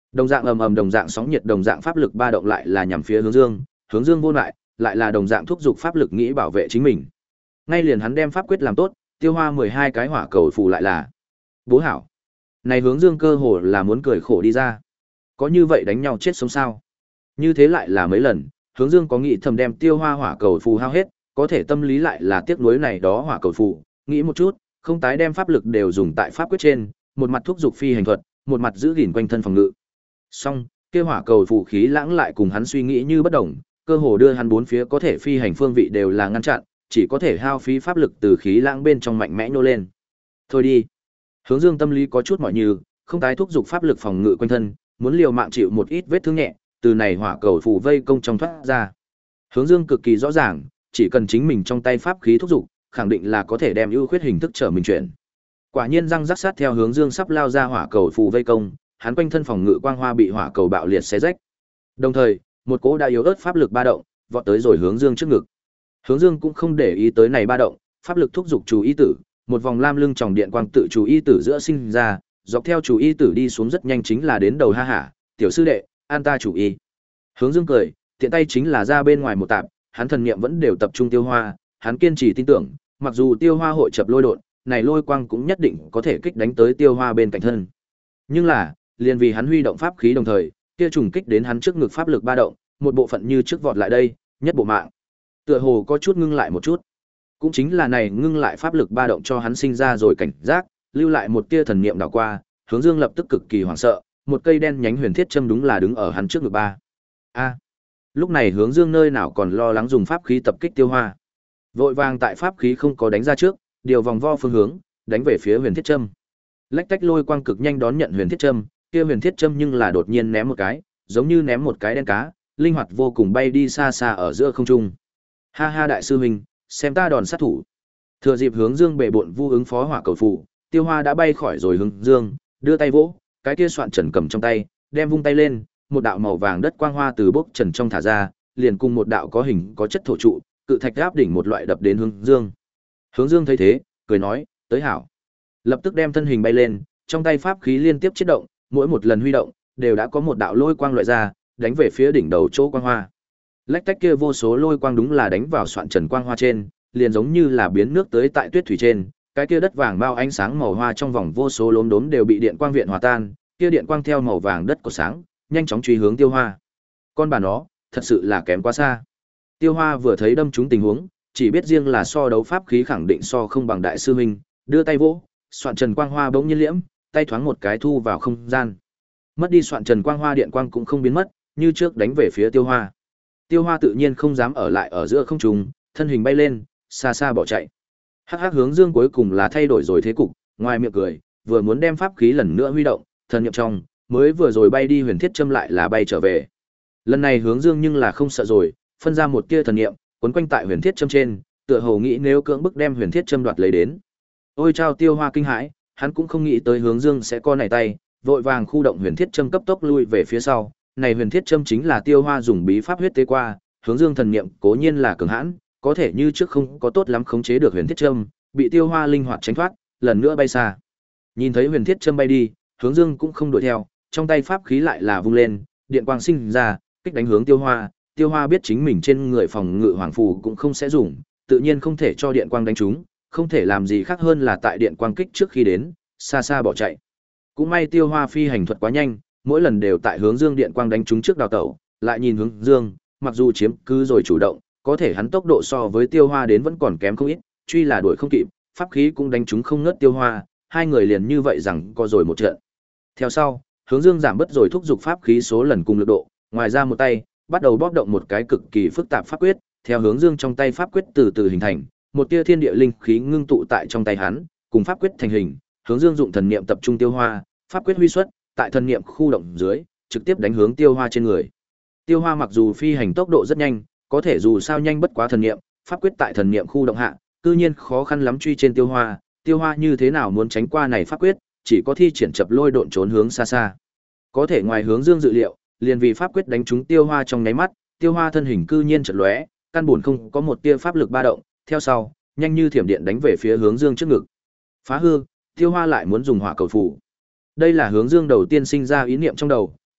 Đồng dạng ầm ầm, đồng dạng sóng nhiệt, đồng dạng pháp lực ba động lại là nhằm phía Hướng Dương, Hướng Dương vô lại, lại là đồng dạng thúc giục pháp lực nghĩ bảo vệ chính mình. Ngay liền hắn đem pháp quyết làm tốt, tiêu hoa mười hai cái hỏa cầu phù lại là bố hảo. Này Hướng Dương cơ hồ là muốn cười khổ đi ra. Có như vậy đánh nhau chết sống sao? Như thế lại là mấy lần, Hướng Dương có nghĩ thầm đem tiêu hoa hỏa cầu phù hao hết, có thể tâm lý lại là tiếc nuối này đó hỏa cầu phù, nghĩ một chút, không tái đem pháp lực đều dùng tại pháp quyết trên, một mặt thúc giục phi hành thuật, một mặt giữ gìn quanh thân phòng ngự. Song, kia hỏa cầu phù khí lãng lại cùng hắn suy nghĩ như bất đồng, cơ hồ đưa hắn bốn phía có thể phi hành phương vị đều là ngăn chặn, chỉ có thể hao phí pháp lực từ khí lãng bên trong mạnh mẽ nô lên. Thôi đi. Hướng Dương tâm lý có chút mỏi như, không tái thúc giục pháp lực phòng ngự quanh thân, muốn liều mạng chịu một ít vết thương nhẹ, từ này hỏa cầu phù vây công trong thoát ra. Hướng Dương cực kỳ rõ ràng, chỉ cần chính mình trong tay pháp khí thúc giục, khẳng định là có thể đem ưu khuyết hình thức trở mình chuyển. Quả nhiên răng rắc sát theo Hướng Dương sắp lao ra hỏa cầu phù vây công, hắn quanh thân phòng ngự quang hoa bị hỏa cầu bạo liệt xé rách. Đồng thời, một cỗ đã yếu ớt pháp lực ba động, vọt tới rồi Hướng Dương trước ngực. Hướng Dương cũng không để ý tới này ba động, pháp lực thúc giục chú ý tử, một vòng lam lưng tròng điện quang tự chú ý tử giữa sinh ra, dọc theo chú ý tử đi xuống rất nhanh chính là đến đầu ha hả, tiểu sư đệ, an ta chủ ý. Hướng Dương cười, tiện tay chính là ra bên ngoài một tạp, hắn thần niệm vẫn đều tập trung tiêu hoa, hắn kiên trì tin tưởng, mặc dù tiêu hoa hội chập lôi độn, này lôi quang cũng nhất định có thể kích đánh tới tiêu hoa bên cạnh thân. Nhưng là, liền vì hắn huy động pháp khí đồng thời, kia trùng kích đến hắn trước ngực pháp lực ba động, một bộ phận như trước vọt lại đây, nhất bộ mạng. Tựa hồ có chút ngưng lại một chút. Cũng chính là này ngưng lại pháp lực ba động cho hắn sinh ra rồi cảnh giác, lưu lại một tia thần niệm đảo qua, Hướng Dương lập tức cực kỳ hoảng sợ, một cây đen nhánh huyền thiết châm đúng là đứng ở hắn trước ngực ba. A. Lúc này Hướng Dương nơi nào còn lo lắng dùng pháp khí tập kích tiêu hoa. Vội vàng tại pháp khí không có đánh ra trước, điều vòng vo phương hướng, đánh về phía huyền thiết châm. Lách tách lôi quang cực nhanh đón nhận huyền thiết châm, kia huyền thiết châm nhưng là đột nhiên ném một cái, giống như ném một cái đen cá, linh hoạt vô cùng bay đi xa xa ở giữa không trung. Ha ha đại sư huynh, xem ta đòn sát thủ. Thừa dịp Hướng Dương bệ bội vu ứng phó hỏa cầu phù, tiêu hoa đã bay khỏi rồi Hướng Dương, đưa tay vỗ, cái kia soạn trần cầm trong tay, đem vung tay lên, một đạo màu vàng đất quang hoa từ bốc trần trong thả ra, liền cùng một đạo có hình có chất thổ trụ, cự thạch áp đỉnh một loại đập đến Hướng Dương. Hướng Dương thấy thế, cười nói, tới hảo. Lập tức đem thân hình bay lên, trong tay pháp khí liên tiếp chớp động, mỗi một lần huy động, đều đã có một đạo lôi quang loại ra, đánh về phía đỉnh đầu chỗ quang hoa. Lách tách kia vô số lôi quang đúng là đánh vào soạn trần quang hoa trên, liền giống như là biến nước tới tại tuyết thủy trên, cái kia đất vàng bao ánh sáng màu hoa trong vòng vô số lốm đốm đều bị điện quang viện hòa tan, kia điện quang theo màu vàng đất của sáng, nhanh chóng truy hướng tiêu hoa. Con bà nó, thật sự là kém quá xa. Tiêu hoa vừa thấy đâm trúng tình huống, chỉ biết riêng là so đấu pháp khí khẳng định so không bằng đại sư huynh, đưa tay vỗ, soạn trần quang hoa bỗng nhiên liễm, tay thoáng một cái thu vào không gian. Mất đi soạn trần quang hoa điện quang cũng không biến mất, như trước đánh về phía tiêu hoa. Tiêu hoa tự nhiên không dám ở lại ở giữa không trung, thân hình bay lên, xa xa bỏ chạy. Hắc hắc Hướng Dương cuối cùng là thay đổi rồi thế cục, ngoài miệng cười, vừa muốn đem pháp khí lần nữa huy động, thần niệm trong, mới vừa rồi bay đi huyền thiết châm lại là bay trở về. Lần này Hướng Dương nhưng là không sợ rồi, phân ra một tia thần niệm, quấn quanh tại huyền thiết châm trên, tựa hồ nghĩ nếu cưỡng bức đem huyền thiết châm đoạt lấy đến. Ôi chao tiêu hoa kinh hãi, hắn cũng không nghĩ tới Hướng Dương sẽ co này tay, vội vàng khu động huyền thiết châm cấp tốc lui về phía sau. Này huyền thiết châm chính là tiêu hoa dùng bí pháp huyết tế qua, Hướng Dương thần niệm cố nhiên là cường hãn, có thể như trước không có tốt lắm khống chế được huyền thiết châm, bị tiêu hoa linh hoạt tránh thoát, lần nữa bay xa. Nhìn thấy huyền thiết châm bay đi, Hướng Dương cũng không đuổi theo, trong tay pháp khí lại là vung lên, điện quang sinh ra, kích đánh hướng tiêu hoa. Tiêu hoa biết chính mình trên người phòng ngự hoàng phù cũng không sẽ dùng, tự nhiên không thể cho điện quang đánh trúng, không thể làm gì khác hơn là tại điện quang kích trước khi đến, xa xa bỏ chạy. Cũng may tiêu hoa phi hành thuật quá nhanh, mỗi lần đều tại Hướng Dương điện quang đánh trúng trước đào tẩu, lại nhìn Hướng Dương, mặc dù chiếm cứ rồi chủ động, có thể hắn tốc độ so với tiêu hoa đến vẫn còn kém không ít, truy là đuổi không kịp, pháp khí cũng đánh trúng không ngớt tiêu hoa, hai người liền như vậy rằng có rồi một trận. Theo sau, Hướng Dương giảm bớt rồi thúc giục pháp khí số lần cùng lực độ, ngoài ra một tay, bắt đầu bóp động một cái cực kỳ phức tạp pháp quyết, theo Hướng Dương trong tay pháp quyết từ từ hình thành, một tia thiên địa linh khí ngưng tụ tại trong tay hắn, cùng pháp quyết thành hình, Hướng Dương dụng thần niệm tập trung tiêu hoa, pháp quyết huy xuất, tại thần niệm khu động dưới, trực tiếp đánh hướng tiêu hoa trên người. Tiêu hoa mặc dù phi hành tốc độ rất nhanh, có thể dù sao nhanh bất quá thần niệm, pháp quyết tại thần niệm khu động hạ, cư nhiên khó khăn lắm truy trên tiêu hoa, tiêu hoa như thế nào muốn tránh qua này pháp quyết, chỉ có thi triển chập lôi độn trốn hướng xa xa. Có thể ngoài Hướng Dương dự liệu, liền vì pháp quyết đánh trúng tiêu hoa trong nháy mắt, tiêu hoa thân hình cư nhiên chợt lóe, căn buồn không có một tia pháp lực ba động, theo sau, nhanh như thiểm điện đánh về phía Hướng Dương trước ngực. Phá hư, tiêu hoa lại muốn dùng hỏa cầu phủ. Đây là Hướng Dương đầu tiên sinh ra ý niệm trong đầu,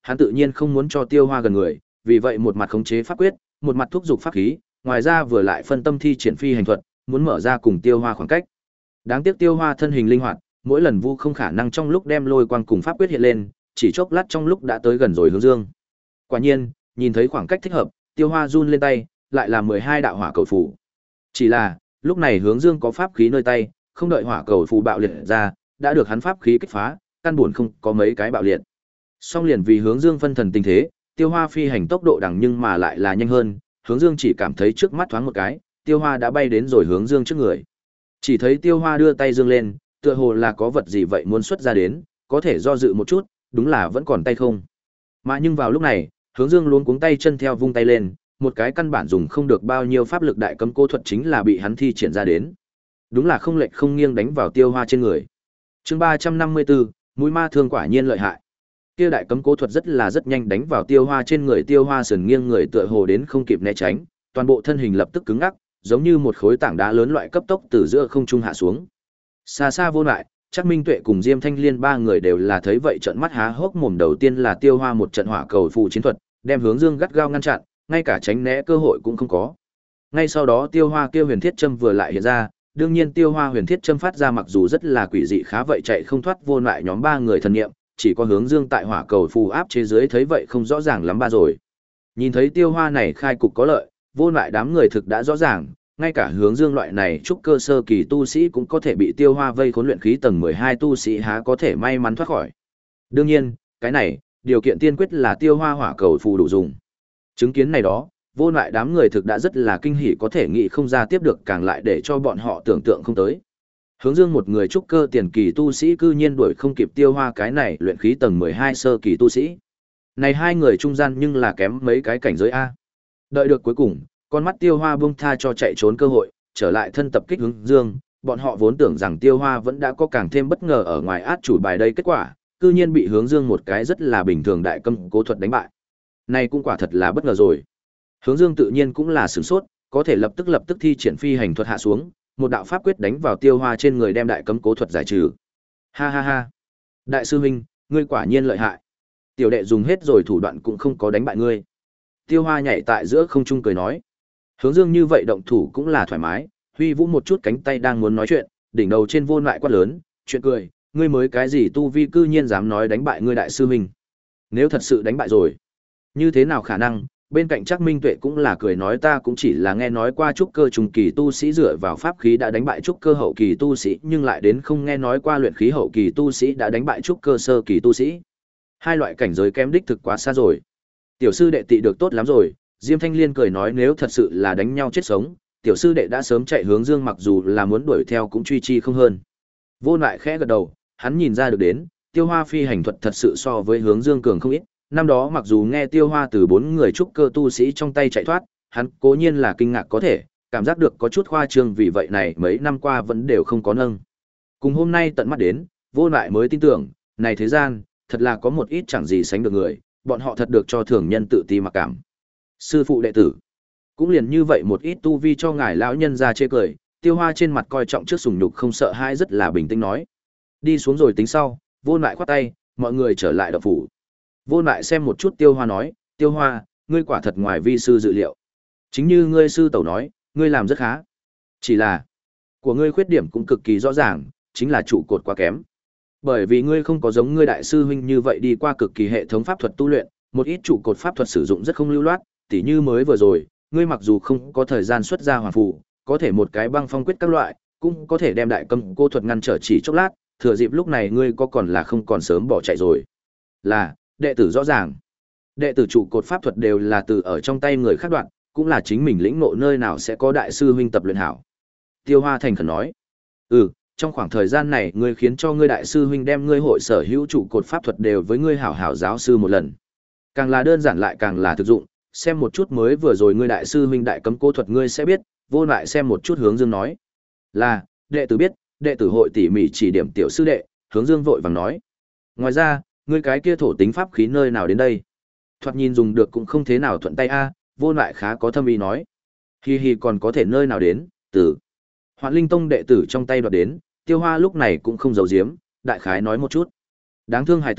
hắn tự nhiên không muốn cho Tiêu Hoa gần người, vì vậy một mặt khống chế pháp quyết, một mặt thúc giục pháp khí, ngoài ra vừa lại phân tâm thi triển phi hành thuật, muốn mở ra cùng Tiêu Hoa khoảng cách. Đáng tiếc Tiêu Hoa thân hình linh hoạt, mỗi lần vu không khả năng trong lúc đem lôi quang cùng pháp quyết hiện lên, chỉ chốc lát trong lúc đã tới gần rồi Hướng Dương. Quả nhiên, nhìn thấy khoảng cách thích hợp, Tiêu Hoa run lên tay, lại là mười hai đạo hỏa cầu phù. Chỉ là, lúc này Hướng Dương có pháp khí nơi tay, không đợi hỏa cầu phù bạo liệt ra, đã được hắn pháp khí kích phá, căn buồn không có mấy cái bạo liệt. Song liền vì Hướng Dương phân thần tình thế, Tiêu Hoa phi hành tốc độ đằng nhưng mà lại là nhanh hơn, Hướng Dương chỉ cảm thấy trước mắt thoáng một cái, Tiêu Hoa đã bay đến rồi Hướng Dương trước người. Chỉ thấy Tiêu Hoa đưa tay dương lên, tựa hồ là có vật gì vậy muốn xuất ra đến, có thể do dự một chút, đúng là vẫn còn tay không. Mà nhưng vào lúc này, Hướng Dương luống cuống tay chân theo vung tay lên, một cái căn bản dùng không được bao nhiêu pháp lực đại cấm cố thuật chính là bị hắn thi triển ra đến. Đúng là không lệch không nghiêng đánh vào Tiêu Hoa trên người. Chương ba trăm năm mươi bốn, mũi ma thương quả nhiên lợi hại. Kia đại cấm cố thuật rất là rất nhanh đánh vào Tiêu Hoa trên người, Tiêu Hoa sườn nghiêng người tựa hồ đến không kịp né tránh, toàn bộ thân hình lập tức cứng ngắc, giống như một khối tảng đá lớn loại cấp tốc từ giữa không trung hạ xuống. Xa xa vô lại, chắc Minh Tuệ cùng Diêm Thanh Liên ba người đều là thấy vậy trợn mắt há hốc mồm, đầu tiên là Tiêu Hoa một trận hỏa cầu phù chiến thuật, đem Hướng Dương gắt gao ngăn chặn, ngay cả tránh né cơ hội cũng không có. Ngay sau đó Tiêu Hoa kia huyền thiết châm vừa lại hiện ra, đương nhiên Tiêu Hoa huyền thiết châm phát ra mặc dù rất là quỷ dị khá vậy chạy không thoát vô lại nhóm ba người thần niệm, chỉ có Hướng Dương tại hỏa cầu phù áp chế dưới thấy vậy không rõ ràng lắm ba rồi. Nhìn thấy Tiêu Hoa này khai cục có lợi, vô lại đám người thực đã rõ ràng, ngay cả Hướng Dương loại này trúc cơ sơ kỳ tu sĩ cũng có thể bị Tiêu Hoa vây khốn, luyện khí tầng mười hai tu sĩ há có thể may mắn thoát khỏi. Đương nhiên, cái này, điều kiện tiên quyết là Tiêu Hoa hỏa cầu phù đủ dùng. Chứng kiến này đó, vô lại đám người thực đã rất là kinh hỉ, có thể nghĩ không ra tiếp được càng lại để cho bọn họ tưởng tượng không tới. Hướng Dương một người trúc cơ tiền kỳ tu sĩ cư nhiên đuổi không kịp Tiêu Hoa cái này luyện khí tầng mười hai sơ kỳ tu sĩ. Này hai người trung gian nhưng là kém mấy cái cảnh giới a. Đợi được cuối cùng, con mắt Tiêu Hoa buông tha cho chạy trốn cơ hội, trở lại thân tập kích Hướng Dương, bọn họ vốn tưởng rằng Tiêu Hoa vẫn đã có càng thêm bất ngờ ở ngoài át chủ bài đây, kết quả, cư nhiên bị Hướng Dương một cái rất là bình thường đại cấm cố thuật đánh bại. Này cũng quả thật là bất ngờ rồi. Hướng Dương tự nhiên cũng là sửng sốt, có thể lập tức lập tức thi triển phi hành thuật hạ xuống, một đạo pháp quyết đánh vào Tiêu Hoa trên người đem đại cấm cố thuật giải trừ. Ha ha ha. Đại sư huynh, ngươi quả nhiên lợi hại. Tiểu đệ dùng hết rồi thủ đoạn cũng không có đánh bại ngươi. Tiêu Hoa nhảy tại giữa không trung cười nói. Hướng Dương như vậy động thủ cũng là thoải mái, huy vũ một chút cánh tay đang muốn nói chuyện, đỉnh đầu trên vô lại quát lớn, chuyện cười, ngươi mới cái gì tu vi cư nhiên dám nói đánh bại ngươi đại sư huynh. Nếu thật sự đánh bại rồi, như thế nào khả năng? Bên cạnh Trác Minh Tuệ cũng là cười nói, ta cũng chỉ là nghe nói qua trúc cơ trung kỳ tu sĩ dựa vào pháp khí đã đánh bại trúc cơ hậu kỳ tu sĩ, nhưng lại đến không nghe nói qua luyện khí hậu kỳ tu sĩ đã đánh bại trúc cơ sơ kỳ tu sĩ. Hai loại cảnh giới kém đích thực quá xa rồi. Tiểu sư đệ tị được tốt lắm rồi. Diêm Thanh Liên cười nói, nếu thật sự là đánh nhau chết sống, tiểu sư đệ đã sớm chạy Hướng Dương, mặc dù là muốn đuổi theo cũng truy chi không hơn. Vô Lại khẽ gật đầu, hắn nhìn ra được đến, Tiêu Hoa phi hành thuật thật sự so với Hướng Dương cường không ít. Năm đó mặc dù nghe Tiêu Hoa từ bốn người trúc cơ tu sĩ trong tay chạy thoát, hắn cố nhiên là kinh ngạc có thể, cảm giác được có chút khoa trương, vì vậy này mấy năm qua vẫn đều không có nâng. Cùng hôm nay tận mắt đến, Vô Lại mới tin tưởng, này thế gian, thật là có một ít chẳng gì sánh được người, bọn họ thật được cho thường nhân tự ti mặc cảm. Sư phụ đệ tử, cũng liền như vậy một ít tu vi cho ngài lão nhân ra chê cười, Tiêu Hoa trên mặt coi trọng trước sùng nhục không sợ hãi, rất là bình tĩnh nói. Đi xuống rồi tính sau, Vô Lại khoát tay, mọi người trở lại động phủ. Vô Lại xem một chút Tiêu Hoa nói, Tiêu Hoa, ngươi quả thật ngoài vi sư dự liệu. Chính như ngươi sư tẩu nói, ngươi làm rất khá. Chỉ là, của ngươi khuyết điểm cũng cực kỳ rõ ràng, chính là trụ cột quá kém. Bởi vì ngươi không có giống ngươi đại sư huynh như vậy đi qua cực kỳ hệ thống pháp thuật tu luyện, một ít trụ cột pháp thuật sử dụng rất không lưu loát, tỉ như mới vừa rồi, ngươi mặc dù không có thời gian xuất ra hoàng phù, có thể một cái băng phong quyết các loại, cũng có thể đem đại cấm cô thuật ngăn trở chỉ chốc lát, thừa dịp lúc này ngươi có còn là không còn sớm bỏ chạy rồi. Là, đệ tử rõ ràng. Đệ tử trụ cột pháp thuật đều là từ ở trong tay người khác đoạn, cũng là chính mình lĩnh ngộ nơi nào sẽ có đại sư huynh tập luyện hảo. Tiêu Hoa thành khẩn nói, ừ, trong khoảng thời gian này ngươi khiến cho ngươi đại sư huynh đem ngươi hội sở hữu trụ cột pháp thuật đều với ngươi hảo hảo giáo sư một lần. Càng là đơn giản lại càng là thực dụng, xem một chút mới vừa rồi ngươi đại sư huynh đại cấm cô thuật ngươi sẽ biết. Vô Lại xem một chút Hướng Dương nói, là, đệ tử biết, đệ tử hội tỉ mỉ chỉ điểm tiểu sư đệ. Hướng Dương vội vàng nói, ngoài ra, ngươi cái kia thổ tính pháp khí nơi nào đến đây? Thoạt nhìn dùng được cũng không thế nào thuận tay a. Vô Lại khá có thâm ý nói, hi hi, còn có thể nơi nào đến? Từ Hoạn Linh Tông đệ tử trong tay đoạt đến. Tiêu Hoa lúc này cũng không giấu giếm, đại khái nói một chút. Đáng thương hài tử,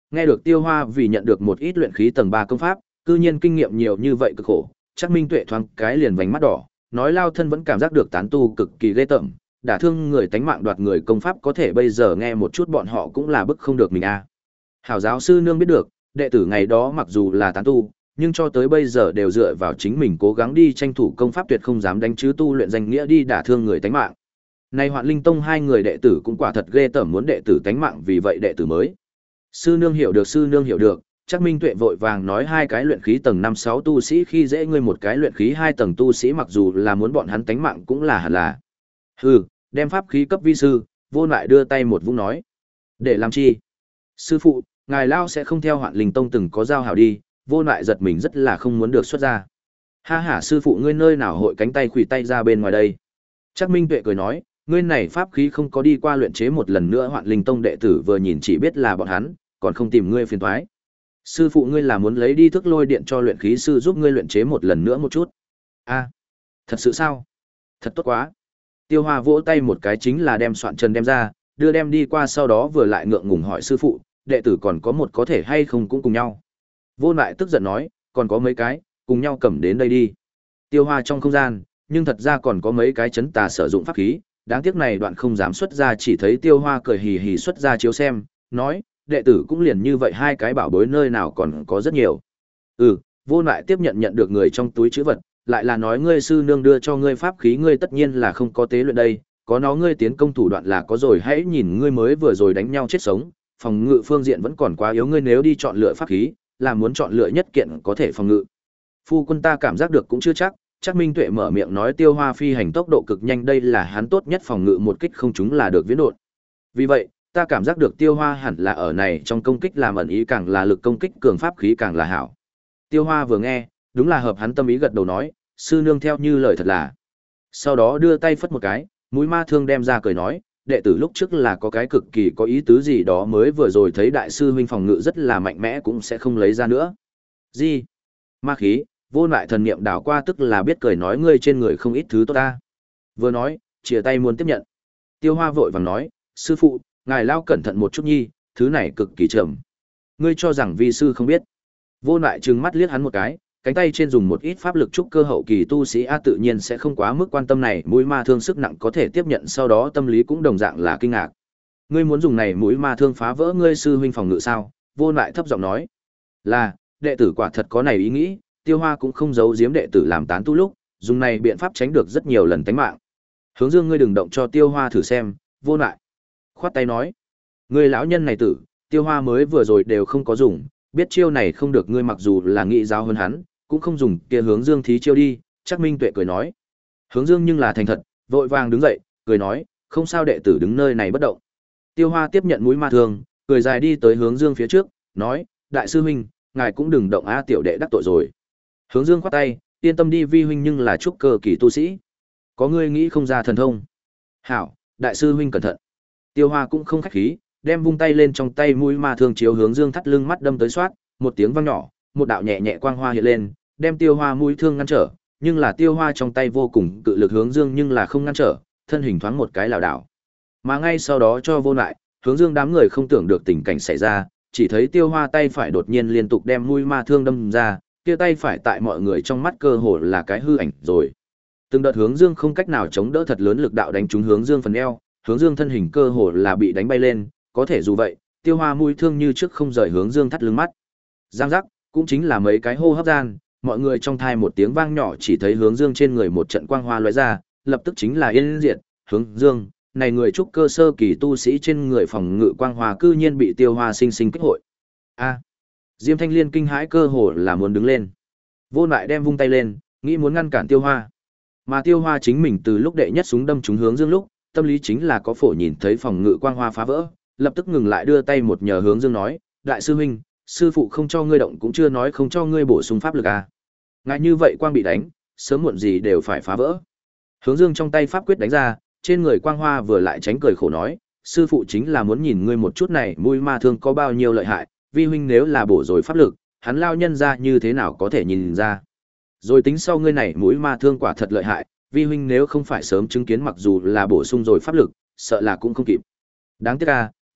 Nghe được Tiêu Hoa vì nhận được một ít luyện khí tầng ba công pháp, cư nhiên kinh nghiệm nhiều như vậy cực khổ, chắc Minh Tuệ thoáng cái liền vành mắt đỏ, nói lao thân vẫn cảm giác được tán tu cực kỳ ghê tởm, đả thương người tánh mạng đoạt người công pháp có thể bây giờ nghe một chút bọn họ cũng là bức không được mình a. À. Hảo giáo sư nương biết được, đệ tử ngày đó mặc dù là tán tu, nhưng cho tới bây giờ đều dựa vào chính mình cố gắng đi tranh thủ công pháp tuyệt không dám đánh chứ tu luyện danh nghĩa đi đả thương người tánh mạng. Nay Hoạn Linh Tông hai người đệ tử cũng quả thật ghê tởm muốn đệ tử tánh mạng vì vậy đệ tử mới. Sư nương hiểu được sư nương hiểu được, chắc Minh Tuệ vội vàng nói hai cái luyện khí tầng năm sáu tu sĩ khi dễ ngươi một cái luyện khí hai tầng tu sĩ mặc dù là muốn bọn hắn tánh mạng cũng là hẳn là. Hừ, đem pháp khí cấp vi sư, Vô lại đưa tay một vung nói. Để làm chi? Sư phụ, ngài lao sẽ không theo Hoạn Linh Tông từng có giao hảo đi, Vô lại giật mình rất là không muốn được xuất ra. Ha ha sư phụ ngươi nơi nào hội cánh tay khủy tay ra bên ngoài đây? Chắc Minh Tuệ cười nói, ngươi này pháp khí không có đi qua luyện chế một lần nữa Hoạn Linh Tông đệ tử vừa nhìn chỉ biết là bọn hắn, còn không tìm ngươi phiền toái. Sư phụ ngươi là muốn lấy đi thức lôi điện cho luyện khí sư giúp ngươi luyện chế một lần nữa một chút. A, thật sự sao? Thật tốt quá. Tiêu Hoa vỗ tay một cái chính là đem soạn trần đem ra, đưa đem đi qua sau đó vừa lại ngượng ngùng hỏi sư phụ, đệ tử còn có một có thể hay không cũng cùng nhau. Vô lại tức giận nói, còn có mấy cái, cùng nhau cầm đến đây đi. Tiêu Hoa trong không gian, nhưng thật ra còn có mấy cái chấn tà sử dụng pháp khí, đáng tiếc này đoạn không dám xuất ra chỉ thấy Tiêu Hoa cười hì hì xuất ra chiếu xem, nói, đệ tử cũng liền như vậy hai cái bảo bối nơi nào còn có rất nhiều. Ừ, Vô lại tiếp nhận nhận được người trong túi chữ vật, lại là nói ngươi sư nương đưa cho ngươi pháp khí ngươi tất nhiên là không có tế luyện đây, có nó ngươi tiến công thủ đoạn là có rồi hãy nhìn ngươi mới vừa rồi đánh nhau chết sống, phòng ngự phương diện vẫn còn quá yếu ngươi nếu đi chọn lựa pháp khí, là muốn chọn lựa nhất kiện có thể phòng ngự. Phu quân ta cảm giác được cũng chưa chắc, chắc Minh Tuệ mở miệng nói Tiêu Hoa phi hành tốc độ cực nhanh đây là hắn tốt nhất phòng ngự một kích không chúng là được viễn độn. Vì vậy, ta cảm giác được Tiêu Hoa hẳn là ở này trong công kích làm ẩn ý càng là lực công kích cường pháp khí càng là hảo. Tiêu Hoa vừa nghe, đúng là hợp hắn tâm ý gật đầu nói, sư nương theo như lời thật là. Sau đó đưa tay phất một cái, mũi ma thương đem ra cười nói, đệ tử lúc trước là có cái cực kỳ có ý tứ gì đó mới vừa rồi thấy đại sư huynh phòng ngự rất là mạnh mẽ cũng sẽ không lấy ra nữa. Gì? Ma khí, Vô lại thần niệm đảo qua tức là biết cười nói ngươi trên người không ít thứ tốt ta. Vừa nói, chìa tay muốn tiếp nhận. Tiêu Hoa vội vàng nói, sư phụ, ngài lao cẩn thận một chút nhi, thứ này cực kỳ trầm. Ngươi cho rằng vi sư không biết. Vô lại trừng mắt liếc hắn một cái, cánh tay trên dùng một ít pháp lực trúc cơ hậu kỳ tu sĩ a tự nhiên sẽ không quá mức quan tâm này, mũi ma thương sức nặng có thể tiếp nhận sau đó tâm lý cũng đồng dạng là kinh ngạc. Ngươi muốn dùng này mũi ma thương phá vỡ ngươi sư huynh phòng ngự sao? Vô lại thấp giọng nói. Là, đệ tử quả thật có này ý nghĩ, Tiêu Hoa cũng không giấu giếm đệ tử làm tán tu lúc, dùng này biện pháp tránh được rất nhiều lần tánh mạng. Hướng Dương ngươi đừng động cho Tiêu Hoa thử xem, Vô lại khoát tay nói, ngươi lão nhân này tử, Tiêu Hoa mới vừa rồi đều không có dùng, biết chiêu này không được ngươi mặc dù là nghị giáo hơn hắn, cũng không dùng kia Hướng Dương thí chiêu đi, chắc Minh Tuệ cười nói. Hướng Dương nhưng là thành thật, vội vàng đứng dậy, cười nói, không sao đệ tử đứng nơi này bất động. Tiêu Hoa tiếp nhận mũi ma thương, cười dài đi tới Hướng Dương phía trước, nói, đại sư huynh, ngài cũng đừng động a tiểu đệ đắc tội rồi. Hướng Dương khoát tay, yên tâm đi vi huynh nhưng là trúc cơ kỳ tu sĩ. Có ngươi nghĩ không ra thần thông. Hảo, đại sư huynh cẩn thận. Tiêu Hoa cũng không khách khí, đem vung tay lên trong tay mũi ma thương chiếu Hướng Dương thắt lưng mắt đâm tới soát, một tiếng vang nhỏ, một đạo nhẹ nhẹ quang hoa hiện lên, đem Tiêu Hoa mũi thương ngăn trở, nhưng là Tiêu Hoa trong tay vô cùng cự lực Hướng Dương nhưng là không ngăn trở, thân hình thoáng một cái lảo đảo. Mà ngay sau đó cho vô lại, Hướng Dương đám người không tưởng được tình cảnh xảy ra, chỉ thấy Tiêu Hoa tay phải đột nhiên liên tục đem mũi ma thương đâm ra, kia tay phải tại mọi người trong mắt cơ hồ là cái hư ảnh rồi. Từng đợt Hướng Dương không cách nào chống đỡ thật lớn lực đạo đánh trúng Hướng Dương phần eo, Hướng Dương thân hình cơ hồ là bị đánh bay lên, có thể dù vậy, Tiêu Hoa mũi thương như trước không rời Hướng Dương thắt lưng mắt. Giang giác, cũng chính là mấy cái hô hấp gian, mọi người trong thai một tiếng vang nhỏ chỉ thấy Hướng Dương trên người một trận quang hoa lóe ra, lập tức chính là yên diệt, Hướng Dương, này người trúc cơ sơ kỳ tu sĩ trên người phòng ngự quang hoa cư nhiên bị Tiêu Hoa sinh sinh kích hội. A. Diêm Thanh Liên kinh hãi cơ hồ là muốn đứng lên. Vô lại đem vung tay lên, nghĩ muốn ngăn cản Tiêu Hoa. Mà Tiêu Hoa chính mình từ lúc đệ nhất súng đâm trúng Hướng Dương lúc, tâm lý chính là có phổ nhìn thấy phòng ngự quang hoa phá vỡ, lập tức ngừng lại đưa tay một nhờ Hướng Dương nói, đại sư huynh, sư phụ không cho ngươi động cũng chưa nói không cho ngươi bổ sung pháp lực à. Ngại như vậy quang bị đánh, sớm muộn gì đều phải phá vỡ. Hướng Dương trong tay pháp quyết đánh ra, trên người quang hoa vừa lại tránh cười khổ nói, sư phụ chính là muốn nhìn ngươi một chút này mũi ma thương có bao nhiêu lợi hại, vi huynh nếu là bổ rồi pháp lực, hắn lao nhân ra như thế nào có thể nhìn ra. Rồi tính sau ngươi này mũi ma thương quả thật lợi hại, vi huynh nếu không phải sớm chứng kiến mặc dù là bổ sung rồi pháp lực, sợ là cũng không kịp. Đáng tiếc à,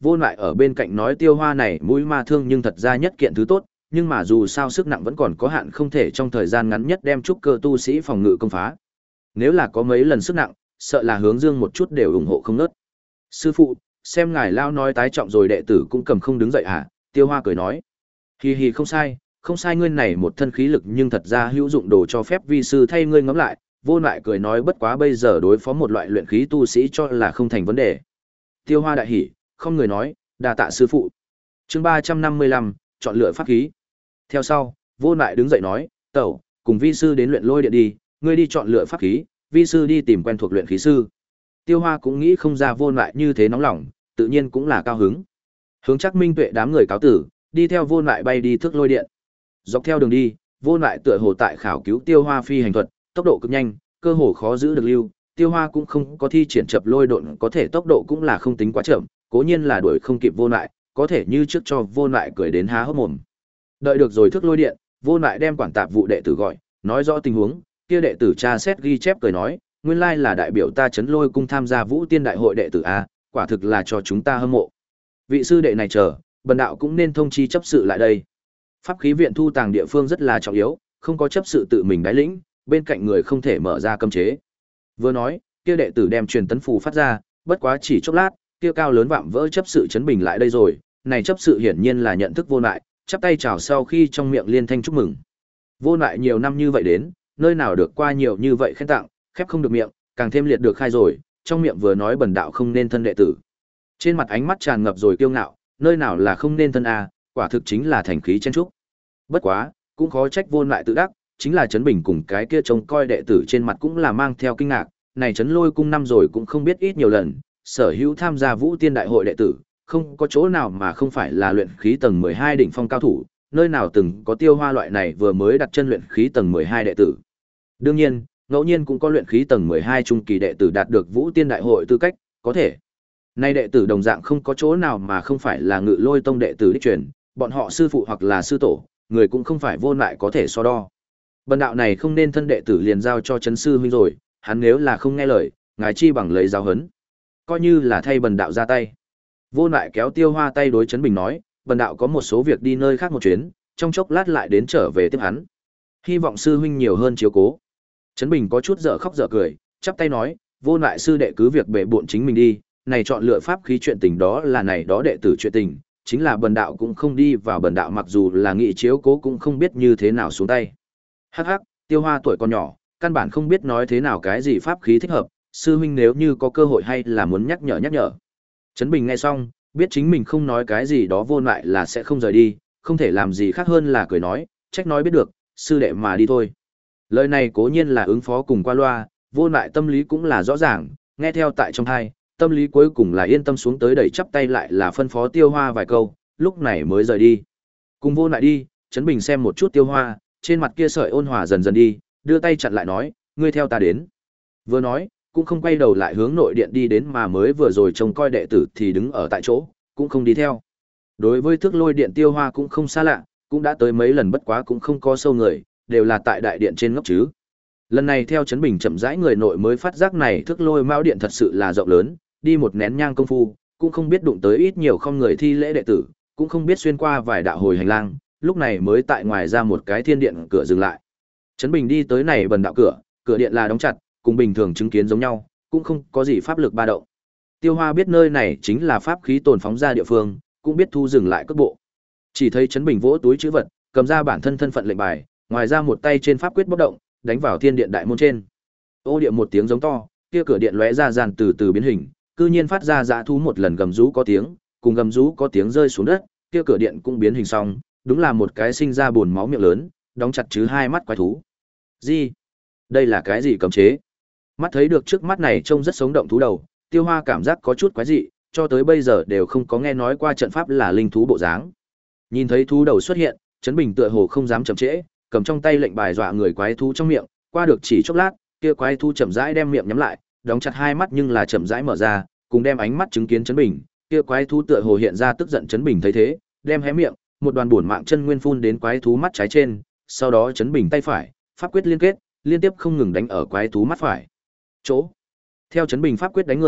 Vô Lại ở bên cạnh nói Tiêu Hoa này mũi ma thương nhưng thật ra nhất kiện thứ tốt, nhưng mà dù sao sức nặng vẫn còn có hạn, không thể trong thời gian ngắn nhất đem trúc cơ tu sĩ phòng ngự công phá. Nếu là có mấy lần sức nặng, sợ là Hướng Dương một chút đều ủng hộ không nớt. Sư phụ, xem ngài lao nói tái trọng rồi đệ tử cũng cầm không đứng dậy à? Tiêu Hoa cười nói. Hi hi, không sai, không sai, ngươi này một thân khí lực nhưng thật ra hữu dụng, đồ cho phép vi sư thay ngươi ngẫm lại. Vô Lại cười nói, bất quá bây giờ đối phó một loại luyện khí tu sĩ cho là không thành vấn đề. Tiêu Hoa đại hỉ, không người nói, đa tạ sư phụ. Chương ba trăm năm mươi lăm, chọn lựa pháp khí. Theo sau, Vô Lại đứng dậy nói, tẩu, cùng vi sư đến luyện lôi điện đi, ngươi đi chọn lựa pháp khí, vi sư đi tìm quen thuộc luyện khí sư. Tiêu Hoa cũng nghĩ không ra Vô Lại như thế nóng lòng, tự nhiên cũng là cao hứng. Hướng Trác Minh Tuệ đám người cáo tử, đi theo Vô Lại bay đi thước lôi điện. Dọc theo đường đi, Vô Lại tựa hồ tại khảo cứu Tiêu Hoa phi hành thuật, tốc độ cực nhanh, cơ hồ khó giữ được lưu. Tiêu Hoa cũng không có thi triển chập lôi độn, có thể tốc độ cũng là không tính quá chậm, cố nhiên là đuổi không kịp Vô Lại, có thể như trước cho Vô Lại cười đến há hốc mồm. Đợi được rồi thước lôi điện, Vô Lại đem quản tạp vụ đệ tử gọi, nói rõ tình huống, kia đệ tử tra xét ghi chép cười nói, nguyên lai là đại biểu ta Trấn Lôi cung tham gia Vũ Tiên đại hội đệ tử a, quả thực là cho chúng ta hâm mộ. Vị sư đệ này chờ, bần đạo cũng nên thông chi chấp sự lại đây. Pháp khí viện thu tàng địa phương rất là trọng yếu, không có chấp sự tự mình đái lĩnh, bên cạnh người không thể mở ra cấm chế. Vừa nói, kia đệ tử đem truyền tấn phù phát ra, bất quá chỉ chốc lát, kia cao lớn vạm vỡ chấp sự Trấn Bình lại đây rồi, này chấp sự hiển nhiên là nhận thức Vô Lại, chắp tay chào sau khi trong miệng liên thanh chúc mừng. Vô Lại nhiều năm như vậy đến, nơi nào được qua nhiều như vậy khen tặng, khép không được miệng, càng thêm liệt được khai rồi, trong miệng vừa nói bần đạo không nên thân đệ tử. Trên mặt ánh mắt tràn ngập rồi kiêu ngạo, nơi nào là không nên thân a, quả thực chính là thành khí chen trúc. Bất quá, cũng khó trách Vô Lại tự đắc, chính là Trấn Bình cùng cái kia trông coi đệ tử trên mặt cũng là mang theo kinh ngạc, này Trấn Lôi cung năm rồi cũng không biết ít nhiều lần, sở hữu tham gia Vũ Tiên đại hội đệ tử, không có chỗ nào mà không phải là luyện khí tầng mười hai đỉnh phong cao thủ, nơi nào từng có Tiêu Hoa loại này vừa mới đặt chân luyện khí tầng mười hai đệ tử. Đương nhiên, ngẫu nhiên cũng có luyện khí tầng mười hai trung kỳ đệ tử đạt được Vũ Tiên đại hội tư cách, có thể. Nay đệ tử đồng dạng không có chỗ nào mà không phải là Ngự Lôi tông đệ tử đích truyền, bọn họ sư phụ hoặc là sư tổ, người cũng không phải Vô Lại có thể so đo. Bần đạo này không nên thân đệ tử liền giao cho Trấn sư huynh rồi, hắn nếu là không nghe lời, ngài chi bằng lấy giáo huấn, coi như là thay bần đạo ra tay. Vô Lại kéo Tiêu Hoa tay đối Trấn Bình nói, bần đạo có một số việc đi nơi khác một chuyến, trong chốc lát lại đến trở về tiếp hắn. Hy vọng sư huynh nhiều hơn chiếu cố. Trấn Bình có chút dở khóc dở cười, chắp tay nói, Vô Lại sư đệ cứ việc bệ bộn chính mình đi, này chọn lựa pháp khí chuyện tình đó là này đó đệ tử chuyện tình, chính là bần đạo cũng không đi vào, bần đạo mặc dù là nghị chiếu cố cũng không biết như thế nào xuống tay. Hắc hắc, Tiêu Hoa tuổi còn nhỏ, căn bản không biết nói thế nào cái gì pháp khí thích hợp, sư huynh nếu như có cơ hội hay là muốn nhắc nhở nhắc nhở. Trấn Bình nghe xong, biết chính mình không nói cái gì đó Vô Lại là sẽ không rời đi, không thể làm gì khác hơn là cười nói, trách nói biết được, sư đệ mà đi thôi. Lời này cố nhiên là ứng phó cùng qua loa, Vô Lại tâm lý cũng là rõ ràng, nghe theo tại trong tai, tâm lý cuối cùng là yên tâm xuống tới, đẩy chắp tay lại là phân phó Tiêu Hoa vài câu, lúc này mới rời đi. Cùng Vô Lại đi, Trấn Bình xem một chút Tiêu Hoa, trên mặt kia sợi ôn hòa dần dần đi, đưa tay chặn lại nói, ngươi theo ta đến. Vừa nói, cũng không quay đầu lại hướng nội điện đi đến, mà mới vừa rồi trông coi đệ tử thì đứng ở tại chỗ, cũng không đi theo. Đối với thước lôi điện Tiêu Hoa cũng không xa lạ, cũng đã tới mấy lần, bất quá cũng không có sâu người, đều là tại đại điện trên ngốc chứ. Lần này theo Trấn Bình chậm rãi người nội mới phát giác này thước lôi mao điện thật sự là rộng lớn, đi một nén nhang công phu, cũng không biết đụng tới ít nhiều không người thi lễ đệ tử, cũng không biết xuyên qua vài đạo hồi hành lang, lúc này mới tại ngoài ra một cái thiên điện cửa dừng lại. Trấn Bình đi tới này bần đạo cửa, cửa điện là đóng chặt, cùng bình thường chứng kiến giống nhau, cũng không có gì pháp lực ba động. Tiêu Hoa biết nơi này chính là pháp khí tồn phóng ra địa phương, cũng biết thu dừng lại cước bộ. Chỉ thấy Trấn Bình vỗ túi trữ vật, cầm ra bản thân thân phận lệnh bài, ngoài ra một tay trên pháp quyết bốc động, đánh vào thiên điện đại môn trên. Ô điện một tiếng giống to, kia cửa điện lóe ra dàn từ từ biến hình, cư nhiên phát ra dã thú một lần gầm rú có tiếng, cùng gầm rú có tiếng rơi xuống đất, kia cửa điện cũng biến hình xong, đúng là một cái sinh ra buồn máu miệng lớn, đóng chặt chứ hai mắt quái thú. Gì? Đây là cái gì cấm chế? Mắt thấy được trước mắt này trông rất sống động thú đầu, Tiêu Hoa cảm giác có chút quái dị, cho tới bây giờ đều không có nghe nói qua trận pháp là linh thú bộ dáng. Nhìn thấy thú đầu xuất hiện, Trấn Bình tựa hồ không dám chậm trễ, cầm trong tay lệnh bài dọa người quái thú trong miệng, qua được chỉ chốc lát, kia quái thú chậm rãi đem miệng nhắm lại, đóng chặt hai mắt nhưng là chậm rãi mở ra, cùng đem ánh mắt chứng kiến Trấn Bình, kia quái thú tựa hồ hiện ra tức giận. Trấn Bình thấy thế, đem hé miệng, một đoàn bổn mạng chân nguyên phun đến quái thú mắt trái trên, sau đó Trấn Bình tay phải, pháp quyết liên kết, liên tiếp không ngừng đánh ở quái thú mắt phải. Chỗ. Theo Trấn Bình pháp quyết đánh người,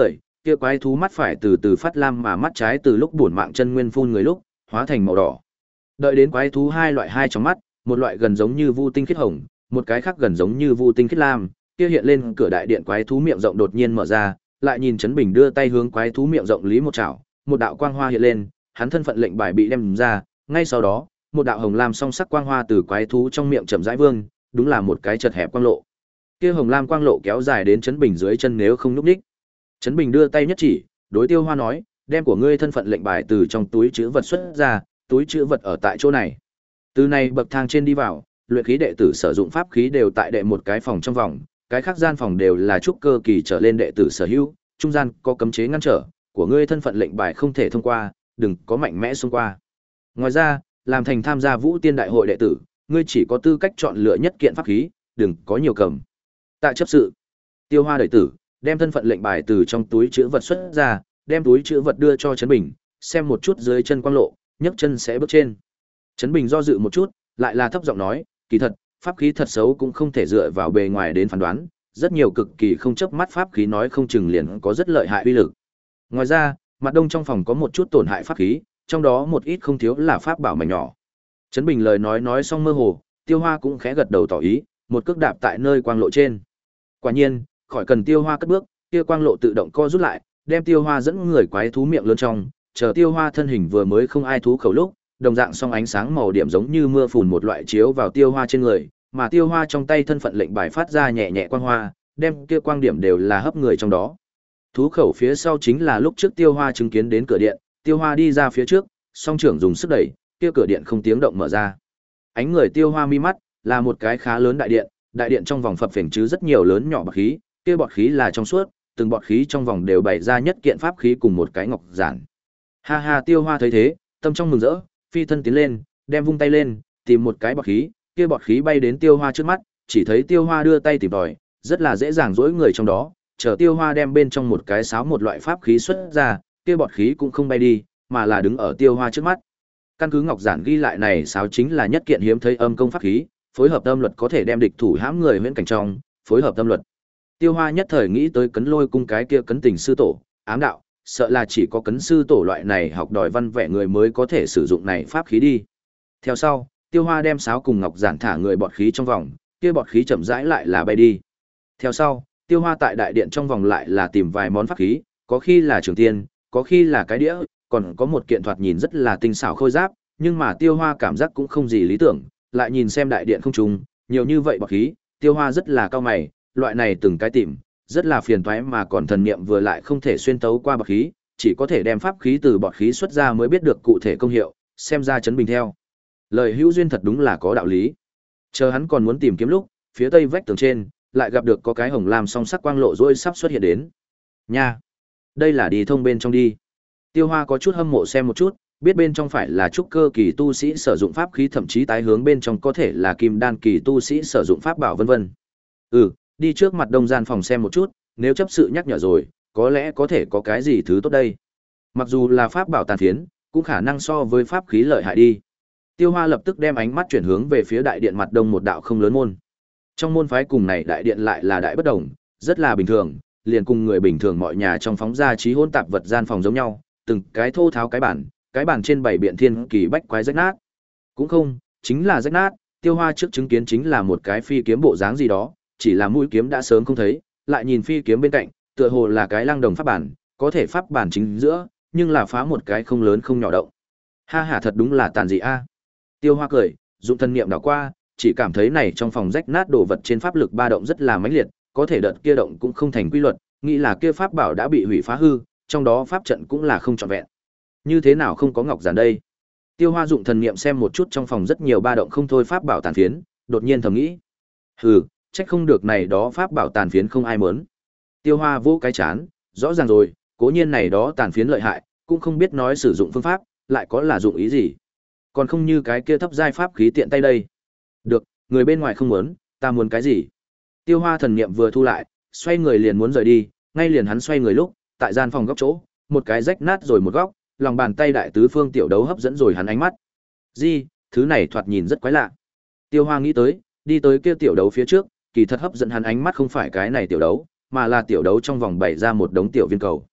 kia quái thú mắt phải từ từ phát lam mà mắt trái từ lúc bổn mạng chân nguyên phun người lúc, hóa thành màu đỏ. Đợi đến quái thú hai loại hai trong mắt, một loại gần giống như vu tinh khiết hồng, một cái khác gần giống như vu tinh khiết lam, kia hiện lên cửa đại điện quái thú miệng rộng đột nhiên mở ra, lại nhìn Trấn Bình đưa tay hướng quái thú miệng rộng lý một chảo, một đạo quang hoa hiện lên, hắn thân phận lệnh bài bị đem ra, ngay sau đó, một đạo hồng lam song sắc quang hoa từ quái thú trong miệng chậm rãi vương, đúng là một cái chật hẹp quang lộ. Kia hồng lam quang lộ kéo dài đến Trấn Bình dưới chân nếu không nhúc nhích. Trấn Bình đưa tay nhất chỉ, đối Tiêu Hoa nói, đem của ngươi thân phận lệnh bài từ trong túi trữ vật xuất ra, túi trữ vật ở tại chỗ này. Từ này bậc thang trên đi vào, luyện khí đệ tử sử dụng pháp khí đều tại đệ một cái phòng trong vòng, cái khác gian phòng đều là trúc cơ kỳ trở lên đệ tử sở hữu, trung gian có cấm chế ngăn trở, của ngươi thân phận lệnh bài không thể thông qua, đừng có mạnh mẽ xông qua. Ngoài ra, làm thành tham gia Vũ Tiên đại hội đệ tử, ngươi chỉ có tư cách chọn lựa nhất kiện pháp khí, đừng có nhiều cầm. Tại chấp sự, Tiêu Hoa đệ tử, đem thân phận lệnh bài từ trong túi trữ vật xuất ra, đem túi trữ vật đưa cho Trấn Bình, xem một chút dưới chân quang lộ, nhấc chân sẽ bước trên. Trấn Bình do dự một chút, lại là thấp giọng nói, kỳ thật, pháp khí thật xấu cũng không thể dựa vào bề ngoài đến phán đoán, rất nhiều cực kỳ không chớp mắt pháp khí nói không chừng liền có rất lợi hại uy lực. Ngoài ra, mặt đông trong phòng có một chút tổn hại pháp khí, trong đó một ít không thiếu là pháp bảo mảnh nhỏ. Trấn Bình lời nói nói xong mơ hồ, Tiêu Hoa cũng khẽ gật đầu tỏ ý, một cước đạp tại nơi quang lộ trên. Quả nhiên, khỏi cần Tiêu Hoa cất bước, kia quang lộ tự động co rút lại, đem Tiêu Hoa dẫn người quái thú miệng lớn trong, chờ Tiêu Hoa thân hình vừa mới không ai thú khẩu lúc, đồng dạng song ánh sáng màu điểm giống như mưa phùn một loại chiếu vào Tiêu Hoa trên người, mà Tiêu Hoa trong tay thân phận lệnh bài phát ra nhẹ nhẹ quang hoa, đem kia quang điểm đều là hấp người trong đó. Thú khẩu phía sau chính là lúc trước Tiêu Hoa chứng kiến đến cửa điện, Tiêu Hoa đi ra phía trước, song trưởng dùng sức đẩy, kia cửa điện không tiếng động mở ra. Ánh người Tiêu Hoa mi mắt, là một cái khá lớn đại điện, đại điện trong vòng phập phình chứ rất nhiều lớn nhỏ bọt khí, kia bọt khí là trong suốt, từng bọt khí trong vòng đều bày ra nhất kiện pháp khí cùng một cái ngọc giản. Ha ha, Tiêu Hoa thấy thế, tâm trong mừng rỡ, phi thân tiến lên, đem vung tay lên, tìm một cái bọt khí, kia bọt khí bay đến Tiêu Hoa trước mắt, chỉ thấy Tiêu Hoa đưa tay tìm tòi, rất là dễ dàng dỗi người trong đó, chờ Tiêu Hoa đem bên trong một cái sáo một loại pháp khí xuất ra, kia bọt khí cũng không bay đi, mà là đứng ở Tiêu Hoa trước mắt. Căn cứ ngọc giản ghi lại này sáo chính là nhất kiện hiếm thấy âm công pháp khí, phối hợp âm luật có thể đem địch thủ hãm người huyễn cảnh trong, phối hợp âm luật. Tiêu Hoa nhất thời nghĩ tới Cấn Lôi cung cái kia Cấn Tình sư tổ, ám đạo, sợ là chỉ có Cấn sư tổ loại này học đòi văn vẻ người mới có thể sử dụng này pháp khí đi. Theo sau, Tiêu Hoa đem sáo cùng ngọc giản thả người bọt khí trong vòng, kia bọt khí chậm rãi lại là bay đi. Theo sau, Tiêu Hoa tại đại điện trong vòng lại là tìm vài món pháp khí, có khi là trường tiên, có khi là cái đĩa, còn có một kiện thoạt nhìn rất là tinh xảo khôi giáp, nhưng mà Tiêu Hoa cảm giác cũng không gì lý tưởng, lại nhìn xem đại điện không trùng, nhiều như vậy bọt khí, Tiêu Hoa rất là cao mày, loại này từng cái tìm, rất là phiền toái mà còn thần niệm vừa lại không thể xuyên tấu qua bọt khí, chỉ có thể đem pháp khí từ bọt khí xuất ra mới biết được cụ thể công hiệu, xem ra Trấn Bình theo. Lời hữu duyên thật đúng là có đạo lý. Chờ hắn còn muốn tìm kiếm lúc, phía tây vách tường trên, lại gặp được có cái hồng lam song sắc quang lộ rỗi sắp xuất hiện đến. Nha! Đây là đi thông bên trong đi. Tiêu Hoa có chút hâm mộ xem một chút, biết bên trong phải là trúc cơ kỳ tu sĩ sử dụng pháp khí, thậm chí tái hướng bên trong có thể là kim đan kỳ tu sĩ sử dụng pháp bảo vân vân. Ừ, đi trước mặt đông gian phòng xem một chút, nếu chấp sự nhắc nhở rồi, có lẽ có thể có cái gì thứ tốt đây. Mặc dù là pháp bảo tàn phiến, cũng khả năng so với pháp khí lợi hại đi. Tiêu Hoa lập tức đem ánh mắt chuyển hướng về phía đại điện mặt đông một đạo không lớn môn. Trong môn phái cùng này đại điện lại là đại bất đồng, rất là bình thường, liền cùng người bình thường mọi nhà trong phóng ra trí hôn tạp vật gian phòng giống nhau, từng cái thô tháo cái bản, cái bản trên bảy biện thiên kỳ bách quái rách nát. Cũng không, chính là rách nát, Tiêu Hoa trước chứng kiến chính là một cái phi kiếm bộ dáng gì đó, chỉ là mũi kiếm đã sớm không thấy, lại nhìn phi kiếm bên cạnh, tựa hồ là cái lăng đồng pháp bản, có thể pháp bản chính giữa, nhưng là phá một cái không lớn không nhỏ động. Ha ha, thật đúng là tàn dị a. Tiêu Hoa cười, dụng thân niệm đảo qua, chỉ cảm thấy này trong phòng rách nát đồ vật trên pháp lực ba động rất là mãnh liệt, có thể đợt kia động cũng không thành quy luật, nghĩ là kia pháp bảo đã bị hủy phá hư, trong đó pháp trận cũng là không trọn vẹn. Như thế nào không có ngọc giản đây? Tiêu Hoa dụng thần niệm xem một chút trong phòng rất nhiều ba động không thôi pháp bảo tàn phiến, đột nhiên thầm nghĩ, hừ, trách không được này đó pháp bảo tàn phiến không ai muốn. Tiêu Hoa vỗ cái chán, rõ ràng rồi, cố nhiên này đó tàn phiến lợi hại, cũng không biết nói sử dụng phương pháp, lại có là dụng ý gì. Còn không như cái kia thấp giai pháp khí tiện tay đây. Được, người bên ngoài không muốn, ta muốn cái gì? Tiêu Hoa thần niệm vừa thu lại, xoay người liền muốn rời đi, ngay liền hắn xoay người lúc, tại gian phòng góc chỗ, một cái rách nát rồi một góc, lòng bàn tay đại tứ phương tiểu đấu hấp dẫn rồi hắn ánh mắt. Gì, thứ này thoạt nhìn rất quái lạ. Tiêu Hoa nghĩ tới, đi tới kia tiểu đấu phía trước, kỳ thật hấp dẫn hắn ánh mắt không phải cái này tiểu đấu, mà là tiểu đấu trong vòng bày ra một đống tiểu viên cầu.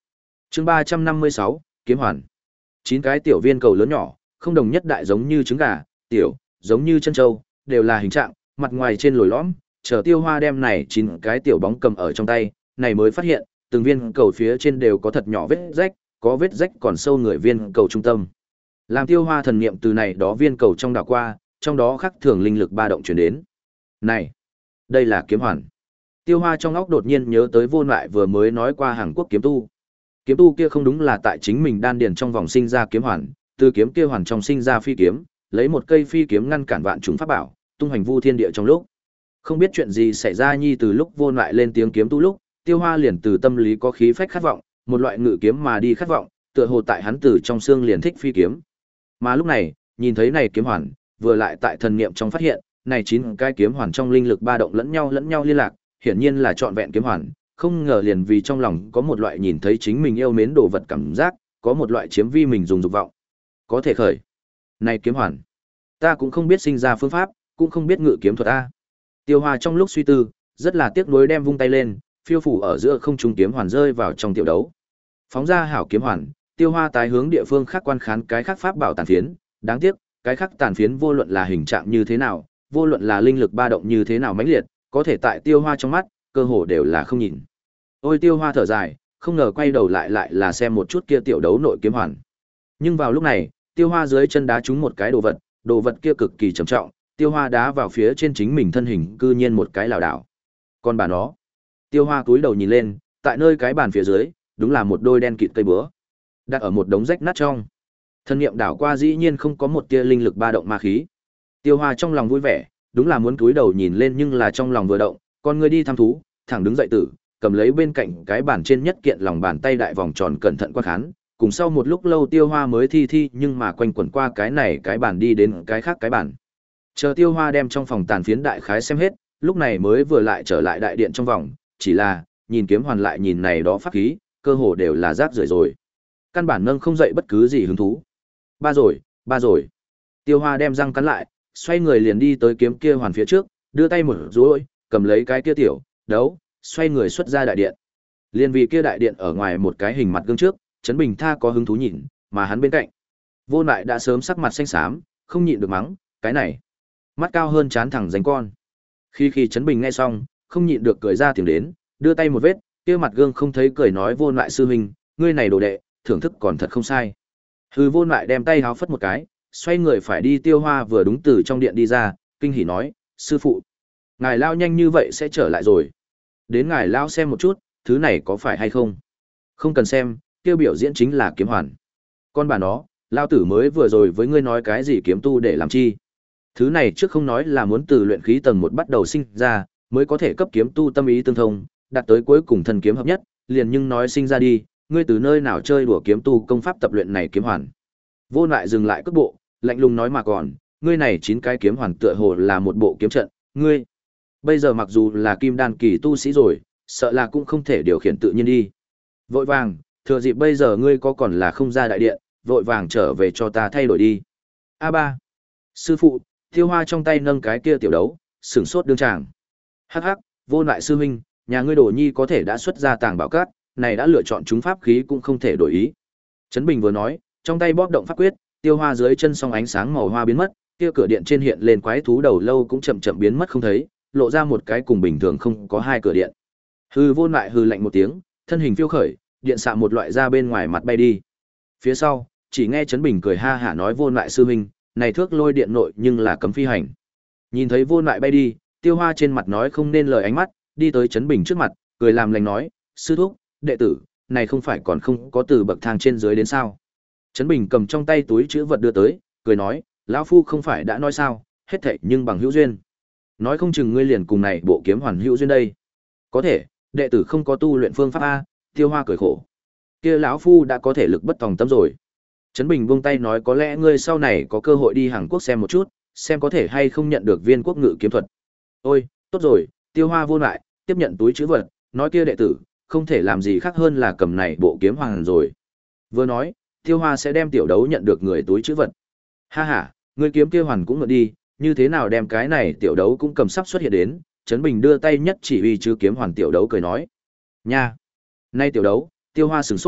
Chương ba trăm năm mươi sáu, kiếm hoàn. Chín cái tiểu viên cầu lớn nhỏ, không đồng nhất đại giống như trứng gà, tiểu, giống như chân trâu, đều là hình trạng, mặt ngoài trên lồi lõm, chờ Tiêu Hoa đem này chín cái tiểu bóng cầm ở trong tay, này mới phát hiện, từng viên cầu phía trên đều có thật nhỏ vết rách, có vết rách còn sâu người viên cầu trung tâm. Làm Tiêu Hoa thần niệm từ này đó viên cầu trong đảo qua, trong đó khắc thường linh lực ba động truyền đến. Này, đây là kiếm hoàn. Tiêu Hoa trong óc đột nhiên nhớ tới Vô Lại vừa mới nói qua Hàn Quốc kiếm tu. Kiếm tu kia không đúng là tại chính mình đan điền trong vòng sinh ra kiếm hoàn, từ kiếm kia hoàn trong sinh ra phi kiếm, lấy một cây phi kiếm ngăn cản vạn chúng pháp bảo, tung hành vu thiên địa trong lúc. Không biết chuyện gì xảy ra nhi từ lúc Vô Lại lên tiếng kiếm tu lúc, Tiêu Hoa liền từ tâm lý có khí phách khát vọng, một loại ngự kiếm mà đi khát vọng, tựa hồ tại hắn từ trong xương liền thích phi kiếm. Mà lúc này, nhìn thấy này kiếm hoàn, vừa lại tại thần niệm trong phát hiện, này chín cái kiếm hoàn trong linh lực ba động lẫn nhau lẫn nhau liên lạc, hiển nhiên là trọn vẹn kiếm hoàn, không ngờ liền vì trong lòng có một loại nhìn thấy chính mình yêu mến đồ vật cảm giác, có một loại chiếm vi mình dùng dục vọng. Có thể khởi. Này kiếm hoàn, ta cũng không biết sinh ra phương pháp, cũng không biết ngự kiếm thuật a. Tiêu Hoa trong lúc suy tư, rất là tiếc nuối đem vung tay lên, phiêu phủ ở giữa không trung kiếm hoàn rơi vào trong tiểu đấu. Phóng ra hảo kiếm hoàn, Tiêu Hoa tái hướng địa phương khác quan khán cái khác pháp bảo tàn phiến, đáng tiếc, cái khác tàn phiến vô luận là hình trạng như thế nào, vô luận là linh lực ba động như thế nào mãnh liệt, có thể tại Tiêu Hoa trong mắt, cơ hồ đều là không nhìn. Ôi Tiêu Hoa thở dài, không ngờ quay đầu lại lại là xem một chút kia tiểu đấu nội kiếm hoàn. Nhưng vào lúc này, Tiêu Hoa dưới chân đá trúng một cái đồ vật, đồ vật kia cực kỳ trầm trọng, Tiêu Hoa đá vào phía trên chính mình thân hình, cư nhiên một cái lảo đảo. Còn bà nó, Tiêu Hoa cúi đầu nhìn lên, tại nơi cái bàn phía dưới, đúng là một đôi đen kịt cây búa, đặt ở một đống rách nát trong. Thân niệm đảo qua dĩ nhiên không có một tia linh lực ba động ma khí. Tiêu Hoa trong lòng vui vẻ, đúng là muốn cúi đầu nhìn lên nhưng là trong lòng vừa động, con người đi thăm thú, thẳng đứng dậy tử, cầm lấy bên cạnh cái bàn trên nhất kiện lòng bàn tay đại vòng tròn cẩn thận quan khán, cùng sau một lúc lâu Tiêu Hoa mới thi thi nhưng mà quanh quẩn qua cái này cái bàn đi đến cái khác cái bàn. Chờ Tiêu Hoa đem trong phòng tàn phiến đại khái xem hết, lúc này mới vừa lại trở lại đại điện trong vòng, chỉ là nhìn kiếm hoàn lại nhìn này đó pháp khí, cơ hồ đều là rác rưởi rồi. Căn bản nâng không dậy bất cứ gì hứng thú. Ba rồi, ba rồi. Tiêu Hoa đem răng cắn lại, xoay người liền đi tới kiếm kia hoàn phía trước, đưa tay một duỗi, cầm lấy cái kia tiểu đấu, xoay người xuất ra đại điện. Liên vì kia đại điện ở ngoài một cái hình mặt gương trước, Trấn Bình Tha có hứng thú nhìn, mà hắn bên cạnh, Vô Lại đã sớm sắc mặt xanh xám, không nhịn được mắng, cái này, mắt cao hơn chán thẳng dành con. Khi khi Trấn Bình nghe xong, không nhịn được cười ra tiếng đến, đưa tay một vết, kia mặt gương không thấy cười nói Vô Lại sư huynh, ngươi này đồ đệ, thưởng thức còn thật không sai. Hừ, Vô Lại đem tay háo phất một cái, xoay người phải đi. Tiêu Hoa vừa đúng từ trong điện đi ra, kinh hỉ nói, sư phụ, ngài lao nhanh như vậy sẽ trở lại rồi. Đến ngài lao xem một chút, thứ này có phải hay không? Không cần xem, tiêu biểu diễn chính là kiếm hoàn. Con bà nó, lao tử mới vừa rồi với ngươi nói cái gì kiếm tu để làm chi? Thứ này trước không nói là muốn từ luyện khí tầng một bắt đầu sinh ra, mới có thể cấp kiếm tu tâm ý tương thông, đạt tới cuối cùng thần kiếm hợp nhất, liền nhưng nói sinh ra đi, ngươi từ nơi nào chơi đùa kiếm tu công pháp tập luyện này kiếm hoàn. Vô Lại dừng lại cước bộ, lạnh lùng nói mà còn, ngươi này chín cái kiếm hoàn tựa hồ là một bộ kiếm trận, ngươi bây giờ mặc dù là kim đan kỳ tu sĩ rồi, sợ là cũng không thể điều khiển tự nhiên đi. Vội vàng, thừa dịp bây giờ ngươi có còn là không ra đại điện, vội vàng trở về cho ta thay đổi đi. A ba, sư phụ, Tiêu Hoa trong tay nâng cái kia tiểu đấu, sửng sốt đương tràng. Hắc hắc, Vô Lại sư huynh, nhà ngươi Đồ Nhi có thể đã xuất ra tàng bảo cát, này đã lựa chọn chúng pháp khí cũng không thể đổi ý. Trấn Bình vừa nói, trong tay bóp động pháp quyết, Tiêu Hoa dưới chân song ánh sáng màu hoa biến mất, kia cửa điện trên hiện lên quái thú đầu lâu cũng chậm chậm biến mất không thấy, lộ ra một cái cùng bình thường không có hai cửa điện. Hư Vô Lại hư lạnh một tiếng, thân hình phiêu khởi, điện xạ một loại ra bên ngoài mặt bay đi. Phía sau, chỉ nghe Trấn Bình cười ha hả nói Vô Lại sư huynh, này thước lôi điện nội nhưng là cấm phi hành. Nhìn thấy Vô Lại bay đi, Tiêu Hoa trên mặt nói không nên lời ánh mắt, đi tới Trấn Bình trước mặt, cười làm lành nói, sư thúc, đệ tử, này không phải còn không có từ bậc thang trên dưới đến sao? Trấn Bình cầm trong tay túi chữ vật đưa tới, cười nói, lão phu không phải đã nói sao, hết thảy nhưng bằng hữu duyên. Nói không chừng ngươi liền cùng này bộ kiếm hoàn hữu duyên đây. Có thể, đệ tử không có tu luyện phương pháp a. Tiêu Hoa cười khổ. Kia lão phu đã có thể lực bất tòng tâm rồi. Trấn Bình buông tay nói có lẽ ngươi sau này có cơ hội đi Hàn Quốc xem một chút, xem có thể hay không nhận được viên quốc ngự kiếm thuật. Ôi, tốt rồi, Tiêu Hoa Vô Lại, tiếp nhận túi chữ vật, nói kia đệ tử, không thể làm gì khác hơn là cầm này bộ kiếm hoàng rồi. Vừa nói, Tiêu Hoa sẽ đem tiểu đấu nhận được người túi chữ vật. Ha ha, người kiếm kia hoàn cũng mượn đi, như thế nào đem cái này tiểu đấu cũng cầm sắp xuất hiện đến. Trấn Bình đưa tay nhất chỉ huy chứ kiếm hoàn tiểu đấu cười nói. Nha! Nay tiểu đấu, Tiêu Hoa sửng sốt,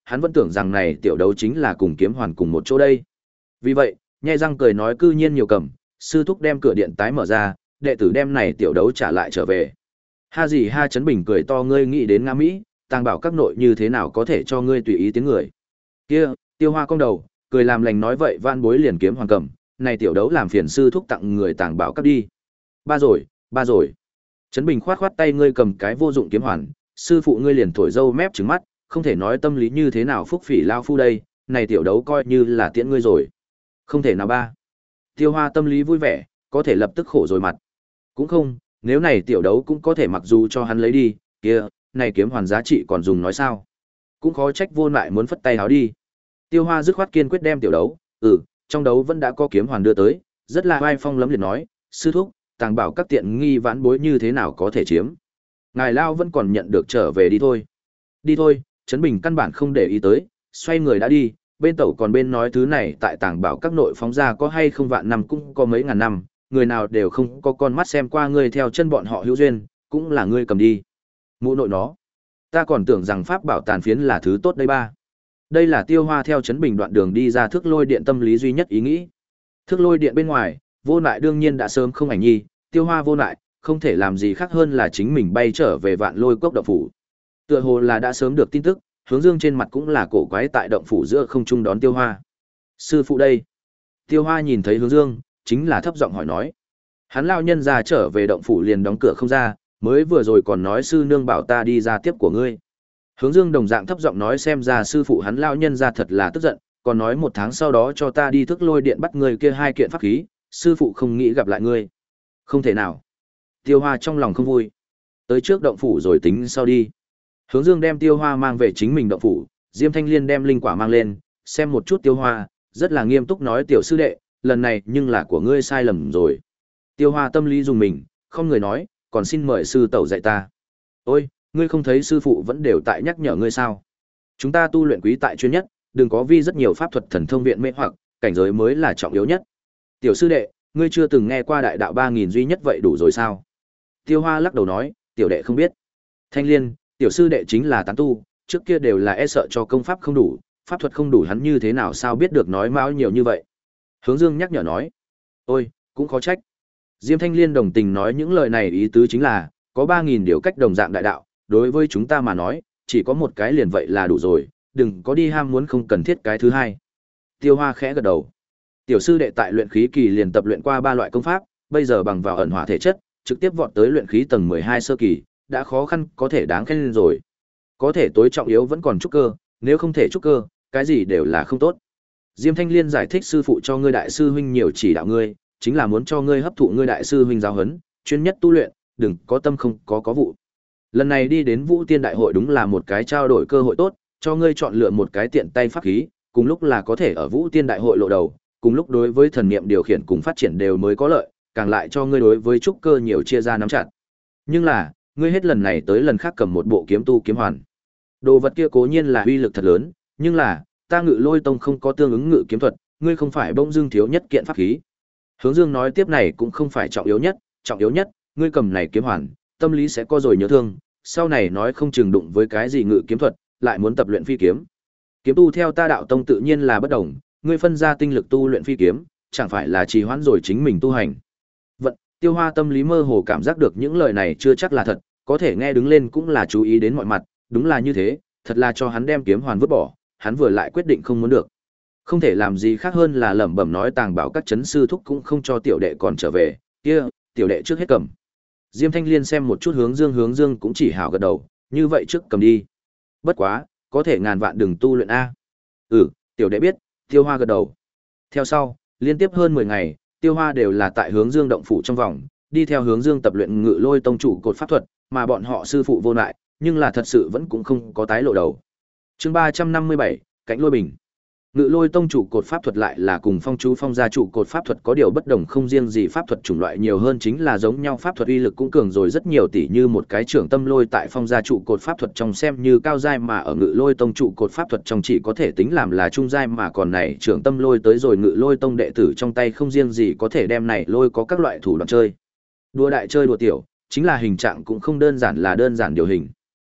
hắn vẫn tưởng rằng này tiểu đấu chính là cùng kiếm hoàn cùng một chỗ đây. Vì vậy, nhai răng cười nói cư nhiên nhiều cầm, sư thúc đem cửa điện tái mở ra, đệ tử đem này tiểu đấu trả lại trở về. Ha gì ha Trấn Bình cười to ngươi nghĩ đến Nga Mỹ, tàng bảo các nội như thế nào có thể cho ngươi tùy ý tiếng người. Kia, Tiêu Hoa cong đầu, cười làm lành nói vậy van bối liền kiếm hoàn cầm, này tiểu đấu làm phiền sư thúc tặng người tàng bảo các đi. Ba rồi, ba rồi. Trấn Bình khoát khoát tay ngươi cầm cái vô dụng kiếm hoàn, sư phụ ngươi liền thổi dâu mép trừng mắt, không thể nói tâm lý như thế nào phúc phỉ lao phu đây, này tiểu đấu coi như là tiễn ngươi rồi. Không thể nào ba. Tiêu Hoa tâm lý vui vẻ, có thể lập tức khổ rồi mặt. Cũng không, nếu này tiểu đấu cũng có thể mặc dù cho hắn lấy đi, kia, này kiếm hoàn giá trị còn dùng nói sao. Cũng khó trách vô lại muốn phất tay háo đi. Tiêu Hoa dứt khoát kiên quyết đem tiểu đấu, ừ, trong đấu vẫn đã có kiếm hoàn đưa tới, rất là oai phong lấm liệt nói, sư thúc, tàng bảo các tiện nghi vãn bối như thế nào có thể chiếm. Ngài Lao vẫn còn nhận được trở về đi thôi. Đi thôi, Trấn Bình căn bản không để ý tới, xoay người đã đi, bên tẩu còn bên nói thứ này tại tàng bảo các nội phóng ra có hay không vạn năm cũng có mấy ngàn năm, người nào đều không có con mắt xem qua ngươi theo chân bọn họ hữu duyên, cũng là ngươi cầm đi. Mụ nội nó. Ta còn tưởng rằng pháp bảo tàn phiến là thứ tốt đây ba. Đây là Tiêu Hoa theo Trấn Bình đoạn đường đi ra thước lôi điện tâm lý duy nhất ý nghĩ. Thước lôi điện bên ngoài, vô lại đương nhiên đã sớm không ảnh nhi, Tiêu Hoa vô lại, không thể làm gì khác hơn là chính mình bay trở về vạn lôi cốc động phủ. Tựa hồ là đã sớm được tin tức, Hướng Dương trên mặt cũng là cổ quái tại động phủ giữa không trung đón Tiêu Hoa. Sư phụ đây. Tiêu Hoa nhìn thấy Hướng Dương, chính là thấp giọng hỏi nói. Hắn lao nhân ra trở về động phủ liền đóng cửa không ra, mới vừa rồi còn nói sư nương bảo ta đi ra tiếp của ngươi. Hướng Dương đồng dạng thấp giọng nói xem ra sư phụ hắn lao nhân ra thật là tức giận, còn nói một tháng sau đó cho ta đi thức lôi điện bắt người kia hai kiện pháp khí, sư phụ không nghĩ gặp lại ngươi. Không thể nào. Tiêu Hoa trong lòng không vui. Tới trước động phủ rồi tính sau đi. Hướng Dương đem Tiêu Hoa mang về chính mình động phủ, Diêm Thanh Liên đem linh quả mang lên, xem một chút Tiêu Hoa, rất là nghiêm túc nói tiểu sư đệ, lần này nhưng là của ngươi sai lầm rồi. Tiêu Hoa tâm lý dùng mình, không người nói, còn xin mời sư tẩu dạy ta. Ôi, ngươi không thấy sư phụ vẫn đều tại nhắc nhở ngươi sao? Chúng ta tu luyện quý tại chuyên nhất, đừng có vi rất nhiều pháp thuật thần thông viện mê hoặc, cảnh giới mới là trọng yếu nhất. Tiểu sư đệ, ngươi chưa từng nghe qua đại đạo ba nghìn duy nhất vậy đủ rồi sao? Tiêu Hoa lắc đầu nói, tiểu đệ không biết. Thanh Liên, tiểu sư đệ chính là tán tu, trước kia đều là e sợ cho công pháp không đủ, pháp thuật không đủ hắn như thế nào sao biết được nói mão nhiều như vậy. Hướng Dương nhắc nhở nói, ôi, cũng khó trách. Diêm Thanh Liên đồng tình nói những lời này ý tứ chính là, có ba nghìn điều cách đồng dạng đại đạo, đối với chúng ta mà nói, chỉ có một cái liền vậy là đủ rồi, đừng có đi ham muốn không cần thiết cái thứ hai. Tiêu Hoa khẽ gật đầu. Tiểu sư đệ tại luyện khí kỳ liền tập luyện qua ba loại công pháp, bây giờ bằng vào ẩn hỏa thể chất, trực tiếp vọt tới luyện khí tầng mười hai sơ kỳ, đã khó khăn có thể đáng khen lên rồi. Có thể tối trọng yếu vẫn còn trúc cơ, nếu không thể trúc cơ, cái gì đều là không tốt. Diêm Thanh Liên giải thích sư phụ cho ngươi đại sư huynh nhiều chỉ đạo ngươi, chính là muốn cho ngươi hấp thụ ngươi đại sư huynh giáo huấn, chuyên nhất tu luyện, đừng có tâm không có có vụ. Lần này đi đến Vũ Tiên Đại hội đúng là một cái trao đổi cơ hội tốt, cho ngươi chọn lựa một cái tiện tay pháp khí, cùng lúc là có thể ở Vũ Tiên Đại hội lộ đầu, cùng lúc đối với thần niệm điều khiển cùng phát triển đều mới có lợi, càng lại cho ngươi đối với trúc cơ nhiều chia ra nắm chặt. Nhưng là, ngươi hết lần này tới lần khác cầm một bộ kiếm tu kiếm hoàn. Đồ vật kia cố nhiên là uy lực thật lớn, nhưng là, ta Ngự Lôi Tông không có tương ứng ngự kiếm thuật, ngươi không phải bỗng dưng thiếu nhất kiện pháp khí. Hướng Dương nói tiếp này cũng không phải trọng yếu nhất, trọng yếu nhất, ngươi cầm này kiếm hoàn, tâm lý sẽ có rồi nhớ thương, sau này nói không chừng đụng với cái gì ngự kiếm thuật, lại muốn tập luyện phi kiếm. Kiếm tu theo ta đạo tông tự nhiên là bất đồng, ngươi phân ra tinh lực tu luyện phi kiếm, chẳng phải là trì hoãn rồi chính mình tu hành. Vận, Tiêu Hoa tâm lý mơ hồ cảm giác được những lời này chưa chắc là thật, có thể nghe đứng lên cũng là chú ý đến mọi mặt, đúng là như thế, thật là cho hắn đem kiếm hoàn vứt bỏ, hắn vừa lại quyết định không muốn được. Không thể làm gì khác hơn là lẩm bẩm nói tàng bảo các chấn sư thúc cũng không cho tiểu đệ còn trở về, kia, tiểu đệ trước hết cầm. Diêm Thanh Liên xem một chút Hướng Dương, Hướng Dương cũng chỉ hảo gật đầu, như vậy trước cầm đi. Bất quá, có thể ngàn vạn đừng tu luyện a. Ừ, tiểu đệ biết, Tiêu Hoa gật đầu. Theo sau, liên tiếp hơn mười ngày, Tiêu Hoa đều là tại Hướng Dương động phủ trong vòng, đi theo Hướng Dương tập luyện Ngự Lôi Tông chủ cột pháp thuật, mà bọn họ sư phụ vô lại, nhưng là thật sự vẫn cũng không có tái lộ đầu. Chương ba trăm năm mươi bảy, Cánh Lôi Bình. Ngự Lôi Tông trụ cột pháp thuật lại là cùng Phong chú Phong gia trụ cột pháp thuật có điều bất đồng, không riêng gì pháp thuật chủng loại nhiều hơn chính là giống nhau, pháp thuật uy lực cũng cường rồi rất nhiều, tỷ như một cái trưởng tâm lôi tại Phong gia trụ cột pháp thuật trong xem như cao giai, mà ở Ngự Lôi Tông trụ cột pháp thuật trong chỉ có thể tính làm là trung giai, mà còn này trưởng tâm lôi tới rồi Ngự Lôi Tông đệ tử trong tay không riêng gì có thể đem này lôi có các loại thủ đoạn chơi. Đùa đại chơi đùa tiểu, chính là hình trạng cũng không đơn giản là đơn giản điều hình.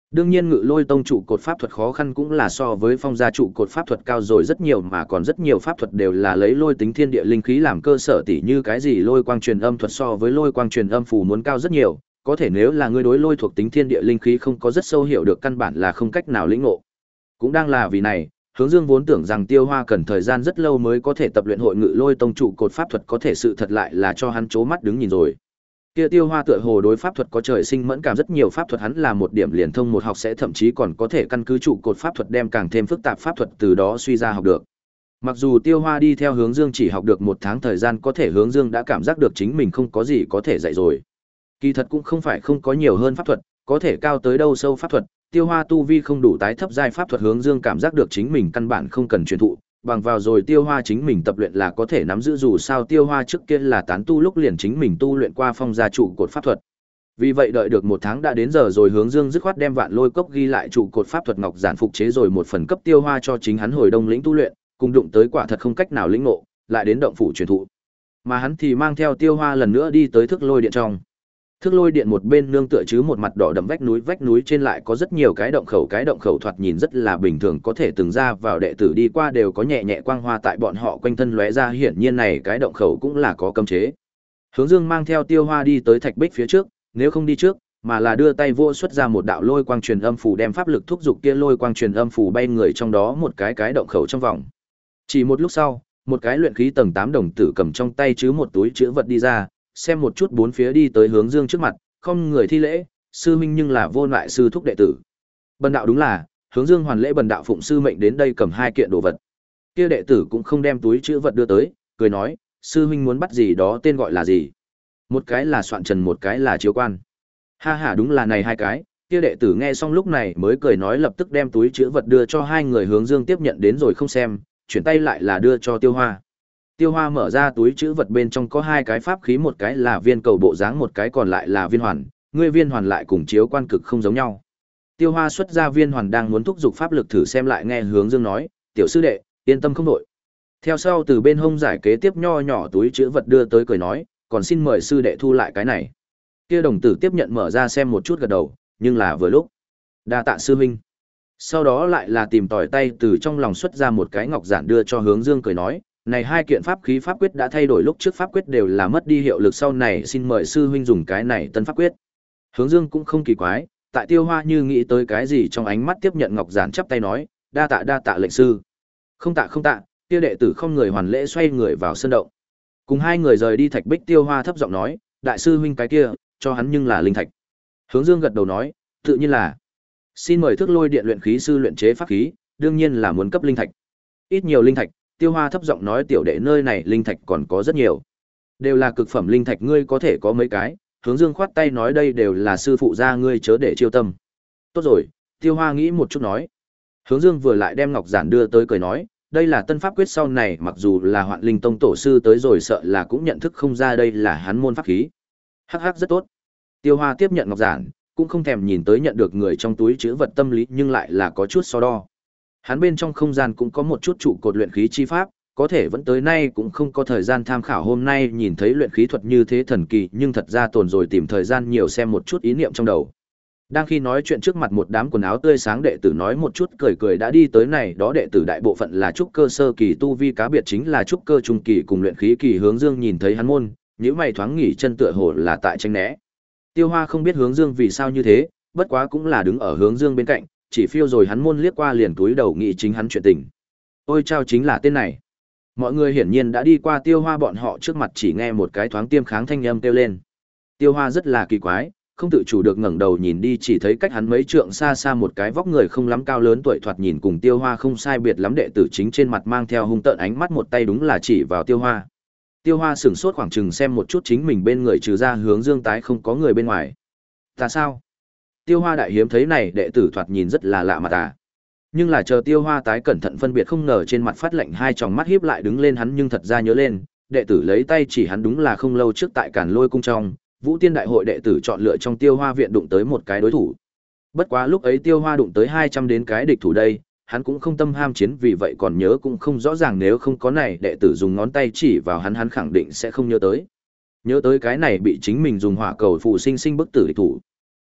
Đương nhiên Ngự Lôi Tông trụ cột pháp thuật khó khăn cũng là so với Phong gia trụ cột pháp thuật cao rồi rất nhiều, mà còn rất nhiều pháp thuật đều là lấy lôi tính thiên địa linh khí làm cơ sở, tỉ như cái gì lôi quang truyền âm thuật so với lôi quang truyền âm phù muốn cao rất nhiều, có thể nếu là ngươi đối lôi thuộc tính thiên địa linh khí không có rất sâu hiểu được căn bản là không cách nào lĩnh ngộ. Cũng đang là vì này, Hướng Dương vốn tưởng rằng Tiêu Hoa cần thời gian rất lâu mới có thể tập luyện Hội Ngự Lôi Tông trụ cột pháp thuật, có thể sự thật lại là cho hắn chố mắt đứng nhìn rồi. Kia Tiêu Hoa tựa hồ đối pháp thuật có trời sinh mẫn cảm, rất nhiều pháp thuật hắn là một điểm liền thông một học sẽ, thậm chí còn có thể căn cứ trụ cột pháp thuật đem càng thêm phức tạp pháp thuật từ đó suy ra học được. Mặc dù Tiêu Hoa đi theo Hướng Dương chỉ học được một tháng thời gian, có thể Hướng Dương đã cảm giác được chính mình không có gì có thể dạy rồi. Kỳ thật cũng không phải không có nhiều hơn pháp thuật, có thể cao tới đâu sâu pháp thuật, Tiêu Hoa tu vi không đủ tái thấp giai pháp thuật, Hướng Dương cảm giác được chính mình căn bản không cần truyền thụ, bằng vào rồi Tiêu Hoa chính mình tập luyện là có thể nắm giữ, dù sao Tiêu Hoa trước kia là tán tu lúc liền chính mình tu luyện qua Phong gia trụ cột pháp thuật. Vì vậy đợi được một tháng đã đến giờ rồi, Hướng Dương dứt khoát đem Vạn Lôi Cốc ghi lại trụ cột pháp thuật ngọc giản phục chế rồi một phần cấp Tiêu Hoa cho chính hắn hồi Đông lĩnh tu luyện, cùng đụng tới quả thật không cách nào lĩnh ngộ, lại đến động phủ truyền thụ. Mà hắn thì mang theo Tiêu Hoa lần nữa đi tới Thức Lôi điện trong. Thức Lôi điện một bên nương tựa chứ một mặt đỏ đậm vách núi, vách núi trên lại có rất nhiều cái động khẩu, cái động khẩu thoạt nhìn rất là bình thường, có thể từng ra vào đệ tử đi qua đều có nhẹ nhẹ quang hoa tại bọn họ quanh thân lóe ra, hiển nhiên này cái động khẩu cũng là có cấm chế. Hướng Dương mang theo Tiêu Hoa đi tới thạch bích phía trước, nếu không đi trước, mà là đưa tay vô xuất ra một đạo lôi quang truyền âm phù, đem pháp lực thúc giục kia lôi quang truyền âm phù bay người trong đó một cái cái động khẩu trong vòng. Chỉ một lúc sau, một cái luyện khí tầng tám đồng tử cầm trong tay chứ một túi chứa vật đi ra, xem một chút bốn phía đi tới Hướng Dương trước mặt, không người thi lễ, sư huynh nhưng là Vô Lại sư thúc đệ tử. Bần đạo đúng là. Hướng Dương hoàn lễ, bần đạo phụng sư mệnh đến đây cầm hai kiện đồ vật. Kia đệ tử cũng không đem túi chứa vật đưa tới, cười nói, sư huynh muốn bắt gì đó tên gọi là gì? Một cái là Soạn Trần, một cái là Chiếu Quan. Ha ha, đúng là này hai cái. Kia đệ tử nghe xong lúc này mới cười nói, lập tức đem túi chứa vật đưa cho hai người. Hướng Dương tiếp nhận đến rồi không xem, chuyển tay lại là đưa cho Tiêu Hoa. Tiêu Hoa mở ra túi chữ vật, bên trong có hai cái pháp khí, một cái là viên cầu bộ dáng, một cái còn lại là viên hoàn, ngươi viên hoàn lại cùng Chiếu Quan cực không giống nhau. Tiêu Hoa xuất ra viên hoàn đang muốn thúc giục pháp lực thử xem, lại nghe Hướng Dương nói, tiểu sư đệ, yên tâm không đổi. Theo sau từ bên hông giải kế tiếp nho nhỏ túi chữ vật đưa tới, cười nói, còn xin mời sư đệ thu lại cái này. Kia đồng tử tiếp nhận mở ra xem một chút gật đầu, nhưng là vừa lúc. Đa tạ sư huynh. Sau đó lại là tìm tòi tay từ trong lòng xuất ra một cái ngọc giản đưa cho Hướng Dương, cười nói, này hai kiện pháp khí pháp quyết đã thay đổi, lúc trước pháp quyết đều là mất đi hiệu lực, sau này xin mời sư huynh dùng cái này tân pháp quyết. Hướng Dương cũng không kỳ quái, tại Tiêu Hoa như nghĩ tới cái gì trong ánh mắt tiếp nhận ngọc giản, chắp tay nói, đa tạ đa tạ lệnh sư. Không tạ không tạ. Kia đệ tử không người hoàn lễ, xoay người vào sân động. Cùng hai người rời đi thạch bích, Tiêu Hoa thấp giọng nói, đại sư huynh cái kia, cho hắn nhưng là linh thạch. Hướng Dương gật đầu nói, tự nhiên là. Xin mời Thức Lôi điện luyện khí sư luyện chế pháp khí, đương nhiên là muốn cấp linh thạch. Ít nhiều linh thạch. Tiêu Hoa thấp giọng nói, tiểu đệ nơi này linh thạch còn có rất nhiều, đều là cực phẩm linh thạch, ngươi có thể có mấy cái? Hướng Dương khoát tay nói, đây đều là sư phụ gia ngươi, chớ để chiêu tâm. Tốt rồi. Tiêu Hoa nghĩ một chút nói. Hướng Dương vừa lại đem ngọc giản đưa tới, cười nói, đây là tân pháp quyết, sau này mặc dù là Hoạn Linh Tông tổ sư tới rồi sợ là cũng nhận thức không ra đây là hắn môn pháp khí. Hắc hắc, rất tốt. Tiêu Hoa tiếp nhận ngọc giản, cũng không thèm nhìn tới nhận được người trong túi chứa vật tâm lý, nhưng lại là có chút so đo. Hắn bên trong không gian cũng có một chút trụ cột luyện khí chi pháp, có thể vẫn tới nay cũng không có thời gian tham khảo, hôm nay nhìn thấy luyện khí thuật như thế thần kỳ, nhưng thật ra tồn rồi tìm thời gian nhiều xem một chút ý niệm trong đầu. Đang khi nói chuyện, trước mặt một đám quần áo tươi sáng đệ tử nói một chút cười cười đã đi tới, này đó đệ tử đại bộ phận là trúc cơ sơ kỳ tu vi, cá biệt chính là trúc cơ trung kỳ cùng luyện khí kỳ. Hướng Dương nhìn thấy hắn môn, nhíu mày thoáng nghỉ chân, tựa hồ là tại tranh né. Tiêu Hoa không biết Hướng Dương vì sao như thế, bất quá cũng là đứng ở Hướng Dương bên cạnh, chỉ phiêu rồi hắn môn liếc qua liền túi đầu nghĩ chính hắn chuyện tình. Ôi chao, chính là tên này. Mọi người hiển nhiên đã đi qua Tiêu Hoa bọn họ trước mặt, chỉ nghe một cái thoáng tiêm kháng thanh âm kêu lên. Tiêu Hoa rất là kỳ quái, không tự chủ được ngẩng đầu nhìn đi, chỉ thấy cách hắn mấy trượng xa xa một cái vóc người không lắm cao lớn, tuổi thoạt nhìn cùng Tiêu Hoa không sai biệt lắm đệ tử, chính trên mặt mang theo hung tợn ánh mắt, một tay đúng là chỉ vào Tiêu Hoa. Tiêu Hoa sửng sốt khoảng chừng xem một chút chính mình bên người, trừ ra Hướng Dương tái không có người bên ngoài. Ta sao? Tiêu Hoa đại hiếm thấy này đệ tử thoạt nhìn rất là lạ mặt à. Nhưng là chờ Tiêu Hoa tái cẩn thận phân biệt, không ngờ trên mặt phát lạnh, hai tròng mắt híp lại đứng lên, hắn nhưng thật ra nhớ lên, đệ tử lấy tay chỉ hắn đúng là không lâu trước tại Càn Lôi cung trong, Vũ Tiên đại hội đệ tử chọn lựa trong Tiêu Hoa viện đụng tới một cái đối thủ. Bất quá lúc ấy Tiêu Hoa đụng tới hai trăm đến cái địch thủ đây, hắn cũng không tâm ham chiến, vì vậy còn nhớ cũng không rõ ràng, nếu không có này đệ tử dùng ngón tay chỉ vào hắn, hắn khẳng định sẽ không nhớ tới. Nhớ tới cái này bị chính mình dùng hỏa cầu phụ sinh sinh bức tử địch thủ.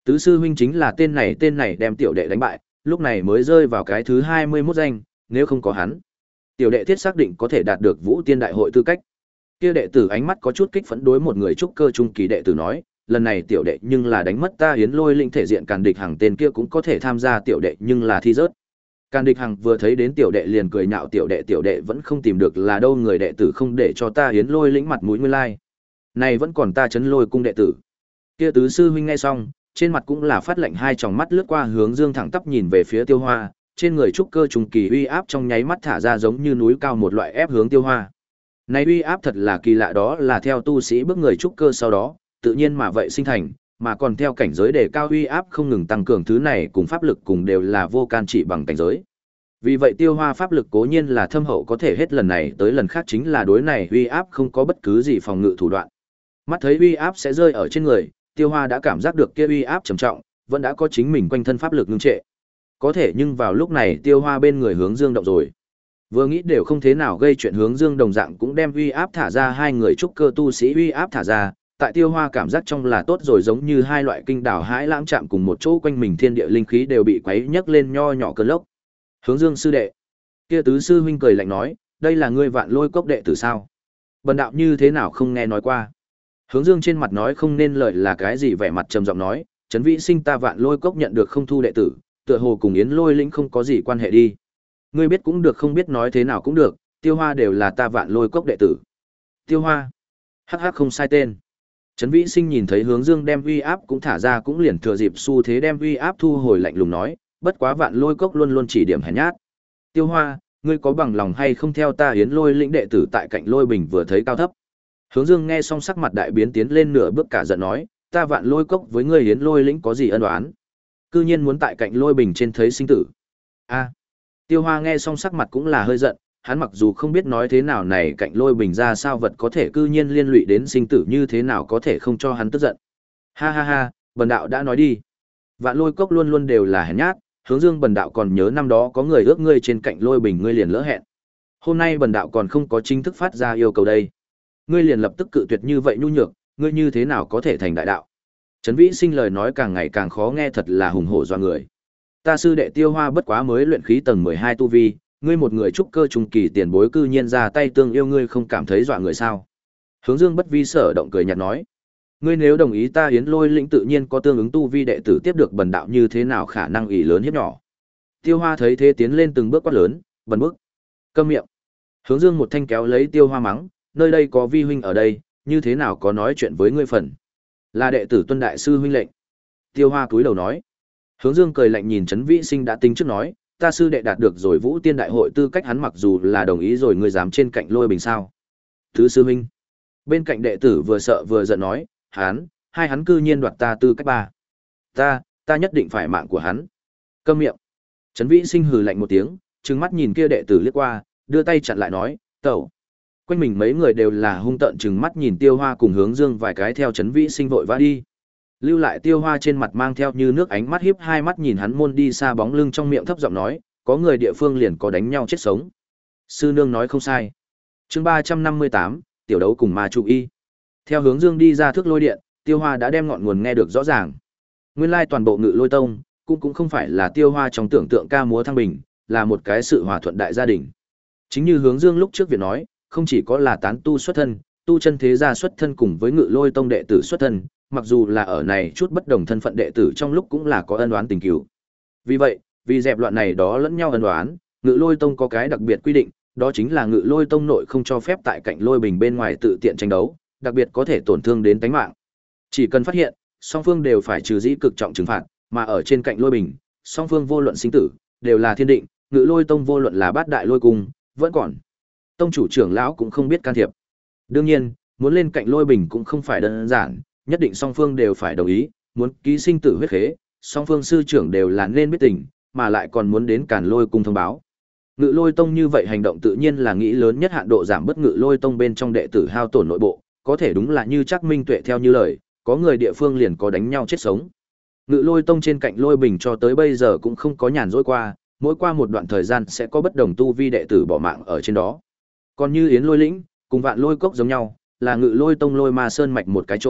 Tứ sư huynh chính là tên này tên này đem tiểu đệ đánh bại, lúc này mới rơi vào cái thứ hai mươi mốt danh, nếu không có hắn, tiểu đệ thiết xác định có thể đạt được Vũ Tiên đại hội tư cách. Kia đệ tử ánh mắt có chút kích phấn đối một người trúc cơ trung kỳ đệ tử nói, lần này tiểu đệ nhưng là đánh mất ta Yến Lôi Linh thể diện Càn Địch Hằng tên kia cũng có thể tham gia tiểu đệ nhưng là thi rớt. Càn Địch Hằng vừa thấy đến tiểu đệ liền cười nhạo tiểu đệ tiểu đệ vẫn không tìm được là đâu người đệ tử không để cho ta Yến Lôi Lĩnh mặt mũi nguyên lai. Này vẫn còn ta Trấn Lôi cung đệ tử. Kia tứ sư huynh nghe xong, trên mặt cũng là phát lạnh hai tròng mắt lướt qua hướng Dương thẳng tắp nhìn về phía Tiêu Hoa, trên người trúc cơ trùng kỳ uy áp trong nháy mắt thả ra giống như núi cao một loại ép hướng Tiêu Hoa. Này uy áp thật là kỳ lạ đó là theo tu sĩ bước người trúc cơ sau đó, tự nhiên mà vậy sinh thành, mà còn theo cảnh giới đề cao uy áp không ngừng tăng cường thứ này cùng pháp lực cùng đều là vô can chỉ bằng cảnh giới. Vì vậy Tiêu Hoa pháp lực cố nhiên là thâm hậu có thể hết lần này tới lần khác chính là đối này uy áp không có bất cứ gì phòng ngự thủ đoạn. Mắt thấy uy áp sẽ rơi ở trên người, Tiêu Hoa đã cảm giác được kia uy áp trầm trọng, vẫn đã có chính mình quanh thân pháp lực ngưng trệ. Có thể nhưng vào lúc này Tiêu Hoa bên người Hướng Dương động rồi. Vừa nghĩ đều không thế nào gây chuyện Hướng Dương đồng dạng cũng đem uy áp thả ra hai người trúc cơ tu sĩ uy áp thả ra, tại Tiêu Hoa cảm giác trong là tốt rồi giống như hai loại kinh đảo hãi lãng chạm cùng một chỗ quanh mình thiên địa linh khí đều bị quấy nhấc lên nho nhỏ cơn lốc. Hướng Dương sư đệ. Kia tứ sư huynh cười lạnh nói, đây là ngươi Vạn Lôi cốc đệ tử sao? Bần đạo như thế nào không nghe nói qua. Hướng Dương trên mặt nói không nên lời là cái gì vẻ mặt trầm giọng nói, Trấn Vĩ Sinh ta Vạn Lôi cốc nhận được không thu đệ tử, tựa hồ cùng Yến Lôi Lĩnh không có gì quan hệ đi. Ngươi biết cũng được không biết nói thế nào cũng được, Tiêu Hoa đều là ta Vạn Lôi cốc đệ tử. Tiêu Hoa? Hắc hắc không sai tên. Trấn Vĩ Sinh nhìn thấy Hướng Dương đem uy áp cũng thả ra cũng liền thừa dịp xu thế đem uy áp thu hồi lạnh lùng nói, bất quá Vạn Lôi cốc luôn luôn chỉ điểm hèn nhát. Tiêu Hoa, ngươi có bằng lòng hay không theo ta Yến Lôi Lĩnh đệ tử tại cạnh Lôi Bình vừa thấy cao thấp. Hướng Dương nghe xong sắc mặt đại biến tiến lên nửa bước cả giận nói, ta Vạn Lôi cốc với ngươi Yến Lôi Lĩnh có gì ân oán? Cư nhiên muốn tại cạnh Lôi Bình trên thấy sinh tử. A. Tiêu Hoa nghe xong sắc mặt cũng là hơi giận, hắn mặc dù không biết nói thế nào này cạnh Lôi Bình ra sao vật có thể cư nhiên liên lụy đến sinh tử như thế nào có thể không cho hắn tức giận. Ha ha ha, bần đạo đã nói đi. Vạn Lôi cốc luôn luôn đều là hèn nhát, Hướng Dương bần đạo còn nhớ năm đó có người ước ngươi trên cạnh Lôi Bình ngươi liền lỡ hẹn. Hôm nay bần đạo còn không có chính thức phát ra yêu cầu đây. Ngươi liền lập tức cự tuyệt như vậy nhu nhược, ngươi như thế nào có thể thành đại đạo? Trấn Vĩ Sinh lời nói càng ngày càng khó nghe thật là hùng hổ doa người. Ta sư đệ Tiêu Hoa bất quá mới luyện khí tầng mười hai tu vi, ngươi một người trúc cơ trung kỳ tiền bối cư nhiên ra tay tương yêu ngươi không cảm thấy dọa người sao? Hướng Dương bất vi sở động cười nhạt nói, ngươi nếu đồng ý ta Yến Lôi Lĩnh tự nhiên có tương ứng tu vi đệ tử tiếp được bần đạo như thế nào khả năng ỷ lớn hiếp nhỏ. Tiêu Hoa thấy thế tiến lên từng bước quát lớn, bần bước. Câm miệng. Hướng Dương một thanh kéo lấy Tiêu Hoa mắng, nơi đây có vi huynh ở đây, như thế nào có nói chuyện với ngươi phần. Là đệ tử tuân đại sư huynh lệnh. Tiêu Hoa cúi đầu nói. Hướng Dương cười lạnh nhìn Trấn Vĩ Sinh đã tính trước nói, ta sư đệ đạt được rồi Vũ Tiên đại hội tư cách hắn mặc dù là đồng ý rồi ngươi dám trên cạnh Lôi Bình sao? Thứ sư huynh. Bên cạnh đệ tử vừa sợ vừa giận nói, hắn, hai hắn cư nhiên đoạt ta tư cách ba. Ta, ta nhất định phải mạng của hắn. Câm miệng. Trấn Vĩ Sinh hừ lạnh một tiếng, trừng mắt nhìn kia đệ tử liếc qua, đưa tay chặn lại nói, tẩu. Quanh mình mấy người đều là hung tợn trừng mắt nhìn Tiêu Hoa cùng Hướng Dương vài cái theo Trấn Vĩ Sinh vội vã đi. Lưu lại Tiêu Hoa trên mặt mang theo như nước ánh mắt hiếp hai mắt nhìn hắn môn đi xa bóng lưng trong miệng thấp giọng nói, có người địa phương liền có đánh nhau chết sống. Sư nương nói không sai. Chương ba trăm năm mươi tám, tiểu đấu cùng ma trụ y. Theo Hướng Dương đi ra thước lôi điện, Tiêu Hoa đã đem ngọn nguồn nghe được rõ ràng. Nguyên lai toàn bộ Ngự Lôi Tông cũng cũng không phải là Tiêu Hoa trong tưởng tượng ca múa thăng bình, là một cái sự hòa thuận đại gia đình. Chính như Hướng Dương lúc trước việc nói, không chỉ có là tán tu xuất thân, tu chân thế gia xuất thân cùng với Ngự Lôi Tông đệ tử xuất thân, mặc dù là ở này chút bất đồng thân phận đệ tử trong lúc cũng là có ân oán tình cừu. Vì vậy, vì dẹp loạn này đó lẫn nhau ân oán, Ngự Lôi Tông có cái đặc biệt quy định, đó chính là Ngự Lôi Tông nội không cho phép tại cạnh Lôi Bình bên ngoài tự tiện tranh đấu, đặc biệt có thể tổn thương đến tính mạng. Chỉ cần phát hiện, song phương đều phải trừ dĩ cực trọng trừng phạt, mà ở trên cạnh Lôi Bình, song phương vô luận sinh tử, đều là thiên định, Ngự Lôi Tông vô luận là bát đại lôi cung, vẫn còn. Tông chủ trưởng lão cũng không biết can thiệp. Đương nhiên, muốn lên cạnh Lôi Bình cũng không phải đơn giản, nhất định song phương đều phải đồng ý, muốn ký sinh tử huyết khế, song phương sư trưởng đều là nên biết tình, mà lại còn muốn đến Càn Lôi cung thông báo. Ngự Lôi Tông như vậy hành động tự nhiên là nghĩ lớn nhất hạn độ giảm bớt Ngự Lôi Tông bên trong đệ tử hao tổn nội bộ, có thể đúng là như chắc Minh Tuệ theo như lời, có người địa phương liền có đánh nhau chết sống. Ngự Lôi Tông trên cạnh Lôi Bình cho tới bây giờ cũng không có nhàn rỗi qua, mỗi qua một đoạn thời gian sẽ có bất đồng tu vi đệ tử bỏ mạng ở trên đó. Còn như Yến Lôi Lĩnh, cùng Vạn Lôi Cốc giống nhau, là Ngự Lôi Tông Lôi Ma Sơn mạch một cái chỗ,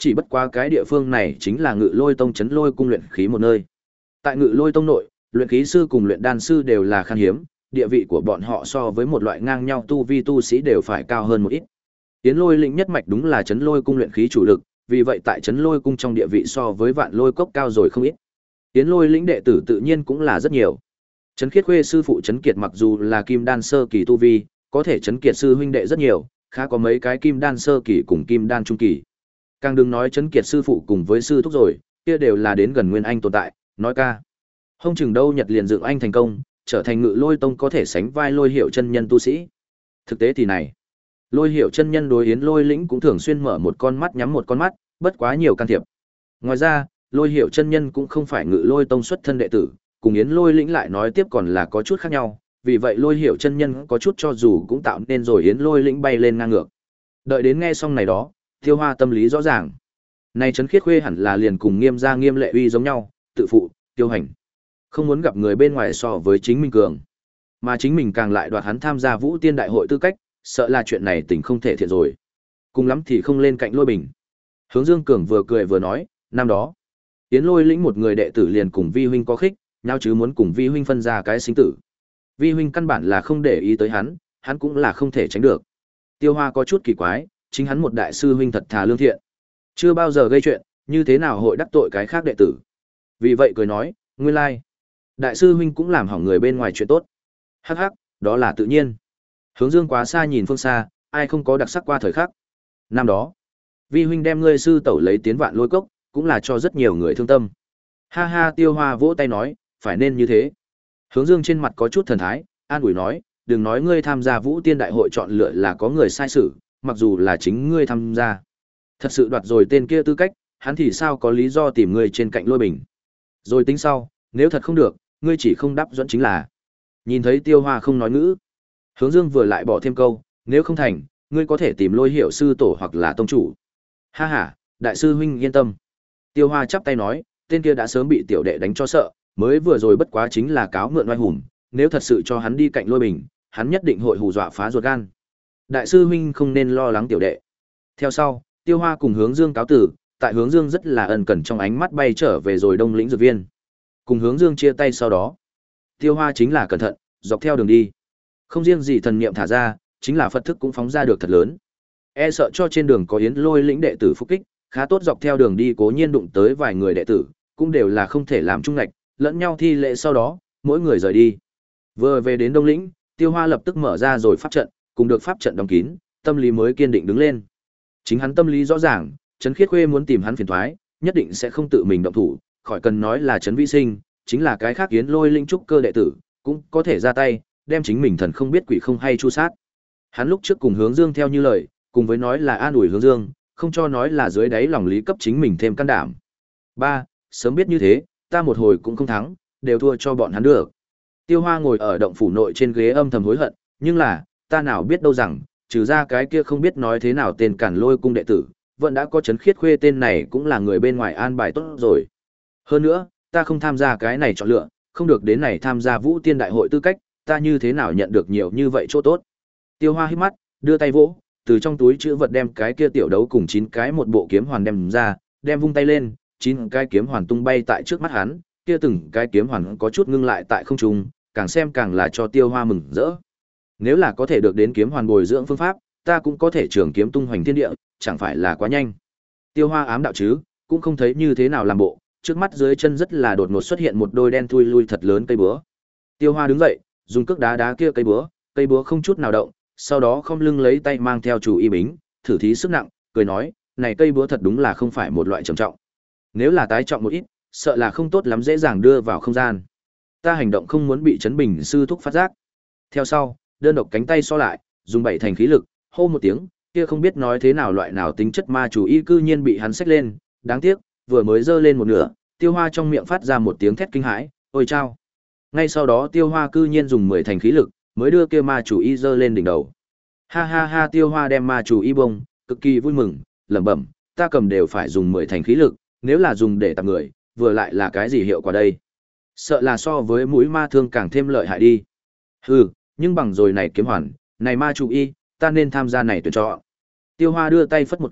chỉ bất quá cái địa phương này chính là Ngự Lôi Tông trấn Lôi cung luyện khí một nơi. Tại Ngự Lôi Tông nội, luyện khí sư cùng luyện đan sư đều là khan hiếm, địa vị của bọn họ so với một loại ngang nhau tu vi tu sĩ đều phải cao hơn một ít. Yến Lôi lĩnh nhất mạch đúng là trấn Lôi cung luyện khí chủ lực, vì vậy tại trấn Lôi cung trong địa vị so với Vạn Lôi cốc cao rồi không ít. Yến Lôi lĩnh đệ tử tự nhiên cũng là rất nhiều. Trấn Khiết Khuê sư phụ Trấn Kiệt mặc dù là kim đan sơ kỳ tu vi, có thể Trấn Kiệt sư huynh đệ rất nhiều, khá có mấy cái kim đan sơ kỳ cùng kim đan trung kỳ. Càng đừng nói Trấn Kiệt sư phụ cùng với sư thúc rồi, kia đều là đến gần nguyên anh tồn tại, nói ca. Không chừng đâu Nhật liền dựng anh thành công, trở thành Ngự Lôi Tông có thể sánh vai Lôi Hiệu chân nhân tu sĩ. Thực tế thì này, Lôi Hiệu chân nhân đối Yến Lôi lĩnh cũng thường xuyên mở một con mắt nhắm một con mắt, bất quá nhiều can thiệp. Ngoài ra, Lôi Hiệu chân nhân cũng không phải Ngự Lôi Tông xuất thân đệ tử, cùng Yến Lôi lĩnh lại nói tiếp còn là có chút khác nhau, vì vậy Lôi Hiệu chân nhân có chút cho dù cũng tạo nên rồi Yến Lôi lĩnh bay lên ngang ngược. Đợi đến nghe xong này đó, Tiêu Hoa tâm lý rõ ràng. Này Trấn Khiết Khuê hẳn là liền cùng Nghiêm gia Nghiêm Lệ Uy giống nhau, tự phụ, tiêu hành. Không muốn gặp người bên ngoài so với chính mình cường, mà chính mình càng lại đoạt hắn tham gia Vũ Tiên đại hội tư cách, sợ là chuyện này tình không thể thiện rồi. Cùng lắm thì không lên cạnh Lôi Bình. Hướng Dương Cường vừa cười vừa nói, năm đó, Yến Lôi lĩnh một người đệ tử liền cùng Vi huynh có khích, nhau chứ muốn cùng Vi huynh phân ra cái sinh tử. Vi huynh căn bản là không để ý tới hắn, hắn cũng là không thể tránh được. Tiêu Hoa có chút kỳ quái, chính hắn một đại sư huynh thật thà lương thiện, chưa bao giờ gây chuyện, như thế nào hội đắc tội cái khác đệ tử. Vì vậy cười nói, nguyên lai, đại sư huynh cũng làm hỏng người bên ngoài chuyện tốt. Hắc hắc, đó là tự nhiên. Hướng Dương quá xa nhìn phương xa, ai không có đặc sắc qua thời khắc. Năm đó, Vi huynh đem ngươi sư tẩu lấy tiến Vạn Lôi cốc, cũng là cho rất nhiều người thương tâm. Ha ha, Tiêu Hoa vỗ tay nói, phải nên như thế. Hướng Dương trên mặt có chút thần thái, an ủi nói, đừng nói ngươi tham gia Vũ Tiên đại hội chọn lựa là có người sai sử, mặc dù là chính ngươi tham gia. Thật sự đoạt rồi tên kia tư cách, hắn thì sao có lý do tìm ngươi trên cạnh Lôi Bình. Rồi tính sau, nếu thật không được, ngươi chỉ không đáp dẫn chính là. Nhìn thấy Tiêu Hoa không nói ngữ, Hướng Dương vừa lại bỏ thêm câu, nếu không thành, ngươi có thể tìm Lôi Hiệu sư tổ hoặc là tông chủ. Ha ha, đại sư huynh yên tâm. Tiêu Hoa chắp tay nói, tên kia đã sớm bị tiểu đệ đánh cho sợ, mới vừa rồi bất quá chính là cáo mượn oai hùng, nếu thật sự cho hắn đi cạnh Lôi Bình, hắn nhất định hội hù dọa phá ruột gan. Đại sư huynh không nên lo lắng tiểu đệ. Theo sau, Tiêu Hoa cùng Hướng Dương cáo tử, tại Hướng Dương rất là ân cần trong ánh mắt bay trở về rồi Đông lĩnh dược viên. Cùng Hướng Dương chia tay sau đó, Tiêu Hoa chính là cẩn thận, dọc theo đường đi. Không riêng gì thần niệm thả ra, chính là Phật thức cũng phóng ra được thật lớn. E sợ cho trên đường có Yến Lôi lĩnh đệ tử phục kích, khá tốt dọc theo đường đi cố nhiên đụng tới vài người đệ tử, cũng đều là không thể làm chung ngạch, lẫn nhau thi lễ sau đó, mỗi người rời đi. Vừa về đến Đông lĩnh, Tiêu Hoa lập tức mở ra rồi pháp trận, cùng được pháp trận đóng kín, tâm lý mới kiên định đứng lên. Chính hắn tâm lý rõ ràng, Trấn Khiết Khuê muốn tìm hắn phiền toái, nhất định sẽ không tự mình động thủ, khỏi cần nói là Trấn Vĩ Sinh, chính là cái khác Yến Lôi linh trúc cơ đệ tử, cũng có thể ra tay, đem chính mình thần không biết quỷ không hay chu sát. Hắn lúc trước cùng Hướng Dương theo như lời, cùng với nói là an ủi Hướng Dương, không cho nói là dưới đáy lòng lý cấp chính mình thêm can đảm. Ba, sớm biết như thế, ta một hồi cũng không thắng, đều thua cho bọn hắn được. Tiêu Hoa ngồi ở động phủ nội trên ghế âm thầm hối hận, nhưng là, ta nào biết đâu rằng, trừ ra cái kia không biết nói thế nào tên Cản Lôi cung đệ tử, vẫn đã có Trấn Khiết Khuê tên này cũng là người bên ngoài an bài tốt rồi. Hơn nữa, ta không tham gia cái này chọn lựa, không được đến này tham gia Vũ Tiên đại hội tư cách, ta như thế nào nhận được nhiều như vậy chỗ tốt. Tiêu Hoa hít mắt, đưa tay vỗ, từ trong túi chữ vật đem cái kia tiểu đấu cùng chín cái một bộ kiếm hoàn đem ra, đem vung tay lên, chín cái kiếm hoàn tung bay tại trước mắt hắn, kia từng cái kiếm hoàn có chút ngưng lại tại không trung, càng xem càng là cho Tiêu Hoa mừng rỡ. Nếu là có thể được đến kiếm hoàn bồi dưỡng phương pháp, ta cũng có thể trường kiếm tung hoành thiên địa, chẳng phải là quá nhanh. Tiêu Hoa ám đạo chứ, cũng không thấy như thế nào làm bộ, trước mắt dưới chân rất là đột ngột xuất hiện một đôi đen thui lui thật lớn cây búa. Tiêu Hoa đứng dậy, dùng cước đá đá kia cây búa, cây búa không chút nào động, sau đó không lưng lấy tay mang theo chủ y bính, thử thí sức nặng, cười nói, này cây búa thật đúng là không phải một loại trầm trọng. Nếu là tái trọng một ít, sợ là không tốt lắm dễ dàng đưa vào không gian. Ta hành động không muốn bị Trấn Bình sư thúc phát giác. Theo sau, đơn độc cánh tay so lại, dùng bảy thành khí lực, hô một tiếng, kia không biết nói thế nào loại nào tính chất ma chủ y cư nhiên bị hắn xách lên, đáng tiếc, vừa mới giơ lên một nửa, Tiêu Hoa trong miệng phát ra một tiếng thét kinh hãi, ôi chao. Ngay sau đó Tiêu Hoa cư nhiên dùng mười thành khí lực, mới đưa kia ma chủ y giơ lên đỉnh đầu. Ha ha ha, Tiêu Hoa đem ma chủ y bông, cực kỳ vui mừng, lẩm bẩm, ta cầm đều phải dùng mười thành khí lực, nếu là dùng để tạp người, vừa lại là cái gì hiệu quả đây? Sợ là so với mũi ma thương càng thêm lợi hại đi. Hừ, nhưng bằng rồi này kiếm hoàn, này ma chủ y, ta nên tham gia này tuyển chọn. Tiêu Hoa đưa tay phất một cái,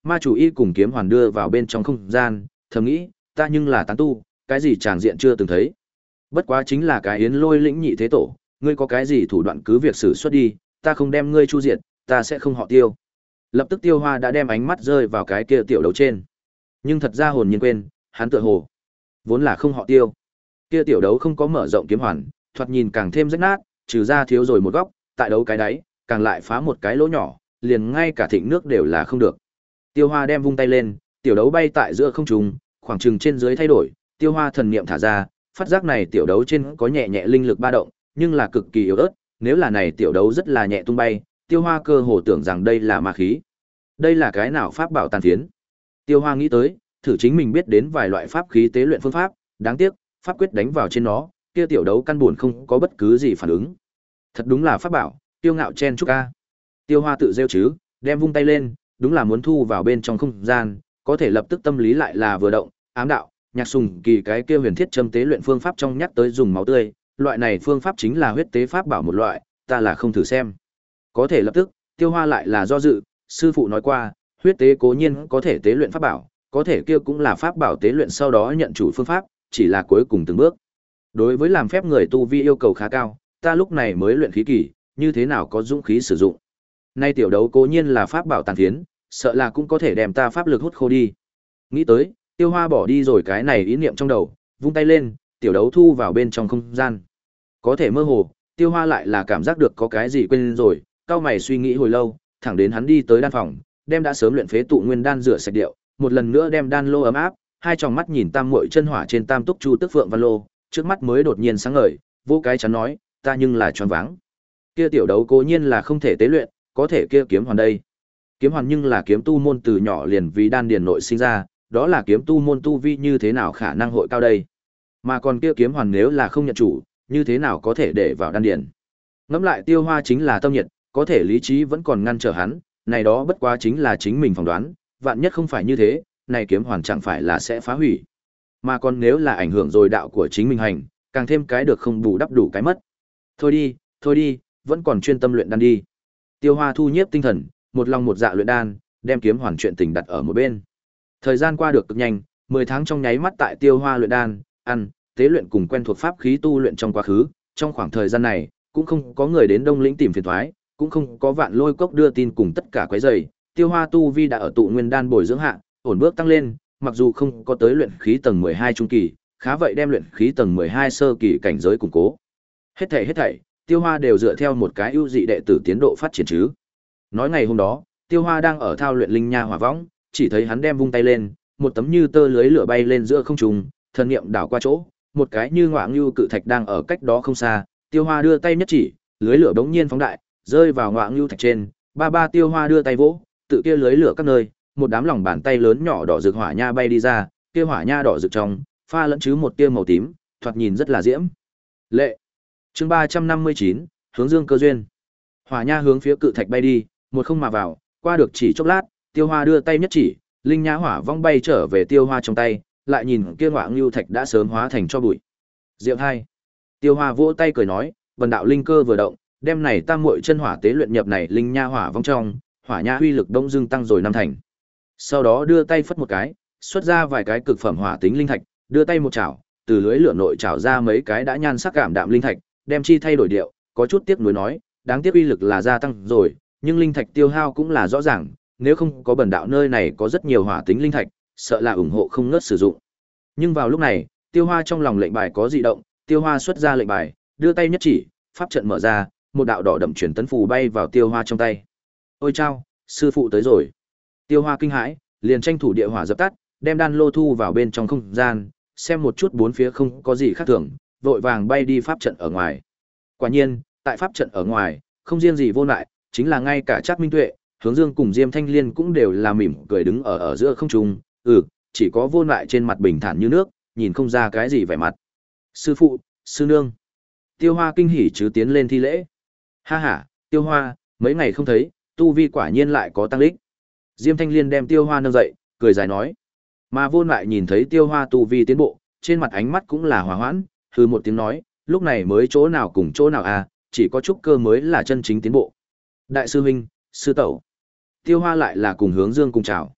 Ma chủ y cùng kiếm hoàn đưa vào bên trong không gian, thầm nghĩ, ta nhưng là tán tu, cái gì tràng diện chưa từng thấy. Bất quá chính là cái Yến Lôi lĩnh nhị thế tổ, ngươi có cái gì thủ đoạn cứ việc xử xuất đi, ta không đem ngươi chu diệt, ta sẽ không họ Tiêu. Lập tức Tiêu Hoa đã đem ánh mắt rơi vào cái kia tiểu đấu trên. Nhưng thật ra hồn nhiên quên, hắn tựa hồ vốn là không họ Tiêu. Kia tiểu đấu không có mở rộng kiếm hoàn, thoạt nhìn càng thêm rách nát, trừ ra thiếu rồi một góc, tại đấu cái đáy, càng lại phá một cái lỗ nhỏ, liền ngay cả thịnh nước đều là không được. Tiêu Hoa đem vung tay lên, tiểu đấu bay tại giữa không trung, khoảng chừng trên dưới thay đổi, Tiêu Hoa thần niệm thả ra, phát giác này tiểu đấu trên có nhẹ nhẹ linh lực ba động, nhưng là cực kỳ yếu ớt, nếu là này tiểu đấu rất là nhẹ tung bay, Tiêu Hoa cơ hồ tưởng rằng đây là ma khí. Đây là cái nào pháp bảo tàn phiến? Tiêu Hoa nghĩ tới, thử chính mình biết đến vài loại pháp khí tế luyện phương pháp, đáng tiếc, pháp quyết đánh vào trên nó, kia tiểu đấu căn buồn không có bất cứ gì phản ứng. Thật đúng là pháp bảo, Tiêu Ngạo chen chúc a. Tiêu Hoa tự rêu chứ, đem vung tay lên, đúng là muốn thu vào bên trong không gian, có thể lập tức tâm lý lại là vừa động, ám đạo, Nhạc Sùng Kỳ cái kia huyền thiết châm tế luyện phương pháp trong nhắc tới dùng máu tươi, loại này phương pháp chính là huyết tế pháp bảo một loại, ta là không thử xem. Có thể lập tức, Tiêu Hoa lại là do dự, sư phụ nói qua, huyết tế cố nhiên có thể tế luyện pháp bảo, có thể kia cũng là pháp bảo tế luyện sau đó nhận chủ phương pháp, chỉ là cuối cùng từng bước. Đối với làm phép người tu vi yêu cầu khá cao, ta lúc này mới luyện khí kỳ, như thế nào có dũng khí sử dụng. Nay tiểu đấu cố nhiên là pháp bảo tàn phiến, sợ là cũng có thể đem ta pháp lực hút khô đi. Nghĩ tới, Tiêu Hoa bỏ đi rồi cái này ý niệm trong đầu, vung tay lên, tiểu đấu thu vào bên trong không gian. Có thể mơ hồ, Tiêu Hoa lại là cảm giác được có cái gì quên rồi, cao mày suy nghĩ hồi lâu, thẳng đến hắn đi tới đan phòng, đem đã sớm luyện phế tụ nguyên đan rửa sạch điệu, một lần nữa đem đan lô ấm áp, hai tròng mắt nhìn tam muội chân hỏa trên tam túc chu tức phượng văn lô, trước mắt mới đột nhiên sáng ngời, vô cái chắn nói, ta nhưng là choáng váng. Kia tiểu đấu cố nhiên là không thể tế luyện, có thể kia kiếm hoàn đây. Kiếm hoàn nhưng là kiếm tu môn từ nhỏ liền vì đan điền nội sinh ra, đó là kiếm tu môn tu vi như thế nào khả năng hội cao đây. Mà còn kia kiếm hoàn nếu là không nhận chủ, như thế nào có thể để vào đan điền. Ngẫm lại Tiêu Hoa chính là tâm nhiệt, có thể lý trí vẫn còn ngăn trở hắn, này đó bất quá chính là chính mình phỏng đoán, vạn nhất không phải như thế, này kiếm hoàn chẳng phải là sẽ phá hủy. Mà còn nếu là ảnh hưởng rồi đạo của chính mình hành, càng thêm cái được không bù đắp đủ cái mất. Thôi đi, thôi đi, vẫn còn chuyên tâm luyện đan đi. Tiêu Hoa thu nhiếp tinh thần, một lòng một dạ luyện đan, đem kiếm hoàn chuyện tình đặt ở một bên. Thời gian qua được cực nhanh, mười tháng trong nháy mắt tại Tiêu Hoa luyện đan, ăn, tế luyện cùng quen thuộc pháp khí tu luyện trong quá khứ, trong khoảng thời gian này, cũng không có người đến Đông Lĩnh tìm phiền toái, cũng không có Vạn Lôi Cốc đưa tin cùng tất cả quấy rầy, Tiêu Hoa tu vi đã ở tụ nguyên đan bồi dưỡng hạ, ổn bước tăng lên, mặc dù không có tới luyện khí tầng mười hai trung kỳ, khá vậy đem luyện khí tầng mười hai sơ kỳ cảnh giới củng cố. Hết thảy hết thảy, Tiêu Hoa đều dựa theo một cái ưu dị đệ tử tiến độ phát triển chứ. Nói ngày hôm đó, Tiêu Hoa đang ở thao luyện linh nha hỏa võng, chỉ thấy hắn đem vung tay lên, một tấm như tơ lưới lửa bay lên giữa không trung, thần niệm đảo qua chỗ, một cái như ngoạng như cự thạch đang ở cách đó không xa, Tiêu Hoa đưa tay nhất chỉ, lưới lửa bỗng nhiên phóng đại, rơi vào ngoạng như thạch trên, ba ba Tiêu Hoa đưa tay vỗ, tự kia lưới lửa các nơi, một đám lòng bàn tay lớn nhỏ đỏ rực hỏa nha bay đi ra, kia hỏa nha đỏ rực trong, pha lẫn chứ một tia màu tím, thoạt nhìn rất là diễm lệ. Chương ba trăm năm mươi chín, hướng dương cơ duyên. Hỏa nha hướng phía cự thạch bay đi, một không mà vào, qua được chỉ chốc lát, Tiêu Hoa đưa tay nhất chỉ, linh nhã hỏa vong bay trở về Tiêu Hoa trong tay, lại nhìn kia ngoạng lưu thạch đã sớm hóa thành cho bụi. Diệu hai. Tiêu Hoa vỗ tay cười nói, vần đạo linh cơ vừa động, đem này tam muội chân hỏa tế luyện nhập này linh nha hỏa vong trong, hỏa nha uy lực đông dưng tăng rồi năm thành. Sau đó đưa tay phất một cái, xuất ra vài cái cực phẩm hỏa tính linh thạch, đưa tay một chảo, từ lưới lửa nội chảo ra mấy cái đã nhan sắc cảm đạm linh thạch, đem chi thay đổi điệu, có chút tiếc nuối nói, đáng tiếc uy lực là gia tăng rồi, nhưng linh thạch tiêu hao cũng là rõ ràng, nếu không có bần đạo nơi này có rất nhiều hỏa tính linh thạch, sợ là ủng hộ không ngớt sử dụng. Nhưng vào lúc này, Tiêu Hoa trong lòng lệnh bài có dị động, Tiêu Hoa xuất ra lệnh bài, đưa tay nhất chỉ, pháp trận mở ra, một đạo đỏ đậm truyền tấn phù bay vào Tiêu Hoa trong tay. Ôi chao, sư phụ tới rồi. Tiêu Hoa kinh hãi, liền tranh thủ địa hỏa dập tắt, đem đan lô thu vào bên trong không gian, xem một chút bốn phía không có gì khác thường, vội vàng bay đi pháp trận ở ngoài. Quả nhiên, tại pháp trận ở ngoài, không riêng gì vô lại, chính là ngay cả Trác Minh Tuệ, Hướng Dương cùng Diêm Thanh Liên cũng đều là mỉm cười đứng ở ở giữa không trung, ừ, chỉ có vô lại trên mặt bình thản như nước, nhìn không ra cái gì vẻ mặt. Sư phụ, sư nương. Tiêu Hoa kinh hỉ chứ tiến lên thi lễ. Ha ha, Tiêu Hoa, mấy ngày không thấy, tu vi quả nhiên lại có tăng lích. Diêm Thanh Liên đem Tiêu Hoa nâng dậy, cười dài nói. Mà vô lại nhìn thấy Tiêu Hoa tu vi tiến bộ, trên mặt ánh mắt cũng là hòa hoãn, hừ một tiếng nói, lúc này mới chỗ nào cùng chỗ nào à, chỉ có trúc cơ mới là chân chính tiến bộ. Đại sư huynh, sư tẩu. Tiêu Hoa lại là cùng Hướng Dương cùng chào.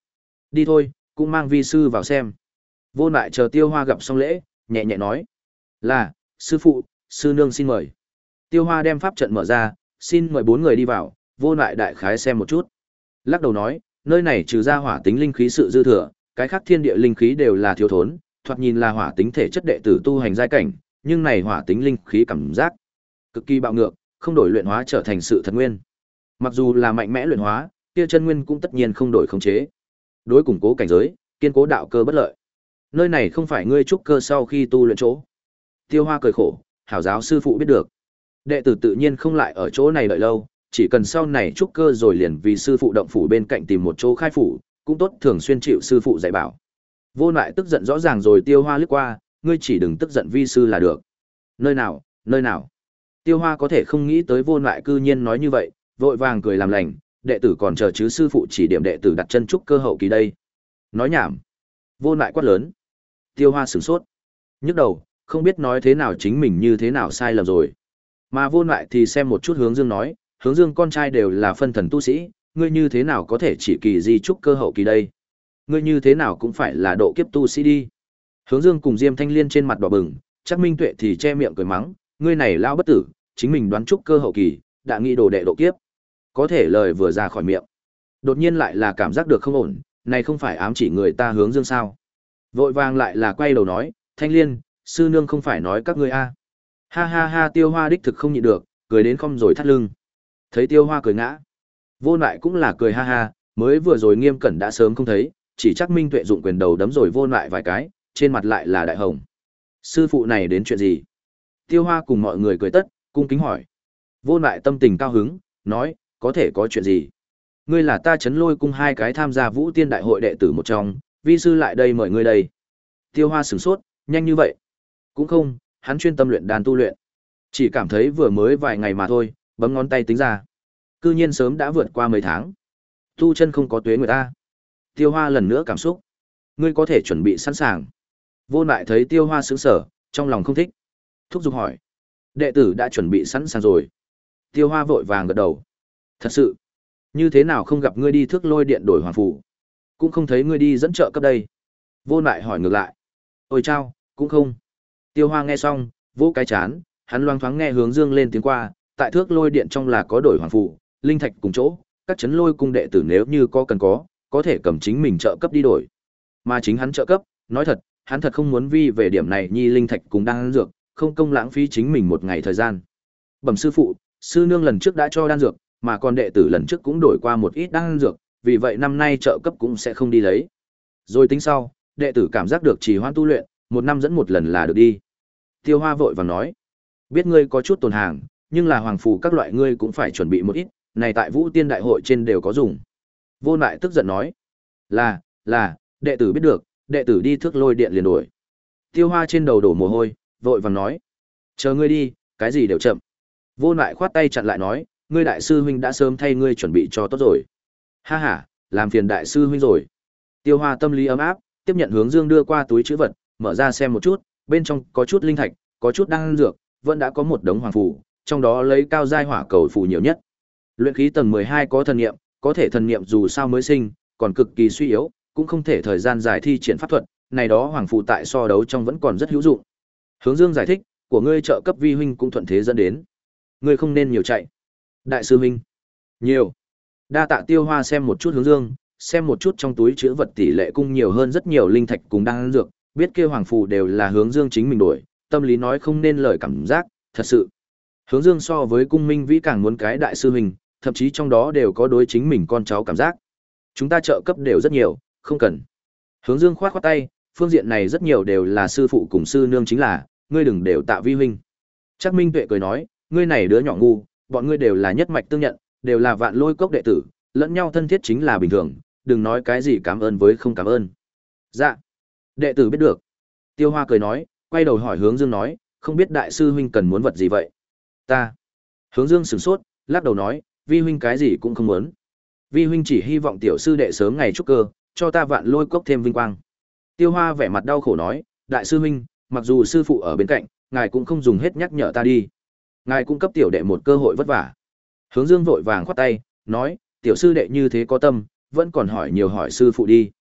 Đi thôi, cũng mang vi sư vào xem. Vô lại chờ Tiêu Hoa gặp xong lễ, nhẹ nhẹ nói. Là, sư phụ, sư nương xin mời. Tiêu Hoa đem pháp trận mở ra, xin mời bốn người đi vào, vô lại đại khái xem một chút. Lắc đầu nói, nơi này trừ ra hỏa tính linh khí sự dư thừa, cái khác thiên địa linh khí đều là thiếu thốn, thoạt nhìn là hỏa tính thể chất đệ tử tu hành giai cảnh, nhưng này hỏa tính linh khí cảm giác cực kỳ bạo ngược, không đổi luyện hóa trở thành sự thật nguyên. Mặc dù là mạnh mẽ luyện hóa, kia chân nguyên cũng tất nhiên không đổi khống chế. Đối củng cố cảnh giới, kiên cố đạo cơ bất lợi. Nơi này không phải ngươi trúc cơ sau khi tu luyện chỗ. Tiêu Hoa cười khổ, hảo giáo sư phụ biết được. Đệ tử tự nhiên không lại ở chỗ này đợi lâu, chỉ cần sau này trúc cơ rồi liền vì sư phụ động phủ bên cạnh tìm một chỗ khai phủ, cũng tốt thường xuyên chịu sư phụ dạy bảo. Vô lại tức giận rõ ràng rồi Tiêu Hoa lướt qua, ngươi chỉ đừng tức giận vi sư là được. Nơi nào, nơi nào. Tiêu Hoa có thể không nghĩ tới vô lại cư nhiên nói như vậy, vội vàng cười làm lành, đệ tử còn chờ chứ sư phụ chỉ điểm đệ tử đặt chân trúc cơ hậu kỳ đây. Nói nhảm. Vô lại quát lớn. Tiêu Hoa sửng sốt. Nhức đầu, không biết nói thế nào chính mình như thế nào sai lầm rồi. Mà vô lại thì xem một chút Hướng Dương nói, Hướng Dương con trai đều là phân thần tu sĩ, ngươi như thế nào có thể chỉ kỳ di trúc cơ hậu kỳ đây? Ngươi như thế nào cũng phải là độ kiếp tu sĩ đi. Hướng Dương cùng Diêm Thanh Liên trên mặt đỏ bừng, chắc Minh Tuệ thì che miệng cười mắng, ngươi này lao bất tử, chính mình đoán trúc cơ hậu kỳ, đã nghĩ đồ đệ độ kiếp. Có thể lời vừa ra khỏi miệng, đột nhiên lại là cảm giác được không ổn, này không phải ám chỉ người ta Hướng Dương sao? Vội vàng lại là quay đầu nói, Thanh Liên, sư nương không phải nói các ngươi a. Ha ha ha, Tiêu Hoa đích thực không nhịn được, cười đến không rồi thắt lưng. Thấy Tiêu Hoa cười ngã, vô lại cũng là cười ha ha, mới vừa rồi Nghiêm Cẩn đã sớm không thấy, chỉ chắc Minh Tuệ dụng quyền đầu đấm rồi vô lại vài cái, trên mặt lại là đại hồng. Sư phụ này đến chuyện gì? Tiêu Hoa cùng mọi người cười tất, cung kính hỏi. Vô lại tâm tình cao hứng, nói, có thể có chuyện gì? Ngươi là ta Trấn Lôi cung hai cái tham gia Vũ Tiên đại hội đệ tử một trong, vi sư lại đây mời ngươi đây. Tiêu Hoa sửng sốt, nhanh như vậy? Cũng không, hắn chuyên tâm luyện đàn tu luyện. Chỉ cảm thấy vừa mới vài ngày mà thôi, bấm ngón tay tính ra. Cư nhiên sớm đã vượt qua mấy tháng. Tu chân không có tuế người ta. Tiêu Hoa lần nữa cảm xúc. Ngươi có thể chuẩn bị sẵn sàng. Vô lại thấy Tiêu Hoa sững sờ, trong lòng không thích. Thúc giục hỏi. Đệ tử đã chuẩn bị sẵn sàng rồi. Tiêu Hoa vội vàng gật đầu. Thật sự. Như thế nào không gặp ngươi đi thước lôi điện đổi hoàng phủ. Cũng không thấy ngươi đi dẫn trợ cấp đây. Vô lại hỏi ngược lại. Ôi chao, cũng không. Tiêu Hoa nghe xong, vỗ cái chán, hắn loang thoáng nghe Hướng Dương lên tiếng qua, tại thước lôi điện trong là có đổi hoàng phủ, linh thạch cùng chỗ, các Trấn Lôi cung đệ tử nếu như có cần có, có thể cầm chính mình trợ cấp đi đổi. Mà chính hắn trợ cấp, nói thật, hắn thật không muốn vi về điểm này nhi linh thạch cùng đan dược, không công lãng phí chính mình một ngày thời gian. Bẩm sư phụ, sư nương lần trước đã cho đan dược, mà còn đệ tử lần trước cũng đổi qua một ít đan dược, vì vậy năm nay trợ cấp cũng sẽ không đi lấy. Rồi tính sau, đệ tử cảm giác được trì hoãn tu luyện, một năm dẫn một lần là được đi. Tiêu Hoa vội vàng nói, biết ngươi có chút tồn hàng, nhưng là hoàng phù các loại ngươi cũng phải chuẩn bị một ít, này tại Vũ Tiên đại hội trên đều có dùng. Vô lại tức giận nói, là, là, đệ tử biết được, đệ tử đi thước lôi điện liền đổi. Tiêu Hoa trên đầu đổ mồ hôi, vội vàng nói, chờ ngươi đi, cái gì đều chậm. Vô lại khoát tay chặn lại nói, ngươi đại sư huynh đã sớm thay ngươi chuẩn bị cho tốt rồi. Ha ha, làm phiền đại sư huynh rồi. Tiêu Hoa tâm lý ấm áp, tiếp nhận Hướng Dương đưa qua túi trữ vật, mở ra xem một chút, bên trong có chút linh thạch, có chút đan dược, vẫn đã có một đống hoàng phù, trong đó lấy cao giai hỏa cầu phù nhiều nhất. Luyện khí tầng mười hai có thần niệm, có thể thần niệm dù sao mới sinh, còn cực kỳ suy yếu, cũng không thể thời gian dài thi triển pháp thuật, này đó hoàng phù tại so đấu trong vẫn còn rất hữu dụng. Hướng Dương giải thích, của ngươi trợ cấp vi huynh cũng thuận thế dẫn đến. Ngươi không nên nhiều chạy. Đại sư huynh, nhiều. Đa tạ Tiêu Hoa xem một chút Hướng Dương, xem một chút trong túi trữ vật tỷ lệ cung nhiều hơn rất nhiều linh thạch cùng đan dược, biết kia hoàng phù đều là Hướng Dương chính mình đổi, tâm lý nói không nên lời cảm giác, thật sự. Hướng Dương so với cung minh vĩ càng muốn cái đại sư huynh, thậm chí trong đó đều có đối chính mình con cháu cảm giác. Chúng ta trợ cấp đều rất nhiều, không cần. Hướng Dương khoát khoát tay, phương diện này rất nhiều đều là sư phụ cùng sư nương chính là, ngươi đừng đều tạ vi huynh. Chắc Minh Tuệ cười nói, ngươi này đứa nhỏ ngu, bọn ngươi đều là nhất mạch tương nhận, đều là Vạn Lôi cốc đệ tử, lẫn nhau thân thiết chính là bình thường, đừng nói cái gì cảm ơn với không cảm ơn. Dạ, đệ tử biết được. Tiêu Hoa cười nói, quay đầu hỏi Hướng Dương nói, không biết đại sư huynh cần muốn vật gì vậy? Ta. Hướng Dương sửng sốt, lắc đầu nói, vi huynh cái gì cũng không muốn. Vi huynh chỉ hy vọng tiểu sư đệ sớm ngày trúc cơ, cho ta Vạn Lôi cốc thêm vinh quang. Tiêu Hoa vẻ mặt đau khổ nói, đại sư huynh, mặc dù sư phụ ở bên cạnh, ngài cũng không dùng hết nhắc nhở ta đi. Ngài cung cấp tiểu đệ một cơ hội vất vả. Hướng Dương vội vàng khoát tay, nói, tiểu sư đệ như thế có tâm, vẫn còn hỏi nhiều hỏi sư phụ đi.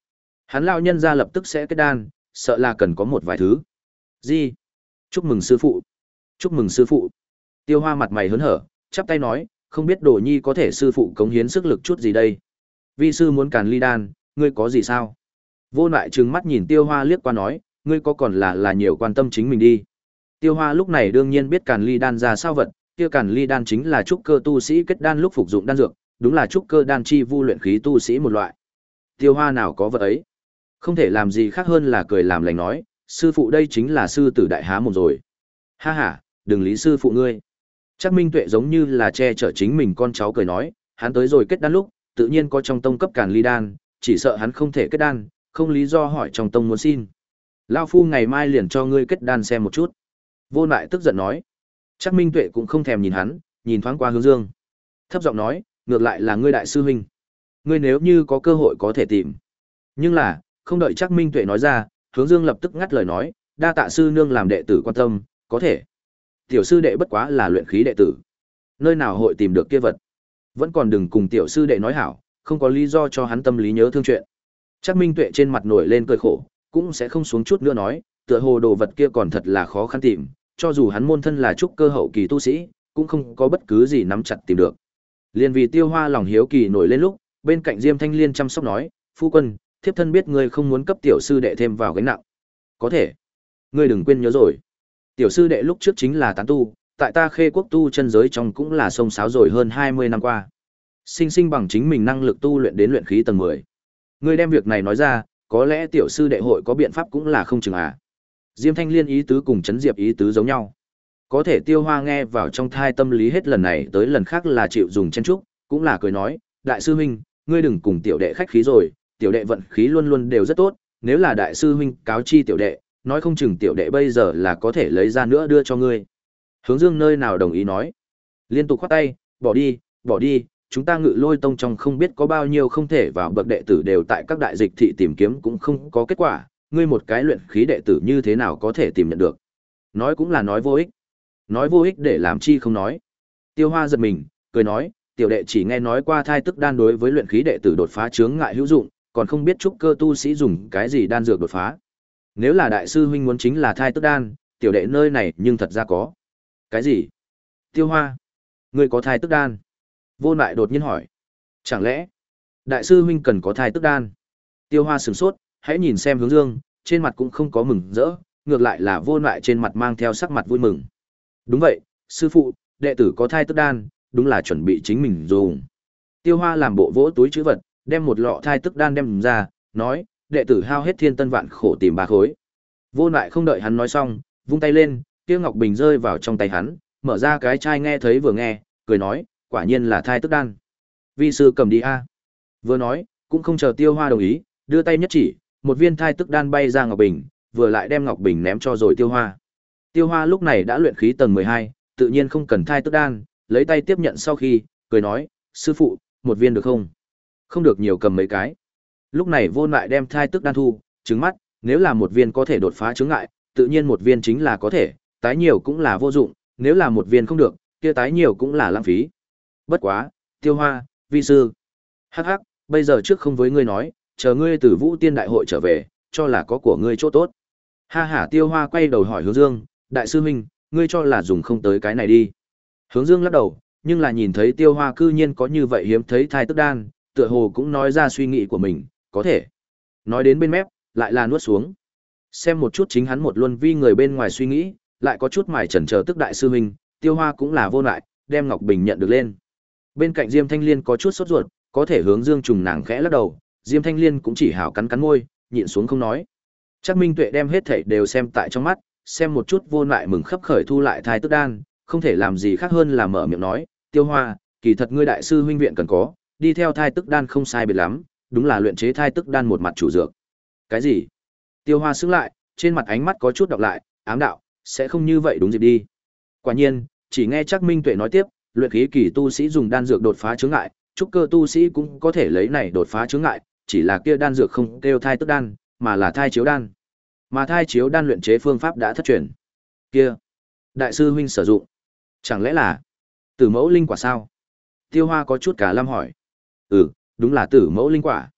Hắn lão nhân ra lập tức sẽ kết đan, sợ là cần có một vài thứ. Gì? Chúc mừng sư phụ. Chúc mừng sư phụ. Tiêu Hoa mặt mày hớn hở, chắp tay nói, không biết Đồ Nhi có thể sư phụ cống hiến sức lực chút gì đây. Vi sư muốn càn ly đan, ngươi có gì sao? Vô Nại trừng mắt nhìn Tiêu Hoa liếc qua nói, ngươi có còn là là nhiều quan tâm chính mình đi. Tiêu Hoa lúc này đương nhiên biết càn ly đan ra sao vật, kia càn ly đan chính là trúc cơ tu sĩ kết đan lúc phục dụng đan dược, đúng là trúc cơ đan chi vu luyện khí tu sĩ một loại. Tiêu Hoa nào có vật ấy? Không thể làm gì khác hơn là cười làm lành nói, sư phụ đây chính là sư tử đại há mồm rồi. Ha ha, đừng lý sư phụ ngươi. Chắc Minh Tuệ giống như là che chở chính mình con cháu cười nói, hắn tới rồi kết đan lúc, tự nhiên có trong tông cấp càn ly đan, chỉ sợ hắn không thể kết đan, không lý do hỏi trong tông muốn xin. Lao phu ngày mai liền cho ngươi kết đan xem một chút. Vô Nại tức giận nói. Chắc Minh Tuệ cũng không thèm nhìn hắn, nhìn thoáng qua Hướng Dương. Thấp giọng nói, ngược lại là ngươi đại sư huynh. Ngươi nếu như có cơ hội có thể tìm. Nhưng là, không đợi Chắc Minh Tuệ nói ra, Hướng Dương lập tức ngắt lời nói, đa tạ sư nương làm đệ tử quan tâm, có thể. Tiểu sư đệ bất quá là luyện khí đệ tử. Nơi nào hội tìm được kia vật. Vẫn còn đừng cùng tiểu sư đệ nói hảo, không có lý do cho hắn tâm lý nhớ thương chuyện. Chắc Minh Tuệ trên mặt nổi lên cười khổ, cũng sẽ không xuống chút nữa nói, tựa hồ đồ vật kia còn thật là khó khăn tìm, cho dù hắn môn thân là trúc cơ hậu kỳ tu sĩ, cũng không có bất cứ gì nắm chặt tìm được. Liên vì Tiêu Hoa lòng hiếu kỳ nổi lên lúc, bên cạnh Diêm Thanh Liên chăm sóc nói, phu quân, thiếp thân biết ngươi không muốn cấp tiểu sư đệ thêm vào gánh nặng. Có thể. Ngươi đừng quên nhớ rồi. Tiểu sư đệ lúc trước chính là tán tu, tại ta Khê Quốc tu chân giới trong cũng là sông sáo rồi hơn hai mươi năm qua. Sinh sinh bằng chính mình năng lực tu luyện đến luyện khí tầng mười. Ngươi đem việc này nói ra, có lẽ tiểu sư đệ hội có biện pháp cũng là không chừng à. Diêm Thanh Liên ý tứ cùng Trấn Diệp ý tứ giống nhau. Có thể Tiêu Hoa nghe vào trong thai tâm lý hết lần này tới lần khác là chịu dùng chen trúc, cũng là cười nói, đại sư huynh, ngươi đừng cùng tiểu đệ khách khí rồi, tiểu đệ vận khí luôn luôn đều rất tốt, nếu là đại sư huynh cáo chi tiểu đệ, nói không chừng tiểu đệ bây giờ là có thể lấy ra nữa đưa cho ngươi. Hướng Dương nơi nào đồng ý nói. Liên tục khoát tay, bỏ đi, bỏ đi, chúng ta Ngự Lôi tông trong không biết có bao nhiêu không thể vào bậc đệ tử đều tại các đại dịch thị tìm kiếm cũng không có kết quả, ngươi một cái luyện khí đệ tử như thế nào có thể tìm nhận được. Nói cũng là nói vô ích. Nói vô ích để làm chi không nói. Tiêu Hoa giật mình, cười nói, tiểu đệ chỉ nghe nói qua thai tức đan đối với luyện khí đệ tử đột phá chướng ngại hữu dụng, còn không biết trúc cơ tu sĩ dùng cái gì đan dược đột phá. Nếu là đại sư huynh muốn chính là thai tức đan, tiểu đệ nơi này nhưng thật ra có. Cái gì? Tiêu Hoa, ngươi có thai tức đan? Vô Nại đột nhiên hỏi. Chẳng lẽ đại sư huynh cần có thai tức đan? Tiêu Hoa sửng sốt, hãy nhìn xem Hướng Dương, trên mặt cũng không có mừng rỡ, ngược lại là Vô Nại trên mặt mang theo sắc mặt vui mừng. Đúng vậy, sư phụ, đệ tử có thai tức đan, đúng là chuẩn bị chính mình dùng. Tiêu Hoa làm bộ vỗ túi trữ vật, đem một lọ thai tức đan đem ra, nói, đệ tử hao hết thiên tân vạn khổ tìm ba khối. Vô Nại không đợi hắn nói xong, vung tay lên, kia ngọc bình rơi vào trong tay hắn, mở ra cái chai nghe thấy vừa nghe, cười nói, quả nhiên là thai tức đan. Vi sư cầm đi a. Vừa nói, cũng không chờ Tiêu Hoa đồng ý, đưa tay nhất chỉ, một viên thai tức đan bay ra ngọc bình, vừa lại đem ngọc bình ném cho rồi Tiêu Hoa. Tiêu Hoa lúc này đã luyện khí tầng mười hai, tự nhiên không cần thai tức đan, lấy tay tiếp nhận sau khi, cười nói, sư phụ, một viên được không? Không được nhiều cầm mấy cái. Lúc này Vô Nại đem thai tức đan thu, trứng mắt, nếu là một viên có thể đột phá chướng ngại, tự nhiên một viên chính là có thể, tái nhiều cũng là vô dụng, nếu là một viên không được, kia tái nhiều cũng là lãng phí. Bất quá, Tiêu Hoa, vi sư. Hắc hắc, bây giờ trước không với ngươi nói, chờ ngươi từ Vũ Tiên đại hội trở về, cho là có của ngươi chỗ tốt. Ha ha, Tiêu Hoa quay đầu hỏi Hướng Dương, đại sư huynh, ngươi cho là dùng không tới cái này đi. Hướng Dương lắc đầu, nhưng là nhìn thấy Tiêu Hoa cư nhiên có như vậy hiếm thấy thai tức đan, tựa hồ cũng nói ra suy nghĩ của mình, có thể. Nói đến bên mép, lại là nuốt xuống. Xem một chút chính hắn một luân vi người bên ngoài suy nghĩ, lại có chút mải chần chờ tức đại sư huynh, Tiêu Hoa cũng là vô lại, đem ngọc bình nhận được lên. Bên cạnh Diêm Thanh Liên có chút sốt ruột, có thể Hướng Dương trùng nàng khẽ lắc đầu, Diêm Thanh Liên cũng chỉ hảo cắn cắn môi, nhịn xuống không nói. Chắc Minh Tuệ đem hết thảy đều xem tại trong mắt, xem một chút vô lại mừng khấp khởi thu lại thai tức đan, không thể làm gì khác hơn là mở miệng nói, Tiêu Hoa, kỳ thật ngươi đại sư huynh viện cần có, đi theo thai tức đan không sai biệt lắm, đúng là luyện chế thai tức đan một mặt chủ dược. Cái gì? Tiêu Hoa sững lại, trên mặt ánh mắt có chút đọc lại, ám đạo, sẽ không như vậy đúng dịp đi. Quả nhiên, chỉ nghe chắc Minh Tuệ nói tiếp, luyện khí kỳ tu sĩ dùng đan dược đột phá chướng ngại, trúc cơ tu sĩ cũng có thể lấy này đột phá chướng ngại, chỉ là kia đan dược không kêu thai tức đan, mà là thai chiếu đan. Mà thai chiếu đan luyện chế phương pháp đã thất truyền. Kia, đại sư huynh sử dụng, chẳng lẽ là Tử Mẫu linh quả sao? Tiêu Hoa có chút cả lâm hỏi. Ừ, đúng là Tử Mẫu linh quả.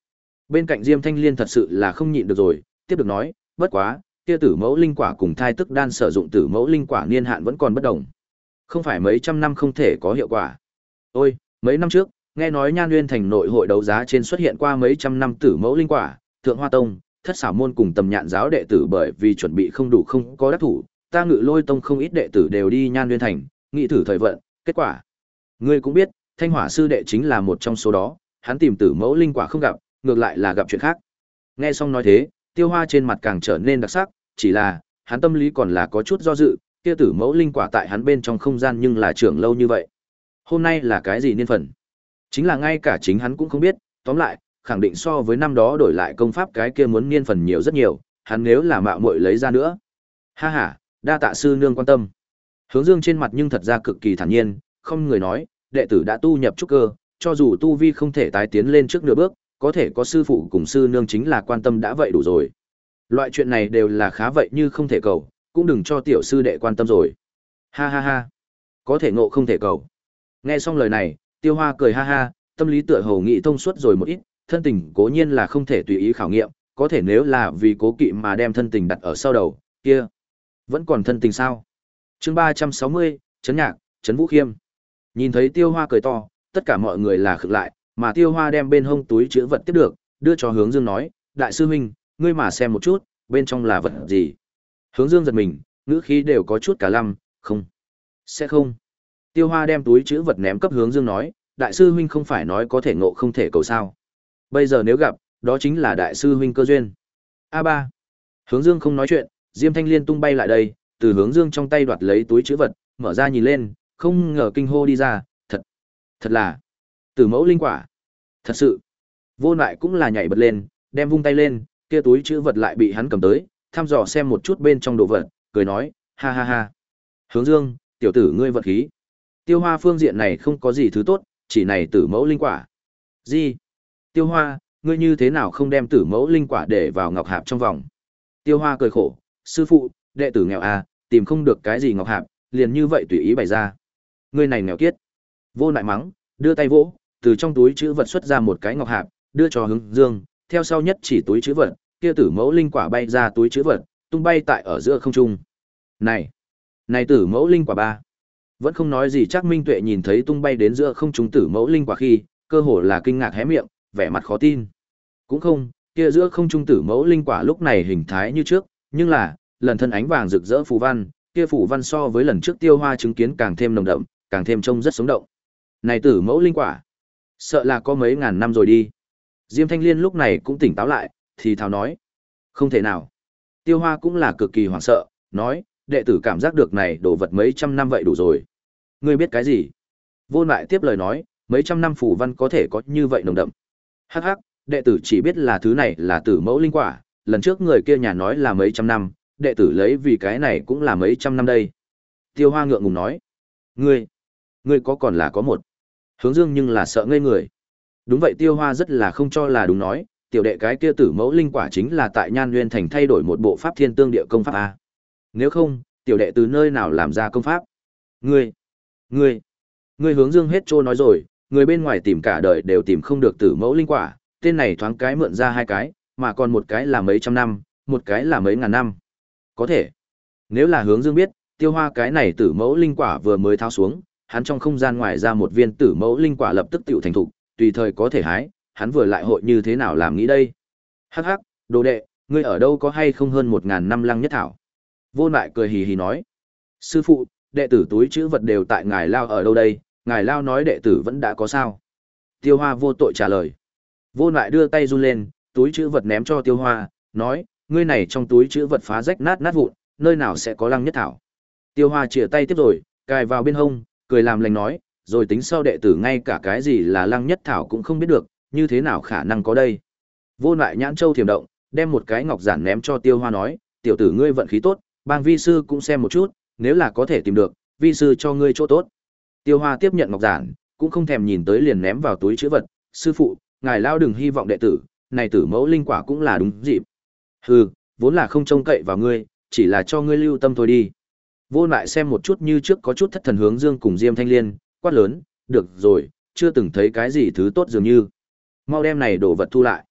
Bên cạnh Diêm Thanh Liên thật sự là không nhịn được rồi, tiếp được nói, bất quá, kia tử mẫu linh quả cùng thai tức đan sử dụng tử mẫu linh quả niên hạn vẫn còn bất đồng. Không phải mấy trăm năm không thể có hiệu quả. Ôi, mấy năm trước, nghe nói Nhan Nguyên thành nội hội đấu giá trên xuất hiện qua mấy trăm năm tử mẫu linh quả, Thượng Hoa Tông, Thất Xảo môn cùng Tầm Nhạn giáo đệ tử bởi vì chuẩn bị không đủ không có đắc thủ, ta Ngự Lôi tông không ít đệ tử đều đi Nhan Nguyên thành, nghĩ thử thời vận, kết quả, ngươi cũng biết, Thanh Hỏa sư đệ chính là một trong số đó, hắn tìm tử mẫu linh quả không gặp, ngược lại là gặp chuyện khác. Nghe xong nói thế, Tiêu Hoa trên mặt càng trở nên đặc sắc, chỉ là, hắn tâm lý còn là có chút do dự, kia tử mẫu linh quả tại hắn bên trong không gian nhưng là trưởng lâu như vậy. Hôm nay là cái gì niên phần? Chính là ngay cả chính hắn cũng không biết, tóm lại, khẳng định so với năm đó đổi lại công pháp cái kia muốn niên phần nhiều rất nhiều, hắn nếu là mạo muội lấy ra nữa. Ha ha, đa tạ sư nương quan tâm. Hướng Dương trên mặt nhưng thật ra cực kỳ thản nhiên, không người nói, đệ tử đã tu nhập trúc cơ, cho dù tu vi không thể tái tiến lên trước nửa bước, có thể có sư phụ cùng sư nương chính là quan tâm đã vậy đủ rồi. Loại chuyện này đều là khá vậy như không thể cầu, cũng đừng cho tiểu sư đệ quan tâm rồi. Ha ha ha, có thể ngộ không thể cầu. Nghe xong lời này, Tiêu Hoa cười ha ha, tâm lý tựa hồ nghĩ thông suốt rồi một ít, thân tình cố nhiên là không thể tùy ý khảo nghiệm, có thể nếu là vì cố kỵ mà đem thân tình đặt ở sau đầu, kia vẫn còn thân tình sao? Chương ba trăm sáu mươi, Trấn Nhạc, Trấn Vũ Khiêm. Nhìn thấy Tiêu Hoa cười to, tất cả mọi người là khựng lại, mà Tiêu Hoa đem bên hông túi trữ vật tiếp được, đưa cho Hướng Dương nói, đại sư huynh, ngươi mà xem một chút, bên trong là vật gì? Hướng Dương giật mình, ngữ khí đều có chút cả lăm, không, sẽ không. Tiêu Hoa đem túi trữ vật ném cấp Hướng Dương nói, đại sư huynh không phải nói có thể ngộ không thể cầu sao? Bây giờ nếu gặp, đó chính là đại sư huynh cơ duyên. A ba. Hướng Dương không nói chuyện, Diêm Thanh Liên tung bay lại đây, từ Hướng Dương trong tay đoạt lấy túi trữ vật, mở ra nhìn lên, không ngờ kinh hô đi ra, thật, thật là Tử mẫu linh quả. Thật sự. Vô Lại cũng là nhảy bật lên, đem vung tay lên, kia túi trữ vật lại bị hắn cầm tới, thăm dò xem một chút bên trong đồ vật, cười nói, ha ha ha. Hướng Dương, tiểu tử ngươi vật khí. Tiêu Hoa phương diện này không có gì thứ tốt, chỉ này tử mẫu linh quả. Gì? Tiêu Hoa, ngươi như thế nào không đem tử mẫu linh quả để vào ngọc hạp trong vòng? Tiêu Hoa cười khổ, sư phụ, đệ tử nghèo à, tìm không được cái gì ngọc hạp, liền như vậy tùy ý bày ra. Ngươi này nghèo kiết. Vô Lại mắng, đưa tay vỗ, từ trong túi trữ vật xuất ra một cái ngọc hạp, đưa cho Hướng Dương, theo sau nhất chỉ túi trữ vật, kia tử mẫu linh quả bay ra túi trữ vật, tung bay tại ở giữa không trung. Này, này tử mẫu linh quả ba. Vẫn không nói gì chắc Minh Tuệ nhìn thấy tung bay đến giữa không trung tử mẫu linh quả khi, cơ hồ là kinh ngạc hé miệng, vẻ mặt khó tin. Cũng không, kia giữa không trung tử mẫu linh quả lúc này hình thái như trước, nhưng là, lần thân ánh vàng rực rỡ phù văn, kia phù văn so với lần trước Tiêu Hoa chứng kiến càng thêm nồng đậm, càng thêm trông rất sống động. Này tử mẫu linh quả, sợ là có mấy ngàn năm rồi đi. Diêm Thanh Liên lúc này cũng tỉnh táo lại, thì thào nói, không thể nào. Tiêu Hoa cũng là cực kỳ hoảng sợ, nói, đệ tử cảm giác được này đồ vật mấy trăm năm vậy đủ rồi. Ngươi biết cái gì? Vô Lại tiếp lời nói, mấy trăm năm phù văn có thể có như vậy nồng đậm. Hắc hắc, đệ tử chỉ biết là thứ này là tử mẫu linh quả, lần trước người kia nhà nói là mấy trăm năm, đệ tử lấy vì cái này cũng là mấy trăm năm đây. Tiêu Hoa ngượng ngùng nói, ngươi, ngươi có còn là có một. Hướng Dương nhưng là sợ ngây người. Đúng vậy, Tiêu Hoa rất là không cho là đúng nói, tiểu đệ cái kia tử mẫu linh quả chính là tại Nhan Nguyên thành thay đổi một bộ pháp thiên tương địa công pháp a. Nếu không, tiểu đệ từ nơi nào làm ra công pháp? Ngươi, ngươi, ngươi Hướng Dương hết trô nói rồi, người bên ngoài tìm cả đời đều tìm không được tử mẫu linh quả, tên này thoáng cái mượn ra hai cái, mà còn một cái là mấy trăm năm, một cái là mấy ngàn năm. Có thể, nếu là Hướng Dương biết, Tiêu Hoa cái này tử mẫu linh quả vừa mới tháo xuống, hắn trong không gian ngoài ra một viên tử mẫu linh quả lập tức tựu thành thục, tùy thời có thể hái, hắn vừa lại hội như thế nào làm nghĩ đây? Hắc hắc, đồ đệ, ngươi ở đâu có hay không hơn một ngàn năm lăng nhất thảo? Vô Lại cười hì hì nói, sư phụ, đệ tử túi trữ vật đều tại ngài lao ở đâu đây? Ngài lao nói đệ tử vẫn đã có sao? Tiêu Hoa vô tội trả lời. Vô Lại đưa tay run lên, túi trữ vật ném cho Tiêu Hoa, nói, ngươi này trong túi trữ vật phá rách nát nát vụn, nơi nào sẽ có lăng nhất thảo? Tiêu Hoa chìa tay tiếp rồi, cài vào bên hông, cười làm lành nói, rồi tính sau đệ tử ngay cả cái gì là lăng nhất thảo cũng không biết được, như thế nào khả năng có đây? Vô Lại nhãn châu thiểm động, đem một cái ngọc giản ném cho Tiêu Hoa nói, tiểu tử ngươi vận khí tốt, bang vi sư cũng xem một chút, nếu là có thể tìm được, vi sư cho ngươi chỗ tốt. Tiêu Hoa tiếp nhận ngọc giản, cũng không thèm nhìn tới liền ném vào túi trữ vật, sư phụ, ngài lao đừng hy vọng đệ tử, này tử mẫu linh quả cũng là đúng dịp. Hừ, vốn là không trông cậy vào ngươi, chỉ là cho ngươi lưu tâm thôi đi. Vô Lại xem một chút như trước có chút thất thần Hướng Dương cùng Diêm Thanh Liên, quát lớn, được rồi, chưa từng thấy cái gì thứ tốt dường như. Mau đem này đồ vật thu lại.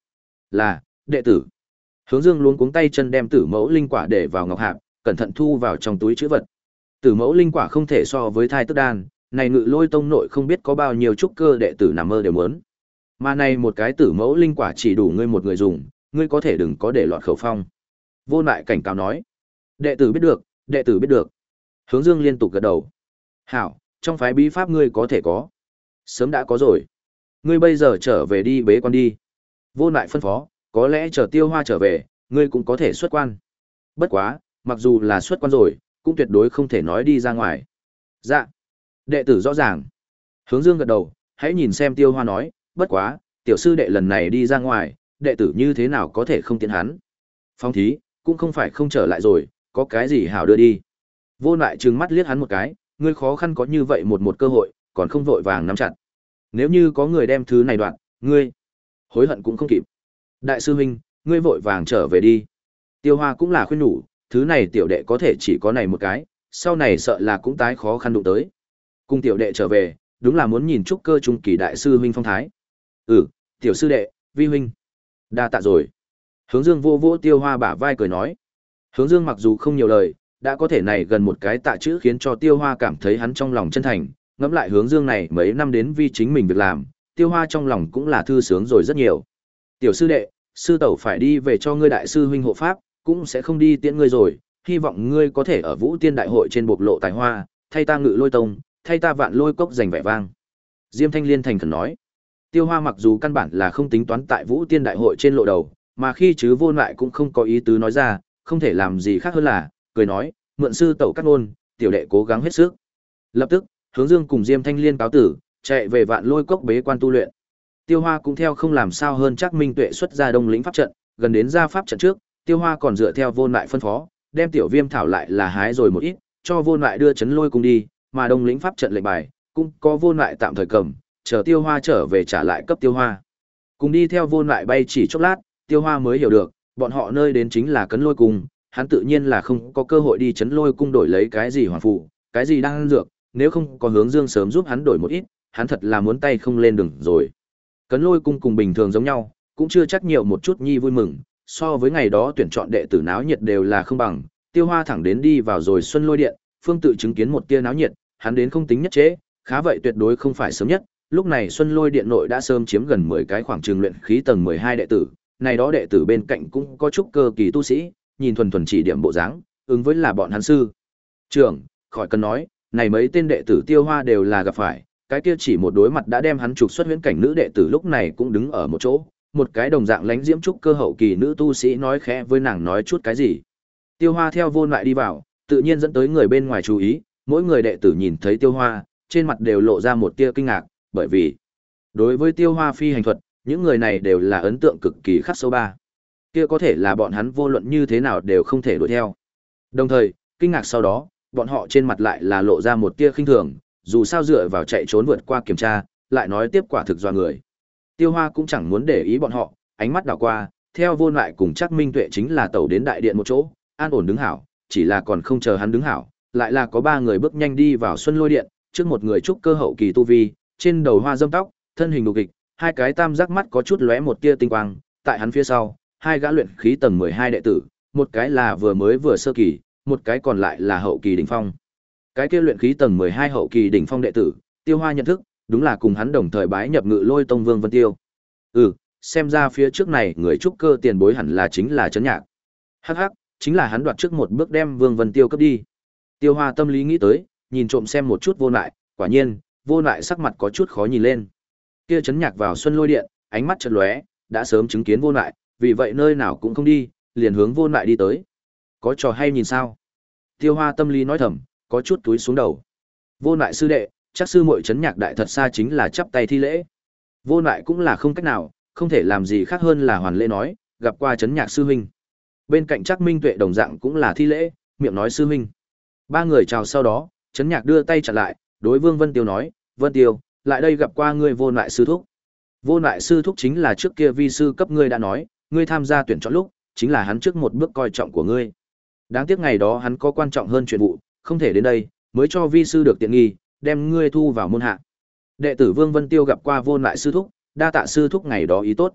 Là, đệ tử. Hướng Dương luống cuống tay chân đem tử mẫu linh quả để vào ngọc hạp, cẩn thận thu vào trong túi trữ vật. Tử mẫu linh quả không thể so với thai tức đan, này Ngự Lôi tông nội không biết có bao nhiêu trúc cơ đệ tử nằm mơ đều muốn. Mà này một cái tử mẫu linh quả chỉ đủ ngươi một người dùng, ngươi có thể đừng có để lọt khẩu phong. Vô Lại cảnh cáo nói. Đệ tử biết được, đệ tử biết được. Hướng Dương liên tục gật đầu. Hảo, trong phái bí pháp ngươi có thể có. Sớm đã có rồi. Ngươi bây giờ trở về đi bế quan đi. Vô Lại phân phó, có lẽ chờ Tiêu Hoa trở về, ngươi cũng có thể xuất quan. Bất quá, mặc dù là xuất quan rồi, cũng tuyệt đối không thể nói đi ra ngoài. Dạ. Đệ tử rõ ràng. Hướng Dương gật đầu, hãy nhìn xem Tiêu Hoa nói, bất quá, tiểu sư đệ lần này đi ra ngoài, đệ tử như thế nào có thể không tiện hắn. Phong thí, cũng không phải không trở lại rồi, có cái gì hảo đưa đi. Vô Lại trừng mắt liếc hắn một cái, ngươi khó khăn có như vậy một một cơ hội, còn không vội vàng nắm chặt. Nếu như có người đem thứ này đoạn, ngươi hối hận cũng không kịp. Đại sư huynh, ngươi vội vàng trở về đi. Tiêu Hoa cũng là khuyên nhủ, thứ này tiểu đệ có thể chỉ có này một cái, sau này sợ là cũng tái khó khăn đụng tới. Cùng tiểu đệ trở về, đúng là muốn nhìn trúc cơ trung kỳ đại sư huynh phong thái. Ừ, tiểu sư đệ, vi huynh. Đa tạ rồi. Hướng Dương vô vỗ Tiêu Hoa bả vai cười nói. Hướng Dương mặc dù không nhiều lời, đã có thể này gần một cái tạ chữ khiến cho Tiêu Hoa cảm thấy hắn trong lòng chân thành, ngẫm lại Hướng Dương này mấy năm đến vì chính mình việc làm, Tiêu Hoa trong lòng cũng là thư sướng rồi rất nhiều. Tiểu sư đệ, sư tẩu phải đi về cho ngươi đại sư huynh hộ pháp, cũng sẽ không đi tiễn ngươi rồi, hy vọng ngươi có thể ở Vũ Tiên đại hội trên bộc lộ tài hoa, thay ta Ngự Lôi tông, thay ta Vạn Lôi cốc giành vẻ vang. Diêm Thanh Liên thành khẩn nói. Tiêu Hoa mặc dù căn bản là không tính toán tại Vũ Tiên đại hội trên lộ đầu, mà khi chứ Vô Lại cũng không có ý tứ nói ra, không thể làm gì khác hơn là cười nói, mượn sư tẩu cắt ngôn, tiểu đệ cố gắng hết sức. Lập tức, Hướng Dương cùng Diêm Thanh Liên cáo tử, chạy về Vạn Lôi cốc bế quan tu luyện. Tiêu Hoa cũng theo không làm sao hơn chắc Minh Tuệ xuất ra Đông Lĩnh pháp trận, gần đến ra pháp trận trước, Tiêu Hoa còn dựa theo Vô Lại phân phó, đem tiểu viêm thảo lại là hái rồi một ít, cho Vô Lại đưa chấn lôi cùng đi, mà Đông Lĩnh pháp trận lệnh bài, cũng có Vô Lại tạm thời cầm, chờ Tiêu Hoa trở về trả lại cấp Tiêu Hoa. Cùng đi theo Vô Lại bay chỉ chốc lát, Tiêu Hoa mới hiểu được, bọn họ nơi đến chính là Cấn Lôi cung, hắn tự nhiên là không có cơ hội đi chấn lôi cung đổi lấy cái gì hoàng phụ, cái gì đang dược, nếu không có Hướng Dương sớm giúp hắn đổi một ít, hắn thật là muốn tay không lên đường rồi. Cấn Lôi cung cùng bình thường giống nhau, cũng chưa chắc nhiều một chút nhi vui mừng, so với ngày đó tuyển chọn đệ tử náo nhiệt đều là không bằng. Tiêu Hoa thẳng đến đi vào rồi Xuân Lôi điện, phương tự chứng kiến một tia náo nhiệt, hắn đến không tính nhất chế, khá vậy tuyệt đối không phải sớm nhất. Lúc này Xuân Lôi điện nội đã sớm chiếm gần mười cái khoảng trường luyện khí tầng mười hai đệ tử, này đó đệ tử bên cạnh cũng có chút cơ kỳ tu sĩ, nhìn thuần thuần chỉ điểm bộ dáng, ứng với là bọn hắn sư trưởng, khỏi cần nói, này mấy tên đệ tử Tiêu Hoa đều là gặp phải, cái kia chỉ một đối mặt đã đem hắn trục xuất huyễn cảnh nữ đệ tử lúc này cũng đứng ở một chỗ, một cái đồng dạng lánh diễm trúc cơ hậu kỳ nữ tu sĩ nói khẽ với nàng nói chút cái gì. Tiêu Hoa theo Vô Lại đi vào, tự nhiên dẫn tới người bên ngoài chú ý, mỗi người đệ tử nhìn thấy Tiêu Hoa, trên mặt đều lộ ra một tia kinh ngạc, bởi vì đối với Tiêu Hoa phi hành thuật, những người này đều là ấn tượng cực kỳ khắc sâu ba. Kia có thể là bọn hắn vô luận như thế nào đều không thể đuổi theo. Đồng thời, kinh ngạc sau đó, bọn họ trên mặt lại là lộ ra một tia khinh thường, dù sao dựa vào chạy trốn vượt qua kiểm tra, lại nói tiếp quả thực doa người. Tiêu Hoa cũng chẳng muốn để ý bọn họ, ánh mắt đảo qua, theo Vô Lại cùng chắc Minh Tuệ chính là tẩu đến đại điện một chỗ, an ổn đứng hảo, chỉ là còn không chờ hắn đứng hảo, lại là có ba người bước nhanh đi vào Xuân Lôi điện, trước một người trúc cơ hậu kỳ tu vi, trên đầu hoa dâm tóc, thân hình đục kịch, hai cái tam giác mắt có chút lóe một tia tinh quang, tại hắn phía sau, hai gã luyện khí tầng mười hai đệ tử, một cái là vừa mới vừa sơ kỳ, một cái còn lại là hậu kỳ đỉnh phong. Cái kia luyện khí tầng mười hai hậu kỳ đỉnh phong đệ tử, Tiêu Hoa nhận thức, đúng là cùng hắn đồng thời bái nhập Ngự Lôi tông Vương Vân Tiêu. Ừ, xem ra phía trước này người trúc cơ tiền bối hẳn là chính là Trấn Nhạc. Hắc hắc, chính là hắn đoạt trước một bước đem Vương Vân Tiêu cấp đi. Tiêu Hoa tâm lý nghĩ tới, nhìn trộm xem một chút Vô Lại, quả nhiên, Vô Lại sắc mặt có chút khó nhìn lên. Kia Trấn Nhạc vào Xuân Lôi điện, ánh mắt chợt lóe, đã sớm chứng kiến Vô Lại, vì vậy nơi nào cũng không đi, liền hướng Vô Lại đi tới. Có trò hay nhìn sao? Tiêu Hoa tâm lý nói thầm, có chút túi xuống đầu. Vô Lại sư đệ, chắc sư muội Trấn Nhạc đại thật xa chính là chắp tay thi lễ. Vô Lại cũng là không cách nào, không thể làm gì khác hơn là hoàn lễ nói, gặp qua Trấn Nhạc sư huynh. Bên cạnh chắc Minh Tuệ đồng dạng cũng là thi lễ, miệng nói sư huynh. Ba người chào sau đó, Trấn Nhạc đưa tay chặn lại, đối Vương Vân Tiêu nói, Vân Tiêu, lại đây gặp qua ngươi Vô Lại sư thúc. Vô Lại sư thúc chính là trước kia vi sư cấp ngươi đã nói, ngươi tham gia tuyển chọn lúc, chính là hắn trước một bước coi trọng của ngươi. Đáng tiếc ngày đó hắn có quan trọng hơn chuyện vụ, không thể đến đây, mới cho vi sư được tiện nghi, đem ngươi thu vào môn hạ. Đệ tử Vương Vân Tiêu gặp qua Vô Lại sư thúc, đa tạ sư thúc ngày đó ý tốt.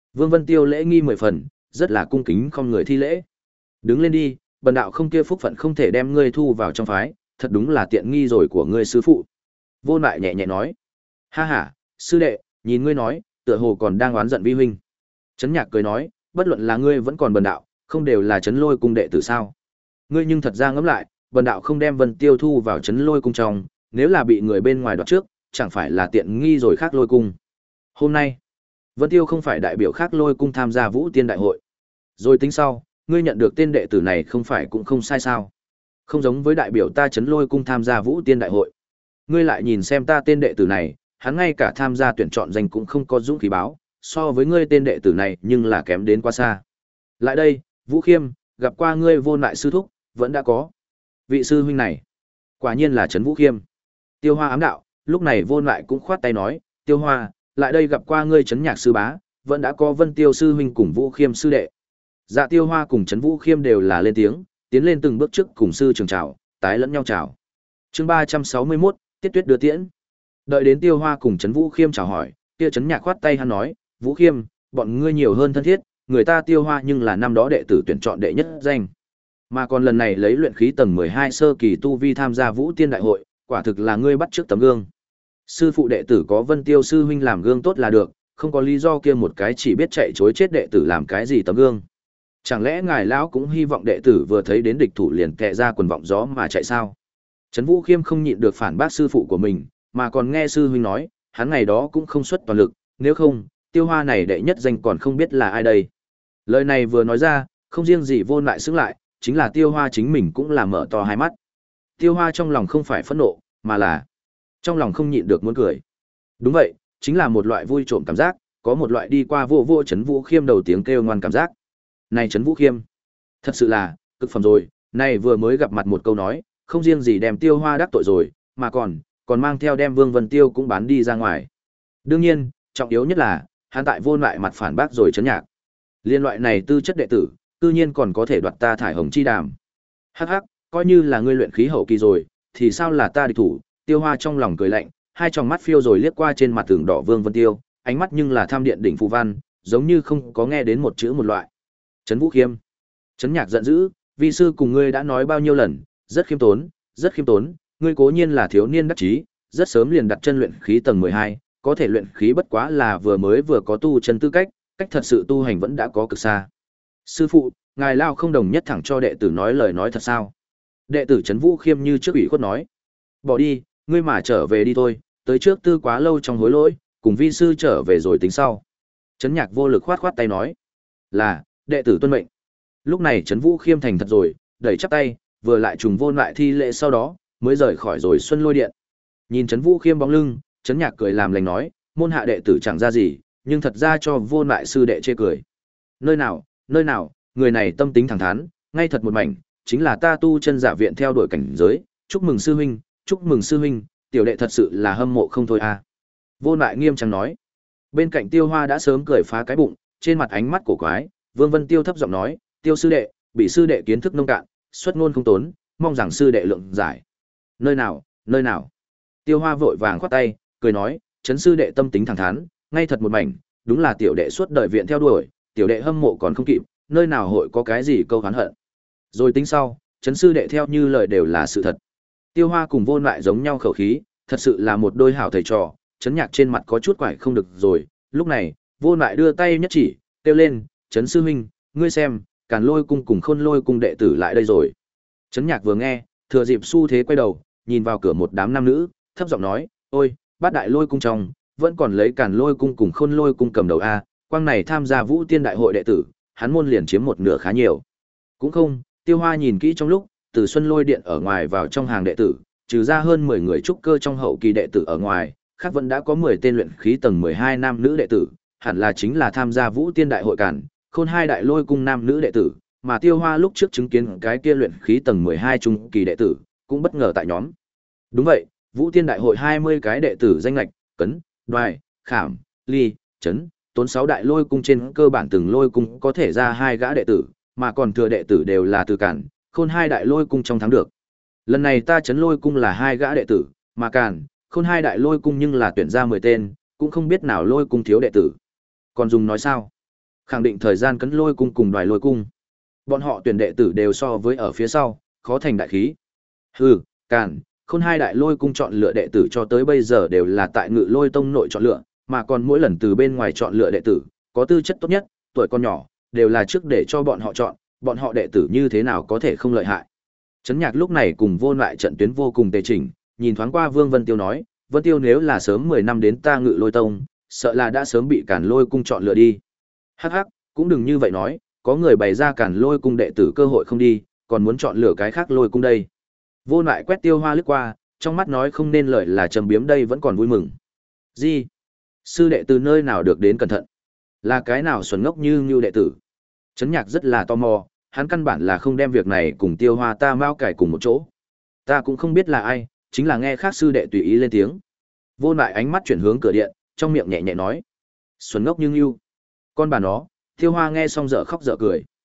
Vương Vân Tiêu lễ nghi mười phần, rất là cung kính không người thi lễ. Đứng lên đi, bần đạo không kia phúc phận không thể đem ngươi thu vào trong phái, thật đúng là tiện nghi rồi của ngươi sư phụ. Vô Lại nhẹ nhẹ nói. Ha ha, sư đệ, nhìn ngươi nói, tựa hồ còn đang oán giận vi huynh. Trấn Nhạc cười nói, bất luận là ngươi vẫn còn bần đạo, không đều là Trấn Lôi cung đệ tử sao? Ngươi nhưng thật ra ngẫm lại, bần đạo không đem Vân Tiêu thu vào Trấn Lôi cung trong, nếu là bị người bên ngoài đoạt trước, chẳng phải là tiện nghi rồi khác Lôi cung. Hôm nay, Vân Tiêu không phải đại biểu khác Lôi cung tham gia Vũ Tiên đại hội. Rồi tính sau, ngươi nhận được tên đệ tử này không phải cũng không sai sao? Không giống với đại biểu ta Trấn Lôi cung tham gia Vũ Tiên đại hội. Ngươi lại nhìn xem ta tên đệ tử này, hắn ngay cả tham gia tuyển chọn danh cũng không có dũng khí báo, so với ngươi tên đệ tử này nhưng là kém đến quá xa. Lại đây, Vũ Khiêm, gặp qua ngươi Vô Lại sư thúc, vẫn đã có. Vị sư huynh này, quả nhiên là Trấn Vũ Khiêm. Tiêu Hoa ám đạo, lúc này Vô Lại cũng khoát tay nói, Tiêu Hoa, lại đây gặp qua ngươi Trấn Nhạc sư bá, vẫn đã có Vân Tiêu sư huynh cùng Vũ Khiêm sư đệ. Dạ Tiêu Hoa cùng Trấn Vũ Khiêm đều là lên tiếng, tiến lên từng bước trước cùng sư trường chào, tái lẫn nhau chào. Chương ba trăm sáu mươi mốt, Tiết Tuyết đưa tiễn. Đợi đến Tiêu Hoa cùng Trấn Vũ Khiêm chào hỏi, kia Trấn Nhạc khoát tay hắn nói, Vũ Khiêm, bọn ngươi nhiều hơn thân thiết, người ta Tiêu Hoa nhưng là năm đó đệ tử tuyển chọn đệ nhất danh. Mà còn lần này lấy luyện khí tầng mười hai sơ kỳ tu vi tham gia Vũ Tiên đại hội, quả thực là ngươi bắt trước tấm gương. Sư phụ đệ tử có Vân Tiêu sư huynh làm gương tốt là được, không có lý do kia một cái chỉ biết chạy chối chết đệ tử làm cái gì tấm gương. Chẳng lẽ ngài lão cũng hy vọng đệ tử vừa thấy đến địch thủ liền kẹ ra quần vọng gió mà chạy sao? Trấn Vũ Khiêm không nhịn được phản bác sư phụ của mình, mà còn nghe sư huynh nói, hắn ngày đó cũng không xuất toàn lực, nếu không, Tiêu Hoa này đệ nhất danh còn không biết là ai đây. Lời này vừa nói ra, không riêng gì Vô Lại xứng lại, chính là Tiêu Hoa chính mình cũng là mở to hai mắt. Tiêu Hoa trong lòng không phải phẫn nộ, mà là trong lòng không nhịn được muốn cười. Đúng vậy, chính là một loại vui trộm cảm giác, có một loại đi qua vô vô Trấn Vũ Khiêm đầu tiếng kêu ngoan cảm giác. Này Trấn Vũ Khiêm, thật sự là cực phẩm rồi, này vừa mới gặp mặt một câu nói, không riêng gì đem Tiêu Hoa đắc tội rồi, mà còn còn mang theo đem Vương Vân Tiêu cũng bán đi ra ngoài. Đương nhiên, trọng yếu nhất là, hắn tại Vô Lại mặt phản bác rồi Trấn Nhạc. Liên loại này tư chất đệ tử, tự nhiên còn có thể đoạt ta thải hồng chi đàm. Hắc hắc, coi như là ngươi luyện khí hậu kỳ rồi, thì sao là ta địch thủ? Tiêu Hoa trong lòng cười lạnh, hai tròng mắt phiêu rồi liếc qua trên mặt tường đỏ Vương Vân Tiêu, ánh mắt nhưng là tham điện đỉnh phù văn, giống như không có nghe đến một chữ một loại. Trấn Vũ Khiêm, Trấn Nhạc giận dữ, vi sư cùng ngươi đã nói bao nhiêu lần, rất khiêm tốn, rất khiêm tốn, ngươi cố nhiên là thiếu niên đắc chí, rất sớm liền đặt chân luyện khí tầng mười hai, có thể luyện khí bất quá là vừa mới vừa có tu chân tư cách, cách thật sự tu hành vẫn đã có cực xa. Sư phụ, ngài lao không đồng nhất thẳng cho đệ tử nói lời nói thật sao? Đệ tử Trấn Vũ Khiêm như trước ủy khuất nói, bỏ đi, ngươi mà trở về đi thôi, tới trước tư quá lâu trong hối lỗi, cùng vi sư trở về rồi tính sau. Trấn Nhạc vô lực khoát khoát tay nói, là đệ tử tuân mệnh. Lúc này Trấn Vũ Khiêm thành thật rồi, đẩy chắp tay, vừa lại trùng Vô Lại thi lễ sau đó, mới rời khỏi rồi Xuân Lôi Điện. Nhìn Trấn Vũ Khiêm bóng lưng, Trấn Nhạc cười làm lành nói, môn hạ đệ tử chẳng ra gì, nhưng thật ra cho Vô Lại sư đệ chê cười. Nơi nào, nơi nào, người này tâm tính thẳng thắn, ngay thật một mảnh, chính là ta tu chân giả viện theo đuổi cảnh giới, chúc mừng sư huynh, chúc mừng sư huynh, tiểu đệ thật sự là hâm mộ không thôi a. Vô Lại nghiêm trang nói. Bên cạnh Tiêu Hoa đã sớm cười phá cái bụng, trên mặt ánh mắt cổ quái, Vương Vân Tiêu thấp giọng nói, Tiêu sư đệ, bị sư đệ kiến thức nông cạn, xuất ngôn không tốn, mong rằng sư đệ lượng giải. Nơi nào, nơi nào? Tiêu Hoa vội vàng khoát tay, cười nói, Trấn sư đệ tâm tính thẳng thắn, ngay thật một mảnh, đúng là tiểu đệ suốt đời viện theo đuổi, tiểu đệ hâm mộ còn không kịp, nơi nào hội có cái gì câu oán hận. Rồi tính sau, Trấn sư đệ theo như lời đều là sự thật. Tiêu Hoa cùng Vô Lại giống nhau khẩu khí, thật sự là một đôi hảo thầy trò, Trấn Nhạc trên mặt có chút quải không được rồi, lúc này, Vô Lại đưa tay nhất chỉ, kêu lên, Trấn sư huynh, ngươi xem, Càn Lôi cung cùng Khôn Lôi cung đệ tử lại đây rồi. Trấn Nhạc vừa nghe, thừa dịp xu thế quay đầu, nhìn vào cửa một đám nam nữ, thấp giọng nói, ôi, bát đại lôi cung trong, vẫn còn lấy Càn Lôi cung cùng Khôn Lôi cung cầm đầu a, quang này tham gia Vũ Tiên đại hội đệ tử, hắn môn liền chiếm một nửa khá nhiều. Cũng không, Tiêu Hoa nhìn kỹ trong lúc, từ Xuân Lôi Điện ở ngoài vào trong hàng đệ tử, trừ ra hơn mười người trúc cơ trong hậu kỳ đệ tử ở ngoài, khác vẫn đã có mười tên luyện khí tầng mười hai nam nữ đệ tử, hẳn là chính là tham gia Vũ Tiên đại hội Càn, Khôn hai đại lôi cung nam nữ đệ tử, mà Tiêu Hoa lúc trước chứng kiến cái kia luyện khí tầng mười hai trung kỳ đệ tử, cũng bất ngờ tại nhóm. Đúng vậy, Vũ Tiên đại hội hai mươi cái đệ tử danh lệch, cấn, đoài, khảm, ly, chấn, tốn sáu đại lôi cung trên cơ bản từng lôi cung có thể ra hai gã đệ tử, mà còn thừa đệ tử đều là từ Càn, Khôn hai đại lôi cung trong thắng được. Lần này ta chấn lôi cung là hai gã đệ tử, mà Càn, Khôn hai đại lôi cung nhưng là tuyển ra mười tên, cũng không biết nào lôi cung thiếu đệ tử. Còn dùng nói sao? Khẳng định thời gian cấn lôi cung cùng đoài lôi cung. Bọn họ tuyển đệ tử đều so với ở phía sau, khó thành đại khí. Hừ, càn, khôn hai đại lôi cung chọn lựa đệ tử cho tới bây giờ đều là tại ngự lôi tông nội chọn lựa, mà còn mỗi lần từ bên ngoài chọn lựa đệ tử, có tư chất tốt nhất, tuổi còn nhỏ, đều là trước để cho bọn họ chọn, bọn họ đệ tử như thế nào có thể không lợi hại. Trấn Nhạc lúc này cùng vô lại trận tuyến vô cùng tề chỉnh, nhìn thoáng qua Vương Vân Tiêu nói, Vân Tiêu nếu là sớm mười năm đến ta ngự lôi tông, sợ là đã sớm bị cản lôi cung chọn lựa đi. Hắc hắc, cũng đừng như vậy nói, có người bày ra cản lôi cung đệ tử cơ hội không đi, còn muốn chọn lựa cái khác lôi cung đây. Vô lại quét Tiêu Hoa lướt qua, trong mắt nói không nên lời là trầm biếm đây vẫn còn vui mừng. Gì? Sư đệ từ nơi nào được đến cẩn thận? Là cái nào xuẩn ngốc như Ngưu đệ tử? Trấn Nhạc rất là tò mò, hắn căn bản là không đem việc này cùng Tiêu Hoa ta mao cải cùng một chỗ. Ta cũng không biết là ai, chính là nghe khác sư đệ tùy ý lên tiếng. Vô lại ánh mắt chuyển hướng cửa điện, trong miệng nhẹ nhẹ nói: "Xuân ngốc như Ngưu." Con bà nó, Tiêu Hoa nghe xong dở khóc dở cười.